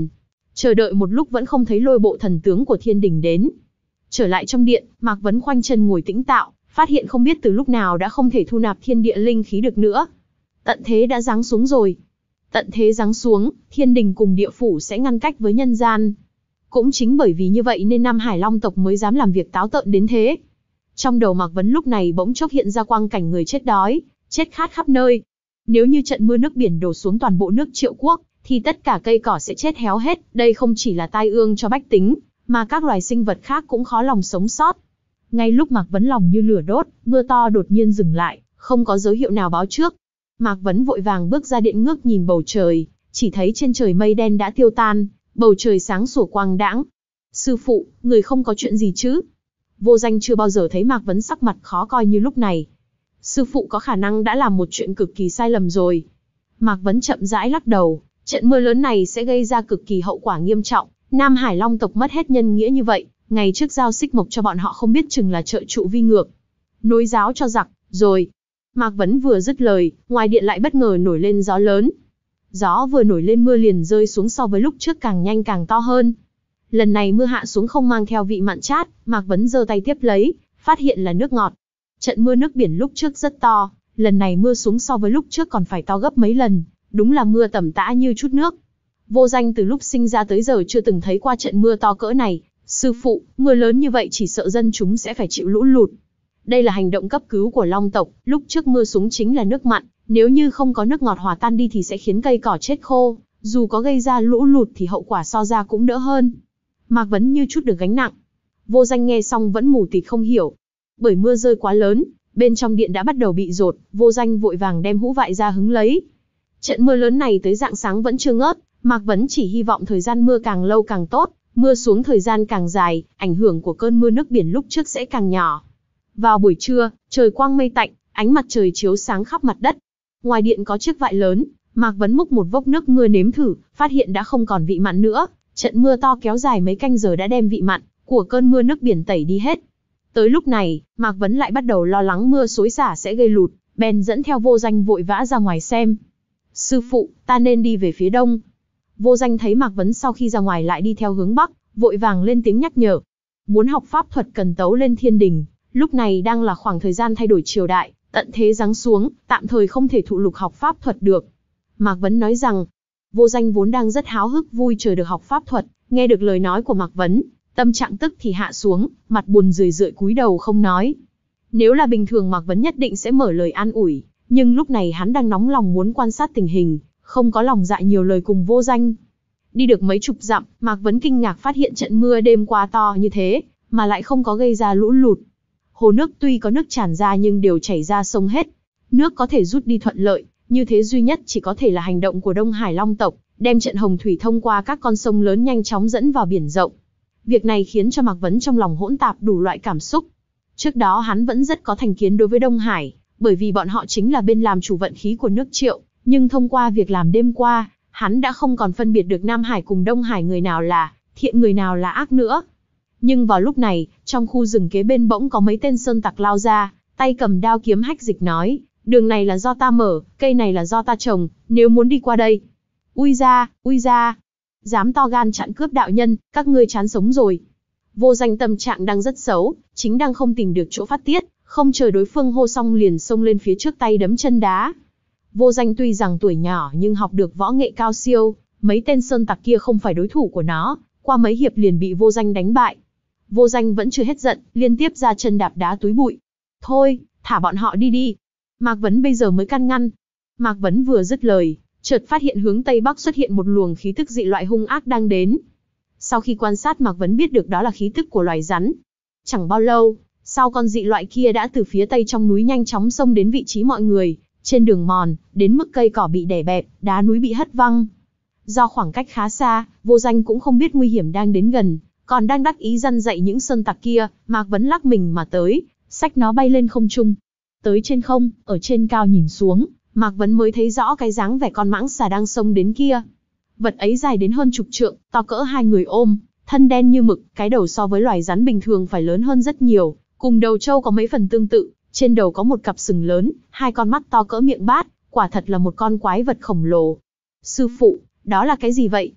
Speaker 1: Chờ đợi một lúc vẫn không thấy lôi bộ thần tướng của thiên đình đến. Trở lại trong điện, Mạc Vấn khoanh chân ngồi tĩnh tạo, phát hiện không biết từ lúc nào đã không thể thu nạp thiên địa linh khí được nữa. Tận thế đã giáng xuống rồi. Tận thế giáng xuống, thiên đình cùng địa phủ sẽ ngăn cách với nhân gian. Cũng chính bởi vì như vậy nên Nam Hải Long tộc mới dám làm việc táo tợn đến thế. Trong đầu Mạc Vấn lúc này bỗng chốc hiện ra quang cảnh người chết đói, chết khát khắp nơi. Nếu như trận mưa nước biển đổ xuống toàn bộ nước Triệu Quốc, thì tất cả cây cỏ sẽ chết héo hết. Đây không chỉ là tai ương cho bách tính, mà các loài sinh vật khác cũng khó lòng sống sót. Ngay lúc Mạc Vấn lòng như lửa đốt, mưa to đột nhiên dừng lại, không có dấu hiệu nào báo trước. Mạc Vấn vội vàng bước ra điện ngước nhìn bầu trời, chỉ thấy trên trời mây đen đã tiêu tan, bầu trời sáng sủa quang đãng. Sư phụ, người không có chuyện gì chứ? Vô Danh chưa bao giờ thấy Mạc Vấn sắc mặt khó coi như lúc này. Sư phụ có khả năng đã làm một chuyện cực kỳ sai lầm rồi. Mạc Vấn chậm rãi lắc đầu, trận mưa lớn này sẽ gây ra cực kỳ hậu quả nghiêm trọng. Nam Hải Long tộc mất hết nhân nghĩa như vậy, ngày trước giao xích mộc cho bọn họ không biết chừng là trợ trụ vi ngược. Nối giáo cho giặc, rồi. Mạc Vấn vừa dứt lời, ngoài điện lại bất ngờ nổi lên gió lớn. Gió vừa nổi lên mưa liền rơi xuống so với lúc trước càng nhanh càng to hơn. Lần này mưa hạ xuống không mang theo vị mặn chát, Mạc Vấn giơ tay tiếp lấy, phát hiện là nước ngọt. Trận mưa nước biển lúc trước rất to, lần này mưa xuống so với lúc trước còn phải to gấp mấy lần, đúng là mưa tầm tã như chút nước. Vô Danh từ lúc sinh ra tới giờ chưa từng thấy qua trận mưa to cỡ này. Sư phụ, mưa lớn như vậy chỉ sợ dân chúng sẽ phải chịu lũ lụt. Đây là hành động cấp cứu của Long tộc, lúc trước mưa xuống chính là nước mặn, nếu như không có nước ngọt hòa tan đi thì sẽ khiến cây cỏ chết khô, dù có gây ra lũ lụt thì hậu quả so ra cũng đỡ hơn. Mạc Vấn như chút được gánh nặng. Vô Danh nghe xong vẫn mù tịt không hiểu. Bởi mưa rơi quá lớn, bên trong điện đã bắt đầu bị dột, Vô Danh vội vàng đem hũ vại ra hứng lấy. Trận mưa lớn này tới rạng sáng vẫn chưa ngớt, Mạc Vấn chỉ hy vọng thời gian mưa càng lâu càng tốt, mưa xuống thời gian càng dài, ảnh hưởng của cơn mưa nước biển lúc trước sẽ càng nhỏ. Vào buổi trưa, trời quang mây tạnh, ánh mặt trời chiếu sáng khắp mặt đất. Ngoài điện có chiếc vại lớn, Mạc Vấn múc một vốc nước mưa nếm thử, phát hiện đã không còn vị mặn nữa. Trận mưa to kéo dài mấy canh giờ đã đem vị mặn của cơn mưa nước biển tẩy đi hết. Tới lúc này, Mạc Vấn lại bắt đầu lo lắng mưa xối xả sẽ gây lụt, bèn dẫn theo Vô Danh vội vã ra ngoài xem. Sư phụ, ta nên đi về phía đông. Vô Danh thấy Mạc Vấn sau khi ra ngoài lại đi theo hướng bắc, vội vàng lên tiếng nhắc nhở. Muốn học pháp thuật cần tấu lên thiên đình, lúc này đang là khoảng thời gian thay đổi triều đại, tận thế giáng xuống, tạm thời không thể thụ lục học pháp thuật được. Mạc Vấn nói rằng, Vô Danh vốn đang rất háo hức vui chờ được học pháp thuật, nghe được lời nói của Mạc Vấn, tâm trạng tức thì hạ xuống, mặt buồn rười rượi cúi đầu không nói. Nếu là bình thường Mạc Vấn nhất định sẽ mở lời an ủi, nhưng lúc này hắn đang nóng lòng muốn quan sát tình hình, không có lòng dạ nhiều lời cùng Vô Danh. Đi được mấy chục dặm, Mạc Vấn kinh ngạc phát hiện trận mưa đêm qua to như thế, mà lại không có gây ra lũ lụt. Hồ nước tuy có nước tràn ra nhưng đều chảy ra sông hết. Nước có thể rút đi thuận lợi, như thế duy nhất chỉ có thể là hành động của Đông Hải Long tộc, đem trận hồng thủy thông qua các con sông lớn nhanh chóng dẫn vào biển rộng. Việc này khiến cho Mạc Vấn trong lòng hỗn tạp đủ loại cảm xúc. Trước đó hắn vẫn rất có thành kiến đối với Đông Hải, bởi vì bọn họ chính là bên làm chủ vận khí của nước Triệu, nhưng thông qua việc làm đêm qua, hắn đã không còn phân biệt được Nam Hải cùng Đông Hải người nào là thiện người nào là ác nữa. Nhưng vào lúc này, trong khu rừng kế bên bỗng có mấy tên sơn tặc lao ra, tay cầm đao kiếm hách dịch nói, đường này là do ta mở, cây này là do ta trồng, nếu muốn đi qua đây. Ui ra, ui ra, dám to gan chặn cướp đạo nhân, các ngươi chán sống rồi. Vô Danh tâm trạng đang rất xấu, chính đang không tìm được chỗ phát tiết, không chờ đối phương hô xong liền xông lên phía trước tay đấm chân đá. Vô Danh tuy rằng tuổi nhỏ nhưng học được võ nghệ cao siêu, mấy tên sơn tặc kia không phải đối thủ của nó, qua mấy hiệp liền bị Vô Danh đánh bại. Vô Danh vẫn chưa hết giận, liên tiếp ra chân đạp đá túi bụi. Thôi, thả bọn họ đi đi. Mạc Vấn bây giờ mới can ngăn. Mạc Vấn vừa dứt lời, chợt phát hiện hướng tây bắc xuất hiện một luồng khí tức dị loại hung ác đang đến. Sau khi quan sát Mạc Vấn biết được đó là khí tức của loài rắn. Chẳng bao lâu, sau con dị loại kia đã từ phía tây trong núi nhanh chóng xông đến vị trí mọi người. Trên đường mòn, đến mức cây cỏ bị đè bẹp, đá núi bị hất văng. Do khoảng cách khá xa, Vô Danh cũng không biết nguy hiểm đang đến gần, còn đang đắc ý răn dạy những sơn tặc kia, Mạc Vấn lắc mình mà tới, xách nó bay lên không trung. Tới trên không, ở trên cao nhìn xuống, Mạc Vấn mới thấy rõ cái dáng vẻ con mãng xà đang xông đến kia. Vật ấy dài đến hơn chục trượng, to cỡ hai người ôm, thân đen như mực, cái đầu so với loài rắn bình thường phải lớn hơn rất nhiều, cùng đầu trâu có mấy phần tương tự, trên đầu có một cặp sừng lớn, hai con mắt to cỡ miệng bát, quả thật là một con quái vật khổng lồ. Sư phụ, đó là cái gì vậy?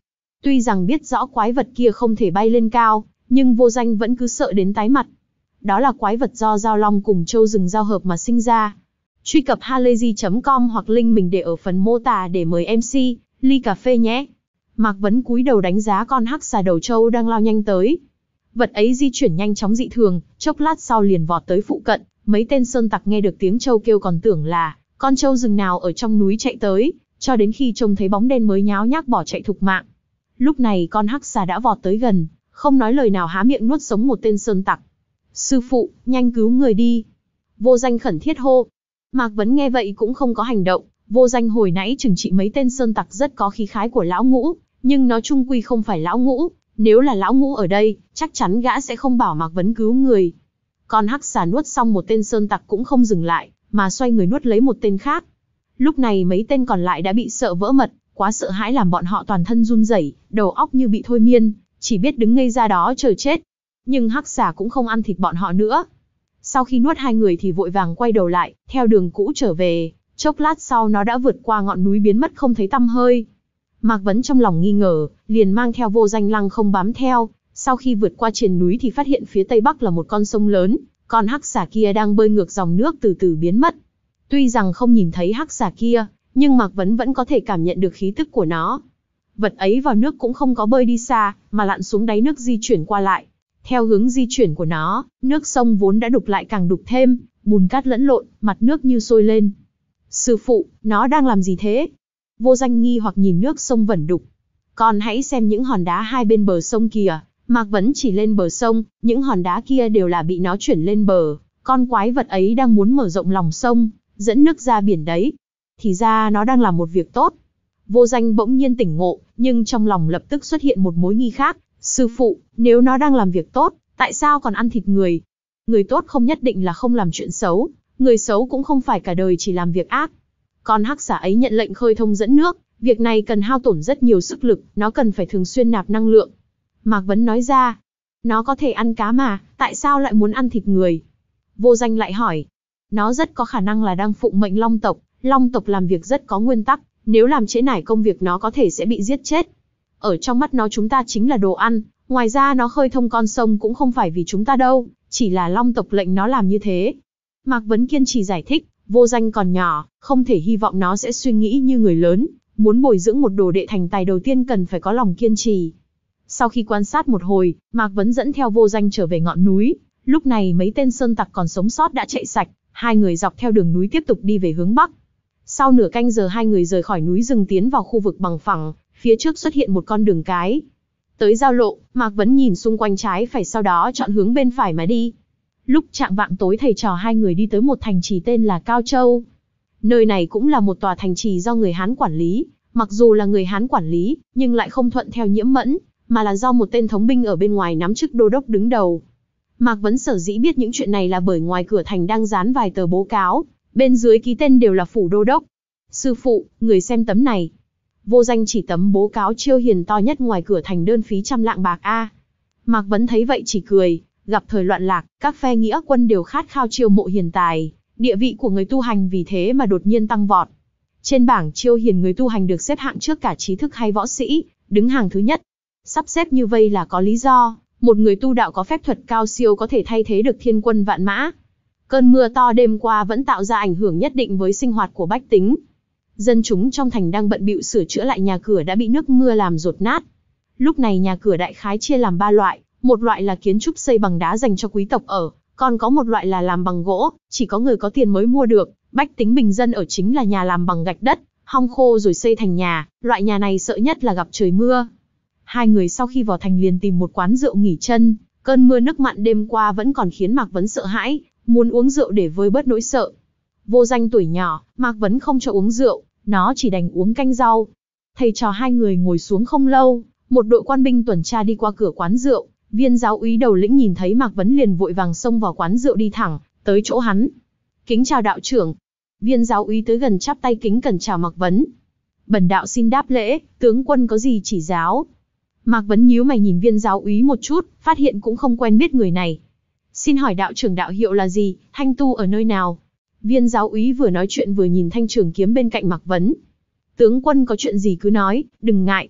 Speaker 1: Tuy rằng biết rõ quái vật kia không thể bay lên cao, nhưng Vô Danh vẫn cứ sợ đến tái mặt. Đó là quái vật do Giao Long cùng Châu rừng giao hợp mà sinh ra. Truy cập halayzi chấm com hoặc link mình để ở phần mô tả để mời em xê, ly cà phê nhé. Mạc Vấn cúi đầu đánh giá con hắc xà đầu trâu đang lao nhanh tới. Vật ấy di chuyển nhanh chóng dị thường, chốc lát sau liền vọt tới phụ cận. Mấy tên sơn tặc nghe được tiếng trâu kêu còn tưởng là con trâu rừng nào ở trong núi chạy tới, cho đến khi trông thấy bóng đen mới nháo nhác bỏ chạy thục mạng. Lúc này con hắc xà đã vọt tới gần, không nói lời nào há miệng nuốt sống một tên sơn tặc. Sư phụ, nhanh cứu người đi. Vô Danh khẩn thiết hô. Mạc Vấn nghe vậy cũng không có hành động. Vô Danh hồi nãy trừng trị mấy tên sơn tặc rất có khí khái của lão ngũ, nhưng nó chung quy không phải lão ngũ. Nếu là lão ngũ ở đây, chắc chắn gã sẽ không bảo Mạc Vấn cứu người. Con hắc xà nuốt xong một tên sơn tặc cũng không dừng lại, mà xoay người nuốt lấy một tên khác. Lúc này mấy tên còn lại đã bị sợ vỡ mật, quá sợ hãi làm bọn họ toàn thân run rẩy, đầu óc như bị thôi miên, chỉ biết đứng ngây ra đó chờ chết. Nhưng hắc xà cũng không ăn thịt bọn họ nữa. Sau khi nuốt hai người thì vội vàng quay đầu lại, theo đường cũ trở về, chốc lát sau nó đã vượt qua ngọn núi biến mất không thấy tăm hơi. Mạc Vấn trong lòng nghi ngờ, liền mang theo Vô Danh lăng không bám theo, sau khi vượt qua triền núi thì phát hiện phía tây bắc là một con sông lớn, con hắc xà kia đang bơi ngược dòng nước từ từ biến mất. Tuy rằng không nhìn thấy hắc xà kia, nhưng Mạc Vấn vẫn có thể cảm nhận được khí tức của nó. Vật ấy vào nước cũng không có bơi đi xa, mà lặn xuống đáy nước di chuyển qua lại. Theo hướng di chuyển của nó, nước sông vốn đã đục lại càng đục thêm, bùn cát lẫn lộn, mặt nước như sôi lên. Sư phụ, nó đang làm gì thế? Vô Danh nghi hoặc nhìn nước sông vẩn đục. Con hãy xem những hòn đá hai bên bờ sông kìa. Mạc Vấn chỉ lên bờ sông, những hòn đá kia đều là bị nó chuyển lên bờ. Con quái vật ấy đang muốn mở rộng lòng sông, dẫn nước ra biển đấy. Thì ra nó đang làm một việc tốt. Vô Danh bỗng nhiên tỉnh ngộ, nhưng trong lòng lập tức xuất hiện một mối nghi khác. Sư phụ, nếu nó đang làm việc tốt, tại sao còn ăn thịt người? Người tốt không nhất định là không làm chuyện xấu, người xấu cũng không phải cả đời chỉ làm việc ác. Con hắc xà ấy nhận lệnh khơi thông dẫn nước, việc này cần hao tổn rất nhiều sức lực, nó cần phải thường xuyên nạp năng lượng. Mạc Vấn nói ra, nó có thể ăn cá mà, tại sao lại muốn ăn thịt người? Vô Danh lại hỏi, nó rất có khả năng là đang phụng mệnh Long tộc, Long tộc làm việc rất có nguyên tắc, nếu làm trễ nải công việc nó có thể sẽ bị giết chết. Ở trong mắt nó chúng ta chính là đồ ăn, ngoài ra nó khơi thông con sông cũng không phải vì chúng ta đâu, chỉ là Long tộc lệnh nó làm như thế. Mạc Vấn kiên trì giải thích, Vô Danh còn nhỏ, không thể hy vọng nó sẽ suy nghĩ như người lớn, muốn bồi dưỡng một đồ đệ thành tài đầu tiên cần phải có lòng kiên trì. Sau khi quan sát một hồi, Mạc Vấn dẫn theo Vô Danh trở về ngọn núi, lúc này mấy tên sơn tặc còn sống sót đã chạy sạch, hai người dọc theo đường núi tiếp tục đi về hướng bắc. Sau nửa canh giờ hai người rời khỏi núi rừng tiến vào khu vực bằng phẳng, phía trước xuất hiện một con đường cái. Tới giao lộ, Mạc Vấn nhìn xung quanh trái phải sau đó chọn hướng bên phải mà đi. Lúc chạng vạng tối thầy trò hai người đi tới một thành trì tên là Cao Châu. Nơi này cũng là một tòa thành trì do người Hán quản lý, mặc dù là người Hán quản lý, nhưng lại không thuận theo Nhiễm Mẫn, mà là do một tên thống binh ở bên ngoài nắm chức đô đốc đứng đầu. Mạc Vấn sở dĩ biết những chuyện này là bởi ngoài cửa thành đang dán vài tờ bố cáo, bên dưới ký tên đều là phủ đô đốc. Sư phụ, người xem tấm này. Vô Danh chỉ tấm bố cáo Chiêu Hiền to nhất ngoài cửa thành đơn phí trăm lạng bạc a. Mạc Vấn thấy vậy chỉ cười, gặp thời loạn lạc, các phe nghĩa quân đều khát khao chiêu mộ hiền tài, địa vị của người tu hành vì thế mà đột nhiên tăng vọt. Trên bảng Chiêu Hiền người tu hành được xếp hạng trước cả trí thức hay võ sĩ, đứng hàng thứ nhất. Sắp xếp như vây là có lý do, một người tu đạo có phép thuật cao siêu có thể thay thế được thiên quân vạn mã. Cơn mưa to đêm qua vẫn tạo ra ảnh hưởng nhất định với sinh hoạt của bách tính. Dân chúng trong thành đang bận bịu sửa chữa lại nhà cửa đã bị nước mưa làm dột nát. Lúc này nhà cửa đại khái chia làm ba loại, một loại là kiến trúc xây bằng đá dành cho quý tộc ở, còn có một loại là làm bằng gỗ, chỉ có người có tiền mới mua được, bách tính bình dân ở chính là nhà làm bằng gạch đất, hong khô rồi xây thành nhà, loại nhà này sợ nhất là gặp trời mưa. Hai người sau khi vào thành liền tìm một quán rượu nghỉ chân, cơn mưa nước mặn đêm qua vẫn còn khiến Mạc Vấn sợ hãi, muốn uống rượu để vơi bớt nỗi sợ. Vô Danh tuổi nhỏ, Mạc Vấn không cho uống rượu, nó chỉ đành uống canh rau. Thầy trò hai người ngồi xuống không lâu, một đội quan binh tuần tra đi qua cửa quán rượu, viên giáo úy đầu lĩnh nhìn thấy Mạc Vấn liền vội vàng xông vào quán rượu đi thẳng tới chỗ hắn. Kính chào đạo trưởng. Viên giáo úy tới gần chắp tay kính cẩn chào Mạc Vấn. Bần đạo xin đáp lễ, tướng quân có gì chỉ giáo? Mạc Vấn nhíu mày nhìn viên giáo úy một chút, phát hiện cũng không quen biết người này. Xin hỏi đạo trưởng đạo hiệu là gì, thanh tu ở nơi nào? Viên giáo úy vừa nói chuyện vừa nhìn thanh trường kiếm bên cạnh Mạc Vấn. Tướng quân có chuyện gì cứ nói, đừng ngại.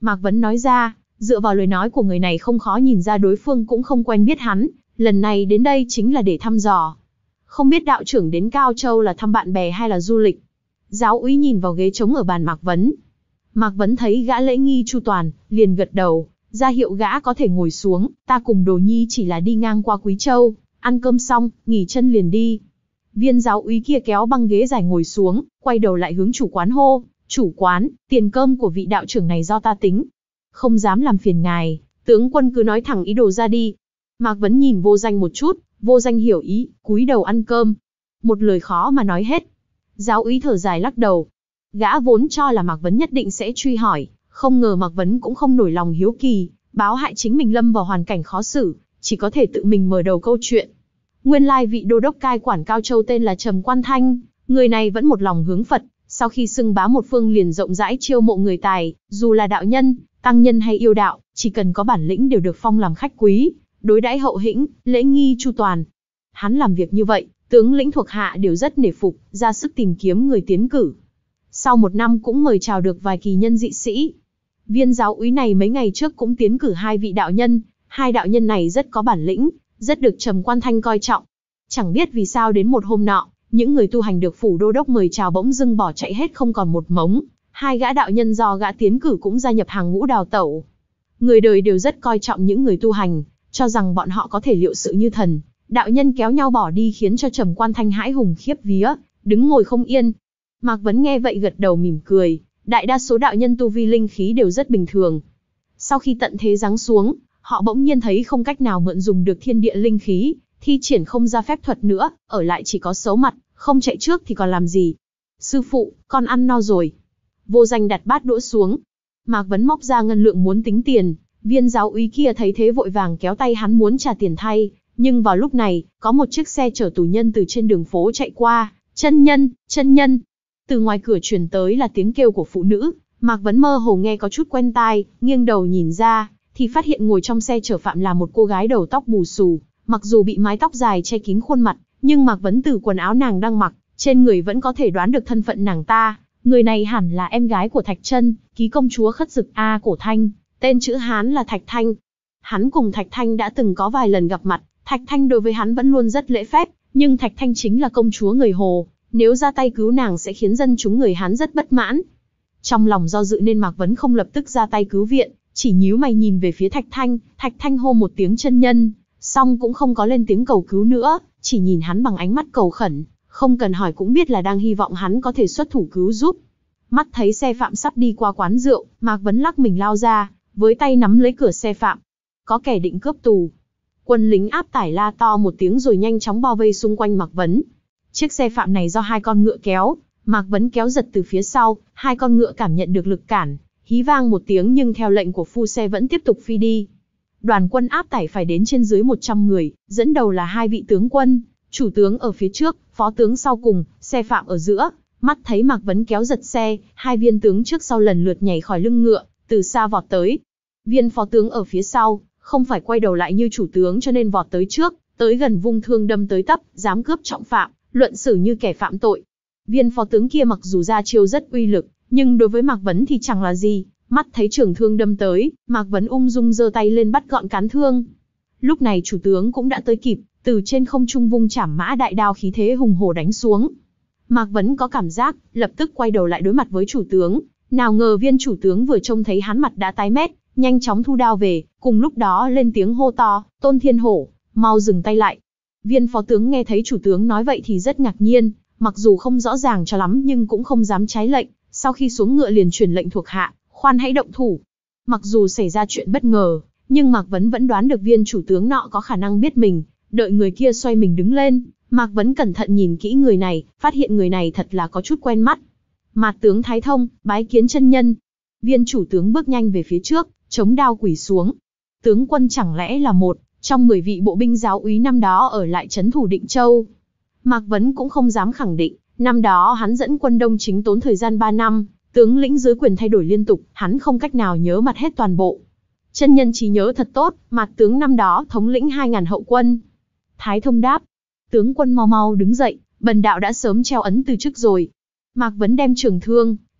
Speaker 1: Mạc Vấn nói ra, dựa vào lời nói của người này không khó nhìn ra đối phương cũng không quen biết hắn, lần này đến đây chính là để thăm dò. Không biết đạo trưởng đến Cao Châu là thăm bạn bè hay là du lịch. Giáo úy nhìn vào ghế trống ở bàn Mạc Vấn. Mạc Vấn thấy gã lễ nghi chu toàn, liền gật đầu, ra hiệu gã có thể ngồi xuống, ta cùng Đồ Nhi chỉ là đi ngang qua Quý Châu, ăn cơm xong, nghỉ chân liền đi. Viên giáo úy kia kéo băng ghế dài ngồi xuống, quay đầu lại hướng chủ quán hô, chủ quán, tiền cơm của vị đạo trưởng này do ta tính. Không dám làm phiền ngài, tướng quân cứ nói thẳng ý đồ ra đi. Mạc Vấn nhìn Vô Danh một chút, Vô Danh hiểu ý, cúi đầu ăn cơm. Một lời khó mà nói hết. Giáo úy thở dài lắc đầu. Gã vốn cho là Mạc Vấn nhất định sẽ truy hỏi, không ngờ Mạc Vấn cũng không nổi lòng hiếu kỳ, báo hại chính mình lâm vào hoàn cảnh khó xử, chỉ có thể tự mình mở đầu câu chuyện. Nguyên lai vị đô đốc cai quản Cao Châu tên là Trầm Quan Thanh, người này vẫn một lòng hướng Phật, sau khi xưng bá một phương liền rộng rãi chiêu mộ người tài, dù là đạo nhân, tăng nhân hay yêu đạo, chỉ cần có bản lĩnh đều được phong làm khách quý, đối đãi hậu hĩnh, lễ nghi chu toàn. Hắn làm việc như vậy, tướng lĩnh thuộc hạ đều rất nể phục, ra sức tìm kiếm người tiến cử. Sau một năm cũng mời chào được vài kỳ nhân dị sĩ. Viên giáo úy này mấy ngày trước cũng tiến cử hai vị đạo nhân, hai đạo nhân này rất có bản lĩnh, rất được Trầm Quan Thanh coi trọng. Chẳng biết vì sao đến một hôm nọ, những người tu hành được phủ đô đốc mời chào bỗng dưng bỏ chạy hết không còn một mống, hai gã đạo nhân do gã tiến cử cũng gia nhập hàng ngũ đào tẩu. Người đời đều rất coi trọng những người tu hành, cho rằng bọn họ có thể liệu sự như thần. Đạo nhân kéo nhau bỏ đi khiến cho Trầm Quan Thanh hãi hùng khiếp vía, đứng ngồi không yên. Mạc Vấn nghe vậy gật đầu mỉm cười, đại đa số đạo nhân tu vi linh khí đều rất bình thường. Sau khi tận thế giáng xuống, họ bỗng nhiên thấy không cách nào mượn dùng được thiên địa linh khí, thi triển không ra phép thuật nữa, ở lại chỉ có xấu mặt, không chạy trước thì còn làm gì. Sư phụ, con ăn no rồi. Vô Danh đặt bát đũa xuống. Mạc Vấn móc ra ngân lượng muốn tính tiền, viên giáo úy kia thấy thế vội vàng kéo tay hắn muốn trả tiền thay, nhưng vào lúc này, có một chiếc xe chở tù nhân từ trên đường phố chạy qua, chân nhân, chân nhân. Từ ngoài cửa truyền tới là tiếng kêu của phụ nữ, Mạc Vấn mơ hồ nghe có chút quen tai, nghiêng đầu nhìn ra, thì phát hiện ngồi trong xe chở phạm là một cô gái đầu tóc bù xù, mặc dù bị mái tóc dài che kín khuôn mặt, nhưng Mạc Vấn từ quần áo nàng đang mặc, trên người vẫn có thể đoán được thân phận nàng ta. Người này hẳn là em gái của Thạch Chân, ký công chúa Khất Dực A Cổ Thanh, tên chữ Hán là Thạch Thanh. Hắn cùng Thạch Thanh đã từng có vài lần gặp mặt, Thạch Thanh đối với hắn vẫn luôn rất lễ phép, nhưng Thạch Thanh chính là công chúa người Hồ, nếu ra tay cứu nàng sẽ khiến dân chúng người Hán rất bất mãn. Trong lòng do dự nên Mạc Vấn không lập tức ra tay cứu viện, chỉ nhíu mày nhìn về phía Thạch Thanh, Thạch Thanh hô một tiếng chân nhân, xong cũng không có lên tiếng cầu cứu nữa, chỉ nhìn hắn bằng ánh mắt cầu khẩn, không cần hỏi cũng biết là đang hy vọng hắn có thể xuất thủ cứu giúp. Mắt thấy xe phạm sắp đi qua quán rượu, Mạc Vấn lắc mình lao ra, với tay nắm lấy cửa xe phạm. Có kẻ định cướp tù. Quân lính áp tải la to một tiếng rồi nhanh chóng bao vây xung quanh Mạc Vấn. Chiếc xe phạm này do hai con ngựa kéo, Mạc Vấn kéo giật từ phía sau, hai con ngựa cảm nhận được lực cản, hí vang một tiếng nhưng theo lệnh của phu xe vẫn tiếp tục phi đi. Đoàn quân áp tải phải đến trên dưới một trăm người, dẫn đầu là hai vị tướng quân, chủ tướng ở phía trước, phó tướng sau cùng, xe phạm ở giữa. Mắt thấy Mạc Vấn kéo giật xe, hai viên tướng trước sau lần lượt nhảy khỏi lưng ngựa, từ xa vọt tới. Viên phó tướng ở phía sau, không phải quay đầu lại như chủ tướng cho nên vọt tới trước, tới gần vung thương đâm tới tấp, dám cướp trọng phạm, luận xử như kẻ phạm tội. Viên phó tướng kia mặc dù ra chiêu rất uy lực, nhưng đối với Mạc Vấn thì chẳng là gì. Mắt thấy trường thương đâm tới, Mạc Vấn ung dung giơ tay lên bắt gọn cán thương. Lúc này chủ tướng cũng đã tới kịp, từ trên không trung vung chảm mã đại đao khí thế hùng hổ đánh xuống. Mạc Vấn có cảm giác, lập tức quay đầu lại đối mặt với chủ tướng. Nào ngờ viên chủ tướng vừa trông thấy hắn mặt đã tái mét, nhanh chóng thu đao về, cùng lúc đó lên tiếng hô to, Tôn Thiên Hổ, mau dừng tay lại. Viên phó tướng nghe thấy chủ tướng nói vậy thì rất ngạc nhiên, mặc dù không rõ ràng cho lắm nhưng cũng không dám trái lệnh, sau khi xuống ngựa liền truyền lệnh thuộc hạ, khoan hãy động thủ. Mặc dù xảy ra chuyện bất ngờ, nhưng Mạc Vấn vẫn đoán được viên chủ tướng nọ có khả năng biết mình, đợi người kia xoay mình đứng lên, Mạc Vấn cẩn thận nhìn kỹ người này, phát hiện người này thật là có chút quen mắt. Mạt tướng Thái Thông, bái kiến chân nhân. Viên chủ tướng bước nhanh về phía trước, chống đao quỳ xuống. Tướng quân chẳng lẽ là một trong mười vị bộ binh giáo úy năm đó ở lại trấn thủ Định Châu? Mạc Vấn cũng không dám khẳng định, năm đó hắn dẫn quân Đông Chính tốn thời gian ba năm, tướng lĩnh dưới quyền thay đổi liên tục, hắn không cách nào nhớ mặt hết toàn bộ. Chân nhân trí nhớ thật tốt, Mạt tướng năm đó thống lĩnh hai ngàn hậu quân. Thái Thông đáp, tướng quân mau mau đứng dậy, bần đạo đã sớm treo ấn từ chức rồi. Mạc Vấn đem trường thương,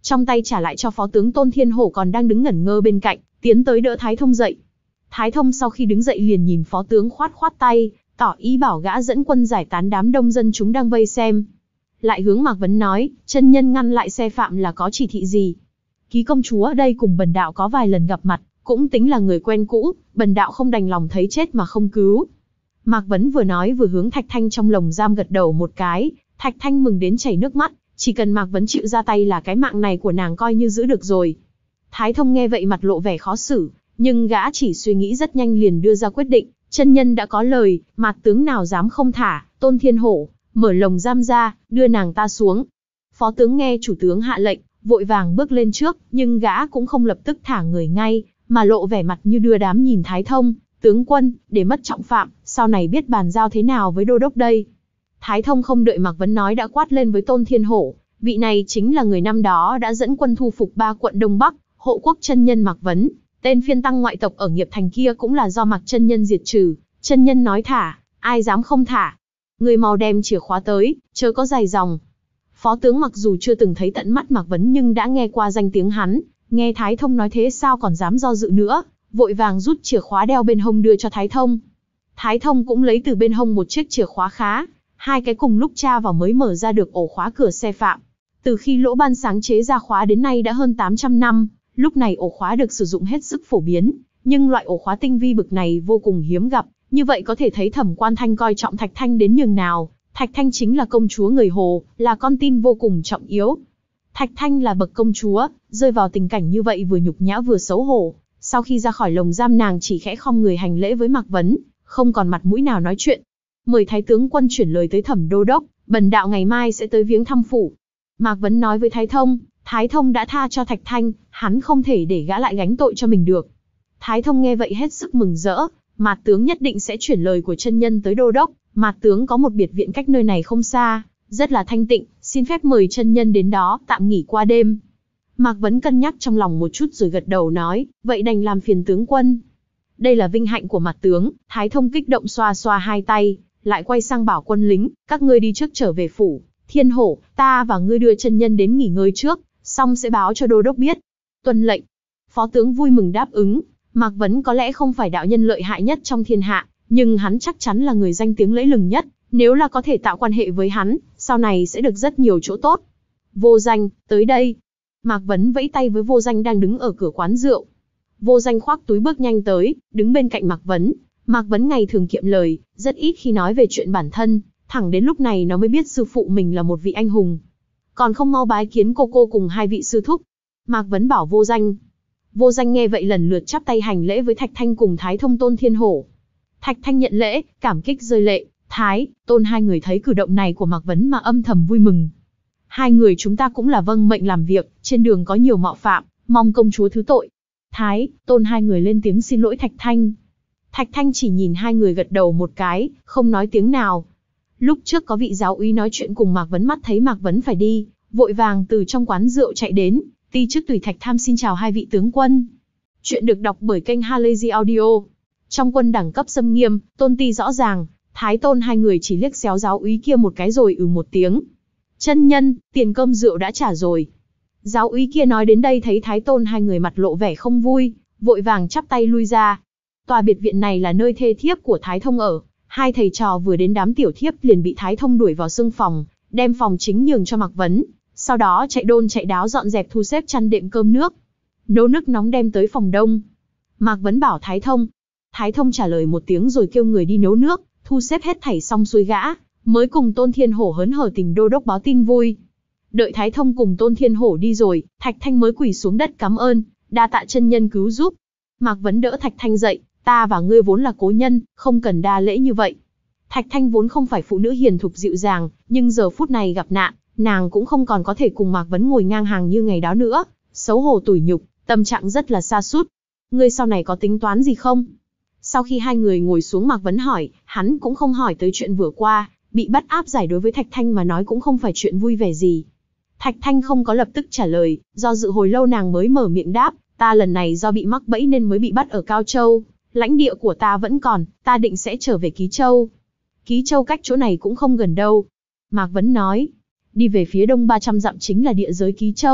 Speaker 1: trong tay trả lại cho phó tướng Tôn Thiên Hổ còn đang đứng ngẩn ngơ bên cạnh, tiến tới đỡ Thái Thông dậy. Thái Thông sau khi đứng dậy liền nhìn phó tướng khoát khoát tay, tỏ ý bảo gã dẫn quân giải tán đám đông dân chúng đang vây xem. Lại hướng Mạc Vấn nói, chân nhân ngăn lại xe phạm là có chỉ thị gì? Ký công chúa ở đây cùng bần đạo có vài lần gặp mặt, cũng tính là người quen cũ, bần đạo không đành lòng thấy chết mà không cứu. Mạc Vấn vừa nói vừa hướng Thạch Thanh trong lồng giam gật đầu một cái, Thạch Thanh mừng đến chảy nước mắt, chỉ cần Mạc Vấn chịu ra tay là cái mạng này của nàng coi như giữ được rồi. Thái Thông nghe vậy mặt lộ vẻ khó xử, nhưng gã chỉ suy nghĩ rất nhanh liền đưa ra quyết định, chân nhân đã có lời, Mạt tướng nào dám không thả. Tôn Thiên Hổ, mở lồng giam ra, đưa nàng ta xuống. Phó tướng nghe chủ tướng hạ lệnh, vội vàng bước lên trước, nhưng gã cũng không lập tức thả người ngay, mà lộ vẻ mặt như đưa đám nhìn Thái Thông, tướng quân, để mất trọng phạm, sau này biết bàn giao thế nào với đô đốc đây. Thái Thông không đợi Mạc Vấn nói đã quát lên với Tôn Thiên Hổ, vị này chính là người năm đó đã dẫn quân thu phục ba quận Đông Bắc, hộ quốc chân nhân Mạc Vấn, tên phiên tăng ngoại tộc ở Nghiệp Thành kia cũng là do Mạc chân nhân diệt trừ, chân nhân nói thả, ai dám không thả. Người mau đem chìa khóa tới, chớ có dài dòng. Phó tướng mặc dù chưa từng thấy tận mắt Mạc Vấn nhưng đã nghe qua danh tiếng hắn, nghe Thái Thông nói thế sao còn dám do dự nữa, vội vàng rút chìa khóa đeo bên hông đưa cho Thái Thông. Thái Thông cũng lấy từ bên hông một chiếc chìa khóa khá, hai cái cùng lúc tra vào mới mở ra được ổ khóa cửa xe phạm. Từ khi Lỗ Ban sáng chế ra khóa đến nay đã hơn tám trăm năm, lúc này ổ khóa được sử dụng hết sức phổ biến, nhưng loại ổ khóa tinh vi bực này vô cùng hiếm gặp, như vậy có thể thấy Thẩm Quan Thanh coi trọng Thạch Thanh đến nhường nào. Thạch Thanh chính là công chúa người Hồ, là con tin vô cùng trọng yếu. Thạch Thanh là bậc công chúa, rơi vào tình cảnh như vậy vừa nhục nhã vừa xấu hổ. Sau khi ra khỏi lồng giam nàng chỉ khẽ khom người hành lễ với Mạc Vấn, không còn mặt mũi nào nói chuyện. Mời Thái tướng quân chuyển lời tới Thẩm đô đốc, bần đạo ngày mai sẽ tới viếng thăm phủ. Mạc Vấn nói với Thái Thông, Thái Thông đã tha cho Thạch Thanh, hắn không thể để gã lại gánh tội cho mình được. Thái Thông nghe vậy hết sức mừng rỡ, Mạt tướng nhất định sẽ chuyển lời của chân nhân tới đô đốc. Mạt tướng có một biệt viện cách nơi này không xa, rất là thanh tịnh, xin phép mời chân nhân đến đó tạm nghỉ qua đêm. Mạc Vấn cân nhắc trong lòng một chút rồi gật đầu nói, vậy đành làm phiền tướng quân. Đây là vinh hạnh của Mạt tướng. Thái Thông kích động xoa xoa hai tay, lại quay sang bảo quân lính, các ngươi đi trước trở về phủ. Thiên Hổ, ta và ngươi đưa chân nhân đến nghỉ ngơi trước, xong sẽ báo cho đô đốc biết. Tuân lệnh. Phó tướng vui mừng đáp ứng. Mạc Vấn có lẽ không phải đạo nhân lợi hại nhất trong thiên hạ, nhưng hắn chắc chắn là người danh tiếng lẫy lừng nhất, nếu là có thể tạo quan hệ với hắn, sau này sẽ được rất nhiều chỗ tốt. Vô Danh, tới đây. Mạc Vấn vẫy tay với Vô Danh đang đứng ở cửa quán rượu. Vô Danh khoác túi bước nhanh tới, đứng bên cạnh Mạc Vấn. Mạc Vấn ngày thường kiệm lời, rất ít khi nói về chuyện bản thân, thẳng đến lúc này nó mới biết sư phụ mình là một vị anh hùng. Còn không mau bái kiến cô cô cùng hai vị sư thúc. Mạc Vấn bảo Vô Danh. Vô Danh nghe vậy lần lượt chắp tay hành lễ với Thạch Thanh cùng Thái Thông Tôn Thiên Hổ. Thạch Thanh nhận lễ, cảm kích rơi lệ, Thái, Tôn hai người thấy cử động này của Mạc Vấn mà âm thầm vui mừng. Hai người chúng ta cũng là vâng mệnh làm việc, trên đường có nhiều mạo phạm, mong công chúa thứ tội. Thái, Tôn hai người lên tiếng xin lỗi Thạch Thanh. Thạch Thanh chỉ nhìn hai người gật đầu một cái, không nói tiếng nào. Lúc trước có vị giáo úy nói chuyện cùng Mạc Vấn mắt thấy Mạc Vấn phải đi, vội vàng từ trong quán rượu chạy đến, ti chức Tùy Thạch Tham xin chào hai vị tướng quân. Chuyện được đọc bởi kênh Halazy Audio. Trong quân đẳng cấp xâm nghiêm, tôn ti rõ ràng, Thái Tôn hai người chỉ liếc xéo giáo úy kia một cái rồi ừ một tiếng. Chân nhân, tiền cơm rượu đã trả rồi. Giáo úy kia nói đến đây thấy Thái Tôn hai người mặt lộ vẻ không vui, vội vàng chắp tay lui ra. Tòa biệt viện này là nơi thê thiếp của Thái Thông ở, hai thầy trò vừa đến đám tiểu thiếp liền bị Thái Thông đuổi vào xương phòng, đem phòng chính nhường cho Mạc Vấn, sau đó chạy đôn chạy đáo dọn dẹp thu xếp chăn đệm cơm nước, nấu nước nóng đem tới phòng đông. Mạc Vấn bảo Thái Thông. Thái Thông trả lời một tiếng rồi kêu người đi nấu nước, thu xếp hết thảy xong xuôi gã, mới cùng Tôn Thiên Hổ hớn hở tìm đô đốc báo tin vui. Đợi Thái Thông cùng Tôn Thiên Hổ đi rồi, Thạch Thanh mới quỳ xuống đất cảm ơn, đa tạ chân nhân cứu giúp. Mạc Vấn đỡ Thạch Thanh dậy, ta và ngươi vốn là cố nhân, không cần đa lễ như vậy. Thạch Thanh vốn không phải phụ nữ hiền thục dịu dàng, nhưng giờ phút này gặp nạn, nàng cũng không còn có thể cùng Mạc Vấn ngồi ngang hàng như ngày đó nữa, xấu hổ tủi nhục, tâm trạng rất là sa sút. Ngươi sau này có tính toán gì không? Sau khi hai người ngồi xuống Mạc Vấn hỏi, hắn cũng không hỏi tới chuyện vừa qua, bị bắt áp giải đối với Thạch Thanh mà nói cũng không phải chuyện vui vẻ gì. Thạch Thanh không có lập tức trả lời, do dự hồi lâu nàng mới mở miệng đáp, ta lần này do bị mắc bẫy nên mới bị bắt ở Cao Châu, lãnh địa của ta vẫn còn, ta định sẽ trở về Ký Châu. Ký Châu cách chỗ này cũng không gần đâu. Mạc Vấn nói, đi về phía đông ba trăm dặm chính là địa giới Ký Châu,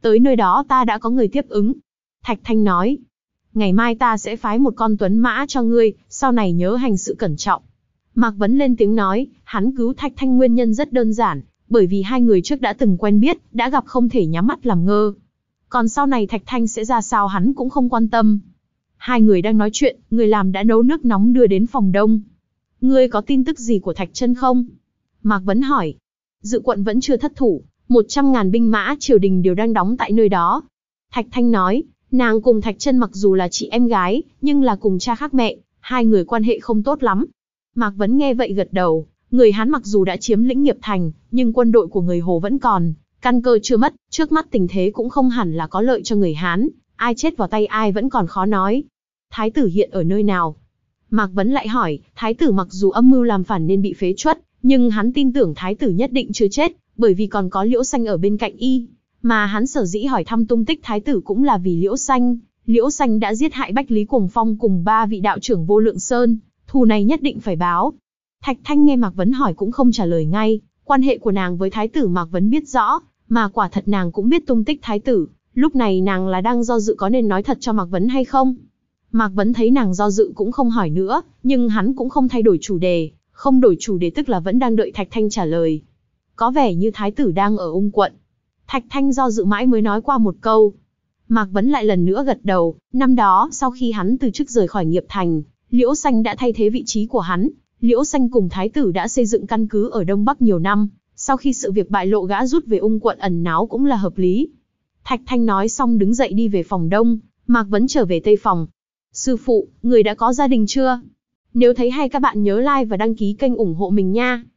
Speaker 1: Tới nơi đó ta đã có người tiếp ứng. Thạch Thanh nói. Ngày mai ta sẽ phái một con tuấn mã cho ngươi, sau này nhớ hành sự cẩn trọng. Mạc Vấn lên tiếng nói, hắn cứu Thạch Thanh nguyên nhân rất đơn giản, bởi vì hai người trước đã từng quen biết, đã gặp không thể nhắm mắt làm ngơ. Còn sau này Thạch Thanh sẽ ra sao hắn cũng không quan tâm. Hai người đang nói chuyện, người làm đã nấu nước nóng đưa đến phòng đông. Ngươi có tin tức gì của Thạch Chân không? Mạc Vấn hỏi. Dự quận vẫn chưa thất thủ, một trăm ngàn binh mã triều đình đều đang đóng tại nơi đó. Thạch Thanh nói, nàng cùng Thạch Chân mặc dù là chị em gái, nhưng là cùng cha khác mẹ, hai người quan hệ không tốt lắm. Mạc Vấn nghe vậy gật đầu, người Hán mặc dù đã chiếm lĩnh Nghiệp Thành, nhưng quân đội của người Hồ vẫn còn, căn cơ chưa mất, trước mắt tình thế cũng không hẳn là có lợi cho người Hán, ai chết vào tay ai vẫn còn khó nói. Thái tử hiện ở nơi nào? Mạc Vấn lại hỏi, thái tử mặc dù âm mưu làm phản nên bị phế truất, nhưng hắn tin tưởng thái tử nhất định chưa chết, bởi vì còn có Liễu Xanh ở bên cạnh y. Mà hắn sở dĩ hỏi thăm tung tích thái tử cũng là vì Liễu Xanh. Liễu Xanh đã giết hại Bách Lý Cuồng Phong cùng ba vị đạo trưởng Vô Lượng Sơn, thù này nhất định phải báo. Thạch Thanh nghe Mạc Vấn hỏi cũng không trả lời ngay, quan hệ của nàng với thái tử Mạc Vấn biết rõ, mà quả thật nàng cũng biết tung tích thái tử, lúc này nàng là đang do dự có nên nói thật cho Mạc Vấn hay không. Mạc Vấn thấy nàng do dự cũng không hỏi nữa, nhưng hắn cũng không thay đổi chủ đề, không đổi chủ đề tức là vẫn đang đợi Thạch Thanh trả lời. Có vẻ như thái tử đang ở Ung quận. Thạch Thanh do dự mãi mới nói qua một câu. Mạc Vấn lại lần nữa gật đầu, năm đó sau khi hắn từ chức rời khỏi Nghiệp Thành, Liễu Xanh đã thay thế vị trí của hắn. Liễu Xanh cùng thái tử đã xây dựng căn cứ ở Đông Bắc nhiều năm, sau khi sự việc bại lộ gã rút về Ung quận ẩn náu cũng là hợp lý. Thạch Thanh nói xong đứng dậy đi về phòng Đông, Mạc Vấn trở về Tây phòng. Sư phụ, người đã có gia đình chưa? Nếu thấy hay các bạn nhớ like và đăng ký kênh ủng hộ mình nha.